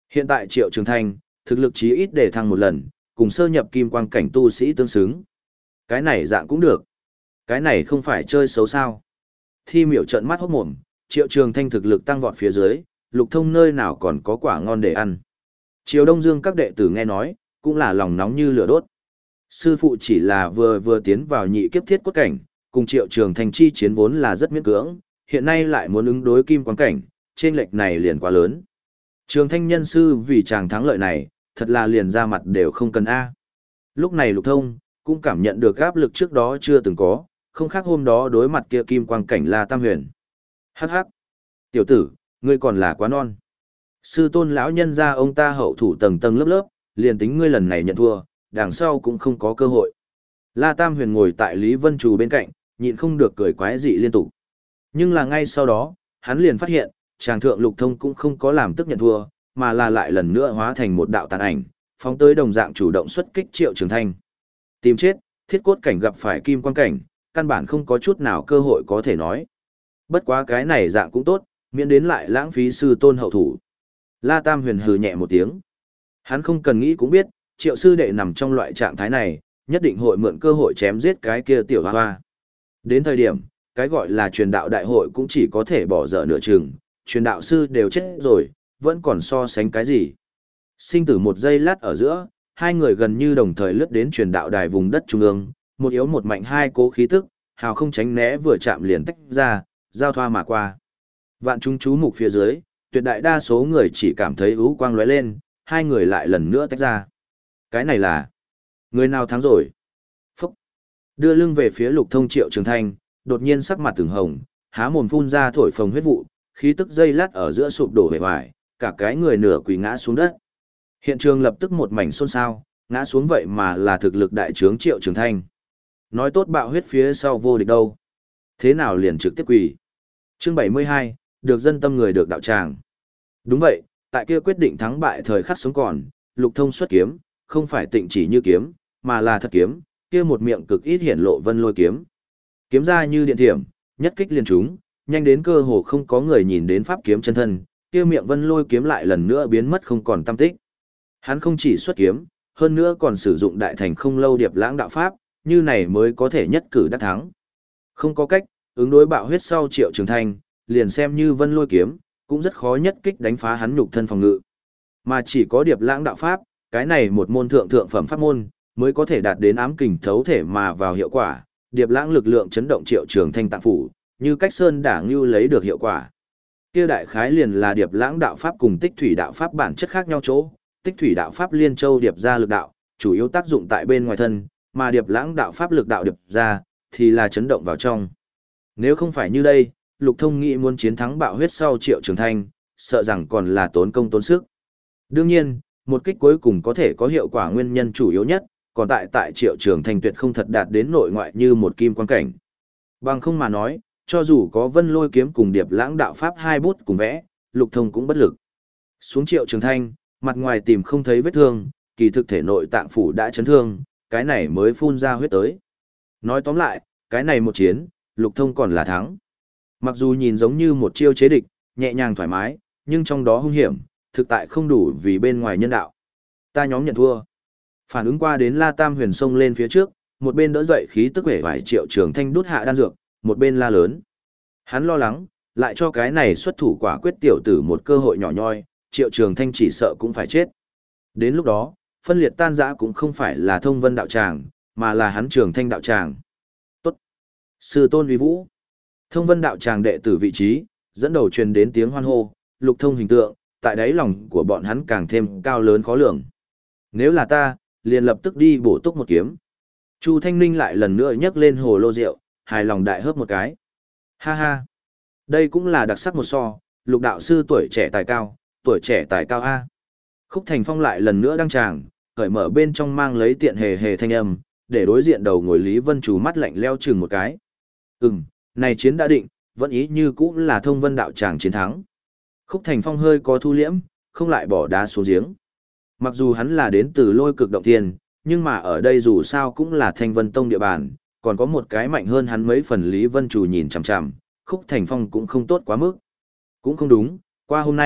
Hiện tại Triệu Trường Thanh, thực lực chí ít để thăng một lần, cùng sơ nhập kim quang cảnh tu sĩ tương xứng. Cái này dạng cũng được. Cái này không phải chơi xấu sao. Thi miểu trợn mắt hốt mồm, Triệu Trường Thanh thực lực tăng vọt phía dưới, Lục Thông nơi nào còn có quả ngon để ăn. Triều Đông Dương các đệ tử nghe nói, cũng là lòng nóng như lửa đốt. Sư phụ chỉ là vừa vừa tiến vào nhị kiếp thiết cốt cảnh, cùng Triệu Trường Thanh chi chiến vốn là rất miễn cưỡng, hiện nay lại muốn ứng đối kim quang cảnh, chênh lệch này liền quá lớn. Trường Thanh nhân sư vì chàng thắng lợi này, thật là liền ra mặt đều không cần A. Lúc này Lục Thông, cũng cảm nhận được áp lực trước đó chưa từng có, không khác hôm đó đối mặt kia kim quang cảnh La Tam Huyền. Hắc hắc. Tiểu tử, ngươi còn là quá non. Sư tôn lão nhân ra ông ta hậu thủ tầng tầng lớp lớp, liền tính ngươi lần này nhận thua, đằng sau cũng không có cơ hội. La Tam Huyền ngồi tại Lý Vân Trù bên cạnh, nhịn không được cười quái dị liên tục. Nhưng là ngay sau đó, hắn liền phát hiện, chàng thượng Lục Thông cũng không có làm tức nhận thua, mà là lại lần nữa hóa thành một đạo tàn ảnh, phóng tới đồng dạng chủ động xuất kích Triệu Trường Thanh. Tìm chết, thiết cốt cảnh gặp phải kim quang cảnh, căn bản không có chút nào cơ hội có thể nói. Bất quá cái này dạng cũng tốt, miễn đến lại lãng phí sư tôn hậu thủ. La Tam Huyền hừ nhẹ một tiếng. Hắn không cần nghĩ cũng biết, Triệu sư đệ nằm trong loại trạng thái này, nhất định hội mượn cơ hội chém giết cái kia tiểu hoa hoa. Đến thời điểm, cái gọi là truyền đạo đại hội cũng chỉ có thể bỏ dở nửa chừng, truyền đạo sư đều chết rồi, vẫn còn so sánh cái gì. Sinh tử một giây lát ở giữa, hai người gần như đồng thời lướt đến truyền đạo đài vùng đất trung ương, một yếu một mạnh hai cố khí tức, hào không tránh né vừa chạm liền tách ra, giao thoa mà qua. Vạn chúng chú mục phía dưới, tuyệt đại đa số người chỉ cảm thấy ưu quang lóe lên, hai người lại lần nữa tách ra. Cái này là người nào thắng rồi? Phúc! Đưa lưng về phía Lục Thông Triệu Trường Thanh, đột nhiên sắc mặt từng hồng, há mồm phun ra thổi phồng huyết vụ, khí tức dây lát ở giữa sụp đổ bề ngoài, cả cái người nửa quỳ ngã xuống đất. Hiện trường lập tức một mảnh xôn xao, ngã xuống vậy mà là thực lực đại trướng Triệu Trường Thanh. Nói tốt bạo huyết phía sau vô địch đâu. Thế nào liền trực tiếp quỳ? Chương bảy mươi hai, được dân tâm người được đạo tràng. Đúng vậy, tại kia quyết định thắng bại thời khắc sống còn, Lục Thông xuất kiếm, không phải tịnh chỉ như kiếm, mà là thật kiếm, kia một miệng cực ít hiển lộ vân lôi kiếm. Kiếm ra như điện thiểm, nhất kích liên trúng, nhanh đến cơ hồ không có người nhìn đến pháp kiếm chân thân, kia miệng vân lôi kiếm lại lần nữa biến mất không còn tăm tích. Hắn không chỉ xuất kiếm, hơn nữa còn sử dụng đại thành không lâu điệp lãng đạo pháp, như này mới có thể nhất cử đắc thắng. Không có cách, ứng đối bạo huyết sau Triệu Trường Thanh, liền xem như vân lôi kiếm, cũng rất khó nhất kích đánh phá hắn nhục thân phòng ngự. Mà chỉ có điệp lãng đạo pháp, cái này một môn thượng thượng phẩm pháp môn, mới có thể đạt đến ám kình thấu thể mà vào hiệu quả, điệp lãng lực lượng chấn động Triệu Trường Thanh tạng phủ, như cách sơn đả ngưu lấy được hiệu quả. Kia đại khái liền là điệp lãng đạo pháp cùng tích thủy đạo pháp bản chất khác nhau chỗ, tích thủy đạo pháp liên châu điệp ra lực đạo, chủ yếu tác dụng tại bên ngoài thân, mà điệp lãng đạo pháp lực đạo điệp ra, thì là chấn động vào trong. Nếu không phải như đây, Lục Thông nghĩ muốn chiến thắng bạo huyết sau Triệu Trường Thanh, sợ rằng còn là tốn công tốn sức. Đương nhiên, một kích cuối cùng có thể có hiệu quả nguyên nhân chủ yếu nhất, còn tại tại Triệu Trường Thanh tuyệt không thật đạt đến nội ngoại như một kim quan cảnh. Bằng không mà nói, cho dù có vân lôi kiếm cùng điệp lãng đạo pháp hai bút cùng vẽ, Lục Thông cũng bất lực. Xuống Triệu Trường Thanh, mặt ngoài tìm không thấy vết thương, kỳ thực thể nội tạng phủ đã chấn thương, cái này mới phun ra huyết tới. Nói tóm lại, cái này một chiến, Lục Thông còn là thắng. Mặc dù nhìn giống như một chiêu chế địch, nhẹ nhàng thoải mái, nhưng trong đó hung hiểm, thực tại không đủ vì bên ngoài nhân đạo. Ta nhóm nhận thua. Phản ứng qua đến La Tam Huyền xông lên phía trước, một bên đỡ dậy khí tức vẻ vài Triệu Trường Thanh đút hạ đan dược, một bên la lớn. Hắn lo lắng, lại cho cái này xuất thủ quả quyết tiểu tử một cơ hội nhỏ nhoi, Triệu Trường Thanh chỉ sợ cũng phải chết. Đến lúc đó, phân liệt tan rã cũng không phải là thông vân đạo tràng, mà là hắn Trường Thanh đạo tràng. Tốt. Sư tôn uy vũ. Thông vân đạo tràng đệ tử vị trí, dẫn đầu truyền đến tiếng hoan hô, Lục Thông hình tượng, tại đáy lòng của bọn hắn càng thêm cao lớn khó lường. Nếu là ta, liền lập tức đi bổ túc một kiếm. Chu Thanh Ninh lại lần nữa nhấc lên hồ lô rượu, hài lòng đại hớp một cái. Ha ha. Đây cũng là đặc sắc một so, Lục đạo sư tuổi trẻ tài cao, tuổi trẻ tài cao A. Khúc Thành Phong lại lần nữa đăng tràng, cởi mở bên trong mang lấy tiện hề hề thanh âm, để đối diện đầu ngồi Lý Vân Trù mắt lạnh leo chừng một cái. Ừm, này chiến đã định, vẫn ý như cũ là thông vân đạo tràng chiến thắng. Khúc Thành Phong hơi có thu liễm, không lại bỏ đá xuống giếng. Mặc dù hắn là đến từ lôi cực động thiên, nhưng mà ở đây dù sao cũng là Thanh Vân Tông địa bàn, còn có một cái mạnh hơn hắn mấy phần Lý Vân Trù nhìn chằm chằm, Khúc Thành Phong cũng không tốt quá mức. Cũng không đúng, qua hôm nay,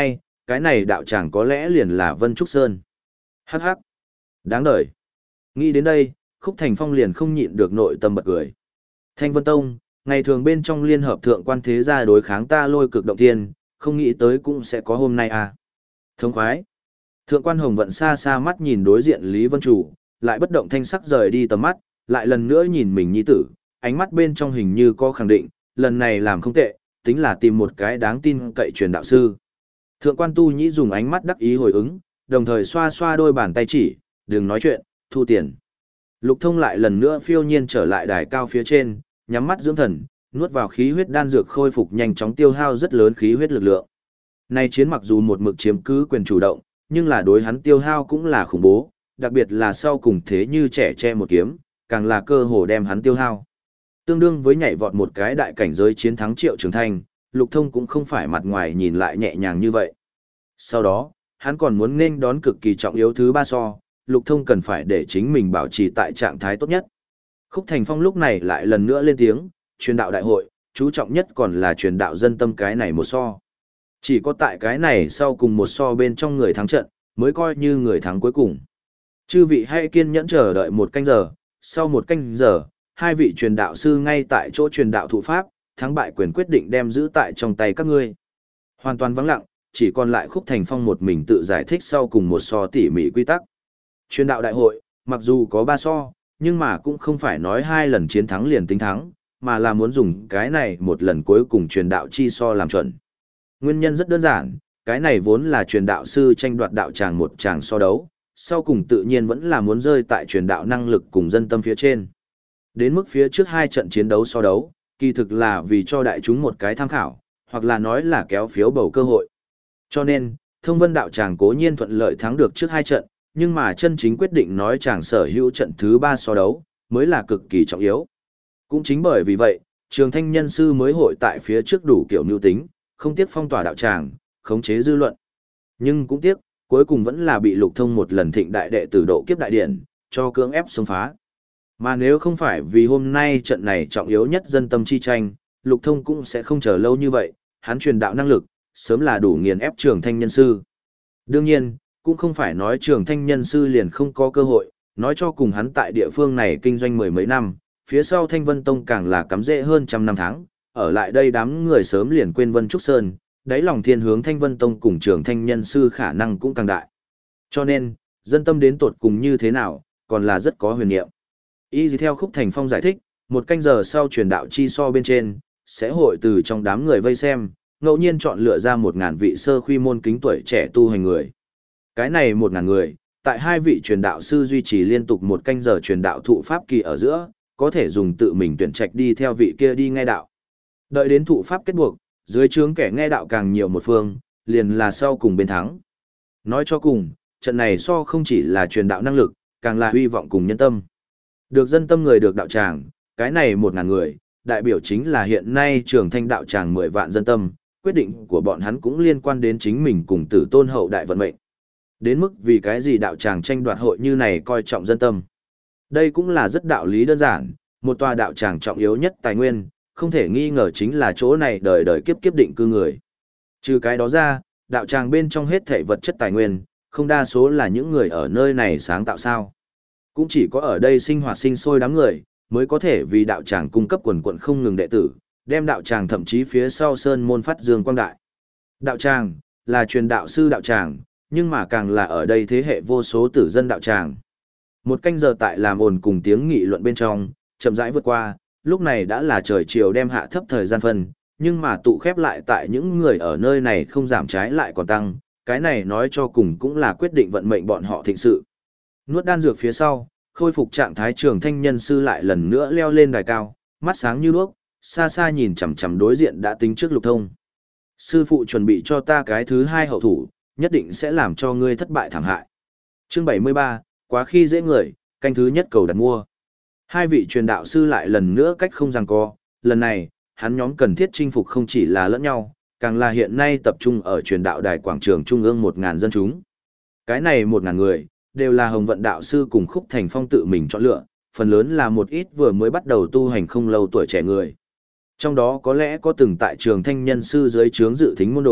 cái này đạo tràng có lẽ liền là Vân Trúc Sơn. Hắc hắc. Đáng đời. Nghĩ đến đây, Khúc Thành Phong liền không nhịn được nội tâm bật cười. Thanh Vân Tông, ngày thường bên trong liên hợp thượng quan thế gia đối kháng ta lôi cực động thiên, không nghĩ tới cũng sẽ có hôm nay à. Thông khoái. Thượng quan Hồng Vận xa xa mắt nhìn đối diện Lý Vân Chủ, lại bất động thanh sắc rời đi tầm mắt, lại lần nữa nhìn mình nhi tử, ánh mắt bên trong hình như có khẳng định, lần này làm không tệ, tính là tìm một cái đáng tin cậy truyền đạo sư. Thượng quan Tu Nhĩ dùng ánh mắt đắc ý hồi ứng, đồng thời xoa xoa đôi bàn tay chỉ, đừng nói chuyện, thu tiền. Lục Thông lại lần nữa phiêu nhiên trở lại đài cao phía trên, nhắm mắt dưỡng thần, nuốt vào khí huyết đan dược khôi phục nhanh chóng tiêu hao rất lớn khí huyết lực lượng. Nay chiến mặc dù một mực chiếm cứ quyền chủ động, nhưng là đối hắn tiêu hao cũng là khủng bố, đặc biệt là sau cùng thế như trẻ che một kiếm, càng là cơ hồ đem hắn tiêu hao. Tương đương với nhảy vọt một cái đại cảnh giới chiến thắng Triệu Trường Thanh, Lục Thông cũng không phải mặt ngoài nhìn lại nhẹ nhàng như vậy. Sau đó, hắn còn muốn nên đón cực kỳ trọng yếu thứ ba so, Lục Thông cần phải để chính mình bảo trì tại trạng thái tốt nhất. Khúc Thành Phong lúc này lại lần nữa lên tiếng, truyền đạo đại hội, chú trọng nhất còn là truyền đạo dân tâm cái này một so. Chỉ có tại cái này sau cùng một so bên trong người thắng trận, mới coi như người thắng cuối cùng. Chư vị hãy kiên nhẫn chờ đợi một canh giờ, sau một canh giờ, hai vị truyền đạo sư ngay tại chỗ truyền đạo thụ pháp, thắng bại quyền quyết định đem giữ tại trong tay các ngươi. Hoàn toàn vắng lặng, chỉ còn lại Khúc Thành Phong một mình tự giải thích sau cùng một so tỉ mỉ quy tắc. Truyền đạo đại hội, mặc dù có ba so, nhưng mà cũng không phải nói hai lần chiến thắng liền tính thắng, mà là muốn dùng cái này một lần cuối cùng truyền đạo chi so làm chuẩn. Nguyên nhân rất đơn giản, cái này vốn là truyền đạo sư tranh đoạt đạo tràng một tràng so đấu, sau cùng tự nhiên vẫn là muốn rơi tại truyền đạo năng lực cùng dân tâm phía trên. Đến mức phía trước hai trận chiến đấu so đấu, kỳ thực là vì cho đại chúng một cái tham khảo, hoặc là nói là kéo phiếu bầu cơ hội. Cho nên, Thông Vân đạo tràng cố nhiên thuận lợi thắng được trước hai trận, nhưng mà chân chính quyết định nói chàng sở hữu trận thứ ba so đấu, mới là cực kỳ trọng yếu. Cũng chính bởi vì vậy, Trường Thanh Nhân Sư mới hội tại phía trước đủ kiểu mưu tính, không tiếc phong tỏa đạo tràng, khống chế dư luận. Nhưng cũng tiếc, cuối cùng vẫn là bị Lục Thông một lần thịnh đại đệ tử độ kiếp đại điển, cho cưỡng ép xông phá. Mà nếu không phải vì hôm nay trận này trọng yếu nhất dân tâm chi tranh, Lục Thông cũng sẽ không chờ lâu như vậy, hắn truyền đạo năng lực, sớm là đủ nghiền ép Trường Thanh Nhân Sư. Đương nhiên, cũng không phải nói Trường Thanh Nhân Sư liền không có cơ hội, nói cho cùng hắn tại địa phương này kinh doanh mười mấy năm, phía sau Thanh Vân Tông càng là cắm rễ hơn trăm năm tháng, ở lại đây đám người sớm liền quên Vân Trúc Sơn, đáy lòng thiên hướng Thanh Vân Tông cùng Trường Thanh Nhân Sư khả năng cũng càng đại. Cho nên, dân tâm đến tột cùng như thế nào, còn là rất có huyền niệm. Y theo Khúc Thành Phong giải thích, một canh giờ sau truyền đạo chi so bên trên, sẽ hội từ trong đám người vây xem, ngẫu nhiên chọn lựa ra một ngàn vị sơ khuy môn kính tuổi trẻ tu hành người. Cái này một ngàn người, tại hai vị truyền đạo sư duy trì liên tục một canh giờ truyền đạo thụ pháp kỳ ở giữa, có thể dùng tự mình tuyển trạch đi theo vị kia đi nghe đạo. Đợi đến thụ pháp kết buộc, dưới trướng kẻ nghe đạo càng nhiều một phương, liền là sau cùng bên thắng. Nói cho cùng, trận này so không chỉ là truyền đạo năng lực, càng là hy vọng cùng nhân tâm. Được dân tâm người được đạo tràng, cái này một ngàn người, đại biểu chính là hiện nay Trường Thanh đạo tràng mười vạn dân tâm, quyết định của bọn hắn cũng liên quan đến chính mình cùng tử tôn hậu đại vận mệnh. Đến mức vì cái gì đạo tràng tranh đoạt hội như này coi trọng dân tâm. Đây cũng là rất đạo lý đơn giản, một tòa đạo tràng trọng yếu nhất tài nguyên, không thể nghi ngờ chính là chỗ này đời đời kiếp kiếp định cư người. Trừ cái đó ra, đạo tràng bên trong hết thảy vật chất tài nguyên, không đa số là những người ở nơi này sáng tạo sao. Cũng chỉ có ở đây sinh hoạt sinh sôi đám người, mới có thể vì đạo tràng cung cấp quần quận không ngừng đệ tử, đem đạo tràng thậm chí phía sau sơn môn phát dương quang đại. Đạo tràng, là truyền đạo sư đạo tràng, nhưng mà càng là ở đây thế hệ vô số tử dân đạo tràng. Một canh giờ tại làm ồn cùng tiếng nghị luận bên trong, chậm rãi vượt qua, lúc này đã là trời chiều đem hạ thấp thời gian phân, nhưng mà tụ khép lại tại những người ở nơi này không giảm trái lại còn tăng, cái này nói cho cùng cũng là quyết định vận mệnh bọn họ thịnh sự. Nuốt đan dược phía sau, khôi phục trạng thái Trường Thanh Nhân Sư lại lần nữa leo lên đài cao, mắt sáng như đuốc, xa xa nhìn chằm chằm đối diện đã tính trước Lục Thông. Sư phụ chuẩn bị cho ta cái thứ hai hậu thủ, nhất định sẽ làm cho ngươi thất bại thảm hại. Chương bảy mươi ba, quá khi dễ người, canh thứ nhất cầu đặt mua. Hai vị truyền đạo sư lại lần nữa cách không giằng co, lần này, hắn nhóm cần thiết chinh phục không chỉ là lẫn nhau, càng là hiện nay tập trung ở truyền đạo đài quảng trường trung ương một ngàn dân chúng. Cái này một ngàn người, đều là Hồng Vận đạo sư cùng Khúc Thành Phong tự mình chọn lựa, phần lớn là một ít vừa mới bắt đầu tu hành không lâu tuổi trẻ người. Trong đó có lẽ có từng tại Trường Thanh Nhân Sư dưới trướng dự thính môn đồ,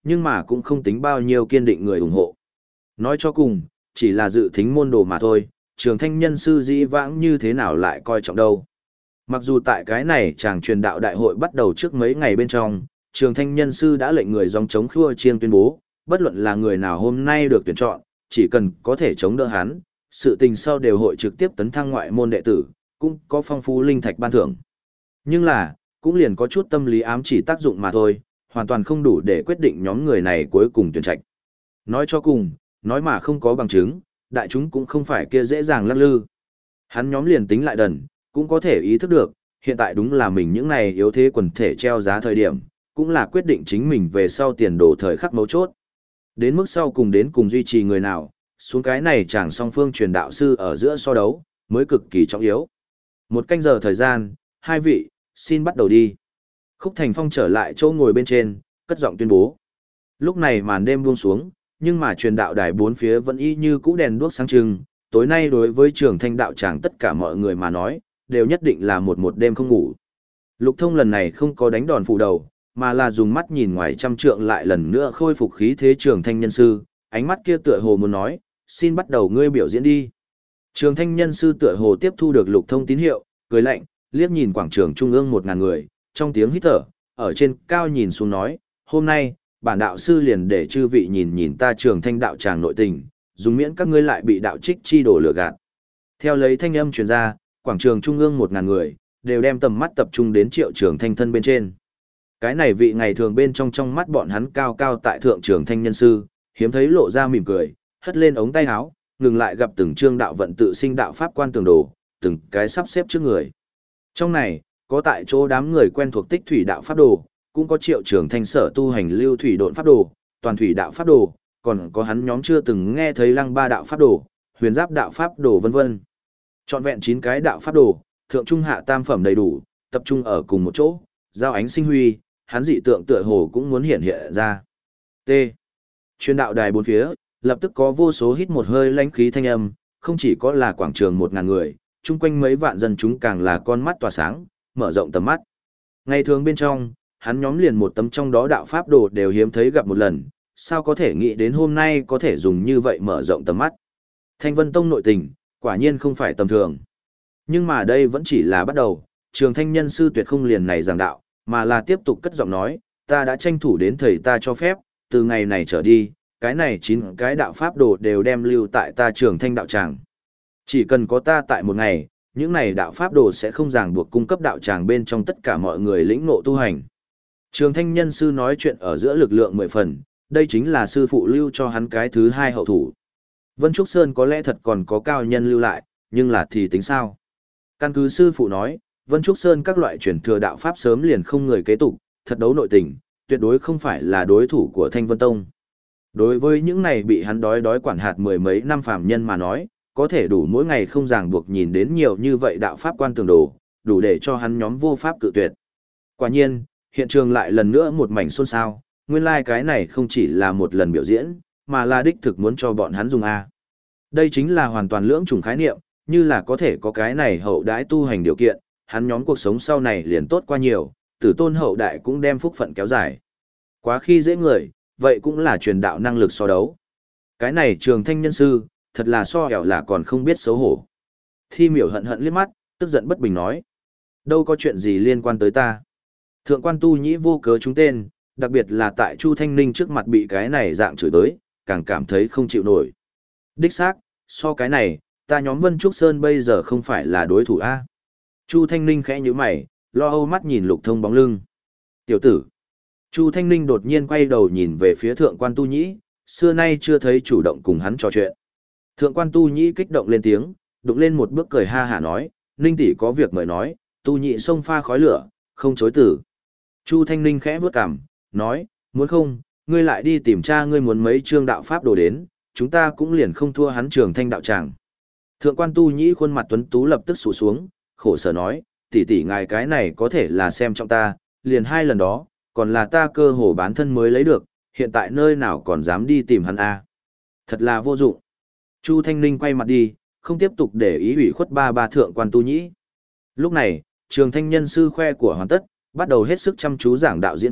nhưng mà cũng không tính bao nhiêu kiên định người ủng hộ. Nói cho cùng, chỉ là dự thính môn đồ mà thôi, trường thanh nhân sư dĩ vãng như thế nào lại coi trọng đâu. Mặc dù tại cái này chàng truyền đạo đại hội bắt đầu trước mấy ngày bên trong, trường thanh nhân sư đã lệnh người dòng chống khua chiêng tuyên bố, bất luận là người nào hôm nay được tuyển chọn, chỉ cần có thể chống đỡ hắn, sự tình sau đều hội trực tiếp tấn thăng ngoại môn đệ tử, cũng có phong phú linh thạch ban thưởng. Nhưng là, cũng liền có chút tâm lý ám chỉ tác dụng mà thôi, hoàn toàn không đủ để quyết định nhóm người này cuối cùng tuyển trạch. Nói cho cùng, nói mà không có bằng chứng, đại chúng cũng không phải kia dễ dàng lắc lư. Hắn nhóm liền tính lại đần, cũng có thể ý thức được, hiện tại đúng là mình những này yếu thế quần thể treo giá thời điểm, cũng là quyết định chính mình về sau tiền đồ thời khắc mấu chốt. Đến mức sau cùng đến cùng duy trì người nào, xuống cái này chẳng song phương truyền đạo sư ở giữa so đấu, mới cực kỳ trọng yếu. Một canh giờ thời gian, hai vị, xin bắt đầu đi. Khúc Thành Phong trở lại chỗ ngồi bên trên, cất giọng tuyên bố. Lúc này màn đêm buông xuống, nhưng mà truyền đạo đài bốn phía vẫn y như cũ đèn đuốc sáng trưng. Tối nay đối với trường thanh đạo tràng tất cả mọi người mà nói, đều nhất định là một một đêm không ngủ. Lục Thông lần này không có đánh đòn phủ đầu, mà là dùng mắt nhìn ngoài trăm trượng lại lần nữa khôi phục khí thế trường thanh nhân sư, ánh mắt kia tựa hồ muốn nói, xin bắt đầu ngươi biểu diễn đi. Trường thanh nhân sư tựa hồ tiếp thu được Lục Thông tín hiệu, cười lạnh, liếc nhìn quảng trường trung ương một ngàn người, trong tiếng hít thở, ở trên cao nhìn xuống nói, hôm nay, bản đạo sư liền để chư vị nhìn nhìn ta trường thanh đạo tràng nội tình, dùng miễn các ngươi lại bị đạo trích chi đổ lừa gạt. Theo lấy thanh âm truyền ra, quảng trường trung ương một ngàn người, đều đem tầm mắt tập trung đến triệu trường thanh thân bên trên. Cái này vị ngày thường bên trong trong mắt bọn hắn cao cao tại thượng trường thanh nhân sư, hiếm thấy lộ ra mỉm cười, hất lên ống tay áo, ngừng lại gặp từng trương đạo vận tự sinh đạo pháp quan tường đồ, từng cái sắp xếp trước người. Trong này, có tại chỗ đám người quen thuộc tích thủy đạo pháp đồ, cũng có triệu trường thanh sở tu hành lưu thủy độn pháp đồ, toàn thủy đạo pháp đồ, còn có hắn nhóm chưa từng nghe thấy lăng ba đạo pháp đồ, huyền giáp đạo pháp đồ vân vân. Trọn vẹn chín cái đạo pháp đồ, thượng trung hạ tam phẩm đầy đủ, tập trung ở cùng một chỗ, giao ánh sinh huy, hắn dị tượng tựa hồ cũng muốn hiện hiện ra. T. Truyền đạo đài bốn phía, lập tức có vô số hít một hơi lãnh khí thanh âm, không chỉ có là quảng trường một ngàn người, chung quanh mấy vạn dân chúng càng là con mắt tỏa sáng, mở rộng tầm mắt. Ngày thường bên trong, hắn nhóm liền một tấm trong đó đạo pháp đồ đều hiếm thấy gặp một lần, sao có thể nghĩ đến hôm nay có thể dùng như vậy mở rộng tầm mắt. Thanh Vân Tông nội tình, quả nhiên không phải tầm thường. Nhưng mà đây vẫn chỉ là bắt đầu, trường thanh nhân sư tuyệt không liền này giảng đạo, mà là tiếp tục cất giọng nói, ta đã tranh thủ đến thầy ta cho phép, từ ngày này trở đi, cái này chín cái đạo pháp đồ đều đem lưu tại ta trường thanh đạo tràng. Chỉ cần có ta tại một ngày, những này đạo pháp đồ sẽ không ràng buộc cung cấp đạo tràng bên trong tất cả mọi người lĩnh ngộ tu hành. Trường thanh nhân sư nói chuyện ở giữa lực lượng mười phần, đây chính là sư phụ lưu cho hắn cái thứ hai hậu thủ. Vân Trúc Sơn có lẽ thật còn có cao nhân lưu lại, nhưng là thì tính sao? Căn cứ sư phụ nói, Vân Trúc Sơn các loại truyền thừa đạo pháp sớm liền không người kế tục, thật đấu nội tình, tuyệt đối không phải là đối thủ của Thanh Vân Tông. Đối với những này bị hắn đói đói quản hạt mười mấy năm phàm nhân mà nói, có thể đủ mỗi ngày không ràng buộc nhìn đến nhiều như vậy đạo pháp quan tường đồ, đủ để cho hắn nhóm vô pháp cự tuyệt. Quả nhiên, hiện trường lại lần nữa một mảnh xôn xao, nguyên lai like cái này không chỉ là một lần biểu diễn, mà là đích thực muốn cho bọn hắn dùng A. Đây chính là hoàn toàn lưỡng chủng khái niệm, như là có thể có cái này hậu đãi tu hành điều kiện, hắn nhóm cuộc sống sau này liền tốt qua nhiều, tử tôn hậu đại cũng đem phúc phận kéo dài. Quá khi dễ người, vậy cũng là truyền đạo năng lực so đấu. Cái này trường thanh nhân sư, thật là so ẻo là còn không biết xấu hổ. Thi miểu hận hận liếc mắt, tức giận bất bình nói. Đâu có chuyện gì liên quan tới ta. Thượng quan tu nhĩ vô cớ chúng tên, đặc biệt là tại Chu Thanh Ninh trước mặt bị cái này dạng chửi tới, càng cảm thấy không chịu nổi. Đích xác, so cái này, ta nhóm Vân Trúc Sơn bây giờ không phải là đối thủ A. Chu Thanh Ninh khẽ nhíu mày, lo âu mắt nhìn Lục Thông bóng lưng. Tiểu tử. Chu Thanh Ninh đột nhiên quay đầu nhìn về phía thượng quan tu nhĩ, xưa nay chưa thấy chủ động cùng hắn trò chuyện. Thượng quan tu nhĩ kích động lên tiếng, đụng lên một bước cười ha hả nói, Ninh tỷ có việc mời nói, tu nhĩ xông pha khói lửa, không chối từ. Chu Thanh Ninh khẽ vướt cằm, nói, muốn không, ngươi lại đi tìm cha ngươi muốn mấy chương đạo pháp đồ đến, chúng ta cũng liền không thua hắn trường thanh đạo tràng. Thượng quan tu nhĩ khuôn mặt tuấn tú lập tức sụ xuống, khổ sở nói, tỷ tỷ ngài cái này có thể là xem trọng ta, liền hai lần đó, còn là ta cơ hồ bán thân mới lấy được, hiện tại nơi nào còn dám đi tìm hắn a? Thật là vô dụng. Chu Thanh Ninh quay mặt đi, không tiếp tục để ý ủy khuất ba ba thượng quan tu nhĩ. Lúc này, trường thanh nhân sư khoe của hoàn tất, bắt đầu hết sức chăm chú giảng đạo diễn pháp,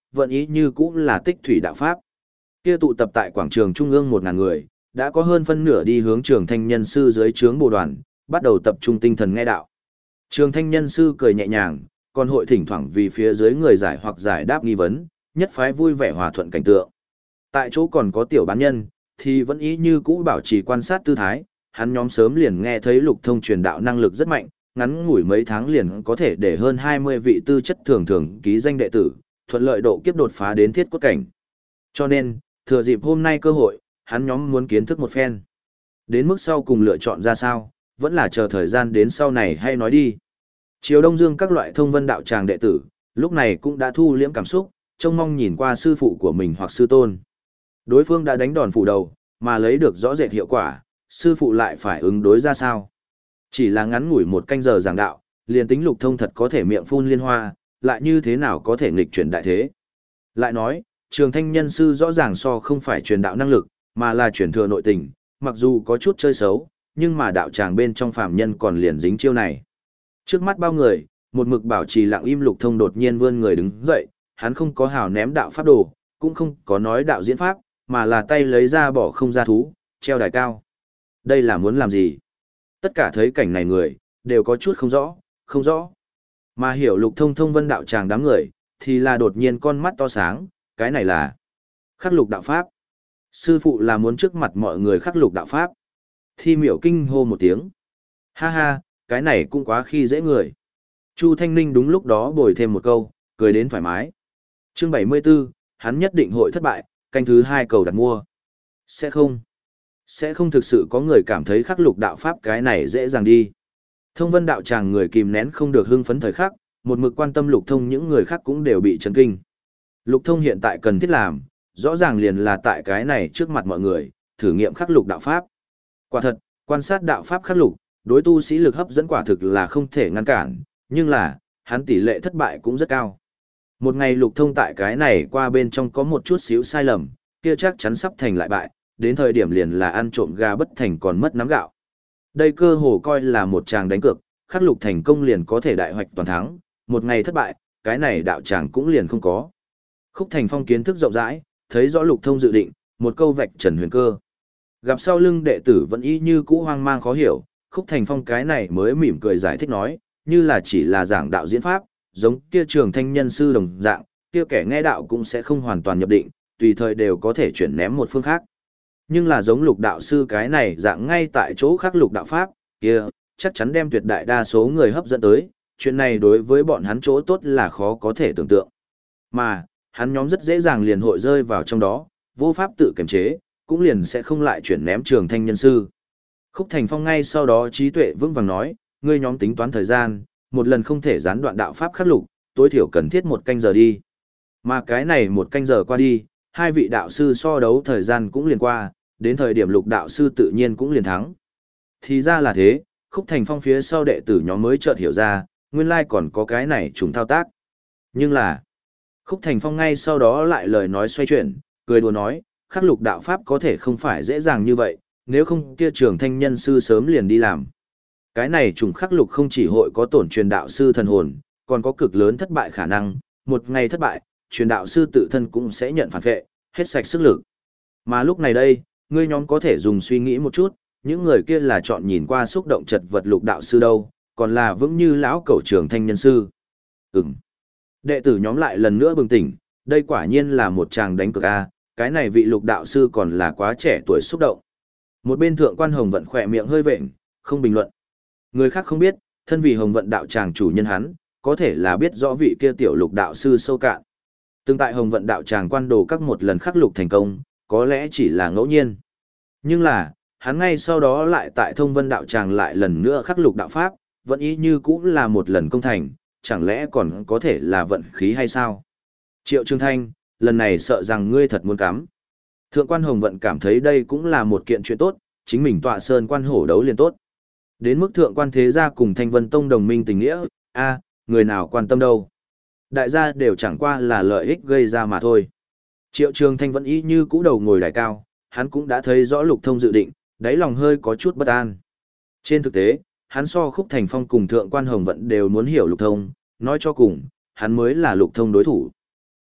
vẫn ý như cũ là tích thủy đạo pháp. Kia tụ tập tại quảng trường trung ương một ngàn người, đã có hơn phân nửa đi hướng Trường Thanh Nhân sư dưới trướng bộ đoàn, bắt đầu tập trung tinh thần nghe đạo. Trường Thanh Nhân sư cười nhẹ nhàng, còn hội thỉnh thoảng vì phía dưới người giải hoặc giải đáp nghi vấn, nhất phái vui vẻ hòa thuận cảnh tượng. Tại chỗ còn có tiểu bán nhân, thì vẫn ý như cũ bảo trì quan sát tư thái, hắn nhóm sớm liền nghe thấy Lục Thông truyền đạo năng lực rất mạnh, ngắn ngủi mấy tháng liền có thể để hơn hai mươi vị tư chất thường thường ký danh đệ tử, thuận lợi độ kiếp đột phá đến thiết cốt cảnh. Cho nên, thừa dịp hôm nay cơ hội, hắn nhóm muốn kiến thức một phen. Đến mức sau cùng lựa chọn ra sao, vẫn là chờ thời gian đến sau này hay nói đi. Chiều Đông Dương các loại thông vân đạo tràng đệ tử, lúc này cũng đã thu liễm cảm xúc, trông mong nhìn qua sư phụ của mình hoặc sư tôn. Đối phương đã đánh đòn phủ đầu, mà lấy được rõ rệt hiệu quả, sư phụ lại phải ứng đối ra sao. Chỉ là ngắn ngủi một canh giờ giảng đạo, liền tính Lục Thông thật có thể miệng phun liên hoa, lại như thế nào có thể nghịch chuyển đại thế. Lại nói, Trường Thanh Nhân sư rõ ràng so không phải truyền đạo năng lực, mà là truyền thừa nội tình, mặc dù có chút chơi xấu, nhưng mà đạo tràng bên trong phàm nhân còn liền dính chiêu này. Trước mắt bao người, một mực bảo trì lặng im Lục Thông đột nhiên vươn người đứng dậy, hắn không có hào ném đạo pháp đồ, cũng không có nói đạo diễn pháp, mà là tay lấy ra bỏ không ra thú, treo đài cao. Đây là muốn làm gì? Tất cả thấy cảnh này người, đều có chút không rõ, không rõ. Mà hiểu Lục Thông thông vân đạo tràng đám người, thì là đột nhiên con mắt to sáng, cái này là khắc lục đạo pháp. Sư phụ là muốn trước mặt mọi người khắc lục đạo pháp. Thi miểu kinh hô một tiếng. Ha ha, cái này cũng quá khi dễ người. Chu Thanh Ninh đúng lúc đó bồi thêm một câu, cười đến thoải mái. Chương bảy mươi 74, hắn nhất định hội thất bại, canh thứ hai cầu đặt mua. Sẽ không. Sẽ không thực sự có người cảm thấy khắc lục đạo pháp cái này dễ dàng đi. Thông vân đạo tràng người kìm nén không được hưng phấn thời khắc, một mực quan tâm Lục Thông những người khác cũng đều bị chấn kinh. Lục Thông hiện tại cần thiết làm, rõ ràng liền là tại cái này trước mặt mọi người, thử nghiệm khắc lục đạo pháp. Quả thật, quan sát đạo pháp khắc lục, đối tu sĩ lực hấp dẫn quả thực là không thể ngăn cản, nhưng là, hắn tỷ lệ thất bại cũng rất cao. Một ngày Lục Thông tại cái này qua bên trong có một chút xíu sai lầm, kia chắc chắn sắp thành lại bại, đến thời điểm liền là ăn trộm gà bất thành còn mất nắm gạo. Đây cơ hồ coi là một tràng đánh cược, khắc lục thành công liền có thể đại hoạch toàn thắng, một ngày thất bại, cái này đạo tràng cũng liền không có. Khúc Thành Phong kiến thức rộng rãi, thấy rõ Lục Thông dự định, một câu vạch trần huyền cơ. Gặp sau lưng đệ tử vẫn y như cũ hoang mang khó hiểu, Khúc Thành Phong cái này mới mỉm cười giải thích nói, như là chỉ là giảng đạo diễn pháp, giống kia Trường Thanh Nhân sư đồng dạng, kia kẻ nghe đạo cũng sẽ không hoàn toàn nhập định, tùy thời đều có thể chuyển ném một phương khác. Nhưng là giống Lục đạo sư cái này dạng ngay tại chỗ khắc lục đạo pháp, kia chắc chắn đem tuyệt đại đa số người hấp dẫn tới, chuyện này đối với bọn hắn chỗ tốt là khó có thể tưởng tượng. Mà, hắn nhóm rất dễ dàng liền hội rơi vào trong đó, vô pháp tự kiềm chế, cũng liền sẽ không lại chuyển ném Trường Thanh Nhân sư. Khúc Thành Phong ngay sau đó trí tuệ vững vàng nói, ngươi nhóm tính toán thời gian, một lần không thể gián đoạn đạo pháp khắc lục, tối thiểu cần thiết một canh giờ đi. Mà cái này một canh giờ qua đi, hai vị đạo sư so đấu thời gian cũng liền qua, đến thời điểm Lục đạo sư tự nhiên cũng liền thắng. Thì ra là thế, Khúc Thành Phong phía sau đệ tử nhóm mới chợt hiểu ra, nguyên lai còn có cái này trùng thao tác. Nhưng là, Khúc Thành Phong ngay sau đó lại lời nói xoay chuyển, cười đùa nói, khắc lục đạo pháp có thể không phải dễ dàng như vậy, nếu không kia Trường Thanh Nhân sư sớm liền đi làm. Cái này trùng khắc lục không chỉ hội có tổn truyền đạo sư thần hồn, còn có cực lớn thất bại khả năng, một ngày thất bại, truyền đạo sư tự thân cũng sẽ nhận phản vệ, hết sạch sức lực. Mà lúc này đây, ngươi nhóm có thể dùng suy nghĩ một chút, những người kia là chọn nhìn qua xúc động chật vật Lục đạo sư đâu, còn là vững như lão cẩu Trường Thanh Nhân sư. Ừm. Đệ tử nhóm lại lần nữa bừng tỉnh, đây quả nhiên là một chàng đánh cược a, cái này vị Lục đạo sư còn là quá trẻ tuổi xúc động. Một bên thượng quan Hồng Vận khỏe miệng hơi vện, không bình luận. Người khác không biết, thân vì Hồng Vận đạo tràng chủ nhân hắn, có thể là biết rõ vị kia tiểu Lục đạo sư sâu cạn. Từng tại Hồng Vận đạo tràng quan đồ các một lần khắc lục thành công, có lẽ chỉ là ngẫu nhiên. Nhưng là, hắn ngay sau đó lại tại Thông Vân đạo tràng lại lần nữa khắc lục đạo pháp, vẫn ý như cũng là một lần công thành, chẳng lẽ còn có thể là vận khí hay sao? Triệu Trương Thanh, lần này sợ rằng ngươi thật muốn cắm. Thượng quan Hồng Vận cảm thấy đây cũng là một kiện chuyện tốt, chính mình tọa sơn quan hổ đấu liền tốt. Đến mức thượng quan thế gia cùng Thanh Vân Tông đồng minh tình nghĩa, a người nào quan tâm đâu. Đại gia đều chẳng qua là lợi ích gây ra mà thôi. Triệu Trường Thanh vẫn y như cũ đầu ngồi đài cao, hắn cũng đã thấy rõ Lục Thông dự định, đáy lòng hơi có chút bất an. Trên thực tế, hắn so Khúc Thành Phong cùng Thượng quan Hồng Vận đều muốn hiểu Lục Thông, nói cho cùng, hắn mới là Lục Thông đối thủ.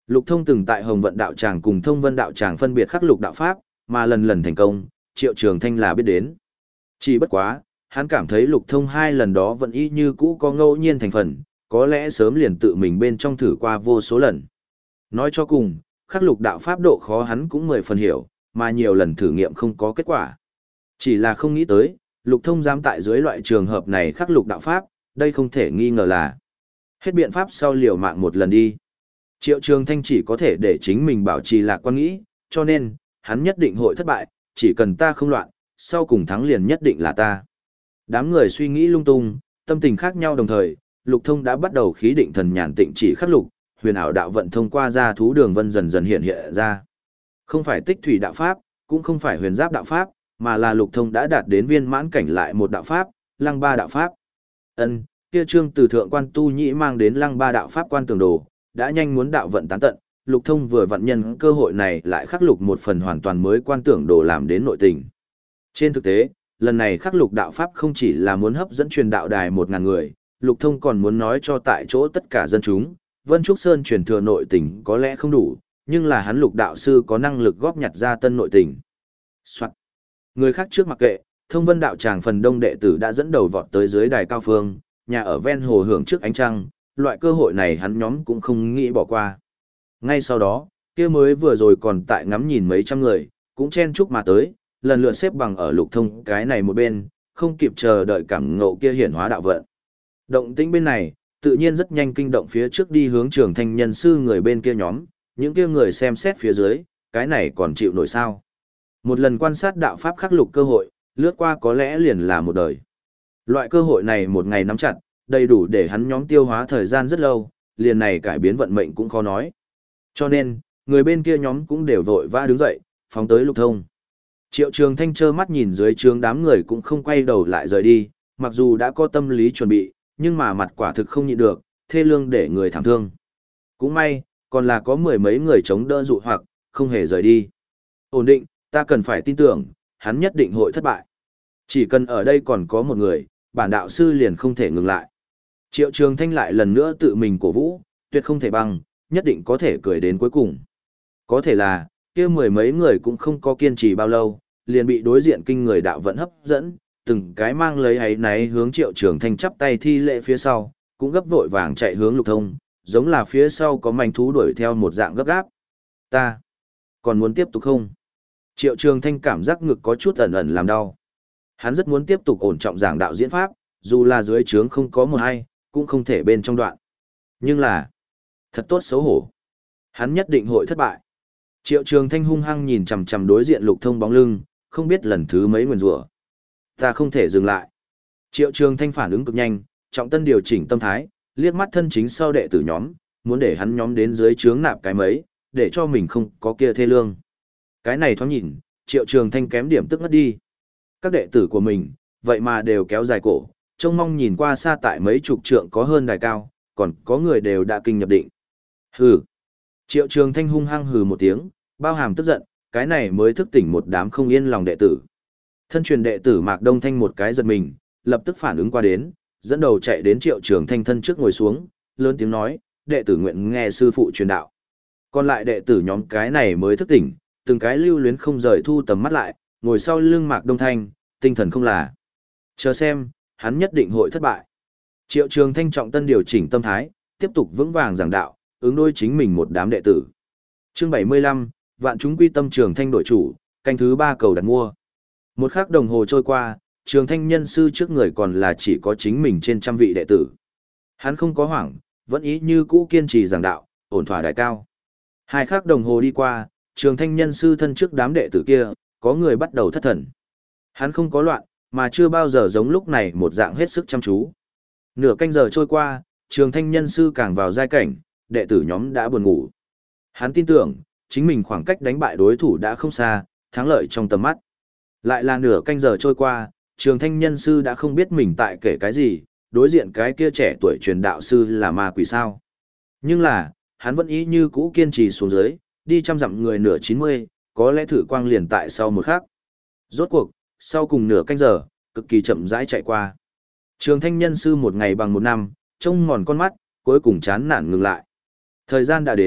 Lục Thông từng tại Hồng Vận đạo tràng cùng Thông Vân đạo tràng phân biệt khắc lục đạo pháp, mà lần lần thành công, Triệu Trường Thanh là biết đến. Chỉ bất quá, hắn cảm thấy Lục Thông hai lần đó vẫn y như cũ có ngẫu nhiên thành phần, có lẽ sớm liền tự mình bên trong thử qua vô số lần. Nói cho cùng, khắc lục đạo pháp độ khó hắn cũng mười phần hiểu, mà nhiều lần thử nghiệm không có kết quả. Chỉ là không nghĩ tới, Lục Thông dám tại dưới loại trường hợp này khắc lục đạo pháp, đây không thể nghi ngờ là hết biện pháp sau liều mạng một lần đi. Triệu Trường Thanh chỉ có thể để chính mình bảo trì lạc quan nghĩ, cho nên, hắn nhất định hội thất bại, chỉ cần ta không loạn, sau cùng thắng liền nhất định là ta. Đám người suy nghĩ lung tung, tâm tình khác nhau đồng thời, Lục Thông đã bắt đầu khí định thần nhàn tịnh chỉ khắc lục, huyền ảo đạo vận thông qua ra thú đường vân dần dần hiện hiện ra. Không phải tích thủy đạo pháp, cũng không phải huyền giáp đạo pháp, mà là Lục Thông đã đạt đến viên mãn cảnh lại một đạo pháp, lăng ba đạo pháp. Ân, kia trương từ thượng quan tu nhĩ mang đến lăng ba đạo pháp quan tường đồ, đã nhanh muốn đạo vận tán tận, Lục Thông vừa vặn nhân cơ hội này lại khắc lục một phần hoàn toàn mới quan tưởng đồ làm đến nội tình. Trên thực tế, lần này khắc lục đạo pháp không chỉ là muốn hấp dẫn truyền đạo đài một ngàn người, Lục Thông còn muốn nói cho tại chỗ tất cả dân chúng, Vân Trúc Sơn truyền thừa nội tình có lẽ không đủ, nhưng là hắn Lục đạo sư có năng lực góp nhặt ra tân nội tình. Soạn. Người khác trước mặc kệ, Thông Vân đạo tràng phần đông đệ tử đã dẫn đầu vọt tới dưới đài cao phương, nhà ở ven hồ hưởng trước ánh trăng, loại cơ hội này hắn nhóm cũng không nghĩ bỏ qua. Ngay sau đó, kia mới vừa rồi còn tại ngắm nhìn mấy trăm người, cũng chen chúc mà tới, lần lượt xếp bằng ở Lục Thông cái này một bên, không kịp chờ đợi cảm ngộ kia hiển hóa đạo vận. Động tĩnh bên này, tự nhiên rất nhanh kinh động phía trước đi hướng Trường Thanh nhân sư người bên kia nhóm, những kia người xem xét phía dưới, cái này còn chịu nổi sao? Một lần quan sát đạo pháp khắc lục cơ hội, lướt qua có lẽ liền là một đời. Loại cơ hội này một ngày nắm chặt, đầy đủ để hắn nhóm tiêu hóa thời gian rất lâu, liền này cải biến vận mệnh cũng khó nói. Cho nên, người bên kia nhóm cũng đều vội vã đứng dậy, phóng tới Lục Thông. Triệu Trường Thanh trơ mắt nhìn dưới trướng đám người cũng không quay đầu lại rời đi, mặc dù đã có tâm lý chuẩn bị, nhưng mà mặt quả thực không nhịn được, thê lương để người thảm thương. Cũng may, còn là có mười mấy người chống đỡ dụ hoặc, không hề rời đi. Ổn định, ta cần phải tin tưởng, hắn nhất định hội thất bại. Chỉ cần ở đây còn có một người, bản đạo sư liền không thể ngừng lại. Triệu Trường Thanh lại lần nữa tự mình cổ vũ, tuyệt không thể bằng, nhất định có thể cười đến cuối cùng. Có thể là, kia mười mấy người cũng không có kiên trì bao lâu, liền bị đối diện kinh người đạo vận hấp dẫn, từng cái mang lấy ấy náy hướng Triệu Trường Thanh chắp tay thi lễ phía sau, cũng gấp vội vàng chạy hướng Lục Thông, giống là phía sau có manh thú đuổi theo một dạng gấp gáp. Ta, còn muốn tiếp tục không? Triệu Trường Thanh cảm giác ngực có chút ẩn ẩn làm đau. Hắn rất muốn tiếp tục ổn trọng giảng đạo diễn pháp, dù là dưới trướng không có một hay, cũng không thể bên trong đoạn. Nhưng là, thật tốt xấu hổ. Hắn nhất định hội thất bại. Triệu Trường Thanh hung hăng nhìn chằm chằm đối diện Lục Thông bóng lưng, không biết lần thứ mấy nguyền rủa. Ta không thể dừng lại. Triệu Trường Thanh phản ứng cực nhanh, trọng tân điều chỉnh tâm thái, liếc mắt thân chính sau đệ tử nhóm, muốn để hắn nhóm đến dưới trướng nạp cái mấy, để cho mình không có kia thê lương. Cái này thoáng nhìn, Triệu Trường Thanh kém điểm tức ngất đi. Các đệ tử của mình, vậy mà đều kéo dài cổ, trông mong nhìn qua xa tại mấy chục trượng có hơn đài cao, còn có người đều đã kinh nhập định. Hừ. Triệu Trường Thanh hung hăng hừ một tiếng, bao hàm tức giận, cái này mới thức tỉnh một đám không yên lòng đệ tử. Thân truyền đệ tử Mạc Đông Thanh một cái giật mình, lập tức phản ứng qua đến, dẫn đầu chạy đến Triệu Trường Thanh thân trước ngồi xuống, lớn tiếng nói, đệ tử nguyện nghe sư phụ truyền đạo. Còn lại đệ tử nhóm cái này mới thức tỉnh, từng cái lưu luyến không rời thu tầm mắt lại, ngồi sau lưng Mạc Đông Thanh, tinh thần không là. Chờ xem, hắn nhất định hội thất bại. Triệu Trường Thanh trọng tân điều chỉnh tâm thái, tiếp tục vững vàng giảng đạo, ứng đối chính mình một đám đệ tử. Chương bảy mươi lăm, vạn chúng quy tâm Trường Thanh đổi chủ, canh thứ ba cầu đặt mua. Một khắc đồng hồ trôi qua, Trường Thanh nhân sư trước người còn là chỉ có chính mình trên trăm vị đệ tử. Hắn không có hoảng, vẫn ý như cũ kiên trì giảng đạo, ổn thỏa đại cao. Hai khắc đồng hồ đi qua, Trường Thanh nhân sư thân trước đám đệ tử kia, có người bắt đầu thất thần. Hắn không có loạn, mà chưa bao giờ giống lúc này một dạng hết sức chăm chú. Nửa canh giờ trôi qua, Trường Thanh nhân sư càng vào giai cảnh, đệ tử nhóm đã buồn ngủ. Hắn tin tưởng, chính mình khoảng cách đánh bại đối thủ đã không xa, thắng lợi trong tầm mắt. Lại là nửa canh giờ trôi qua, Trường Thanh nhân sư đã không biết mình tại kể cái gì, đối diện cái kia trẻ tuổi truyền đạo sư là ma quỷ sao. Nhưng là, hắn vẫn ý như cũ kiên trì xuống dưới, đi trăm dặm người nửa chín mươi, có lẽ thử quang liền tại sau một khắc. Rốt cuộc, sau cùng nửa canh giờ, cực kỳ chậm rãi chạy qua. Trường Thanh nhân sư một ngày bằng một năm, trông mòn con mắt, cuối cùng chán nản ngừng lại. Thời gian đã đến,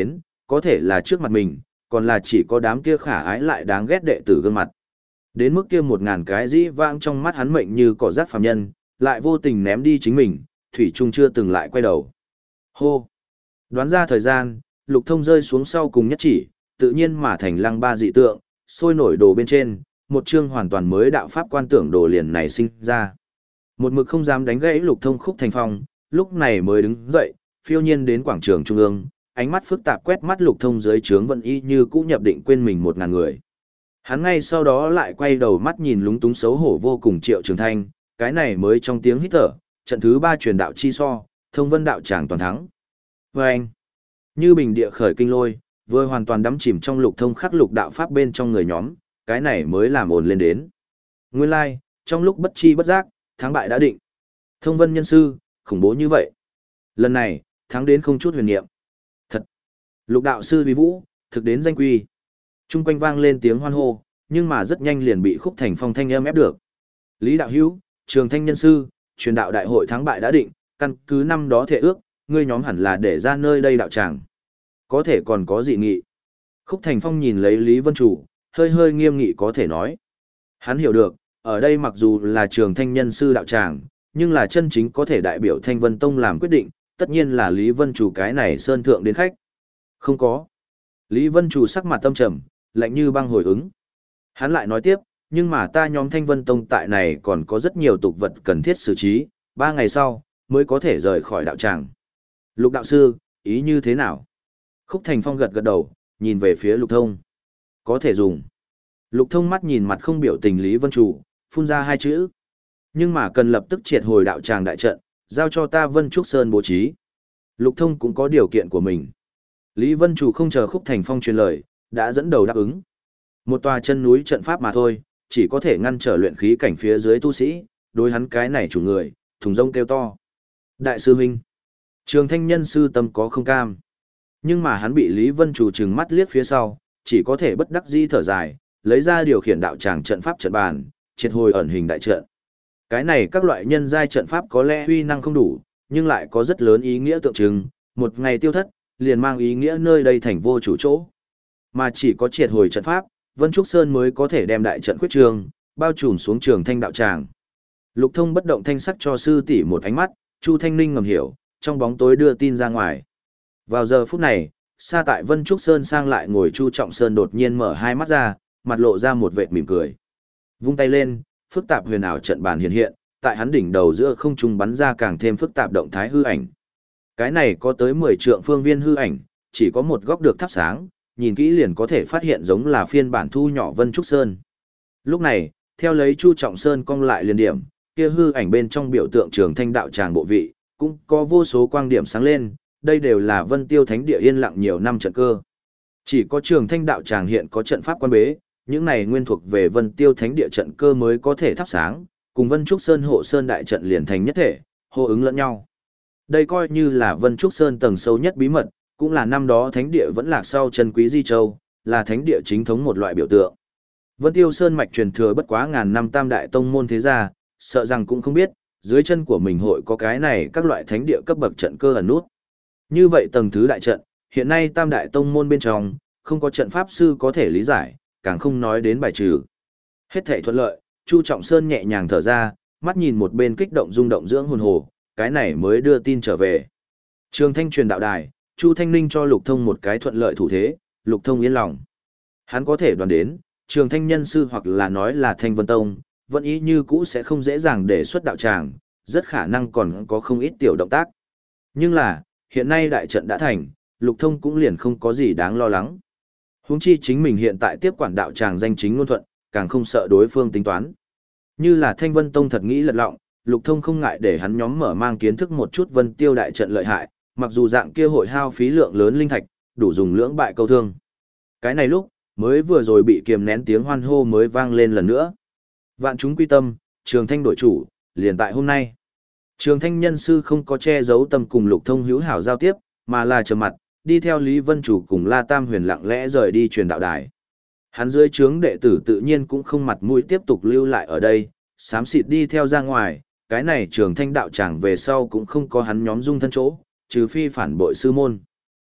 có thể là trước mặt mình, còn là chỉ có đám kia khả ái lại đáng ghét đệ tử gương mặt. Đến mức kia một ngàn cái dĩ vãng trong mắt hắn mệnh như cỏ rác phàm nhân, lại vô tình ném đi chính mình, Thủy Trung chưa từng lại quay đầu. Hô! Đoán ra thời gian, Lục Thông rơi xuống sau cùng nhất chỉ, tự nhiên mà thành lăng ba dị tượng, sôi nổi đồ bên trên, một chương hoàn toàn mới đạo pháp quan tưởng đồ liền này sinh ra. Một mực không dám đánh gãy Lục Thông Khúc Thành Phong, lúc này mới đứng dậy, phiêu nhiên đến quảng trường trung ương, ánh mắt phức tạp quét mắt Lục Thông dưới trướng vận y như cũ nhập định quên mình một ngàn người. Hắn ngay sau đó lại quay đầu mắt nhìn lúng túng xấu hổ vô cùng Triệu Trường Thanh, cái này mới trong tiếng hít thở, trận thứ ba truyền đạo chi so, thông vân đạo tràng toàn thắng. Và anh, như bình địa khởi kinh lôi, vừa hoàn toàn đắm chìm trong Lục Thông khắc lục đạo pháp bên trong người nhóm, cái này mới làm ồn lên đến. Nguyên lai, like, trong lúc bất chi bất giác, thắng bại đã định. Thông vân nhân sư, khủng bố như vậy. Lần này, thắng đến không chút huyền niệm. Thật! Lục đạo sư vi vũ, thực đến danh quy. Trung quanh vang lên tiếng hoan hô, nhưng mà rất nhanh liền bị Khúc Thành Phong thanh âm ép được. Lý đạo hữu, Trường Thanh nhân sư, truyền đạo đại hội thắng bại đã định, căn cứ năm đó thể ước, ngươi nhóm hẳn là để ra nơi đây đạo tràng. Có thể còn có dị nghị. Khúc Thành Phong nhìn lấy Lý Vân Chủ, hơi hơi nghiêm nghị có thể nói. Hắn hiểu được, ở đây mặc dù là Trường Thanh nhân sư đạo tràng, nhưng là chân chính có thể đại biểu Thanh Vân Tông làm quyết định, tất nhiên là Lý Vân Chủ cái này sơn thượng đến khách. Không có. Lý Vân Chủ sắc mặt tâm trầm, lạnh như băng hồi ứng. Hắn lại nói tiếp, nhưng mà ta nhóm Thanh Vân Tông tại này còn có rất nhiều tục vật cần thiết xử trí, ba ngày sau, mới có thể rời khỏi đạo tràng. Lục đạo sư, ý như thế nào? Khúc Thành Phong gật gật đầu, nhìn về phía Lục Thông. Có thể dùng. Lục Thông mắt nhìn mặt không biểu tình Lý Vân Chủ, phun ra hai chữ. Nhưng mà cần lập tức triệt hồi đạo tràng đại trận, giao cho ta Vân Trúc Sơn bố trí. Lục Thông cũng có điều kiện của mình. Lý Vân Chủ không chờ Khúc Thành Phong truyền lời, đã dẫn đầu đáp ứng. Một tòa chân núi trận pháp mà thôi, chỉ có thể ngăn trở luyện khí cảnh phía dưới tu sĩ, đối hắn cái này chủ người, thùng rông kêu to. Đại sư huynh, Trường Thanh nhân sư tâm có không cam. Nhưng mà hắn bị Lý Vân Chủ trừng mắt liếc phía sau, chỉ có thể bất đắc dĩ thở dài, lấy ra điều khiển đạo tràng trận pháp trận bàn, triệt hồi ẩn hình đại trận. Cái này các loại nhân giai trận pháp có lẽ uy năng không đủ, nhưng lại có rất lớn ý nghĩa tượng trưng, một ngày tiêu thất, liền mang ý nghĩa nơi đây thành vô chủ chỗ. Mà chỉ có triệt hồi trận pháp, Vân Trúc Sơn mới có thể đem đại trận khuyết trường, bao trùm xuống Trường Thanh đạo tràng. Lục Thông bất động thanh sắc cho sư tỷ một ánh mắt, Chu Thanh Ninh ngầm hiểu, trong bóng tối đưa tin ra ngoài. Vào giờ phút này, xa tại Vân Trúc Sơn sang lại ngồi Chu Trọng Sơn đột nhiên mở hai mắt ra, mặt lộ ra một vệt mỉm cười. Vung tay lên, phức tạp huyền ảo trận bàn hiện hiện, tại hắn đỉnh đầu giữa không trung bắn ra càng thêm phức tạp động thái hư ảnh. Cái này có tới mười trượng phương viên hư ảnh, chỉ có một góc được thắp sáng, nhìn kỹ liền có thể phát hiện giống là phiên bản thu nhỏ Vân Trúc Sơn. Lúc này, theo lấy Chu Trọng Sơn cong lại liền điểm, kia hư ảnh bên trong biểu tượng Trường Thanh đạo tràng bộ vị, cũng có vô số quang điểm sáng lên, đây đều là Vân Tiêu Thánh địa yên lặng nhiều năm trận cơ. Chỉ có Trường Thanh đạo tràng hiện có trận pháp quan bế, những này nguyên thuộc về Vân Tiêu Thánh địa trận cơ mới có thể thắp sáng, cùng Vân Trúc Sơn hộ sơn đại trận liền thành nhất thể, hô ứng lẫn nhau. Đây coi như là Vân Trúc Sơn tầng sâu nhất bí mật, cũng là năm đó thánh địa vẫn lạc sau chân quý di châu, là thánh địa chính thống một loại biểu tượng. Vân Tiêu Sơn mạch truyền thừa bất quá ngàn năm tam đại tông môn thế gia, sợ rằng cũng không biết, dưới chân của mình hội có cái này các loại thánh địa cấp bậc trận cơ ẩn nút. Như vậy tầng thứ đại trận, hiện nay tam đại tông môn bên trong, không có trận pháp sư có thể lý giải, càng không nói đến bài trừ. Hết thảy thuận lợi, Chu Trọng Sơn nhẹ nhàng thở ra, mắt nhìn một bên kích động rung động dưỡng hồn hồ, cái này mới đưa tin trở về. Trường Thanh truyền đạo đài, Chu Thanh Ninh cho Lục Thông một cái thuận lợi thủ thế, Lục Thông yên lòng. Hắn có thể đoán đến, Trường Thanh nhân sư hoặc là nói là Thanh Vân Tông, vẫn ý như cũ sẽ không dễ dàng để xuất đạo tràng, rất khả năng còn có không ít tiểu động tác. Nhưng là, hiện nay đại trận đã thành, Lục Thông cũng liền không có gì đáng lo lắng. Huống chi chính mình hiện tại tiếp quản đạo tràng danh chính ngôn thuận, càng không sợ đối phương tính toán. Như là Thanh Vân Tông thật nghĩ lật lọng, Lục Thông không ngại để hắn nhóm mở mang kiến thức một chút Vân Tiêu đại trận lợi hại, mặc dù dạng kia hội hao phí lượng lớn linh thạch, đủ dùng lưỡng bại câu thương. Cái này lúc, mới vừa rồi bị kiềm nén tiếng hoan hô mới vang lên lần nữa. Vạn chúng quy tâm, Trường Thanh đổi chủ, liền tại hôm nay. Trường Thanh nhân sư không có che giấu tâm cùng Lục Thông hữu hảo giao tiếp, mà là trầm mặt, đi theo Lý Vân Chủ cùng La Tam Huyền lặng lẽ rời đi truyền đạo đài. Hắn dưới trướng đệ tử tự nhiên cũng không mặt mũi tiếp tục lưu lại ở đây, xám xịt đi theo ra ngoài, cái này Trường Thanh đạo tràng về sau cũng không có hắn nhóm dung thân chỗ, trừ phi phản bội sư môn.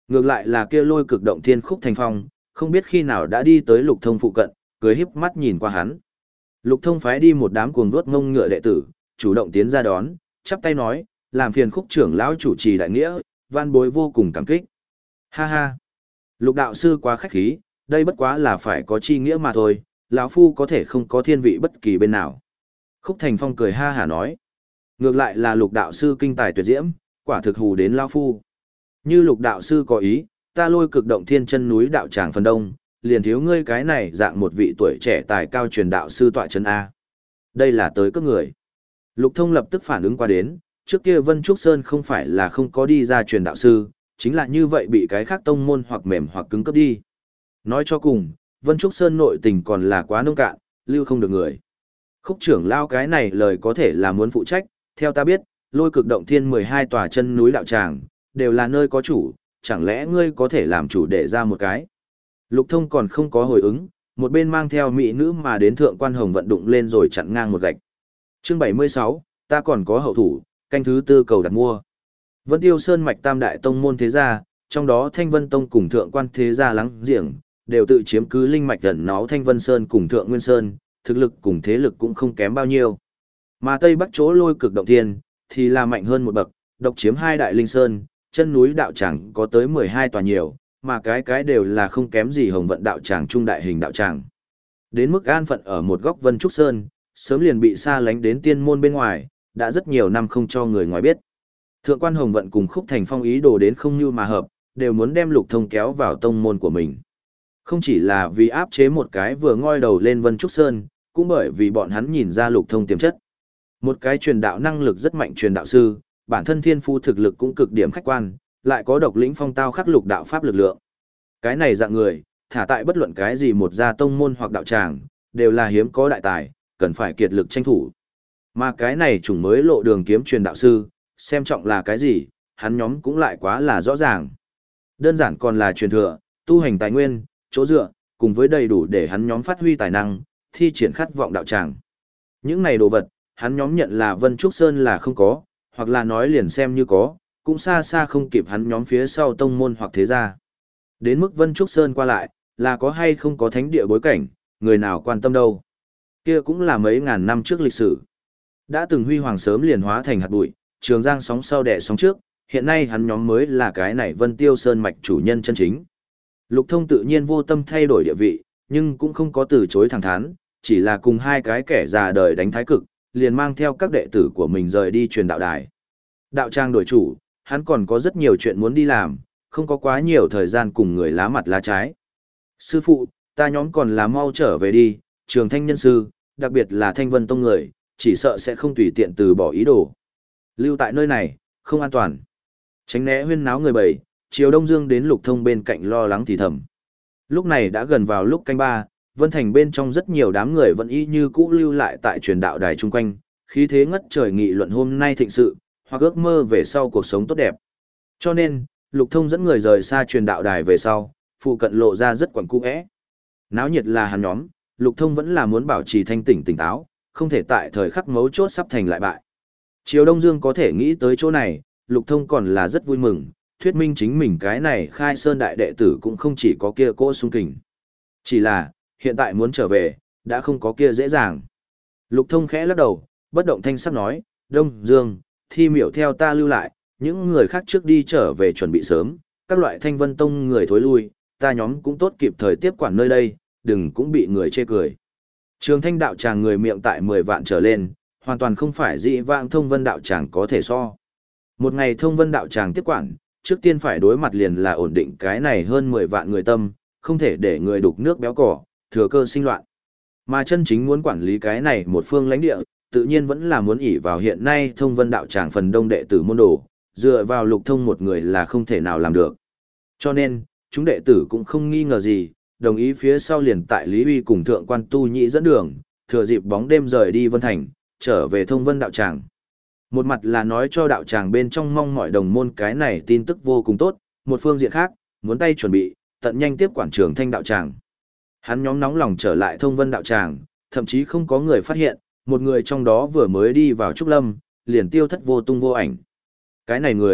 Ngược lại là kia lôi cực động thiên Khúc Thành Phong, không biết khi nào đã đi tới Lục Thông phụ cận, cười híp mắt nhìn qua hắn. Lục Thông phái đi một đám cuồng vuốt ngông ngựa đệ tử, chủ động tiến ra đón, chắp tay nói, làm phiền Khúc trưởng lão chủ trì đại nghĩa, van bối vô cùng cảm kích. Ha ha, Lục đạo sư quá khách khí, đây bất quá là phải có chi nghĩa mà thôi, lão phu có thể không có thiên vị bất kỳ bên nào. Khúc Thành Phong cười ha hả nói, ngược lại là Lục đạo sư kinh tài tuyệt diễm, quả thực hù đến lão phu. Như Lục đạo sư có ý, ta lôi cực động thiên chân núi đạo tràng phần đông, liền thiếu ngươi cái này dạng một vị tuổi trẻ tài cao truyền đạo sư tọa chân A. Đây là tới cấp người. Lục Thông lập tức phản ứng qua đến, trước kia Vân Trúc Sơn không phải là không có đi ra truyền đạo sư, chính là như vậy bị cái khác tông môn hoặc mềm hoặc cứng cấp đi. Nói cho cùng, Vân Trúc Sơn nội tình còn là quá nông cạn, lưu không được người. Khúc trưởng lao cái này lời có thể là muốn phụ trách, theo ta biết, lôi cực động thiên mười hai tòa chân núi đạo tràng, đều là nơi có chủ, chẳng lẽ ngươi có thể làm chủ để ra một cái. Lục Thông còn không có hồi ứng, một bên mang theo mỹ nữ mà đến thượng quan hồng vận đụng lên rồi chặn ngang một gạch. Chương bảy mươi sáu, ta còn có hậu thủ, canh thứ tư cầu đặt mua. Vân Tiêu Sơn mạch tam đại tông môn thế gia, trong đó Thanh Vân Tông cùng Thượng Quan thế gia láng giềng, đều tự chiếm cứ linh mạch gần nó Thanh Vân Sơn cùng Thượng Nguyên Sơn, thực lực cùng thế lực cũng không kém bao nhiêu. Mà Tây Bắc chỗ lôi cực động thiên, thì là mạnh hơn một bậc, độc chiếm hai đại linh sơn, chân núi đạo tràng có tới mười hai tòa nhiều, mà cái cái đều là không kém gì Hồng Vận đạo tràng trung đại hình đạo tràng. Đến mức an phận ở một góc Vân Trúc Sơn, sớm liền bị xa lánh đến tiên môn bên ngoài, đã rất nhiều năm không cho người ngoài biết. Thượng quan Hồng Vận cùng Khúc Thành Phong ý đồ đến không như mà hợp, đều muốn đem Lục Thông kéo vào tông môn của mình. Không chỉ là vì áp chế một cái vừa ngoi đầu lên Vân Trúc Sơn, cũng bởi vì bọn hắn nhìn ra Lục Thông tiềm chất. Một cái truyền đạo năng lực rất mạnh truyền đạo sư, bản thân thiên phu thực lực cũng cực điểm khách quan, lại có độc lĩnh phong tao khắc lục đạo pháp lực lượng. Cái này dạng người, thả tại bất luận cái gì một gia tông môn hoặc đạo tràng, đều là hiếm có đại tài, cần phải kiệt lực tranh thủ. Mà cái này chủng mới lộ đường kiếm truyền đạo sư, xem trọng là cái gì, hắn nhóm cũng lại quá là rõ ràng. Đơn giản còn là truyền thừa, tu hành tài nguyên, chỗ dựa, cùng với đầy đủ để hắn nhóm phát huy tài năng, thi triển khát vọng đạo tràng. Những này đồ vật, hắn nhóm nhận là Vân Trúc Sơn là không có, hoặc là nói liền xem như có, cũng xa xa không kịp hắn nhóm phía sau tông môn hoặc thế gia. Đến mức Vân Trúc Sơn qua lại, là có hay không có thánh địa bối cảnh, người nào quan tâm đâu. Kia cũng là mấy ngàn năm trước lịch sử. Đã từng huy hoàng sớm liền hóa thành hạt bụi, trường giang sóng sau đẻ sóng trước, hiện nay hắn nhóm mới là cái này Vân Tiêu Sơn mạch chủ nhân chân chính. Lục Thông tự nhiên vô tâm thay đổi địa vị, nhưng cũng không có từ chối thẳng thắn, chỉ là cùng hai cái kẻ già đời đánh thái cực, liền mang theo các đệ tử của mình rời đi truyền đạo đài. Đạo trang đổi chủ, hắn còn có rất nhiều chuyện muốn đi làm, không có quá nhiều thời gian cùng người lá mặt lá trái. Sư phụ, ta nhóm còn là mau trở về đi, Trường Thanh nhân sư, đặc biệt là Thanh Vân Tông người, chỉ sợ sẽ không tùy tiện từ bỏ ý đồ. Lưu tại nơi này, không an toàn. Tránh né huyên náo người bầy, Triều Đông Dương đến Lục Thông bên cạnh lo lắng thì thầm. Lúc này đã gần vào lúc canh ba, Vân Thành bên trong rất nhiều đám người vẫn y như cũ lưu lại tại truyền đạo đài chung quanh, khí thế ngất trời nghị luận hôm nay thịnh sự, hoặc ước mơ về sau cuộc sống tốt đẹp. Cho nên, Lục Thông dẫn người rời xa truyền đạo đài về sau, phụ cận lộ ra rất quẩn cung ẽ. Náo nhiệt là hắn nhóm, Lục Thông vẫn là muốn bảo trì thanh tỉnh tỉnh táo, không thể tại thời khắc mấu chốt sắp thành lại bại. Triều Đông Dương có thể nghĩ tới chỗ này, Lục Thông còn là rất vui mừng, thuyết minh chính mình cái này khai sơn đại đệ tử cũng không chỉ có kia cỗ sung kình. Chỉ là, hiện tại muốn trở về, đã không có kia dễ dàng. Lục Thông khẽ lắc đầu, bất động thanh sắc nói, Đông Dương, Thi Miểu theo ta lưu lại, những người khác trước đi trở về chuẩn bị sớm, các loại Thanh Vân Tông người thối lui, ta nhóm cũng tốt kịp thời tiếp quản nơi đây, đừng cũng bị người chê cười. Trường Thanh đạo tràng người miệng tại mười vạn trở lên, hoàn toàn không phải dị vãng Thông Vân đạo tràng có thể so. Một ngày Thông Vân đạo tràng tiếp quản, trước tiên phải đối mặt liền là ổn định cái này hơn mười vạn người tâm, không thể để người đục nước béo cỏ, thừa cơ sinh loạn. Mà chân chính muốn quản lý cái này một phương lãnh địa, tự nhiên vẫn là muốn ỷ vào hiện nay Thông Vân đạo tràng phần đông đệ tử môn đồ, dựa vào Lục Thông một người là không thể nào làm được. Cho nên, chúng đệ tử cũng không nghi ngờ gì, đồng ý phía sau liền tại Lý Uy cùng thượng quan tu nhĩ dẫn đường, thừa dịp bóng đêm rời đi Vân Thành, trở về Thông Vân đạo tràng. Một mặt là nói cho đạo tràng bên trong mong mọi đồng môn cái này tin tức vô cùng tốt, một phương diện khác, muốn tay chuẩn bị, tận nhanh tiếp quản Trường Thanh đạo tràng. Hắn nhóm nóng lòng trở lại Thông Vân đạo tràng, thậm chí không có người phát hiện, một người trong đó vừa mới đi vào Trúc Lâm, liền tiêu thất vô tung vô ảnh. Cái này người,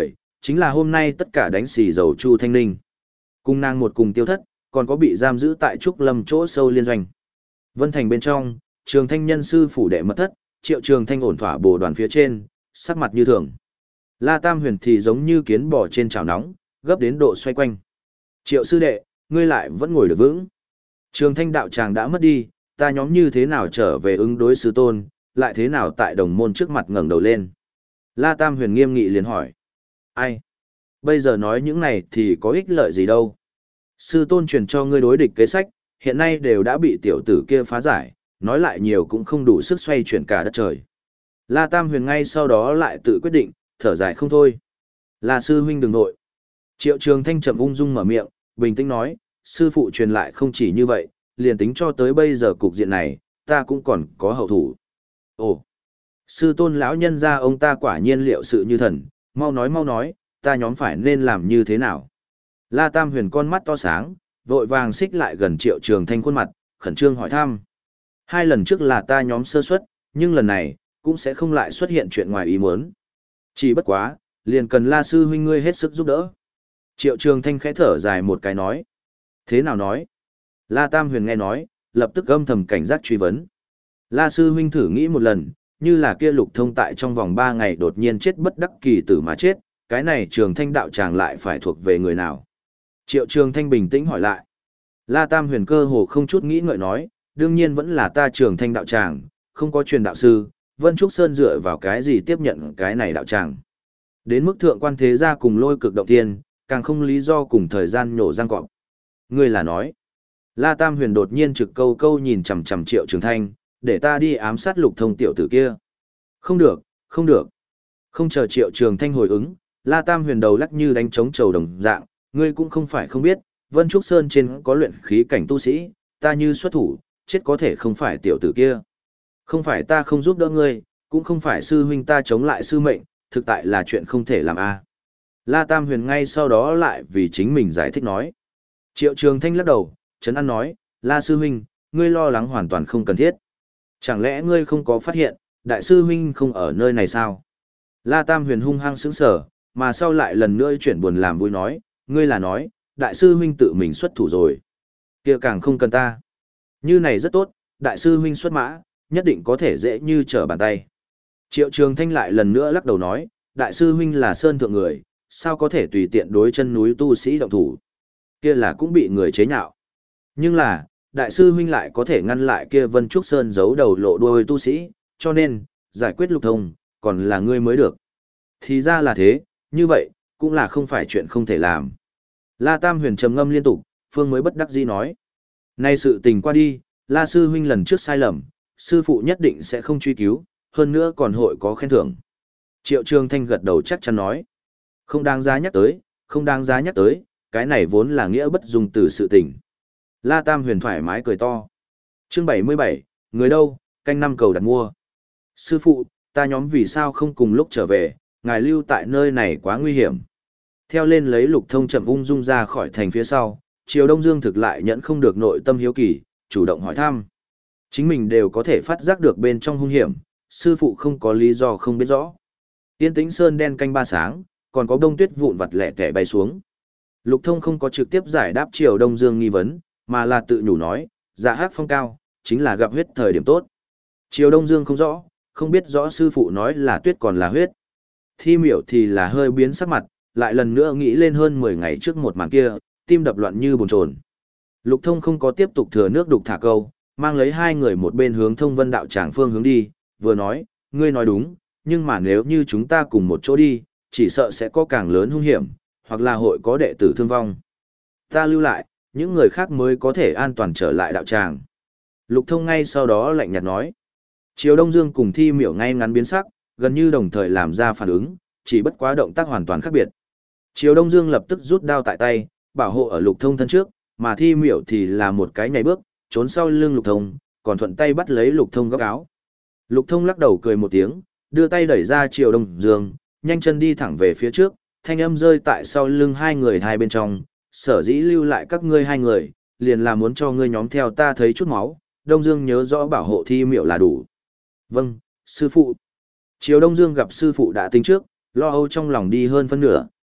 chính là hôm nay tất cả đánh xì dầu Chu Thanh Ninh. Cùng nàng một cùng tiêu thất, còn có bị giam giữ tại Trúc Lâm chỗ sâu liên doanh. Vân Thành bên trong, Trường Thanh nhân sư phủ đệ mật thất, Triệu Trường Thanh ổn thỏa bồ đoàn phía trên, sắc mặt như thường. La Tam Huyền thì giống như kiến bò trên chảo nóng, gấp đến độ xoay quanh. Triệu sư đệ, ngươi lại vẫn ngồi được vững. Trường Thanh đạo tràng đã mất đi, ta nhóm như thế nào trở về ứng đối sư tôn, lại thế nào tại đồng môn trước mặt ngẩng đầu lên. La Tam Huyền nghiêm nghị liền hỏi. Ai? Bây giờ nói những này thì có ích lợi gì đâu. Sư tôn truyền cho ngươi đối địch kế sách, hiện nay đều đã bị tiểu tử kia phá giải, nói lại nhiều cũng không đủ sức xoay chuyển cả đất trời. La Tam Huyền ngay sau đó lại tự quyết định, thở dài không thôi. La sư huynh đừng nội. Triệu Trường Thanh chậm ung dung mở miệng, bình tĩnh nói, sư phụ truyền lại không chỉ như vậy, liền tính cho tới bây giờ cục diện này, ta cũng còn có hậu thủ. Ồ, sư tôn lão nhân gia ông ta quả nhiên liệu sự như thần, mau nói mau nói, ta nhóm phải nên làm như thế nào. La Tam Huyền con mắt to sáng, vội vàng xích lại gần Triệu Trường Thanh khuôn mặt, khẩn trương hỏi thăm. Hai lần trước là ta nhóm sơ suất, nhưng lần này, cũng sẽ không lại xuất hiện chuyện ngoài ý muốn. Chỉ bất quá, liền cần La sư huynh ngươi hết sức giúp đỡ. Triệu Trường Thanh khẽ thở dài một cái nói. Thế nào nói? La Tam Huyền nghe nói, lập tức âm thầm cảnh giác truy vấn. La sư huynh thử nghĩ một lần, như là kia Lục Thông tại trong vòng ba ngày đột nhiên chết bất đắc kỳ tử mà chết, cái này Trường Thanh đạo tràng lại phải thuộc về người nào? Triệu Trường Thanh bình tĩnh hỏi lại. La Tam Huyền cơ hồ không chút nghĩ ngợi nói, đương nhiên vẫn là ta Trường Thanh đạo tràng, không có truyền đạo sư, Vân Trúc Sơn dựa vào cái gì tiếp nhận cái này đạo tràng. Đến mức thượng quan thế gia cùng lôi cực động tiên, càng không lý do cùng thời gian nhổ răng cọp. Ngươi là nói. La Tam Huyền đột nhiên trực câu câu nhìn chằm chằm Triệu Trường Thanh, để ta đi ám sát Lục Thông tiểu tử kia. Không được, không được. Không chờ Triệu Trường Thanh hồi ứng, La Tam Huyền đầu lắc như đánh trống trầu đồng dạng, ngươi cũng không phải không biết, Vân Trúc Sơn trên có luyện khí cảnh tu sĩ, ta như xuất thủ, chết có thể không phải tiểu tử kia. Không phải ta không giúp đỡ ngươi, cũng không phải sư huynh ta chống lại sư mệnh, thực tại là chuyện không thể làm a. La Tam Huyền ngay sau đó lại vì chính mình giải thích nói. Triệu Trường Thanh lắc đầu, trấn an nói, La sư huynh, ngươi lo lắng hoàn toàn không cần thiết. Chẳng lẽ ngươi không có phát hiện, đại sư huynh không ở nơi này sao? La Tam Huyền hung hăng sững sờ, mà sau lại lần nữa chuyển buồn làm vui nói, ngươi là nói, đại sư huynh tự mình xuất thủ rồi. Kia càng không cần ta. Như này rất tốt, đại sư huynh xuất mã, nhất định có thể dễ như trở bàn tay. Triệu Trường Thanh lại lần nữa lắc đầu nói, đại sư huynh là sơn thượng người, sao có thể tùy tiện đối chân núi tu sĩ động thủ. Kia là cũng bị người chế nhạo. Nhưng là, đại sư huynh lại có thể ngăn lại kia Vân Trúc Sơn giấu đầu lộ đuôi tu sĩ, cho nên, giải quyết Lục Thông, còn là ngươi mới được. Thì ra là thế, như vậy, cũng là không phải chuyện không thể làm. La Tam Huyền trầm ngâm liên tục, Phương mới bất đắc dĩ nói. Nay sự tình qua đi, La sư huynh lần trước sai lầm, sư phụ nhất định sẽ không truy cứu, hơn nữa còn hội có khen thưởng. Triệu Trường Thanh gật đầu chắc chắn nói. Không đáng giá nhắc tới, không đáng giá nhắc tới, cái này vốn là nghĩa bất dung từ sự tình. La Tam Huyền thoải mái cười to. Chương bảy mươi bảy, người đâu, canh năm cầu đặt mua. Sư phụ, ta nhóm vì sao không cùng lúc trở về, ngài lưu tại nơi này quá nguy hiểm. Theo lên lấy Lục Thông chậm ung dung ra khỏi thành phía sau, Triều Đông Dương thực lại nhẫn không được nội tâm hiếu kỳ, chủ động hỏi thăm. Chính mình đều có thể phát giác được bên trong hung hiểm, sư phụ không có lý do không biết rõ. Tiên Tĩnh Sơn đen canh ba sáng, còn có đông tuyết vụn vặt lẻ tẻ bay xuống. Lục Thông không có trực tiếp giải đáp Triều Đông Dương nghi vấn, mà là tự nhủ nói, dạ hát phong cao, chính là gặp huyết thời điểm tốt. Triều Đông Dương không rõ, không biết rõ sư phụ nói là tuyết còn là huyết. Thi miểu thì là hơi biến sắc mặt, lại lần nữa nghĩ lên hơn mười ngày trước một màn kia, tim đập loạn như bồn chồn. Lục Thông không có tiếp tục thừa nước đục thả câu, mang lấy hai người một bên hướng Thông Vân đạo tràng phương hướng đi, vừa nói, ngươi nói đúng, nhưng mà nếu như chúng ta cùng một chỗ đi, chỉ sợ sẽ có càng lớn hung hiểm, hoặc là hội có đệ tử thương vong. Ta lưu lại, những người khác mới có thể an toàn trở lại đạo tràng. Lục Thông ngay sau đó lạnh nhạt nói. Triều Đông Dương cùng Thi Miểu ngay ngắn biến sắc, gần như đồng thời làm ra phản ứng, chỉ bất quá động tác hoàn toàn khác biệt. Triều Đông Dương lập tức rút đao tại tay, bảo hộ ở Lục Thông thân trước, mà Thi Miểu thì là một cái nhảy bước, trốn sau lưng Lục Thông, còn thuận tay bắt lấy Lục Thông góc áo. Lục Thông lắc đầu cười một tiếng, đưa tay đẩy ra Triều Đông Dương, nhanh chân đi thẳng về phía trước, thanh âm rơi tại sau lưng hai người hai bên trong, sở dĩ lưu lại các ngươi hai người, liền là muốn cho ngươi nhóm theo ta thấy chút máu, Đông Dương nhớ rõ bảo hộ Thi Miểu là đủ. Vâng, sư phụ. Triều Đông Dương gặp sư phụ đã tính trước, lo âu trong lòng đi hơn phân nửa,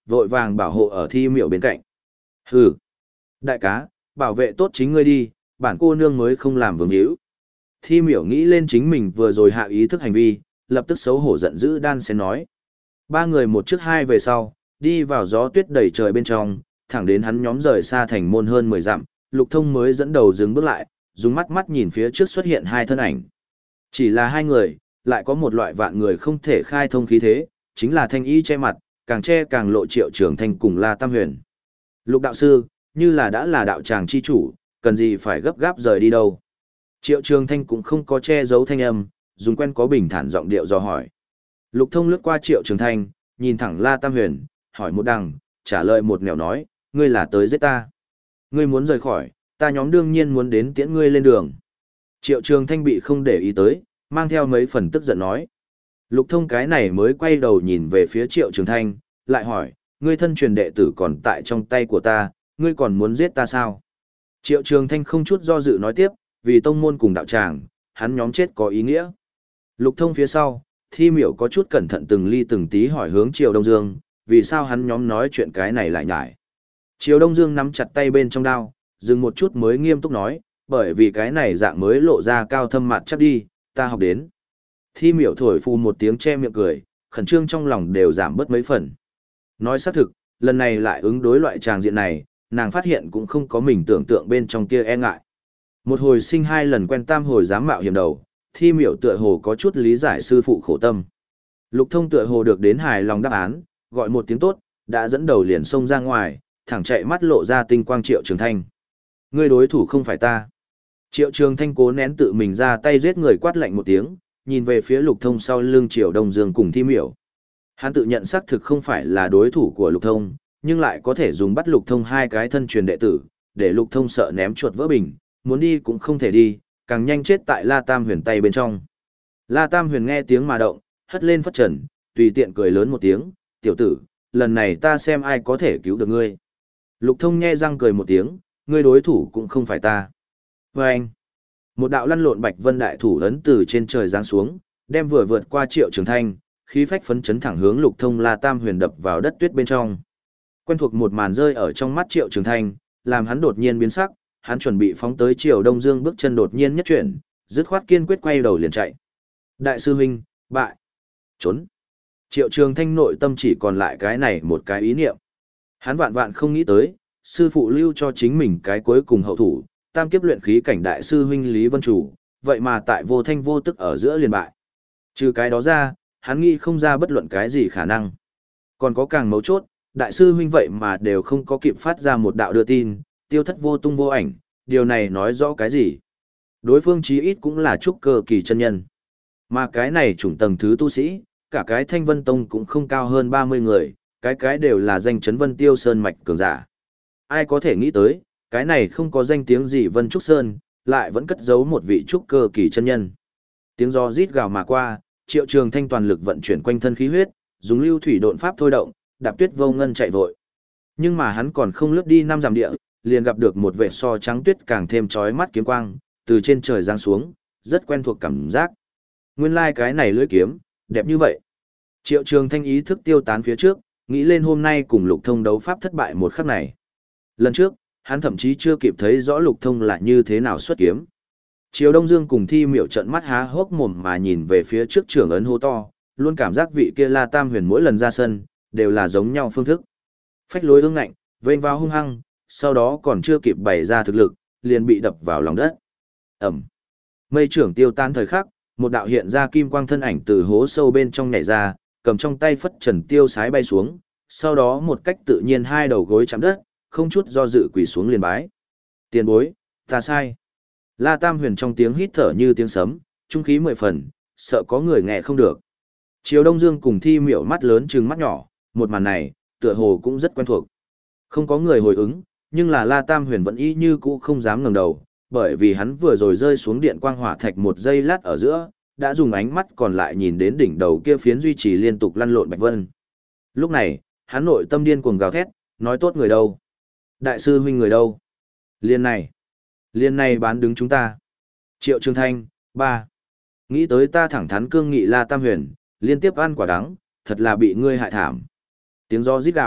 vội vàng bảo hộ ở thi miểu bên cạnh. Hừ, đại cá, bảo vệ tốt chính ngươi đi, bản cô nương mới không làm vương hữu. Thi miểu nghĩ lên chính mình vừa rồi hạ ý thức hành vi, lập tức xấu hổ giận dữ đan xen nói. Ba người một trước hai về sau, đi vào gió tuyết đầy trời bên trong, thẳng đến hắn nhóm rời xa thành môn hơn mười dặm, Lục Thông mới dẫn đầu dừng bước lại, dùng mắt mắt nhìn phía trước xuất hiện hai thân ảnh. Chỉ là hai người, lại có một loại vạn người không thể khai thông khí thế, chính là thanh y che mặt, càng che càng lộ Triệu Trường Thanh cùng La Tam Huyền. Lục đạo sư, như là đã là đạo tràng chi chủ, cần gì phải gấp gáp rời đi đâu. Triệu Trường Thanh cũng không có che giấu thanh âm, dùng quen có bình thản giọng điệu dò hỏi. Lục Thông lướt qua Triệu Trường Thanh, nhìn thẳng La Tam Huyền, hỏi một đằng, trả lời một nẻo nói, ngươi là tới giết ta. Ngươi muốn rời khỏi, ta nhóm đương nhiên muốn đến tiễn ngươi lên đường. Triệu Trường Thanh bị không để ý tới, mang theo mấy phần tức giận nói. Lục Thông cái này mới quay đầu nhìn về phía Triệu Trường Thanh, lại hỏi, ngươi thân truyền đệ tử còn tại trong tay của ta, ngươi còn muốn giết ta sao? Triệu Trường Thanh không chút do dự nói tiếp, vì tông môn cùng đạo tràng, hắn nhóm chết có ý nghĩa. Lục Thông phía sau, Thi Miểu có chút cẩn thận từng ly từng tí hỏi hướng Triều Đông Dương, vì sao hắn nhóm nói chuyện cái này lại nhải. Triều Đông Dương nắm chặt tay bên trong đao, dừng một chút mới nghiêm túc nói, bởi vì cái này dạng mới lộ ra cao thâm mặt chắc đi, ta học đến. Thi Miểu thổi phù một tiếng che miệng cười, khẩn trương trong lòng đều giảm bớt mấy phần. Nói xác thực, lần này lại ứng đối loại tràng diện này, nàng phát hiện cũng không có mình tưởng tượng bên trong kia e ngại. Một hồi sinh hai lần quen tam hồi dám mạo hiểm đầu, Thi Miểu tựa hồ có chút lý giải sư phụ khổ tâm. Lục Thông tựa hồ được đến hài lòng đáp án, gọi một tiếng tốt, đã dẫn đầu liền xông ra ngoài, thẳng chạy mắt lộ ra tinh quang Triệu Trường Thanh. Ngươi đối thủ không phải ta. Triệu Trường Thanh cố nén tự mình ra tay giết người quát lạnh một tiếng, nhìn về phía Lục Thông sau lưng Triều Đông Dương cùng Thi Miểu. Hắn tự nhận xác thực không phải là đối thủ của Lục Thông, nhưng lại có thể dùng bắt Lục Thông hai cái thân truyền đệ tử, để Lục Thông sợ ném chuột vỡ bình, muốn đi cũng không thể đi, càng nhanh chết tại La Tam Huyền tay bên trong. La Tam Huyền nghe tiếng mà động, hất lên phất trần, tùy tiện cười lớn một tiếng, tiểu tử, lần này ta xem ai có thể cứu được ngươi. Lục Thông nhe răng cười một tiếng, ngươi đối thủ cũng không phải ta. Và anh, một đạo lăn lộn bạch vân đại thủ ấn từ trên trời giáng xuống, đem vừa vượt qua Triệu Trường Thanh, khí phách phấn chấn thẳng hướng Lục Thông La Tam Huyền đập vào đất tuyết bên trong. Quen thuộc một màn rơi ở trong mắt Triệu Trường Thanh, làm hắn đột nhiên biến sắc, hắn chuẩn bị phóng tới Triều Đông Dương bước chân đột nhiên nhất chuyển, dứt khoát kiên quyết quay đầu liền chạy. Đại sư huynh, bại, trốn. Triệu Trường Thanh nội tâm chỉ còn lại cái này một cái ý niệm. Hắn vạn vạn không nghĩ tới, sư phụ lưu cho chính mình cái cuối cùng hậu thủ, tam kiếp luyện khí cảnh đại sư huynh Lý Vân Chủ, vậy mà tại vô thanh vô tức ở giữa liền bại. Trừ cái đó ra, hắn nghĩ không ra bất luận cái gì khả năng. Còn có càng mấu chốt, đại sư huynh vậy mà đều không có kịp phát ra một đạo đưa tin, tiêu thất vô tung vô ảnh, điều này nói rõ cái gì? Đối phương chí ít cũng là trúc cơ kỳ chân nhân. Mà cái này chủng tầng thứ tu sĩ, cả cái Thanh Vân Tông cũng không cao hơn ba mươi người, cái cái đều là danh chấn Vân Tiêu Sơn mạch cường giả. Ai có thể nghĩ tới, cái này không có danh tiếng gì Vân Trúc Sơn, lại vẫn cất giấu một vị trúc cơ kỳ chân nhân. Tiếng gió rít gào mà qua, Triệu Trường Thanh toàn lực vận chuyển quanh thân khí huyết, dùng lưu thủy độn pháp thôi động, đạp tuyết vô ngân chạy vội. Nhưng mà hắn còn không lướt đi năm dặm địa, liền gặp được một vệ so trắng tuyết càng thêm chói mắt kiếm quang, từ trên trời giáng xuống, rất quen thuộc cảm giác. Nguyên lai like cái này lưỡi kiếm, đẹp như vậy. Triệu Trường Thanh ý thức tiêu tán phía trước, nghĩ lên hôm nay cùng Lục Thông đấu pháp thất bại một khắc này. Lần trước, hắn thậm chí chưa kịp thấy rõ Lục Thông là như thế nào xuất kiếm. Triều Đông Dương cùng Thi Miểu trợn mắt há hốc mồm mà nhìn về phía trước trưởng ấn hô to, luôn cảm giác vị kia La Tam Huyền mỗi lần ra sân, đều là giống nhau phương thức. Phách lối ương ngạnh, vênh vào hung hăng, sau đó còn chưa kịp bày ra thực lực, liền bị đập vào lòng đất. Ẩm. Mây trưởng tiêu tan thời khắc, một đạo hiện ra kim quang thân ảnh từ hố sâu bên trong nhảy ra, cầm trong tay phất trần tiêu sái bay xuống, sau đó một cách tự nhiên hai đầu gối chạm đất, không chút do dự quỳ xuống liền bái. Tiền bối, ta sai. La Tam Huyền trong tiếng hít thở như tiếng sấm, trung khí mười phần, sợ có người nghe không được. Triều Đông Dương cùng Thi Miểu mắt lớn trừng mắt nhỏ, một màn này, tựa hồ cũng rất quen thuộc. Không có người hồi ứng, nhưng là La Tam Huyền vẫn y như cũ không dám ngẩng đầu, bởi vì hắn vừa rồi rơi xuống điện quang hỏa thạch một giây lát ở giữa, đã dùng ánh mắt còn lại nhìn đến đỉnh đầu kia phiến duy trì liên tục lăn lộn bạch vân. Lúc này, hắn nội tâm điên cuồng gào thét, nói tốt người đâu? Đại sư huynh người đâu? Liên này, liên này bán đứng chúng ta. Triệu Trường Thanh, ba. Nghĩ tới ta thẳng thắn cương nghị La Tam Huyền, liên tiếp ăn quả đắng, thật là bị ngươi hại thảm. Tiếng gió rít gào,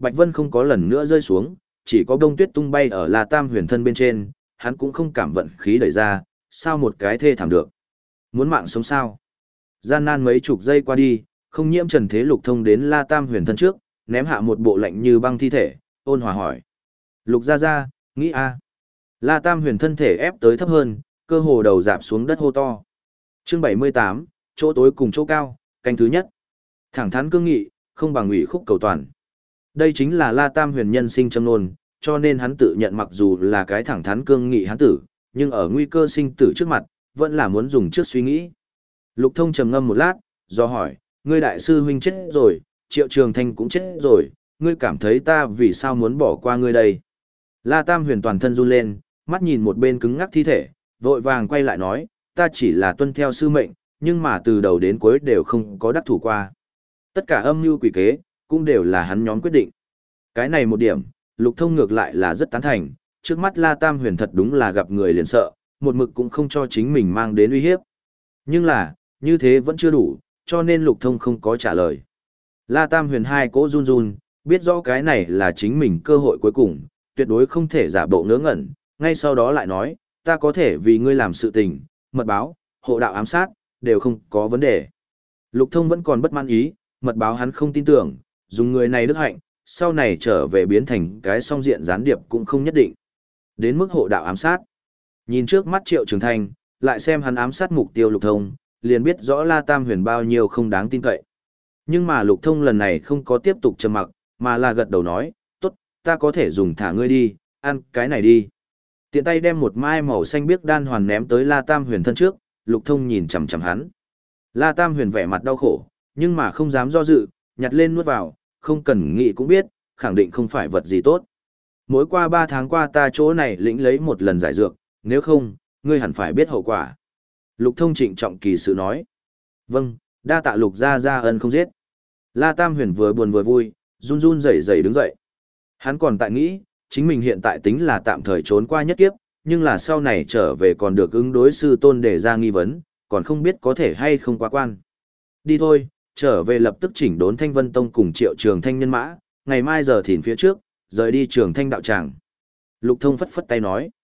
Bạch Vân không có lần nữa rơi xuống, chỉ có bông tuyết tung bay ở La Tam huyền thân bên trên, hắn cũng không cảm vận khí đẩy ra, sao một cái thê thảm được. Muốn mạng sống sao? Gian nan mấy chục giây qua đi, không nhiễm trần thế Lục Thông đến La Tam huyền thân trước, ném hạ một bộ lạnh như băng thi thể, ôn hòa hỏi. Lục gia gia, nghĩ a? La Tam huyền thân thể ép tới thấp hơn, cơ hồ đầu dạp xuống đất hô to. Chương bảy mươi tám, chỗ tối cùng chỗ cao, canh thứ nhất. Thẳng thắn cương nghị, không bằng ủy khúc cầu toàn. Đây chính là La Tam huyền nhân sinh châm nôn, cho nên hắn tự nhận mặc dù là cái thẳng thắn cương nghị hắn tử, nhưng ở nguy cơ sinh tử trước mặt, vẫn là muốn dùng trước suy nghĩ. Lục Thông trầm ngâm một lát, do hỏi, ngươi đại sư huynh chết rồi, Triệu Trường Thanh cũng chết rồi, ngươi cảm thấy ta vì sao muốn bỏ qua ngươi đây? La Tam huyền toàn thân run lên, mắt nhìn một bên cứng ngắc thi thể, vội vàng quay lại nói, ta chỉ là tuân theo sư mệnh, nhưng mà từ đầu đến cuối đều không có đắc thủ qua. Tất cả âm mưu quỷ kế, cũng đều là hắn nhóm quyết định. Cái này một điểm, Lục Thông ngược lại là rất tán thành, trước mắt La Tam huyền thật đúng là gặp người liền sợ, một mực cũng không cho chính mình mang đến uy hiếp. Nhưng là, như thế vẫn chưa đủ, cho nên Lục Thông không có trả lời. La Tam huyền hai cỗ run run, biết rõ cái này là chính mình cơ hội cuối cùng, tuyệt đối không thể giả bộ ngớ ngẩn, ngay sau đó lại nói, ta có thể vì ngươi làm sự tình, mật báo, hộ đạo ám sát, đều không có vấn đề. Lục Thông vẫn còn bất mãn ý, mật báo hắn không tin tưởng, dùng người này đức hạnh, sau này trở về biến thành cái song diện gián điệp cũng không nhất định. Đến mức hộ đạo ám sát. Nhìn trước mắt Triệu Trường Thanh, lại xem hắn ám sát mục tiêu Lục Thông, liền biết rõ La Tam huyền bao nhiêu không đáng tin cậy. Nhưng mà Lục Thông lần này không có tiếp tục trầm mặc, mà là gật đầu nói, tốt, ta có thể dùng thả ngươi đi, ăn cái này đi. Tiện tay đem một mai màu xanh biếc đan hoàn ném tới La Tam huyền thân trước, Lục Thông nhìn chằm chằm hắn. La Tam huyền vẻ mặt đau khổ, nhưng mà không dám do dự, nhặt lên nuốt vào, không cần nghĩ cũng biết, khẳng định không phải vật gì tốt. Mỗi qua ba tháng qua ta chỗ này lĩnh lấy một lần giải dược, nếu không, ngươi hẳn phải biết hậu quả. Lục Thông trịnh trọng kỳ sự nói. Vâng, đa tạ Lục gia gia ân không giết. La Tam huyền vừa buồn vừa vui, run run rẩy rẩy đứng dậy. Hắn còn tại nghĩ, chính mình hiện tại tính là tạm thời trốn qua nhất kiếp, nhưng là sau này trở về còn được ứng đối sư tôn để ra nghi vấn, còn không biết có thể hay không qua quan. Đi thôi, trở về lập tức chỉnh đốn Thanh Vân Tông cùng Triệu Trường Thanh nhân mã, ngày mai giờ thìn phía trước, rời đi Trường Thanh đạo tràng. Lục Thông phất phất tay nói.